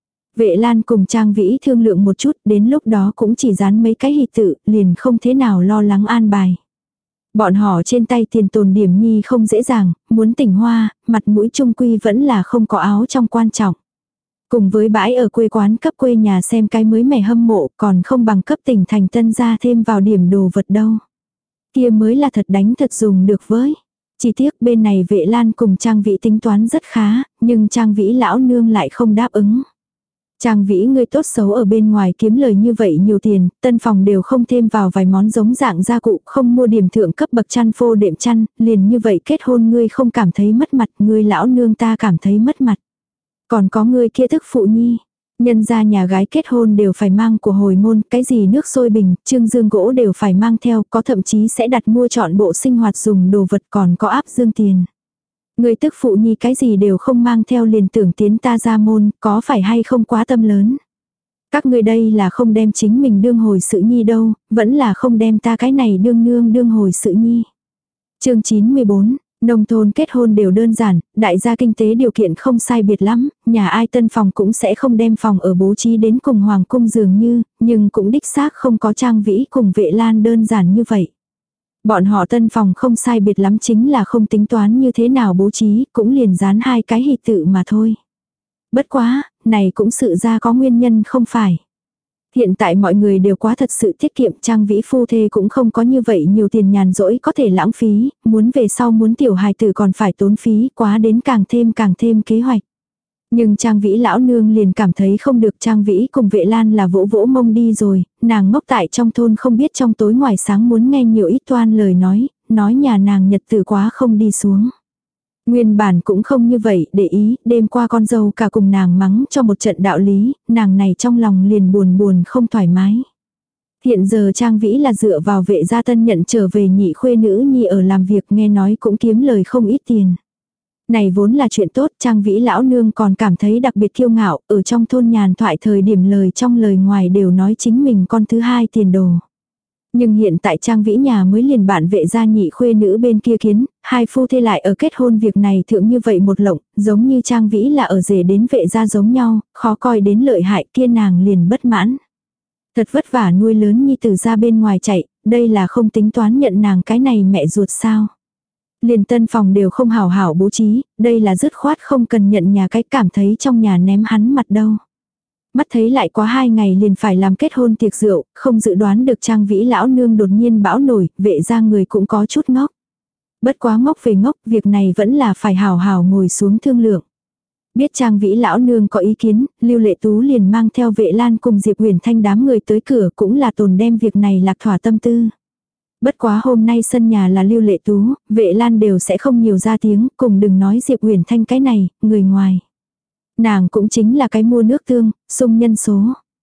Vệ Lan cùng Trang Vĩ thương lượng một chút, đến lúc đó cũng chỉ dán mấy cái hỷ tự, liền không thế nào lo lắng an bài. Bọn họ trên tay tiền tồn điểm nhi không dễ dàng, muốn tỉnh hoa, mặt mũi trung quy vẫn là không có áo trong quan trọng. Cùng với bãi ở quê quán cấp quê nhà xem cái mới mẻ hâm mộ còn không bằng cấp tỉnh thành tân gia thêm vào điểm đồ vật đâu. Kia mới là thật đánh thật dùng được với. Chỉ tiếc bên này Vệ Lan cùng Trang Vĩ tính toán rất khá, nhưng Trang Vĩ lão nương lại không đáp ứng. Trang Vĩ ngươi tốt xấu ở bên ngoài kiếm lời như vậy nhiều tiền, tân phòng đều không thêm vào vài món giống dạng gia cụ, không mua điểm thượng cấp bậc chăn phô đệm chăn, liền như vậy kết hôn ngươi không cảm thấy mất mặt, ngươi lão nương ta cảm thấy mất mặt. Còn có ngươi kia thức phụ nhi, nhân gia nhà gái kết hôn đều phải mang của hồi môn, cái gì nước sôi bình, trương dương gỗ đều phải mang theo, có thậm chí sẽ đặt mua chọn bộ sinh hoạt dùng đồ vật còn có áp dương tiền. Người tức phụ nhi cái gì đều không mang theo liền tưởng tiến ta ra môn, có phải hay không quá tâm lớn. Các người đây là không đem chính mình đương hồi sự nhi đâu, vẫn là không đem ta cái này đương nương đương hồi sự nhi. Chương chín mươi bốn, nông thôn kết hôn đều đơn giản, đại gia kinh tế điều kiện không sai biệt lắm, nhà ai tân phòng cũng sẽ không đem phòng ở bố trí đến cùng hoàng cung dường như, nhưng cũng đích xác không có Trang Vĩ cùng Vệ Lan đơn giản như vậy. Bọn họ tân phòng không sai biệt lắm chính là không tính toán như thế nào bố trí, cũng liền dán hai cái hỷ tự mà thôi. Bất quá, này cũng sự ra có nguyên nhân không phải. Hiện tại mọi người đều quá thật sự tiết kiệm, Trang Vĩ phu thê cũng không có như vậy nhiều tiền nhàn rỗi có thể lãng phí, muốn về sau muốn tiểu hài tử còn phải tốn phí, quá đến càng thêm càng thêm kế hoạch. Nhưng Trang Vĩ lão nương liền cảm thấy không được, Trang Vĩ cùng Vệ Lan là vỗ vỗ mông đi rồi, nàng ngốc tại trong thôn không biết trong tối ngoài sáng muốn nghe nhiều ít toan lời nói, nói nhà nàng nhật tử quá không đi xuống. Nguyên bản cũng không như vậy, để ý, đêm qua con dâu cả cùng nàng mắng cho một trận đạo lý, nàng này trong lòng liền buồn buồn không thoải mái. Hiện giờ Trang Vĩ là dựa vào Vệ gia tân nhận trở về nhị khuê nữ nhi ở làm việc, nghe nói cũng kiếm lời không ít tiền. Này vốn là chuyện tốt, Trang Vĩ lão nương còn cảm thấy đặc biệt kiêu ngạo, ở trong thôn nhàn thoại thời điểm lời trong lời ngoài đều nói chính mình con thứ hai tiền đồ. Nhưng hiện tại Trang Vĩ nhà mới liền bạn Vệ gia nhị khuê nữ bên kia kiến, hai phu thê lại ở kết hôn việc này thượng như vậy một lộng, giống như Trang Vĩ là ở rể đến Vệ gia giống nhau, khó coi đến lợi hại, kia nàng liền bất mãn. Thật vất vả nuôi lớn nhi tử ra bên ngoài chạy, đây là không tính toán nhận nàng cái này mẹ ruột sao. Liền tân phòng đều không hảo hảo bố trí, đây là dứt khoát không cần nhận nhà cái, cảm thấy trong nhà ném hắn mặt đâu. Mắt thấy lại quá hai ngày liền phải làm kết hôn tiệc rượu, không dự đoán được Trang Vĩ lão nương đột nhiên bão nổi, Vệ gia người cũng có chút ngốc. Bất quá ngốc về ngốc, việc này vẫn là phải hảo hảo ngồi xuống thương lượng. Biết Trang Vĩ lão nương có ý kiến, Lưu Lệ Tú liền mang theo Vệ Lan cùng Diệp Uyển Thanh đám người tới cửa, cũng là tồn đem việc này lạc thỏa tâm tư. Bất quá hôm nay sân nhà là Lưu Lệ Tú, Vệ Lan đều sẽ không nhiều ra tiếng, cùng đừng nói Diệp Uyển Thanh cái này, người ngoài. Nàng cũng chính là cái mua nước tương, xung nhân số.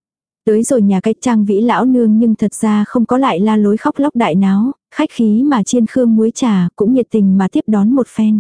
Tới rồi nhà cái Trang Vĩ lão nương nhưng thật ra không có lại la lối khóc lóc đại náo, khách khí mà chiên khương muối trà, cũng nhiệt tình mà tiếp đón một phen.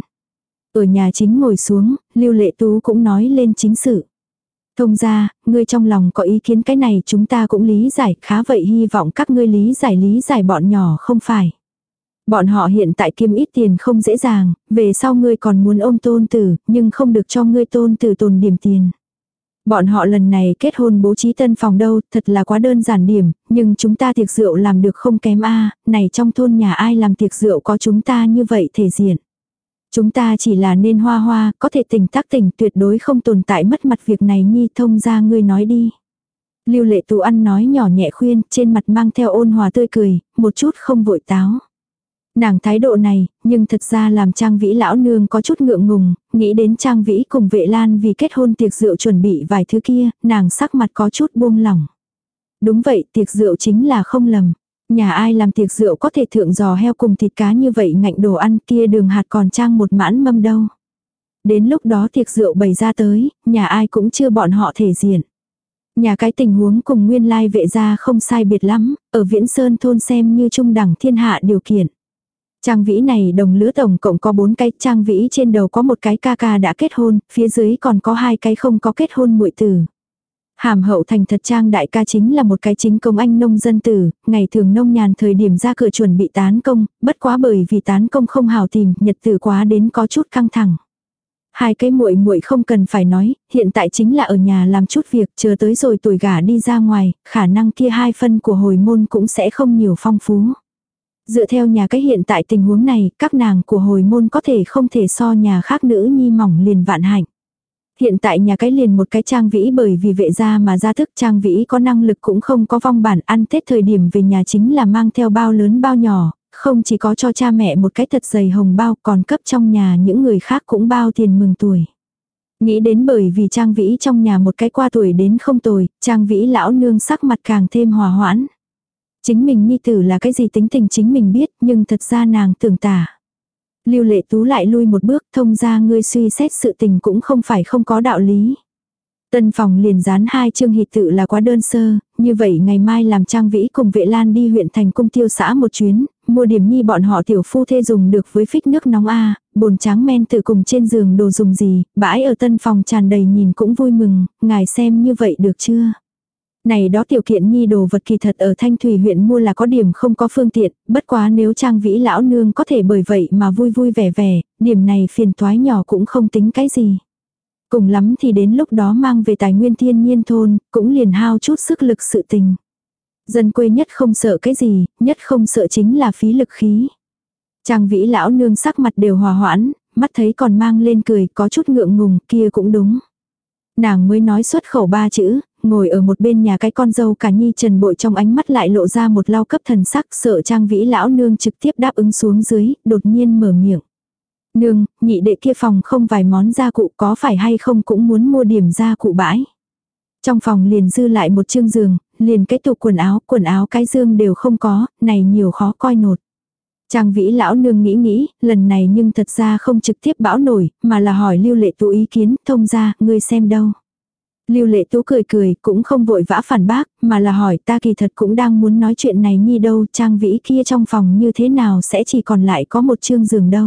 Ở nhà chính ngồi xuống, Lưu Lệ Tú cũng nói lên chính sự. Thông ra, ngươi trong lòng có ý kiến cái này chúng ta cũng lý giải, khá vậy hy vọng các ngươi lý giải lý giải bọn nhỏ không phải. Bọn họ hiện tại kiếm ít tiền không dễ dàng, về sau ngươi còn muốn ôm tôn tử, nhưng không được cho ngươi tôn tử tồn điểm tiền. Bọn họ lần này kết hôn bố trí tân phòng đâu, thật là quá đơn giản điểm, nhưng chúng ta tiệc rượu làm được không kém a, này trong thôn nhà ai làm tiệc rượu có chúng ta như vậy thể diện. Chúng ta chỉ là nên hoa hoa, có thể tỉnh tác tỉnh tuyệt đối không tồn tại mất mặt việc này nhi, thông ra ngươi nói đi. Lưu Lệ Tú ăn nói nhỏ nhẹ khuyên, trên mặt mang theo ôn hòa tươi cười, một chút không vội táo. Nàng thái độ này, nhưng thật ra làm Trang Vĩ lão nương có chút ngượng ngùng, nghĩ đến Trang Vĩ cùng Vệ Lan vì kết hôn tiệc rượu chuẩn bị vài thứ kia, nàng sắc mặt có chút buông lỏng. Đúng vậy, tiệc rượu chính là không lầm. Nhà ai làm tiệc rượu có thể thượng giò heo cùng thịt cá như vậy ngạnh đồ ăn kia đường hạt còn trang một mãn mâm đâu. Đến lúc đó tiệc rượu bày ra tới, nhà ai cũng chưa bọn họ thể diện. Nhà cái tình huống cùng nguyên lai Vệ gia không sai biệt lắm, ở Viễn Sơn thôn xem như trung đẳng thiên hạ điều kiện. Trang Vĩ này đồng lứa tổng cộng có bốn cái, Trang Vĩ trên đầu có một cái ca ca đã kết hôn, phía dưới còn có hai cái không có kết hôn muội tử. Hàm hậu thành thật Trang đại ca chính là một cái chính công anh nông dân tử, ngày thường nông nhàn thời điểm ra cửa chuẩn bị tán công, bất quá bởi vì tán công không hào tìm, nhật tử quá đến có chút căng thẳng. Hai cái muội muội không cần phải nói, hiện tại chính là ở nhà làm chút việc, chờ tới rồi tuổi gả đi ra ngoài, khả năng kia hai phân của hồi môn cũng sẽ không nhiều phong phú. Dựa theo nhà cái hiện tại tình huống này, các nàng của hồi môn có thể không thể so nhà khác nữ nhi mỏng liền vạn hạnh. Hiện tại nhà cái liền một cái Trang Vĩ bởi vì Vệ gia mà ra thức, Trang Vĩ có năng lực cũng không có vong bản, ăn Tết thời điểm về nhà chính là mang theo bao lớn bao nhỏ, không chỉ có cho cha mẹ một cái thật dày hồng bao, còn cấp trong nhà những người khác cũng bao tiền mừng tuổi. Nghĩ đến bởi vì Trang Vĩ trong nhà một cái qua tuổi đến không tồi, Trang Vĩ lão nương sắc mặt càng thêm hòa hoãn. Chính mình nhi tử là cái gì tính tình chính mình biết, nhưng thật ra nàng tưởng tả. Lưu Lệ Tú lại lui một bước, thông ra ngươi suy xét sự tình cũng không phải không có đạo lý. Tân phòng liền dán hai chương hỷ tự là quá đơn sơ, như vậy ngày mai làm Trang Vĩ cùng Vệ Lan đi huyện thành cung tiêu xã một chuyến, mua điểm nhi bọn họ tiểu phu thê dùng được với phích nước nóng a, bồn tráng men từ cùng trên giường đồ dùng gì, bãi ở tân phòng tràn đầy nhìn cũng vui mừng, ngài xem như vậy được chưa? Này đó tiểu kiện nhi đồ vật kỳ thật ở Thanh Thủy huyện mua là có điểm không có phương tiện, bất quá nếu Trang Vĩ lão nương có thể bởi vậy mà vui vui vẻ vẻ, điểm này phiền toái nhỏ cũng không tính cái gì. Cùng lắm thì đến lúc đó mang về tài nguyên thiên nhiên thôn, cũng liền hao chút sức lực sự tình. Dân quê nhất không sợ cái gì, nhất không sợ chính là phí lực khí. Trang Vĩ lão nương sắc mặt đều hòa hoãn, mắt thấy còn mang lên cười, có chút ngượng ngùng, kia cũng đúng. Nàng mới nói xuất khẩu ba chữ, ngồi ở một bên nhà cái con dâu cả nhi Trần Bội trong ánh mắt lại lộ ra một lau cấp thần sắc, sợ Trang Vĩ lão nương trực tiếp đáp ứng xuống dưới, đột nhiên mở miệng. Nương, nhị đệ kia phòng không vài món gia cụ có phải hay không cũng muốn mua điểm gia cụ bãi. Trong phòng liền dư lại một chương giường, liền cái tủ quần áo, quần áo cái dương đều không có, này nhiều khó coi nột. Trang Vĩ lão nương nghĩ nghĩ, lần này nhưng thật ra không trực tiếp bão nổi, mà là hỏi Lưu Lệ Tú ý kiến, thông ra, ngươi xem đâu. Lưu Lệ Tú cười cười, cũng không vội vã phản bác, mà là hỏi ta kỳ thật cũng đang muốn nói chuyện này nhi đâu, Trang Vĩ kia trong phòng như thế nào sẽ chỉ còn lại có một chương giường đâu.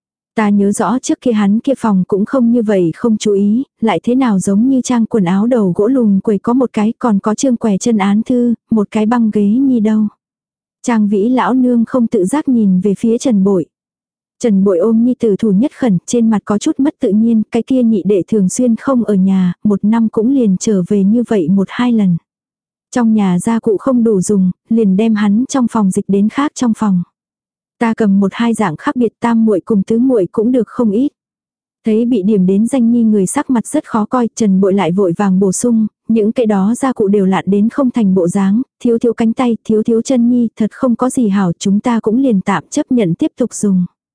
Ta nhớ rõ trước kia hắn kia phòng cũng không như vậy không chú ý, lại thế nào giống như trang quần áo đầu gỗ lùn quầy có một cái, còn có chương quẻ chân án thư, một cái băng ghế nhi đâu. Trang Vĩ lão nương không tự giác nhìn về phía Trần Bội. Trần Bội ôm nhi tử thủ nhất khẩn, trên mặt có chút mất tự nhiên, cái kia nhị đệ thường xuyên không ở nhà, một năm cũng liền trở về như vậy một hai lần. Trong nhà gia cụ không đủ dùng, liền đem hắn trong phòng dịch đến khác trong phòng. Ta cầm một hai dạng khác biệt, tam muội cùng tứ muội cũng được không ít. Thấy bị điểm đến danh nhi người sắc mặt rất khó coi, Trần Bội lại vội vàng bổ sung, những cái đó gia cụ đều lạn đến không thành bộ dáng, thiếu thiếu cánh tay, thiếu thiếu chân nhi, thật không có gì hảo, chúng ta cũng liền tạm chấp nhận tiếp tục dùng.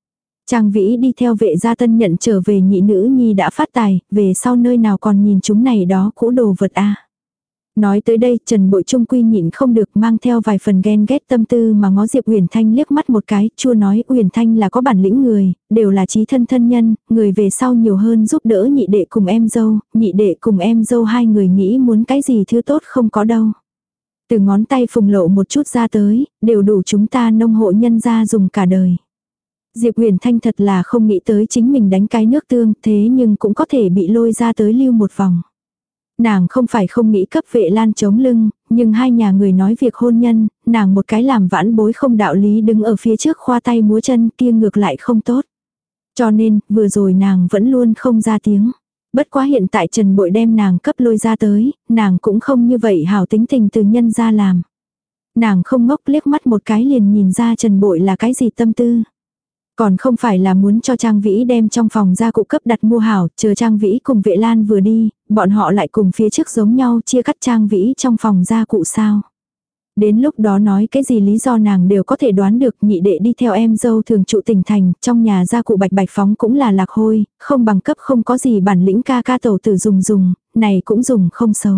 Trang Vĩ đi theo Vệ gia tân nhận trở về nhị nữ nhi đã phát tài, về sau nơi nào còn nhìn chúng này đó cũ đồ vật a. Nói tới đây, Trần Bội Trung quy nhịn không được, mang theo vài phần ghen ghét tâm tư mà ngó Diệp Uyển Thanh liếc mắt một cái, chua nói Uyển Thanh là có bản lĩnh người, đều là chí thân thân nhân, người về sau nhiều hơn giúp đỡ nhị đệ cùng em dâu, nhị đệ cùng em dâu hai người nghĩ muốn cái gì thứ tốt không có đâu. Từ ngón tay phùng lộ một chút ra tới, đều đủ chúng ta nông hộ nhân gia dùng cả đời. Diệp Uyển Thanh thật là không nghĩ tới chính mình đánh cái nước tương, thế nhưng cũng có thể bị lôi ra tới lưu một vòng. Nàng không phải không nghĩ cấp Vệ Lan chống lưng, nhưng hai nhà người nói việc hôn nhân, nàng một cái làm vãn bối không đạo lý đứng ở phía trước khoa tay múa chân kia ngược lại không tốt. Cho nên, vừa rồi nàng vẫn luôn không ra tiếng. Bất quá hiện tại Trần Bội đem nàng cấp lôi ra tới, nàng cũng không như vậy hảo tính tình từ nhân ra làm. Nàng không ngốc liếc mắt một cái liền nhìn ra Trần Bội là cái gì tâm tư. Còn không phải là muốn cho Trang Vĩ đem trong phòng gia cụ cấp đặt mua hảo, chờ Trang Vĩ cùng Vệ Lan vừa đi, bọn họ lại cùng phía trước giống nhau chia cắt Trang Vĩ trong phòng gia cụ sao. Đến lúc đó nói cái gì lý do nàng đều có thể đoán được, nhị đệ đi theo em dâu thường trụ tỉnh thành, trong nhà gia cụ bạch bạch phóng cũng là lạc hôi, không bằng cấp không có gì bản lĩnh ca ca tẩu tử dùng dùng, này cũng dùng không xấu.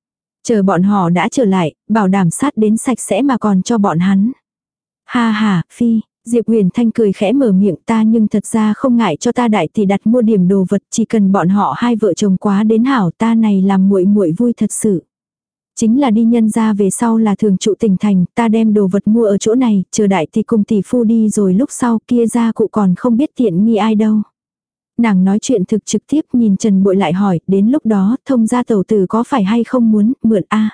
Chờ bọn họ đã trở lại, bảo đảm sát đến sạch sẽ mà còn cho bọn hắn. Ha ha, phi. Diệp Uyển Thanh cười khẽ mở miệng, ta nhưng thật ra không ngại cho ta đại tỷ đặt mua điểm đồ vật, chỉ cần bọn họ hai vợ chồng quá đến hảo, ta này làm muội muội vui thật sự. Chính là đi nhân ra về sau là thường trụ tỉnh thành, ta đem đồ vật mua ở chỗ này, chờ đại tỷ cùng tỷ phu đi rồi lúc sau kia ra cụ còn không biết tiện nghi ai đâu. Nàng nói chuyện thực trực tiếp, nhìn Trần Bội lại hỏi, đến lúc đó thông gia tẩu tử có phải hay không muốn mượn a?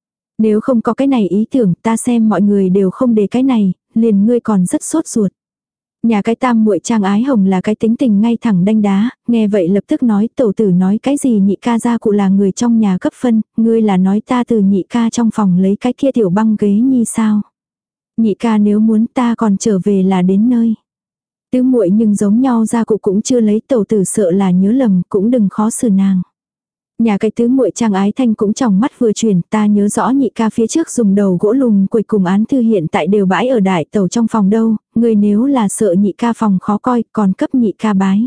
Nếu không có cái này ý tưởng, ta xem mọi người đều không để cái này, liền ngươi còn rất sốt ruột. Nhà cái tam muội Trang Ái Hồng là cái tính tình ngay thẳng đanh đá, nghe vậy lập tức nói tẩu tử nói cái gì nhị ca gia cụ là người trong nhà cấp phân, ngươi là nói ta từ nhị ca trong phòng lấy cái kia tiểu băng ghế nhi sao. Nhị ca nếu muốn ta còn trở về là đến nơi. Tứ muội nhưng giống nhau gia cụ cũng chưa lấy, tẩu tử sợ là nhớ lầm, cũng đừng khó xử nàng. Nhà cái tứ muội Trang Ái Thanh cũng trong mắt vừa chuyển, ta nhớ rõ nhị ca phía trước dùng đầu gỗ lùn quầy cùng án thư hiện tại đều bãi ở đại tàu trong phòng đâu, người nếu là sợ nhị ca phòng khó coi, còn cấp nhị ca bái.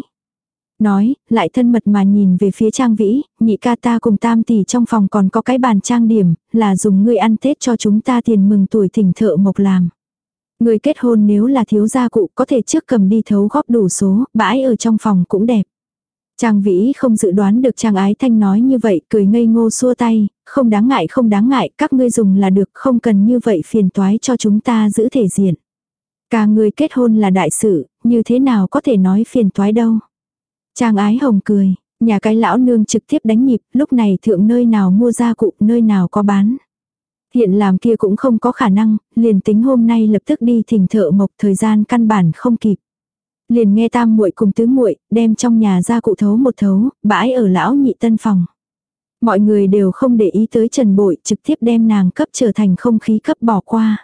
Nói, lại thân mật mà nhìn về phía Trang Vĩ, nhị ca ta cùng tam tỷ trong phòng còn có cái bàn trang điểm, là dùng ngươi ăn Tết cho chúng ta tiền mừng tuổi thỉnh thợ mộc làm. Người kết hôn nếu là thiếu gia cụ có thể trước cầm đi thấu góp đủ số, bãi ở trong phòng cũng đẹp. Trang Vĩ không dự đoán được Trang Ái Thanh nói như vậy, cười ngây ngô xua tay, không đáng ngại không đáng ngại, các ngươi dùng là được, không cần như vậy phiền toái cho chúng ta giữ thể diện. Cả người kết hôn là đại sự, như thế nào có thể nói phiền toái đâu. Trang Ái Hồng cười, nhà cái lão nương trực tiếp đánh nhịp, lúc này thượng nơi nào mua gia cụ, nơi nào có bán. Hiện làm kia cũng không có khả năng, liền tính hôm nay lập tức đi thỉnh thợ mộc, thời gian căn bản không kịp. Liền nghe tam muội cùng tứ muội đem trong nhà gia cụ thấu một thấu, bãi ở lão nhị tân phòng. Mọi người đều không để ý tới Trần Bội, trực tiếp đem nàng cấp trở thành không khí cấp bỏ qua.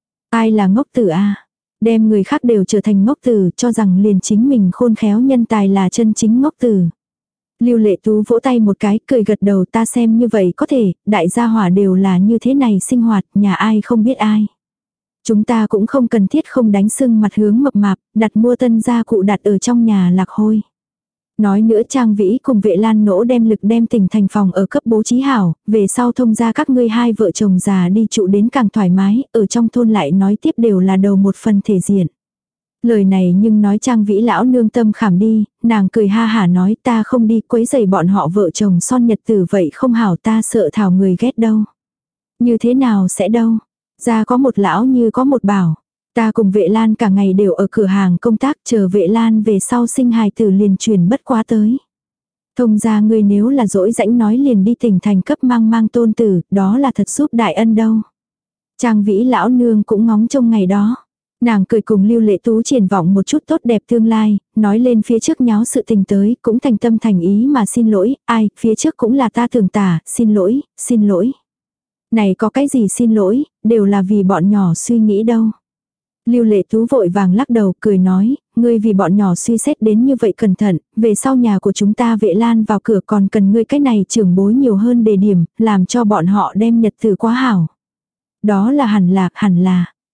Ai là ngốc tử a? Đem người khác đều trở thành ngốc tử, cho rằng liền chính mình khôn khéo nhân tài là chân chính ngốc tử. Lưu Lệ Tú vỗ tay một cái, cười gật đầu, ta xem như vậy có thể, đại gia hỏa đều là như thế này sinh hoạt, nhà ai không biết ai. Chúng ta cũng không cần thiết không đánh sưng mặt hướng mập mạp, đặt mua tân gia cụ đặt ở trong nhà lạc hôi. Nói nữa Trang Vĩ cùng Vệ Lan nỗ đem lực đem tỉnh thành phòng ở cấp bố trí hảo, về sau thông ra các ngươi hai vợ chồng già đi trụ đến càng thoải mái, ở trong thôn lại nói tiếp đều là đầu một phần thể diện. Lời này nhưng nói Trang Vĩ lão nương tâm khảm đi, nàng cười ha hả nói ta không đi quấy rầy bọn họ vợ chồng son nhật tử vậy không hảo, ta sợ thảo người ghét đâu. Như thế nào sẽ đâu. Ra có một lão như có một bảo. Ta cùng Vệ Lan cả ngày đều ở cửa hàng công tác, chờ Vệ Lan về sau sinh hài tử liền truyền bất quá tới. Thông ra ngươi nếu là dỗi rãnh nói liền đi tỉnh thành cấp mang mang tôn tử, đó là thật giúp đại ân đâu. Trang Vĩ lão nương cũng ngóng trông ngày đó. Nàng cười cùng Lưu Lệ Tú triển vọng một chút tốt đẹp tương lai, nói lên phía trước nháo sự tình tới, cũng thành tâm thành ý mà xin lỗi, ai, phía trước cũng là ta thường tả, xin lỗi, xin lỗi. Này có cái gì xin lỗi, đều là vì bọn nhỏ suy nghĩ đâu. Lưu Lệ Tú vội vàng lắc đầu cười nói, ngươi vì bọn nhỏ suy xét đến như vậy cẩn thận, về sau nhà của chúng ta Vệ Lan vào cửa còn cần ngươi cái này trưởng bối nhiều hơn đề điểm, làm cho bọn họ đem nhật từ quá hảo. Đó là hẳn là, hẳn là.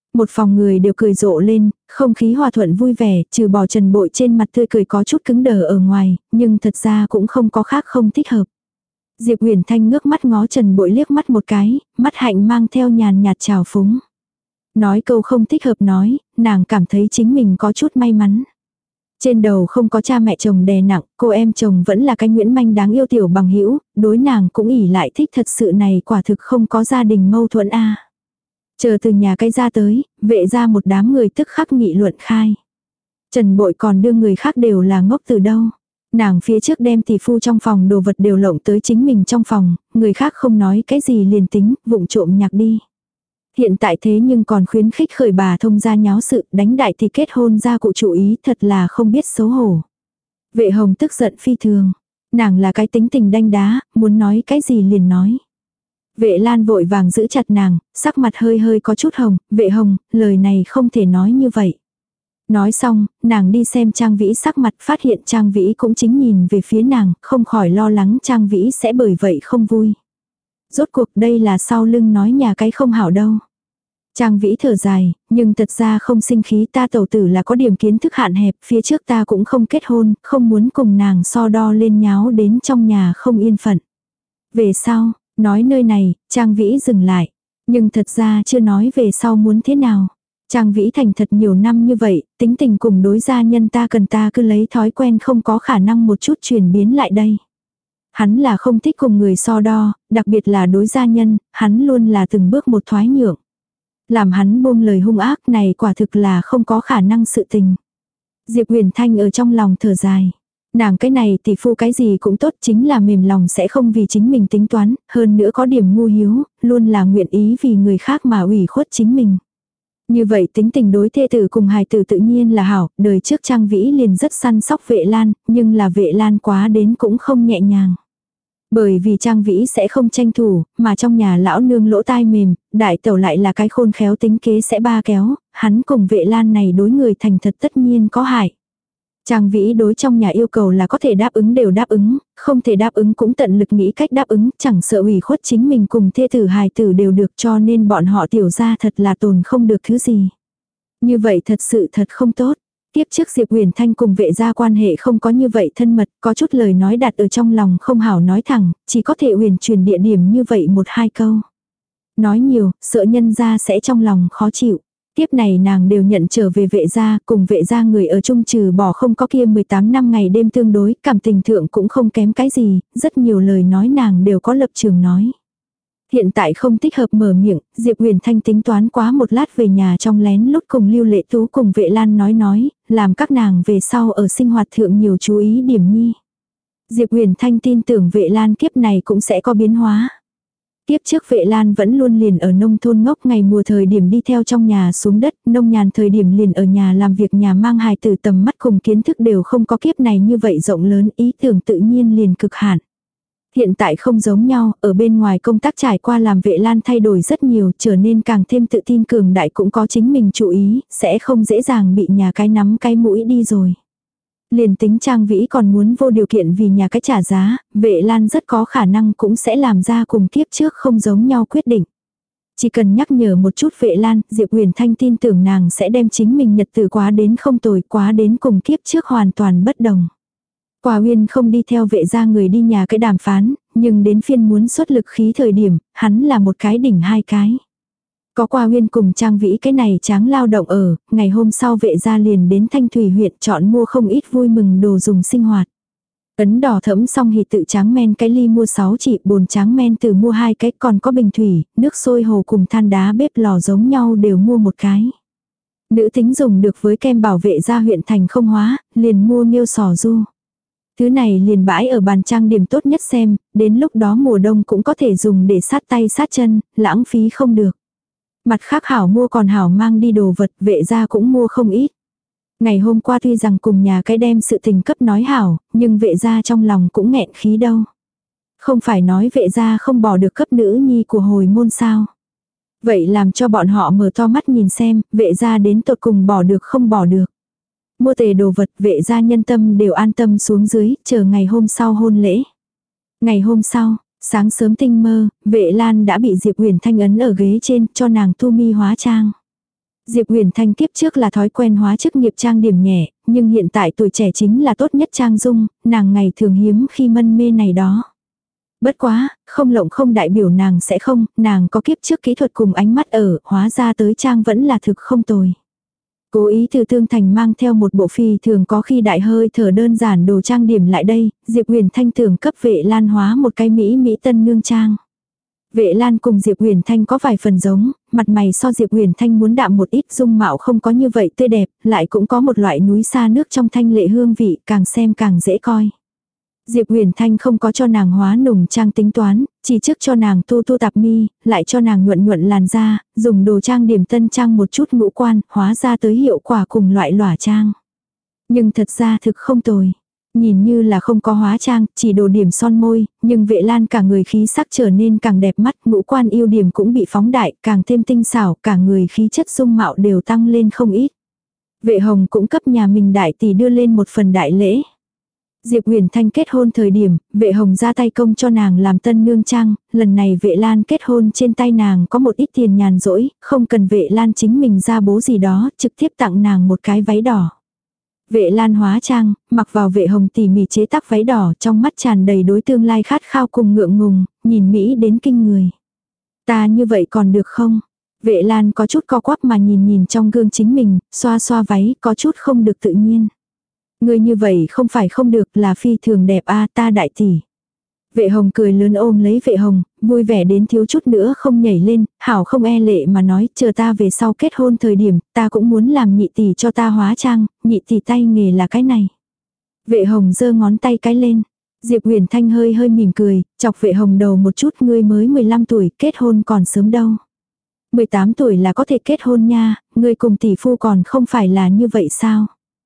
Một phòng người đều cười rộ lên, không khí hòa thuận vui vẻ, trừ bỏ Trần Bội trên mặt tươi cười có chút cứng đờ ở ngoài, nhưng thật ra cũng không có khác không thích hợp. Diệp Huyền Thanh ngước mắt ngó Trần Bội liếc mắt một cái, mắt hạnh mang theo nhàn nhạt trào phúng. Nói câu không thích hợp nói, nàng cảm thấy chính mình có chút may mắn. Trên đầu không có cha mẹ chồng đè nặng, cô em chồng vẫn là cái Nguyễn Manh đáng yêu tiểu bằng hữu, đối nàng cũng ỉ lại thích thật sự này quả thực không có gia đình mâu thuẫn a. Chờ từ nhà cái ra tới, vệ ra một đám người tức khắc nghị luận khai. Trần Bội còn đưa người khác đều là ngốc từ đâu. Nàng phía trước đem tỷ phu trong phòng đồ vật đều lộng tới chính mình trong phòng, người khác không nói cái gì liền tính, vụng trộm nhạc đi. Hiện tại thế nhưng còn khuyến khích khởi bà thông gia nháo sự, đánh đại thì kết hôn ra cụ chủ ý, thật là không biết xấu hổ. Vệ Hồng tức giận phi thường. Nàng là cái tính tình đanh đá, muốn nói cái gì liền nói. Vệ Lan vội vàng giữ chặt nàng, sắc mặt hơi hơi có chút hồng, Vệ Hồng, lời này không thể nói như vậy. Nói xong, nàng đi xem Trang Vĩ sắc mặt, phát hiện Trang Vĩ cũng chính nhìn về phía nàng, không khỏi lo lắng Trang Vĩ sẽ bởi vậy không vui. Rốt cuộc đây là sau lưng nói nhà cái không hảo đâu. Trang Vĩ thở dài, nhưng thật ra không sinh khí, ta tẩu tử là có điểm kiến thức hạn hẹp, phía trước ta cũng không kết hôn, không muốn cùng nàng so đo lên nháo đến trong nhà không yên phận. Về sau, nói nơi này, Trang Vĩ dừng lại, nhưng thật ra chưa nói về sau muốn thế nào. Trang Vĩ thành thật nhiều năm như vậy, tính tình cùng đối gia nhân ta cần ta cứ lấy thói quen không có khả năng một chút chuyển biến lại đây. Hắn là không thích cùng người so đo, đặc biệt là đối gia nhân, hắn luôn là từng bước một thoái nhượng. Làm hắn buông lời hung ác này quả thực là không có khả năng sự tình. Diệp Huyền Thanh ở trong lòng thở dài. Nàng cái này tỷ phu cái gì cũng tốt, chính là mềm lòng sẽ không vì chính mình tính toán, hơn nữa có điểm ngu hiếu, luôn là nguyện ý vì người khác mà ủy khuất chính mình. Như vậy tính tình đối thê tử cùng hài tử tự nhiên là hảo, đời trước Trang Vĩ liền rất săn sóc Vệ Lan, nhưng là Vệ Lan quá đến cũng không nhẹ nhàng. Bởi vì Trang Vĩ sẽ không tranh thủ, mà trong nhà lão nương lỗ tai mềm, đại tẩu lại là cái khôn khéo tính kế sẽ ba kéo, hắn cùng Vệ Lan này đối người thành thật tất nhiên có hại. Trang Vĩ đối trong nhà yêu cầu là có thể đáp ứng đều đáp ứng, không thể đáp ứng cũng tận lực nghĩ cách đáp ứng, chẳng sợ ủy khuất chính mình cùng thê tử hài tử đều được, cho nên bọn họ tiểu ra thật là tồn không được thứ gì. Như vậy thật sự thật không tốt. Tiếp trước Diệp Huyền Thanh cùng Vệ gia quan hệ không có như vậy thân mật, có chút lời nói đặt ở trong lòng không hảo nói thẳng, chỉ có thể huyền truyền địa điểm như vậy một hai câu. Nói nhiều, sợ nhân gia sẽ trong lòng khó chịu. Tiếp này nàng đều nhận trở về Vệ gia, cùng Vệ gia người ở chung trừ bỏ không có kia mười tám năm ngày đêm tương đối, cảm tình thượng cũng không kém cái gì, rất nhiều lời nói nàng đều có lập trường nói. Hiện tại không thích hợp mở miệng, Diệp Huyền Thanh tính toán quá một lát về nhà trong lén lút cùng Lưu Lệ Tú cùng Vệ Lan nói nói, làm các nàng về sau ở sinh hoạt thượng nhiều chú ý điểm nhi. Diệp Huyền Thanh tin tưởng Vệ Lan kiếp này cũng sẽ có biến hóa. Tiếp trước Vệ Lan vẫn luôn liền ở nông thôn ngốc, ngày mùa thời điểm đi theo trong nhà xuống đất, nông nhàn thời điểm liền ở nhà làm việc nhà mang hài tử, tầm mắt cùng kiến thức đều không có kiếp này như vậy rộng lớn, ý tưởng tự nhiên liền cực hạn. Hiện tại không giống nhau, ở bên ngoài công tác trải qua làm Vệ Lan thay đổi rất nhiều, trở nên càng thêm tự tin cường đại, cũng có chính mình chú ý, sẽ không dễ dàng bị nhà cái nắm cái mũi đi rồi. Liền tính Trang Vĩ còn muốn vô điều kiện vì nhà cái trả giá, Vệ Lan rất có khả năng cũng sẽ làm ra cùng kiếp trước không giống nhau quyết định. Chỉ cần nhắc nhở một chút Vệ Lan, Diệp Huyền Thanh tin tưởng nàng sẽ đem chính mình nhật tử quá đến không tồi, quá đến cùng kiếp trước hoàn toàn bất đồng. Quả Uyên không đi theo Vệ gia người đi nhà cái đàm phán, nhưng đến phiên muốn xuất lực khí thời điểm, hắn là một cái đỉnh hai cái. Có Quả Uyên cùng Trang Vĩ cái này tráng lao động ở, ngày hôm sau Vệ gia liền đến Thanh Thủy huyện chọn mua không ít vui mừng đồ dùng sinh hoạt. Ấn đỏ thẫm xong thì tự tráng men cái ly mua sáu chỉ, bồn tráng men từ mua hai cái, còn có bình thủy, nước sôi hồ cùng than đá bếp lò giống nhau đều mua một cái. Nữ tính dùng được với kem bảo vệ gia huyện thành không hóa, liền mua nghêu sò du. Thứ này liền bãi ở bàn trang điểm tốt nhất xem, đến lúc đó mùa đông cũng có thể dùng để sát tay sát chân, lãng phí không được. Mặt khác hảo mua còn hảo mang đi đồ vật, Vệ gia cũng mua không ít. Ngày hôm qua tuy rằng cùng nhà cái đem sự tình cấp nói hảo, nhưng Vệ gia trong lòng cũng nghẹn khí đâu. Không phải nói Vệ gia không bỏ được cấp nữ nhi của hồi môn sao. Vậy làm cho bọn họ mở to mắt nhìn xem, Vệ gia đến tột cùng bỏ được không bỏ được. Mua tề đồ vật, Vệ gia nhân tâm đều an tâm xuống dưới, chờ ngày hôm sau hôn lễ. Ngày hôm sau, sáng sớm tinh mơ, Vệ Lan đã bị Diệp Huyền Thanh ấn ở ghế trên, cho nàng tu mi hóa trang. Diệp Huyền Thanh kiếp trước là thói quen hóa chức nghiệp trang điểm nhẹ, nhưng hiện tại tuổi trẻ chính là tốt nhất trang dung, nàng ngày thường hiếm khi mân mê này đó. Bất quá, không lộng không đại biểu nàng sẽ không, nàng có kiếp trước kỹ thuật cùng ánh mắt ở, hóa ra tới trang vẫn là thực không tồi. Cố ý từ Tương Thành mang theo một bộ phi thường có khi đại hơi thở đơn giản đồ trang điểm lại đây, Diệp Huyền Thanh tưởng cấp Vệ Lan hóa một cái mỹ mỹ tân nương trang. Vệ Lan cùng Diệp Huyền Thanh có vài phần giống, mặt mày so Diệp Huyền Thanh muốn đạm một ít, dung mạo không có như vậy tươi đẹp, lại cũng có một loại núi xa nước trong thanh lệ hương vị, càng xem càng dễ coi. Diệp Huyền Thanh không có cho nàng hóa nùng trang tính toán, chỉ trước cho nàng tu tu tạp mi, lại cho nàng nhuận nhuận làn da, dùng đồ trang điểm tân trang một chút ngũ quan, hóa ra tới hiệu quả cùng loại lỏa trang. Nhưng thật ra thực không tồi. Nhìn như là không có hóa trang, chỉ đồ điểm son môi, nhưng Vệ Lan cả người khí sắc trở nên càng đẹp mắt, ngũ quan ưu điểm cũng bị phóng đại, càng thêm tinh xảo, cả người khí chất dung mạo đều tăng lên không ít. Vệ Hồng cũng cấp nhà mình đại tỷ đưa lên một phần đại lễ. Diệp Huyền Thanh kết hôn thời điểm, Vệ Hồng ra tay công cho nàng làm tân nương trang, lần này Vệ Lan kết hôn trên tay nàng có một ít tiền nhàn rỗi, không cần Vệ Lan chính mình ra bố gì đó, trực tiếp tặng nàng một cái váy đỏ. Vệ Lan hóa trang, mặc vào Vệ Hồng tỉ mỉ chế tác váy đỏ, trong mắt tràn đầy đối tương lai khát khao cùng ngượng ngùng, nhìn Mỹ đến kinh người. Ta như vậy còn được không? Vệ Lan có chút co quắp mà nhìn nhìn trong gương chính mình, xoa xoa váy, có chút không được tự nhiên. Người như vậy không phải không được, là phi thường đẹp a, ta đại tỷ. Vệ Hồng cười lớn ôm lấy Vệ Hồng, vui vẻ đến thiếu chút nữa không nhảy lên, hảo không e lệ mà nói, chờ ta về sau kết hôn thời điểm, ta cũng muốn làm nhị tỷ cho ta hóa trang, nhị tỷ tay nghề là cái này. Vệ Hồng giơ ngón tay cái lên. Diệp Huyền Thanh hơi hơi mỉm cười, chọc Vệ Hồng đầu một chút, ngươi mới mười lăm tuổi, kết hôn còn sớm đâu. mười tám tuổi là có thể kết hôn nha, ngươi cùng tỷ phu còn không phải là như vậy sao?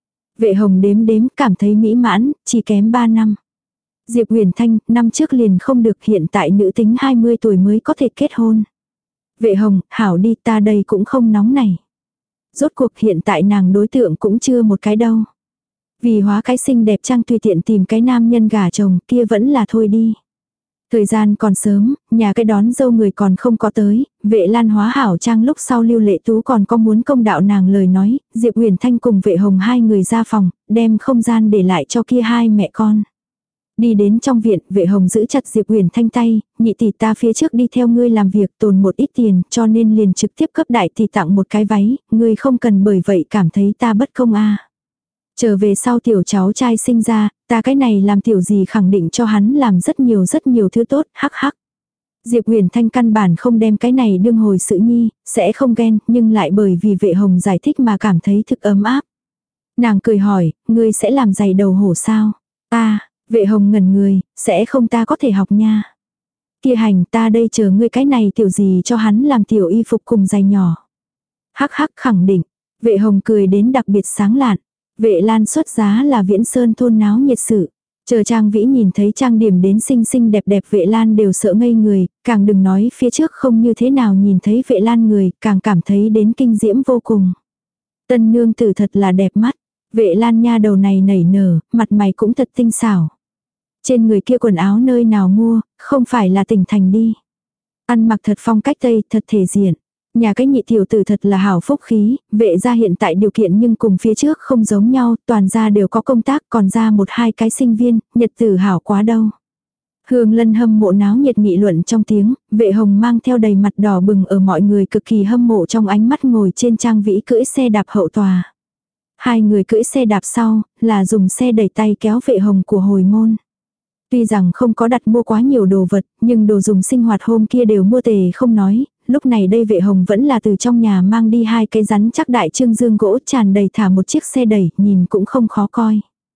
Vệ Hồng đếm đếm cảm thấy mỹ mãn, chỉ kém ba năm. Diệp Huyền Thanh, năm trước liền không được, hiện tại nữ tính hai mươi tuổi mới có thể kết hôn. Vệ Hồng, hảo đi, ta đây cũng không nóng này. Rốt cuộc hiện tại nàng đối tượng cũng chưa một cái đâu. Vì hóa cái xinh đẹp trang tùy tiện tìm cái nam nhân gả chồng kia vẫn là thôi đi. Thời gian còn sớm, nhà cái đón dâu người còn không có tới, Vệ Lan hóa hảo trang lúc sau Lưu Lệ Tú còn có muốn công đạo nàng lời nói, Diệp Huyền Thanh cùng Vệ Hồng hai người ra phòng, đem không gian để lại cho kia hai mẹ con. Đi đến trong viện, Vệ Hồng giữ chặt Diệp Huyền Thanh tay, nhị tỷ ta phía trước đi theo ngươi làm việc tồn một ít tiền, cho nên liền trực tiếp cấp đại tỷ tặng một cái váy, ngươi không cần bởi vậy cảm thấy ta bất công a. Trở về sau tiểu cháu trai sinh ra, ta cái này làm tiểu gì khẳng định cho hắn làm rất nhiều rất nhiều thứ tốt, hắc hắc. Diệp Huyền Thanh căn bản không đem cái này đương hồi sự nhi, sẽ không ghen, nhưng lại bởi vì Vệ Hồng giải thích mà cảm thấy thực ấm áp. Nàng cười hỏi, ngươi sẽ làm giày đầu hổ sao? Ta, Vệ Hồng ngẩn người, sẽ không, ta có thể học nha. Kia hành, ta đây chờ ngươi cái này tiểu gì cho hắn làm tiểu y phục cùng giày nhỏ. Hắc hắc khẳng định, Vệ Hồng cười đến đặc biệt sáng lạn. Vệ Lan xuất giá là Viễn Sơn thôn náo nhiệt sự. Chờ Trang Vĩ nhìn thấy trang điểm đến xinh xinh đẹp đẹp Vệ Lan đều sợ ngây người, càng đừng nói phía trước không như thế nào nhìn thấy Vệ Lan người, càng cảm thấy đến kinh diễm vô cùng. Tân nương tử thật là đẹp mắt, Vệ Lan nha đầu này nảy nở, mặt mày cũng thật tinh xảo. Trên người kia quần áo nơi nào mua, không phải là tỉnh thành đi. Ăn mặc thật phong cách Tây, thật thể diện. Nhà cái nhị tiểu tử thật là hảo phúc khí, Vệ gia hiện tại điều kiện nhưng cùng phía trước không giống nhau, toàn gia đều có công tác, còn ra một hai cái sinh viên, nhật tử hảo quá đâu. Hương Lân hâm mộ náo nhiệt nghị luận trong tiếng, Vệ Hồng mang theo đầy mặt đỏ bừng ở mọi người cực kỳ hâm mộ trong ánh mắt ngồi trên Trang Vĩ cưỡi xe đạp hậu tòa. Hai người cưỡi xe đạp sau, là dùng xe đẩy tay kéo Vệ Hồng của hồi môn. Tuy rằng không có đặt mua quá nhiều đồ vật, nhưng đồ dùng sinh hoạt hôm kia đều mua tề không nói, lúc này đây Vệ Hồng vẫn là từ trong nhà mang đi hai cái rắn chắc đại trương dương gỗ tràn đầy thả một chiếc xe đẩy, nhìn cũng không khó coi.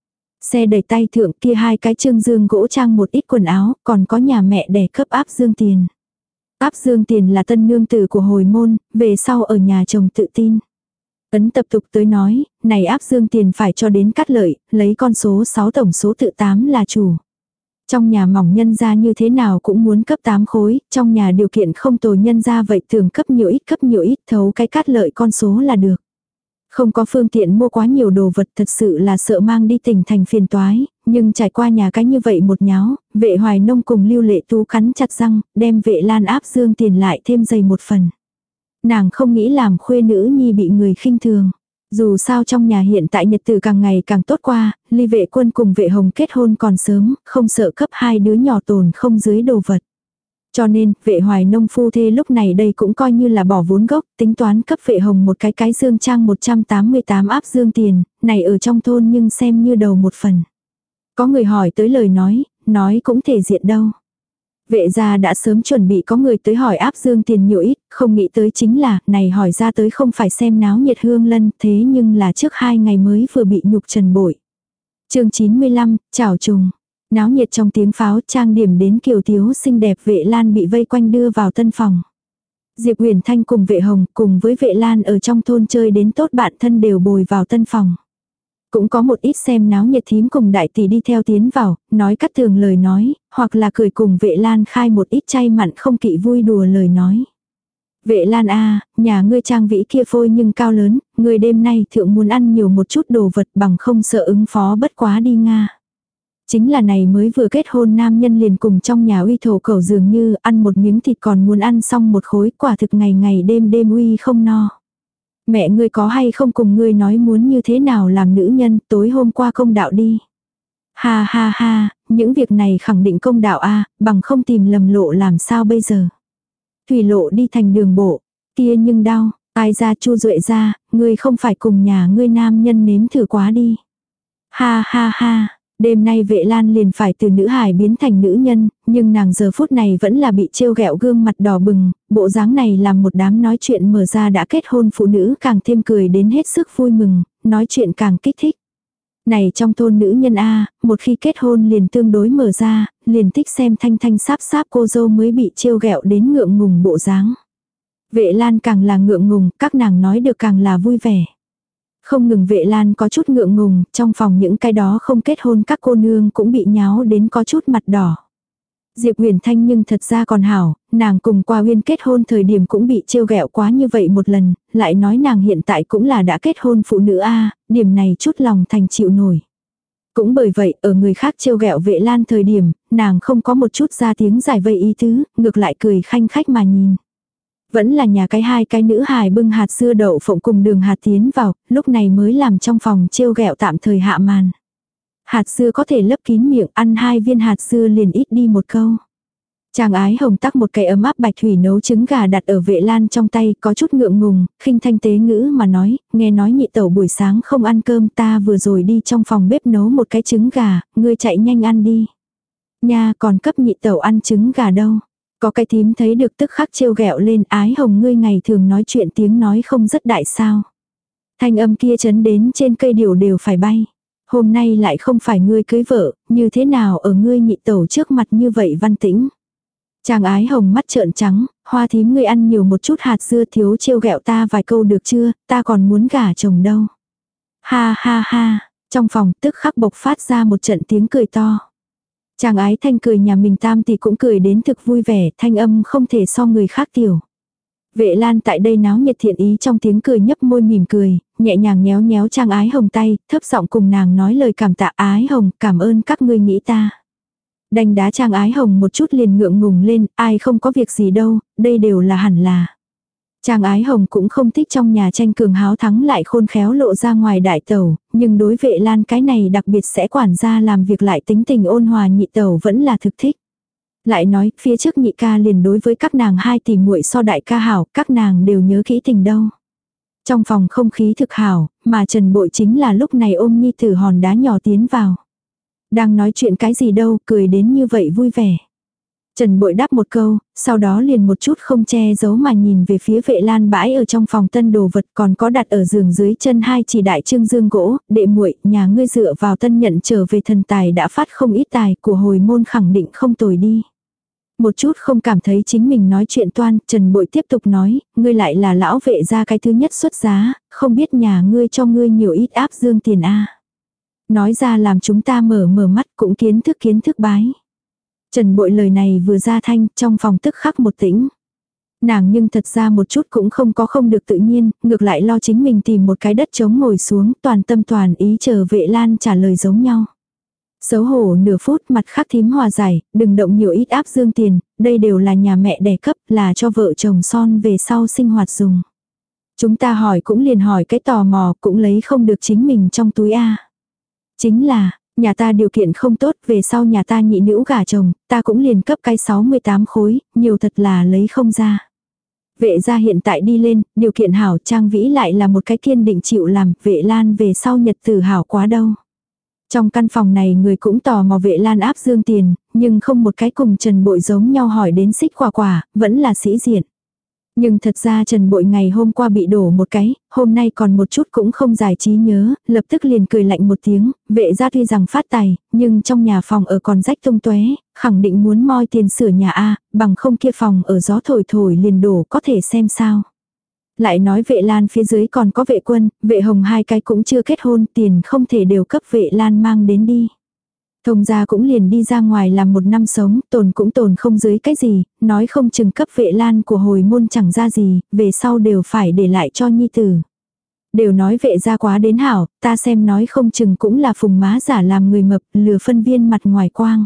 Xe đẩy tay thượng kia hai cái trương dương gỗ trang một ít quần áo, còn có nhà mẹ đẻ cấp áp dương tiền. Áp dương tiền là tân nương tử của hồi môn, về sau ở nhà chồng tự tin. Ấn tập tục tới nói, này áp dương tiền phải cho đến cắt lợi, lấy con số sáu tổng số tự tám là chủ. Trong nhà mỏng nhân gia như thế nào cũng muốn cấp tám khối, trong nhà điều kiện không tồi nhân gia vậy thường cấp nhiều ít cấp nhiều ít thấu cái cắt lợi con số là được. Không có phương tiện mua quá nhiều đồ vật thật sự là sợ mang đi tỉnh thành phiền toái, nhưng trải qua nhà cái như vậy một nháo, Vệ Hoài Nông cùng Lưu Lệ Tú cắn chặt răng, đem Vệ Lan áp dương tiền lại thêm dày một phần. Nàng không nghĩ làm khuê nữ nhi bị người khinh thường. Dù sao trong nhà hiện tại nhật tử càng ngày càng tốt qua, Ly Vệ Quân cùng Vệ Hồng kết hôn còn sớm, không sợ cấp hai đứa nhỏ tồn không dưới đồ vật. Cho nên, Vệ Hoài Nông phu thê lúc này đây cũng coi như là bỏ vốn gốc, tính toán cấp Vệ Hồng một cái cái dương trang một trăm tám mươi tám áp dương tiền, này ở trong thôn nhưng xem như đầu một phần. Có người hỏi tới lời nói, nói cũng thể diện đâu. Vệ gia đã sớm chuẩn bị có người tới hỏi áp dương tiền nhiều ít, không nghĩ tới chính là, này hỏi ra tới không phải xem náo nhiệt hương lân, thế nhưng là trước hai ngày mới vừa bị nhục trần bội. Chương chín mươi lăm, chào trùng. Náo nhiệt trong tiếng pháo, trang điểm đến kiều thiếu xinh đẹp Vệ Lan bị vây quanh đưa vào tân phòng. Diệp Huyền Thanh cùng Vệ Hồng cùng với Vệ Lan ở trong thôn chơi đến tốt bạn thân đều bồi vào tân phòng. Cũng có một ít xem náo nhiệt thím cùng đại tỷ đi theo tiến vào, nói cắt thường lời nói, hoặc là cười cùng Vệ Lan khai một ít chay mặn không kỵ vui đùa lời nói. Vệ Lan a, nhà ngươi trang vĩ kia phôi nhưng cao lớn, ngươi đêm nay thượng muốn ăn nhiều một chút đồ vật bằng không sợ ứng phó bất quá đi Nga. Chính là này mới vừa kết hôn nam nhân liền cùng trong nhà uy thổ cẩu dường như ăn một miếng thịt còn muốn ăn xong một khối, quả thực ngày ngày đêm đêm uy không no. Mẹ ngươi có hay không cùng ngươi nói muốn như thế nào làm nữ nhân, tối hôm qua công đạo đi. Ha ha ha, những việc này khẳng định công đạo a, bằng không tìm lầm lộ làm sao bây giờ. Thủy lộ đi thành đường bộ, kia nhưng đau, ai ra Chu Duệ ra, ngươi không phải cùng nhà ngươi nam nhân nếm thử quá đi. Ha ha ha. Đêm nay Vệ Lan liền phải từ nữ hài biến thành nữ nhân, nhưng nàng giờ phút này vẫn là bị trêu ghẹo gương mặt đỏ bừng, bộ dáng này làm một đám nói chuyện mở ra đã kết hôn phụ nữ càng thêm cười đến hết sức vui mừng, nói chuyện càng kích thích. Này trong thôn nữ nhân A, một khi kết hôn liền tương đối mở ra, liền thích xem thanh thanh sáp sáp cô dâu mới bị trêu ghẹo đến ngượng ngùng bộ dáng. Vệ Lan càng là ngượng ngùng, các nàng nói được càng là vui vẻ. Không ngừng Vệ Lan có chút ngượng ngùng, trong phòng những cái đó không kết hôn các cô nương cũng bị nháo đến có chút mặt đỏ. Diệp Huyền Thanh nhưng thật ra còn hảo, nàng cùng Qua Uyên kết hôn thời điểm cũng bị trêu ghẹo quá như vậy một lần, lại nói nàng hiện tại cũng là đã kết hôn phụ nữ a, điểm này chút lòng thành chịu nổi. Cũng bởi vậy, ở người khác trêu ghẹo Vệ Lan thời điểm, nàng không có một chút ra tiếng giải vây ý tứ, ngược lại cười khanh khách mà nhìn. Vẫn là nhà cái hai cái nữ hài bưng hạt dưa đậu phộng cùng đường hạt tiến vào, lúc này mới làm trong phòng trêu ghẹo tạm thời hạ màn. Hạt dưa có thể lấp kín miệng, ăn hai viên hạt dưa liền ít đi một câu. Chàng Ái Hồng tắc một cái ấm áp bạch thủy nấu trứng gà đặt ở Vệ Lan trong tay, có chút ngượng ngùng, khinh thanh tế ngữ mà nói, nghe nói nhị tẩu buổi sáng không ăn cơm, ta vừa rồi đi trong phòng bếp nấu một cái trứng gà, ngươi chạy nhanh ăn đi. Nha, còn cấp nhị tẩu ăn trứng gà đâu. Có cái thím thấy được tức khắc trêu ghẹo lên, Ái Hồng ngươi ngày thường nói chuyện tiếng nói không rất đại sao. Thanh âm kia chấn đến trên cây điều đều phải bay. Hôm nay lại không phải ngươi cưới vợ, như thế nào ở ngươi nhị tẩu trước mặt như vậy văn tĩnh. Chàng Ái Hồng mắt trợn trắng, Hoa thím ngươi ăn nhiều một chút hạt dưa, thiếu trêu ghẹo ta vài câu được chưa, ta còn muốn gả chồng đâu. Ha ha ha, trong phòng tức khắc bộc phát ra một trận tiếng cười to. Chàng Ái Thanh cười nhà mình tam thì cũng cười đến thực vui vẻ, thanh âm không thể so người khác tiểu. Vệ Lan tại đây náo nhiệt thiện ý trong tiếng cười nhấp môi mỉm cười, nhẹ nhàng nhéo nhéo Trang Ái Hồng tay, thấp giọng cùng nàng nói lời cảm tạ. Ái Hồng, cảm ơn các ngươi nghĩ ta. Đánh đá Trang Ái Hồng một chút liền ngượng ngùng lên, ai không có việc gì đâu, đây đều là hẳn là. Trang Ái Hồng cũng không thích trong nhà tranh cường háo thắng lại khôn khéo lộ ra ngoài đại tẩu, nhưng đối Vệ Lan cái này đặc biệt sẽ quản gia làm việc lại tính tình ôn hòa nhị tẩu vẫn là thực thích. Lại nói, phía trước nhị ca liền đối với các nàng hai tỷ muội so đại ca hảo, các nàng đều nhớ kỹ tình đâu. Trong phòng không khí thực hảo, mà Trần Bội chính là lúc này ôm nhi tử hòn đá nhỏ tiến vào. Đang nói chuyện cái gì đâu, cười đến như vậy vui vẻ. Trần Bội đáp một câu, sau đó liền một chút không che giấu mà nhìn về phía Vệ Lan bãi ở trong phòng tân đồ vật, còn có đặt ở giường dưới chân hai chỉ đại trương dương gỗ, đệ muội, nhà ngươi dựa vào tân nhận trở về thần tài đã phát không ít tài, của hồi môn khẳng định không tồi đi. Một chút không cảm thấy chính mình nói chuyện toan, Trần Bội tiếp tục nói, ngươi lại là lão Vệ gia cái thứ nhất xuất giá, không biết nhà ngươi cho ngươi nhiều ít áp dương tiền a. Nói ra làm chúng ta mở mở mắt cũng kiến thức kiến thức bái. Trần Bội lời này vừa ra thanh, trong phòng tức khắc một tĩnh. Nàng nhưng thật ra một chút cũng không có không được tự nhiên, ngược lại lo chính mình tìm một cái đất trống ngồi xuống, toàn tâm toàn ý chờ Vệ Lan trả lời giống nhau. Xấu hổ nửa phút, mặt khác thím hòa giải, đừng động nhiều ít áp dương tiền, đây đều là nhà mẹ đẻ cấp, là cho vợ chồng son về sau sinh hoạt dùng. Chúng ta hỏi cũng liền hỏi cái tò mò, cũng lấy không được chính mình trong túi a. Chính là, nhà ta điều kiện không tốt, về sau nhà ta nhị nữ gả chồng, ta cũng liền cấp cái sáu mươi tám khối, nhiều thật là lấy không ra. Vệ gia hiện tại đi lên, điều kiện hảo, Trang Vĩ lại là một cái kiên định chịu làm, Vệ Lan về sau nhật tử hảo quá đâu. Trong căn phòng này người cũng tò mò Vệ Lan áp dương tiền, nhưng không một cái cùng Trần Bội giống nhau hỏi đến xích quả quả, vẫn là sĩ diện. Nhưng thật ra Trần Bội ngày hôm qua bị đổ một cái, hôm nay còn một chút cũng không giải trí nhớ, lập tức liền cười lạnh một tiếng, Vệ gia tuy rằng phát tài, nhưng trong nhà phòng ở còn rách tung tóe, khẳng định muốn moi tiền sửa nhà A, bằng không kia phòng ở gió thổi thổi liền đổ, có thể xem sao. Lại nói Vệ Lan phía dưới còn có Vệ Quân, Vệ Hồng hai cái cũng chưa kết hôn, tiền không thể đều cấp Vệ Lan mang đến đi. Thông gia cũng liền đi ra ngoài làm một năm sống, tồn cũng tồn không dưới cái gì, nói không chừng cấp Vệ Lan của hồi môn chẳng ra gì, về sau đều phải để lại cho nhi tử. Đều nói Vệ gia quá đến hảo, ta xem nói không chừng cũng là phùng má giả làm người mập, lừa phân viên mặt ngoài quang.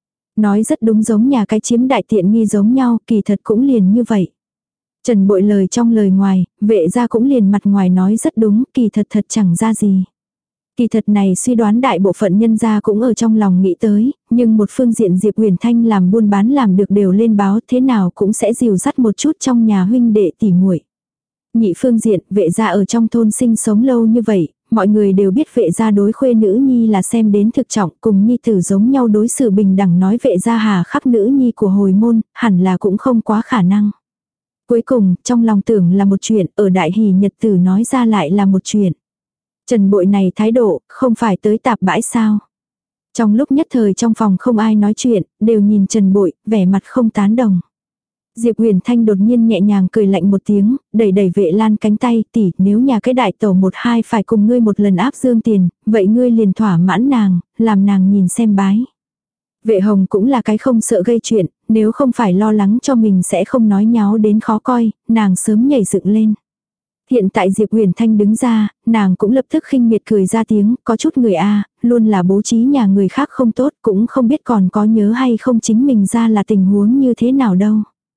Nói rất đúng, giống nhà cái chiếm đại tiện nghi giống nhau, kỳ thật cũng liền như vậy. Trần Bội lời trong lời ngoài, Vệ gia cũng liền mặt ngoài nói rất đúng, kỳ thật thật chẳng ra gì. Kỳ thật này suy đoán đại bộ phận nhân gia cũng ở trong lòng nghĩ tới, nhưng một phương diện Diệp Huyền Thanh làm buôn bán làm được đều lên báo, thế nào cũng sẽ dìu dắt một chút trong nhà huynh đệ tỉ muội. Nhị phương diện, Vệ gia ở trong thôn sinh sống lâu như vậy, mọi người đều biết Vệ gia đối khuê nữ nhi là xem đến thực trọng, cùng nhi tử giống nhau đối xử bình đẳng, nói Vệ gia hà khắc nữ nhi của hồi môn, hẳn là cũng không quá khả năng. Cuối cùng, trong lòng tưởng là một chuyện, ở đại hỷ nhật tử nói ra lại là một chuyện. Trần Bội này thái độ, không phải tới tạp bãi sao. Trong lúc nhất thời trong phòng không ai nói chuyện, đều nhìn Trần Bội, vẻ mặt không tán đồng. Diệp Huyền Thanh đột nhiên nhẹ nhàng cười lạnh một tiếng, đẩy đẩy Vệ Lan cánh tay, tỷ, nếu nhà cái đại tẩu một hai phải cùng ngươi một lần áp dương tiền, vậy ngươi liền thỏa mãn nàng, làm nàng nhìn xem bái. Vệ Hồng cũng là cái không sợ gây chuyện, nếu không phải lo lắng cho mình sẽ không nói nháo đến khó coi, nàng sớm nhảy dựng lên. Hiện tại Diệp Huyền Thanh đứng ra, nàng cũng lập tức khinh miệt cười ra tiếng, có chút người a, luôn là bố trí nhà người khác không tốt, cũng không biết còn có nhớ hay không chính mình ra là tình huống như thế nào đâu.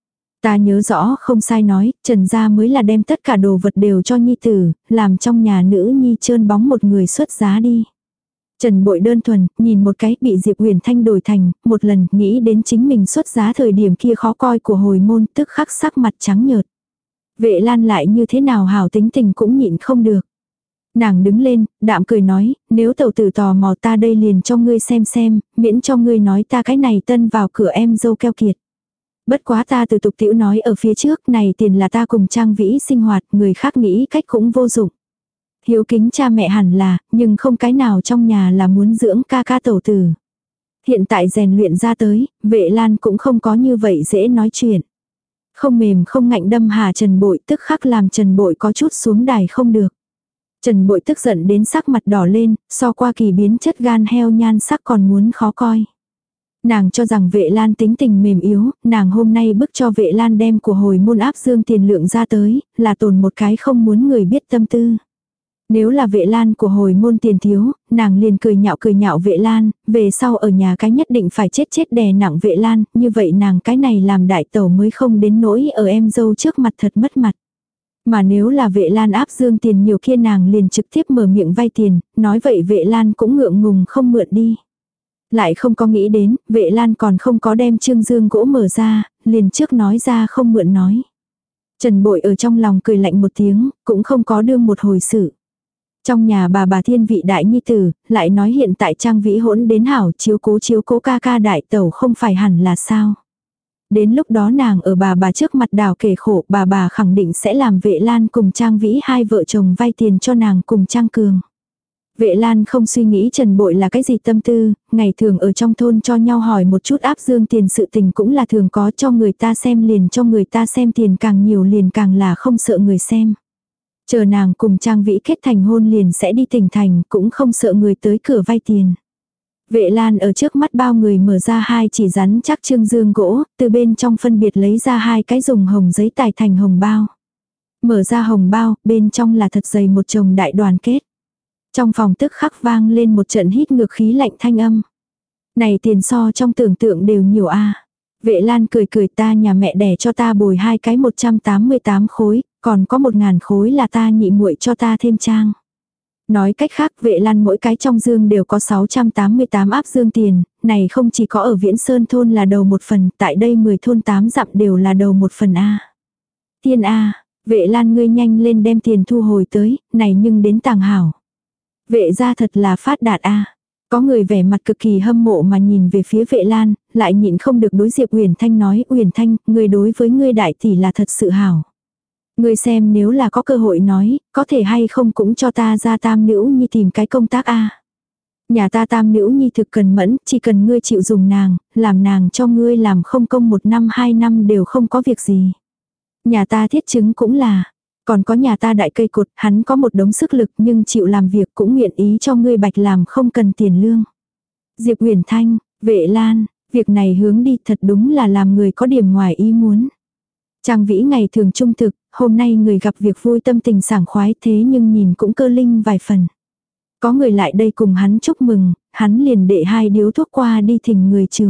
Ta nhớ rõ không sai nói, Trần gia mới là đem tất cả đồ vật đều cho nhi tử, làm trong nhà nữ nhi trơn bóng một người xuất giá đi. Trần Bội đơn thuần, nhìn một cái bị Diệp Huyền Thanh đổi thành, một lần nghĩ đến chính mình xuất giá thời điểm kia khó coi của hồi môn, tức khắc sắc mặt trắng nhợt. Vệ Lan lại như thế nào hảo tính tình cũng nhịn không được. Nàng đứng lên, đạm cười nói, nếu tẩu tử tò mò ta đây liền cho ngươi xem xem, miễn cho ngươi nói ta cái này tân vào cửa em dâu keo kiệt. Bất quá ta từ tục tiểu nói ở phía trước, này tiền là ta cùng Trang Vĩ sinh hoạt, người khác nghĩ cách cũng vô dụng. Hiếu kính cha mẹ hẳn là, nhưng không cái nào trong nhà là muốn dưỡng ca ca tẩu tử. Hiện tại rèn luyện ra tới, Vệ Lan cũng không có như vậy dễ nói chuyện. Không mềm không ngạnh đâm hà Trần Bội, tức khắc làm Trần Bội có chút xuống đài không được. Trần Bội tức giận đến sắc mặt đỏ lên, so qua kỳ biến chất gan heo nhan sắc còn muốn khó coi. Nàng cho rằng Vệ Lan tính tình mềm yếu, nàng hôm nay bức cho Vệ Lan đem của hồi môn áp dương tiền lượng ra tới, là tồn một cái không muốn người biết tâm tư. Nếu là Vệ Lan của hồi môn tiền thiếu, nàng liền cười nhạo cười nhạo Vệ Lan, về sau ở nhà cái nhất định phải chết chết đè nặng Vệ Lan, như vậy nàng cái này làm đại tẩu mới không đến nỗi ở em dâu trước mặt thật mất mặt. Mà nếu là Vệ Lan áp dương tiền nhiều kia nàng liền trực tiếp mở miệng vay tiền, nói vậy Vệ Lan cũng ngượng ngùng không mượn đi. Lại không có nghĩ đến, Vệ Lan còn không có đem trương dương gỗ mở ra, liền trước nói ra không mượn nói. Trần Bội ở trong lòng cười lạnh một tiếng, cũng không có đương một hồi sự. Trong nhà bà bà thiên vị đại nhi tử, lại nói hiện tại Trang Vĩ hỗn đến hảo, chiếu cố chiếu cố ca ca đại tẩu không phải hẳn là sao. Đến lúc đó nàng ở bà bà trước mặt đào kể khổ, bà bà khẳng định sẽ làm Vệ Lan cùng Trang Vĩ hai vợ chồng vay tiền cho nàng cùng Trang Cường. Vệ Lan không suy nghĩ Trần Bội là cái gì tâm tư, ngày thường ở trong thôn cho nhau hỏi một chút áp dương tiền sự tình cũng là thường có, cho người ta xem liền cho người ta xem, tiền càng nhiều liền càng là không sợ người xem. Chờ nàng cùng Trang Vĩ kết thành hôn liền sẽ đi tỉnh thành, cũng không sợ người tới cửa vay tiền. Vệ Lan ở trước mắt bao người mở ra hai chỉ rắn chắc trương dương gỗ, từ bên trong phân biệt lấy ra hai cái dùng hồng giấy tải thành hồng bao. Mở ra hồng bao, bên trong là thật dày một chồng đại đoàn kết. Trong phòng tức khắc vang lên một trận hít ngược khí lạnh thanh âm. Này tiền so trong tưởng tượng đều nhiều a. Vệ Lan cười cười, ta nhà mẹ đẻ cho ta bồi hai cái một trăm tám mươi tám khối, còn có một ngàn khối là ta nhị muội cho ta thêm trang. Nói cách khác, Vệ Lan mỗi cái trong dương đều có sáu trăm tám mươi tám áp dương tiền, này không chỉ có ở Viễn Sơn thôn là đầu một phần, tại đây mười thôn tám dặm đều là đầu một phần a. Tiên a, Vệ Lan ngươi nhanh lên đem tiền thu hồi tới, này nhưng đến tàng hảo. Vệ gia thật là phát đạt a. Có người vẻ mặt cực kỳ hâm mộ mà nhìn về phía Vệ Lan, lại nhịn không được đối Diệp Uyển Thanh nói, Uyển Thanh, ngươi đối với ngươi đại tỷ là thật sự hảo. Ngươi xem nếu là có cơ hội nói, có thể hay không cũng cho ta ra tam nữ nhi tìm cái công tác a. Nhà ta tam nữ nhi thực cần mẫn, chỉ cần ngươi chịu dùng nàng, làm nàng cho ngươi làm không công một năm hai năm đều không có việc gì. Nhà ta thiết chứng cũng là, còn có nhà ta đại cây cột, hắn có một đống sức lực nhưng chịu làm việc cũng nguyện ý cho ngươi bạch làm không cần tiền lương. Diệp Uyển Thanh, Vệ Lan, việc này hướng đi thật đúng là làm người có điểm ngoài ý muốn. Trang Vĩ ngày thường trung thực, hôm nay người gặp việc vui tâm tình sảng khoái thế nhưng nhìn cũng cơ linh vài phần. Có người lại đây cùng hắn chúc mừng, hắn liền đệ hai điếu thuốc qua đi thỉnh người trừ.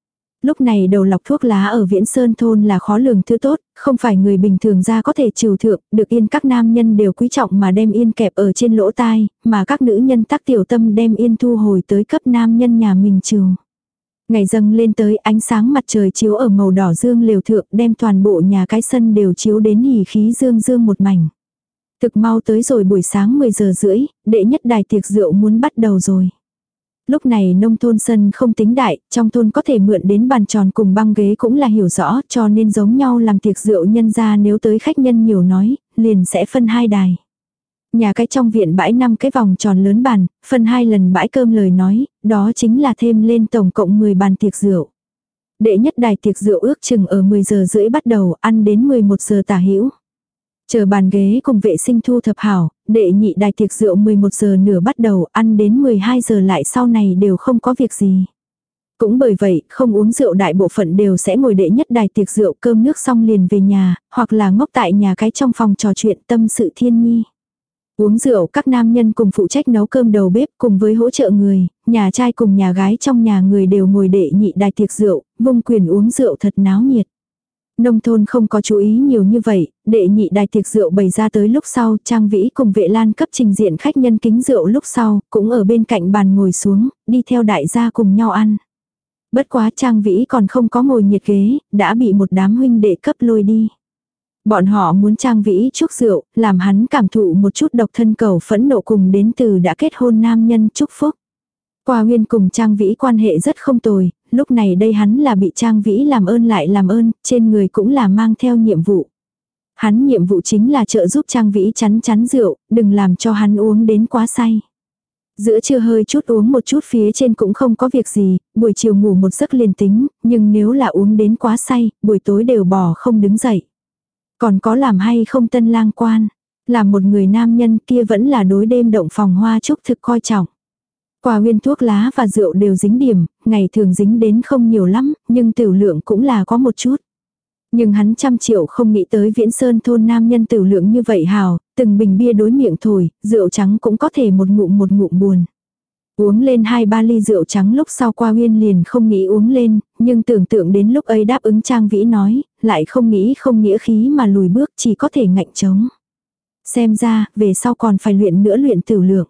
Lúc này đầu lọc thuốc lá ở Viễn Sơn thôn là khó lường thứ tốt, không phải người bình thường ra có thể trừ thượng, được yên các nam nhân đều quý trọng mà đem yên kẹp ở trên lỗ tai, mà các nữ nhân tác tiểu tâm đem yên thu hồi tới cấp nam nhân nhà mình trừ. Ngày dâng lên tới, ánh sáng mặt trời chiếu ở màu đỏ dương liều thượng, đem toàn bộ nhà cái sân đều chiếu đến hỉ khí dương dương một mảnh. Thực mau tới rồi buổi sáng mười giờ rưỡi, đệ nhất đài tiệc rượu muốn bắt đầu rồi. Lúc này nông thôn sân không tính đại, trong thôn có thể mượn đến bàn tròn cùng băng ghế cũng là hiểu rõ, cho nên giống nhau làm tiệc rượu nhân ra nếu tới khách nhân nhiều nói, liền sẽ phân hai đài. Nhà cái trong viện bãi năm cái vòng tròn lớn bàn, phân hai lần bãi cơm lời nói, đó chính là thêm lên tổng cộng mười bàn tiệc rượu. Đệ nhất đài tiệc rượu ước chừng ở mười giờ rưỡi bắt đầu, ăn đến mười một giờ tả hữu. Chờ bàn ghế cùng vệ sinh thu thập hảo, đệ nhị đài tiệc rượu mười một giờ nửa bắt đầu, ăn đến mười hai giờ lại sau này đều không có việc gì. Cũng bởi vậy, không uống rượu đại bộ phận đều sẽ ngồi đệ nhất đài tiệc rượu cơm nước xong liền về nhà, hoặc là ngốc tại nhà cái trong phòng trò chuyện tâm sự thiên nhi. Uống rượu các nam nhân cùng phụ trách nấu cơm đầu bếp cùng với hỗ trợ người, nhà trai cùng nhà gái trong nhà người đều ngồi đệ nhị đài tiệc rượu, vung quyền uống rượu thật náo nhiệt. Nông thôn không có chú ý nhiều như vậy, đệ nhị đài tiệc rượu bày ra tới lúc sau, Trang Vĩ cùng Vệ Lan cấp trình diện khách nhân kính rượu lúc sau, cũng ở bên cạnh bàn ngồi xuống, đi theo đại gia cùng nhau ăn. Bất quá Trang Vĩ còn không có ngồi nhiệt ghế, đã bị một đám huynh đệ cấp lôi đi. Bọn họ muốn Trang Vĩ chúc rượu, làm hắn cảm thụ một chút độc thân cầu phẫn nộ cùng đến từ đã kết hôn nam nhân chúc phúc. Qua Huyên cùng Trang Vĩ quan hệ rất không tồi, lúc này đây hắn là bị Trang Vĩ làm ơn lại làm ơn, trên người cũng là mang theo nhiệm vụ. Hắn nhiệm vụ chính là trợ giúp Trang Vĩ chắn chắn rượu, đừng làm cho hắn uống đến quá say. Giữa trưa hơi chút uống một chút phía trên cũng không có việc gì, buổi chiều ngủ một giấc liền tính, nhưng nếu là uống đến quá say, buổi tối đều bỏ không đứng dậy. Còn có làm hay không tân lang quan, làm một người nam nhân kia vẫn là đối đêm động phòng hoa trúc thực coi trọng. Qua Huyên thuốc lá và rượu đều dính điểm, ngày thường dính đến không nhiều lắm, nhưng tiểu lượng cũng là có một chút. Nhưng hắn trăm triệu không nghĩ tới Viễn Sơn thôn nam nhân tiểu lượng như vậy hào, từng bình bia đối miệng thổi, rượu trắng cũng có thể một ngụm một ngụm buồn. Uống lên hai ba ly rượu trắng lúc sau Qua Huyên liền không nghĩ uống lên, nhưng tưởng tượng đến lúc ấy đáp ứng Trang Vĩ nói, lại không nghĩ không nghĩa khí mà lùi bước chỉ có thể ngạnh trống. Xem ra, về sau còn phải luyện nữa luyện tiểu lượng.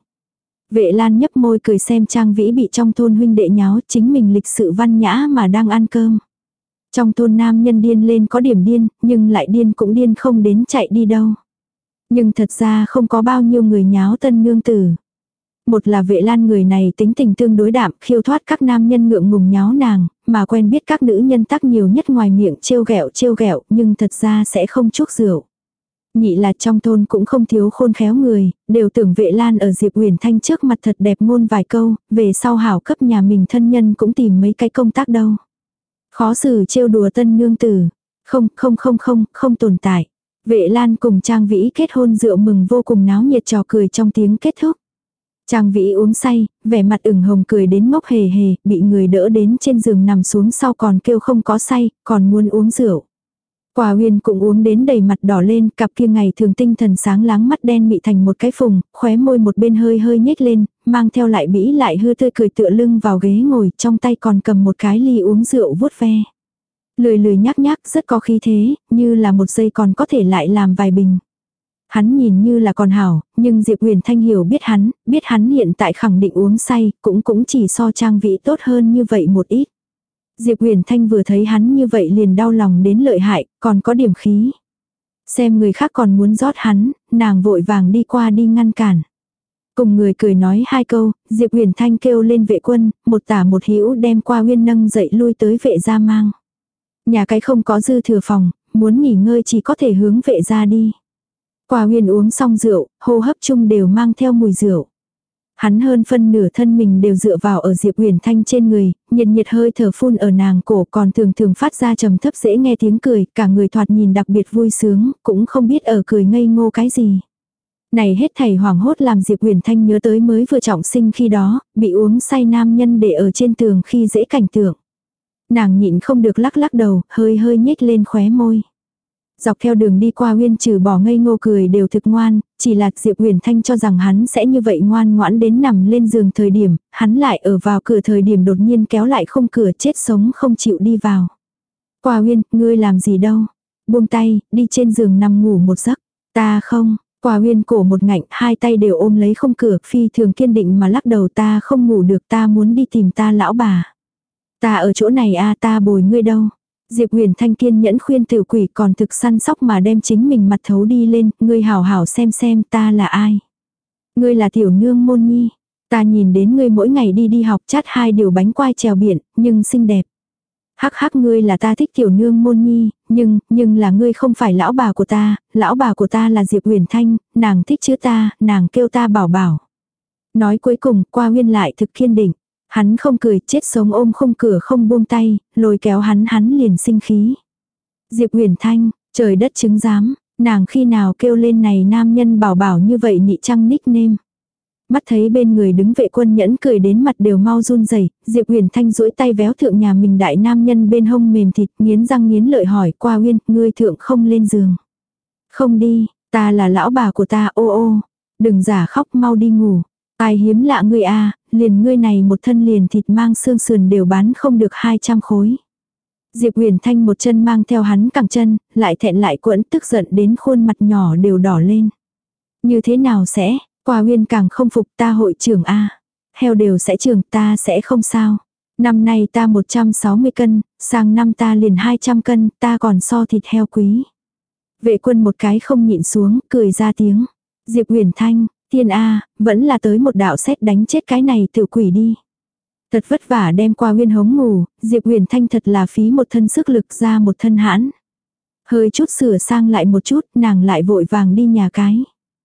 Vệ Lan nhấp môi cười xem Trang Vĩ bị trong thôn huynh đệ nháo, chính mình lịch sự văn nhã mà đang ăn cơm. Trong thôn nam nhân điên lên có điểm điên, nhưng lại điên cũng điên không đến chạy đi đâu. Nhưng thật ra không có bao nhiêu người nháo tân nương tử. Một là Vệ Lan người này tính tình tương đối đạm, khiêu thoát các nam nhân ngượng ngùng nháo nàng, mà quen biết các nữ nhân tác nhiều nhất ngoài miệng trêu ghẹo trêu ghẹo, nhưng thật ra sẽ không chuốc rượu. Nhị là trong thôn cũng không thiếu khôn khéo người, đều tưởng Vệ Lan ở Diệp Uyển Thanh trước mặt thật đẹp ngôn vài câu, về sau hảo cấp nhà mình thân nhân cũng tìm mấy cái công tác đâu. Khó xử trêu đùa tân nương tử. Không, không không không, không tồn tại. Vệ Lan cùng Trang Vĩ kết hôn rượu mừng vô cùng náo nhiệt trò cười trong tiếng kết thúc. Trang Vĩ uống say, vẻ mặt ửng hồng cười đến ngốc hề hề, bị người đỡ đến trên giường nằm xuống sau còn kêu không có say, còn muốn uống rượu. Quả Uyên cũng uống đến đầy mặt đỏ lên, cặp kia ngày thường tinh thần sáng láng mắt đen mị thành một cái phùng, khóe môi một bên hơi hơi nhếch lên, mang theo lại bĩ lại hư tươi cười tựa lưng vào ghế ngồi, trong tay còn cầm một cái ly uống rượu vuốt ve. Lười lười nhác nhác rất có khí thế, như là một giây còn có thể lại làm vài bình. Hắn nhìn như là còn hảo, nhưng Diệp Huyền Thanh hiểu biết hắn, biết hắn hiện tại khẳng định uống say, cũng cũng chỉ so Trang Vĩ tốt hơn như vậy một ít. Diệp Huyền Thanh vừa thấy hắn như vậy liền đau lòng đến lợi hại, còn có điểm khí. Xem người khác còn muốn rót hắn, nàng vội vàng đi qua đi ngăn cản. Cùng người cười nói hai câu, Diệp Huyền Thanh kêu lên vệ quân, một tả một hữu đem qua Uyên nâng dậy lui tới vệ gia mang. Nhà cái không có dư thừa phòng, muốn nghỉ ngơi chỉ có thể hướng vệ gia đi. Qua Uyên uống xong rượu, hô hấp chung đều mang theo mùi rượu. Hắn hơn phân nửa thân mình đều dựa vào ở Diệp Huyền Thanh trên người, nhiệt nhiệt hơi thở phun ở nàng cổ còn thường thường phát ra trầm thấp dễ nghe tiếng cười, cả người thoạt nhìn đặc biệt vui sướng, cũng không biết ở cười ngây ngô cái gì. Này hết thảy hoảng hốt làm Diệp Huyền Thanh nhớ tới mới vừa trọng sinh khi đó, bị uống say nam nhân để ở trên tường khi dễ cảnh tượng. Nàng nhịn không được lắc lắc đầu, hơi hơi nhếch lên khóe môi. Dọc theo đường đi qua Uyên trừ bỏ ngây ngô cười đều thực ngoan, chỉ là Diệp Huyền Thanh cho rằng hắn sẽ như vậy ngoan ngoãn đến nằm lên giường thời điểm, hắn lại ở vào cửa thời điểm đột nhiên kéo lại không cửa chết sống không chịu đi vào. Qua Uyên, ngươi làm gì đâu? Buông tay, đi trên giường nằm ngủ một giấc. Ta không. Qua Uyên cổ một ngạnh, hai tay đều ôm lấy không cửa, phi thường kiên định mà lắc đầu ta không ngủ được ta muốn đi tìm ta lão bà. Ta ở chỗ này a ta bồi ngươi đâu. Diệp Huyền Thanh kiên nhẫn khuyên tiểu quỷ còn thực săn sóc mà đem chính mình mặt thấu đi lên, ngươi hảo hảo xem xem ta là ai. Ngươi là tiểu nương môn nhi. Ta nhìn đến ngươi mỗi ngày đi đi học chát hai điều bánh quai trèo biển, nhưng xinh đẹp. Hắc hắc ngươi là ta thích tiểu nương môn nhi, nhưng, nhưng là ngươi không phải lão bà của ta, lão bà của ta là Diệp Huyền Thanh, nàng thích chữ ta, nàng kêu ta bảo bảo. Nói cuối cùng, Qua Uyên lại thực kiên định. Hắn không cười, chết sống ôm không cửa không buông tay, lôi kéo hắn hắn liền sinh khí. Diệp Huyền Thanh, trời đất chứng giám, nàng khi nào kêu lên này nam nhân bảo bảo như vậy nị trăng nickname. Mắt thấy bên người đứng vệ quân nhẫn cười đến mặt đều mau run rẩy, Diệp Huyền Thanh duỗi tay véo thượng nhà mình đại nam nhân bên hông mềm thịt nghiến răng nghiến lợi hỏi Qua Uyên, ngươi thượng không lên giường. Không đi, ta là lão bà của ta ô ô, đừng giả khóc mau đi ngủ. Ai hiếm lạ ngươi a, liền ngươi này một thân liền thịt mang xương sườn đều bán không được hai trăm khối. Diệp Huyền Thanh một chân mang theo hắn cẳng chân, lại thẹn lại quẫn tức giận đến khuôn mặt nhỏ đều đỏ lên. Như thế nào sẽ, Qua Uyên càng không phục ta hội trưởng a. Heo đều sẽ trưởng ta sẽ không sao. Năm nay ta một trăm sáu mươi cân, sang năm ta liền hai trăm cân, ta còn so thịt heo quý. Vệ quân một cái không nhịn xuống, cười ra tiếng. Diệp Huyền Thanh, tiên a, vẫn là tới một đạo xét đánh chết cái này tự quỷ đi. Thật vất vả đem Qua Uyên hống ngủ, Diệp Huyền Thanh thật là phí một thân sức lực ra một thân hãn. Hơi chút sửa sang lại một chút, nàng lại vội vàng đi nhà cái.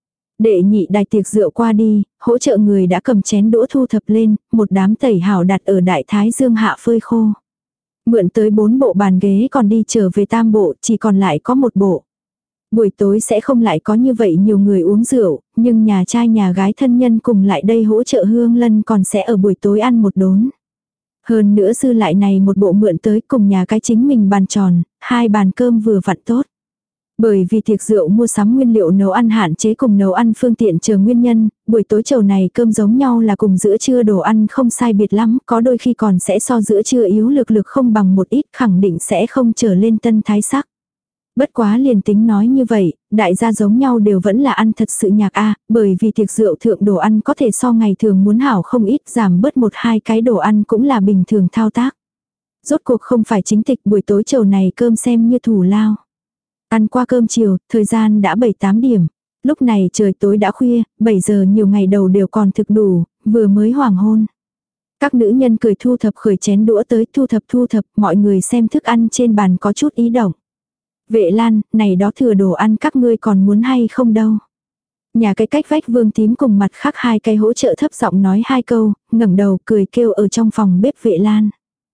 Đệ nhị đài tiệc rượu qua đi, hỗ trợ người đã cầm chén đũa thu thập lên, một đám tẩy hảo đặt ở đại thái dương hạ phơi khô. Mượn tới bốn bộ bàn ghế còn đi trở về tam bộ, chỉ còn lại có một bộ. Buổi tối sẽ không lại có như vậy nhiều người uống rượu, nhưng nhà trai nhà gái thân nhân cùng lại đây hỗ trợ Hương Lân còn sẽ ở buổi tối ăn một đốn. Hơn nữa dư lại này một bộ mượn tới cùng nhà cái chính mình bàn tròn, hai bàn cơm vừa vặn tốt. Bởi vì tiệc rượu mua sắm nguyên liệu nấu ăn hạn chế cùng nấu ăn phương tiện chờ nguyên nhân, buổi tối chầu này cơm giống nhau là cùng giữa trưa đồ ăn không sai biệt lắm, có đôi khi còn sẽ so giữa trưa yếu lực lực không bằng một ít, khẳng định sẽ không trở lên tân thái sắc. Bất quá liền tính nói như vậy, đại gia giống nhau đều vẫn là ăn thật sự nhạc a, bởi vì tiệc rượu thượng đồ ăn có thể so ngày thường muốn hảo không ít, giảm bớt một hai cái đồ ăn cũng là bình thường thao tác. Rốt cuộc không phải chính tịch, buổi tối chầu này cơm xem như thủ lao. Ăn qua cơm chiều, thời gian đã bảy tám điểm. Lúc này trời tối đã khuya, bảy giờ nhiều ngày đầu đều còn thực đủ, vừa mới hoàng hôn. Các nữ nhân cười thu thập khởi chén đũa tới thu thập thu thập, mọi người xem thức ăn trên bàn có chút ý động. Vệ Lan, này đó thừa đồ ăn các ngươi còn muốn hay không đâu. Nhà cái cách vách Vương Tím cùng mặt khác hai cái hỗ trợ thấp giọng nói hai câu, ngẩng đầu cười kêu ở trong phòng bếp Vệ Lan.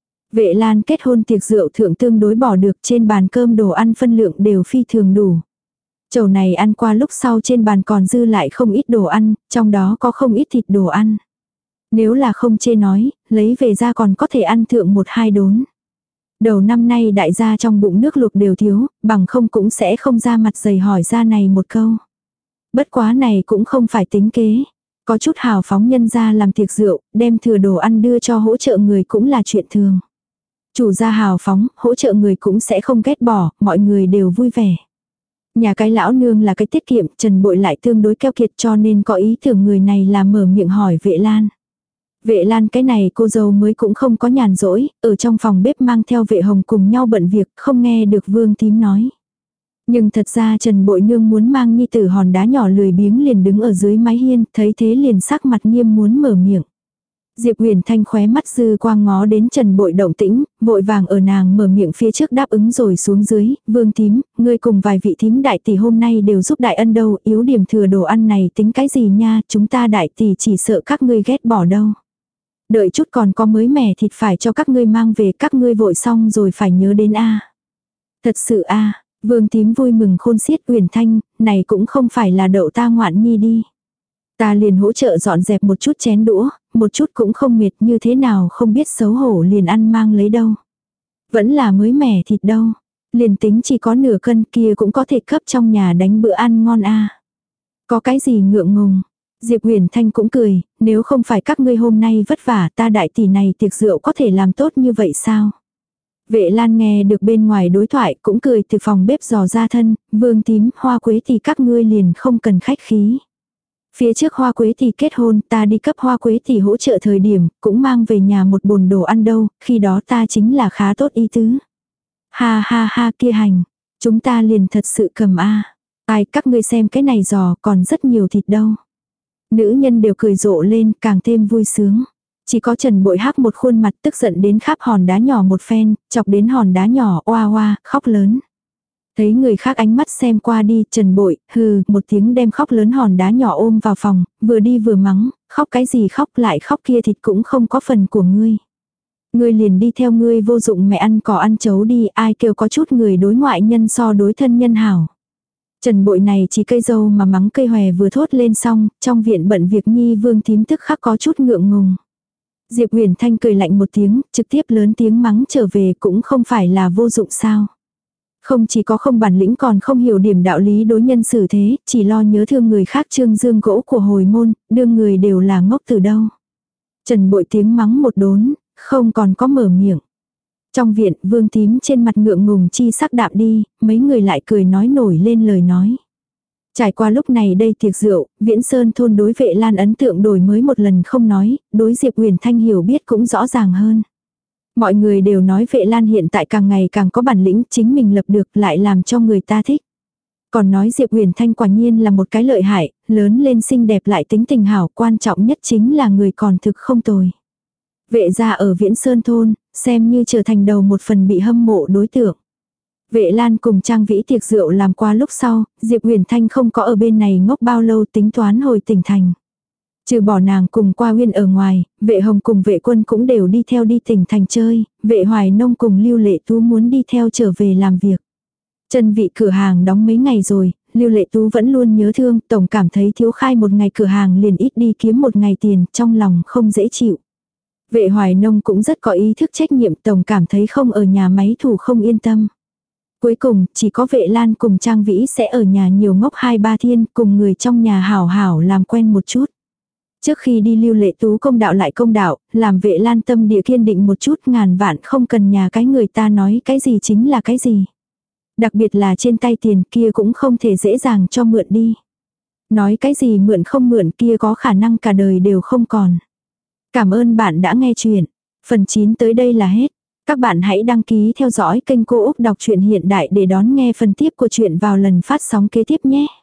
Vệ Lan kết hôn tiệc rượu thượng tương đối bỏ được, trên bàn cơm đồ ăn phân lượng đều phi thường đủ. Chầu này ăn qua lúc sau trên bàn còn dư lại không ít đồ ăn, trong đó có không ít thịt đồ ăn. Nếu là không chê nói, lấy về ra còn có thể ăn thượng một hai đốn. Đầu năm nay đại gia trong bụng nước luộc đều thiếu, bằng không cũng sẽ không ra mặt dày hỏi ra này một câu. Bất quá này cũng không phải tính kế. Có chút hào phóng nhân ra làm tiệc rượu, đem thừa đồ ăn đưa cho hỗ trợ người cũng là chuyện thường. Chủ gia hào phóng, hỗ trợ người cũng sẽ không ghét bỏ, mọi người đều vui vẻ. Nhà cái lão nương là cái tiết kiệm, Trần Bội lại tương đối keo kiệt cho nên có ý tưởng người này là mở miệng hỏi Vệ Lan. Vệ Lan cái này cô dâu mới cũng không có nhàn rỗi, ở trong phòng bếp mang theo Vệ Hồng cùng nhau bận việc, không nghe được Vương Tím nói. Nhưng thật ra Trần Bội Nương muốn mang nhi tử hòn đá nhỏ lười biếng liền đứng ở dưới mái hiên, thấy thế liền sắc mặt nghiêm muốn mở miệng. Diệp Huyền Thanh khóe mắt dư quang ngó đến Trần Bội động tĩnh, vội vàng ở nàng mở miệng phía trước đáp ứng rồi xuống dưới, Vương Tím, ngươi cùng vài vị thím đại tỷ hôm nay đều giúp đại ân đâu, yếu điểm thừa đồ ăn này tính cái gì nha, chúng ta đại tỷ chỉ sợ các ngươi ghét bỏ đâu. Đợi chút còn có mới mẻ thịt phải cho các ngươi mang về, các ngươi vội xong rồi phải nhớ đến a. Thật sự a. Vương Tím vui mừng khôn xiết. Huyền Thanh, này cũng không phải là đậu ta ngoạn nhi đi. Ta liền hỗ trợ dọn dẹp một chút chén đũa, một chút cũng không mệt, như thế nào không biết xấu hổ liền ăn mang lấy đâu. Vẫn là mới mẻ thịt đâu. Liền tính chỉ có nửa cân kia cũng có thể cấp trong nhà đánh bữa ăn ngon a. Có cái gì ngượng ngùng. Diệp Huyền Thanh cũng cười, nếu không phải các ngươi hôm nay vất vả, ta đại tỷ này tiệc rượu có thể làm tốt như vậy sao? Vệ Lan nghe được bên ngoài đối thoại cũng cười từ phòng bếp dò ra thân, Vương Tím, Hoa Quế thì các ngươi liền không cần khách khí. Phía trước Hoa Quế thì kết hôn, ta đi cấp Hoa Quế thì hỗ trợ thời điểm, cũng mang về nhà một bồn đồ ăn đâu, khi đó ta chính là khá tốt ý tứ. Ha ha ha kia hành, chúng ta liền thật sự cầm a. Ai các ngươi xem cái này giò còn rất nhiều thịt đâu. Nữ nhân đều cười rộ lên càng thêm vui sướng. Chỉ có Trần Bội hắc một khuôn mặt tức giận đến khắp hòn đá nhỏ một phen, chọc đến hòn đá nhỏ oa oa, khóc lớn. Thấy người khác ánh mắt xem qua đi, Trần Bội, hừ, một tiếng đem khóc lớn hòn đá nhỏ ôm vào phòng, vừa đi vừa mắng, khóc cái gì khóc lại khóc kia thịt cũng không có phần của ngươi. Ngươi liền đi theo ngươi vô dụng mẹ ăn cỏ ăn chấu đi, ai kêu có chút người đối ngoại nhân so đối thân nhân hảo. Trần Bội này chỉ cây dâu mà mắng cây hòe vừa thốt lên xong, trong viện bận việc nhi Vương Thím tức khắc có chút ngượng ngùng. Diệp Huyền Thanh cười lạnh một tiếng, trực tiếp lớn tiếng mắng trở về cũng không phải là vô dụng sao. Không chỉ có không bản lĩnh còn không hiểu điểm đạo lý đối nhân xử thế, chỉ lo nhớ thương người khác trương dương gỗ của hồi môn, đương người đều là ngốc từ đâu. Trần Bội tiếng mắng một đốn, không còn có mở miệng. Trong viện, Vương Tím trên mặt ngượng ngùng chi sắc đạm đi, mấy người lại cười nói nổi lên lời nói. Trải qua lúc này đây tiệc rượu, Viễn Sơn thôn đối Vệ Lan ấn tượng đổi mới một lần không nói, đối Diệp Huyền Thanh hiểu biết cũng rõ ràng hơn. Mọi người đều nói Vệ Lan hiện tại càng ngày càng có bản lĩnh, chính mình lập được lại làm cho người ta thích. Còn nói Diệp Huyền Thanh quả nhiên là một cái lợi hại, lớn lên xinh đẹp lại tính tình hảo, quan trọng nhất chính là người còn thực không tồi. Vệ gia ở Viễn Sơn thôn, xem như trở thành đầu một phần bị hâm mộ đối tượng. Vệ Lan cùng Trang Vĩ tiệc rượu làm qua lúc sau, Diệp Huyền Thanh không có ở bên này ngốc bao lâu tính toán hồi tỉnh thành. Trừ bỏ nàng cùng qua Uyên ở ngoài, Vệ Hồng cùng Vệ Quân cũng đều đi theo đi tỉnh thành chơi, Vệ Hoài Nông cùng Lưu Lệ Tú muốn đi theo trở về làm việc. Chân vị cửa hàng đóng mấy ngày rồi, Lưu Lệ Tú vẫn luôn nhớ thương, tổng cảm thấy thiếu khai một ngày cửa hàng liền ít đi kiếm một ngày tiền, trong lòng không dễ chịu. Vệ Hoài Nông cũng rất có ý thức trách nhiệm, tổng cảm thấy không ở nhà máy thủ không yên tâm. Cuối cùng, chỉ có Vệ Lan cùng Trang Vĩ sẽ ở nhà nhiều ngốc hai ba thiên, cùng người trong nhà hảo hảo làm quen một chút. Trước khi đi Lưu Lệ Tú công đạo lại công đạo, làm Vệ Lan tâm địa kiên định một chút, ngàn vạn không cần nhà cái người ta nói cái gì chính là cái gì. Đặc biệt là trên tay tiền kia cũng không thể dễ dàng cho mượn đi. Nói cái gì mượn không mượn kia có khả năng cả đời đều không còn. Cảm ơn bạn đã nghe chuyện. Phần chín tới đây là hết. Các bạn hãy đăng ký theo dõi kênh Cô Úc Đọc truyện Hiện Đại để đón nghe phần tiếp của chuyện vào lần phát sóng kế tiếp nhé.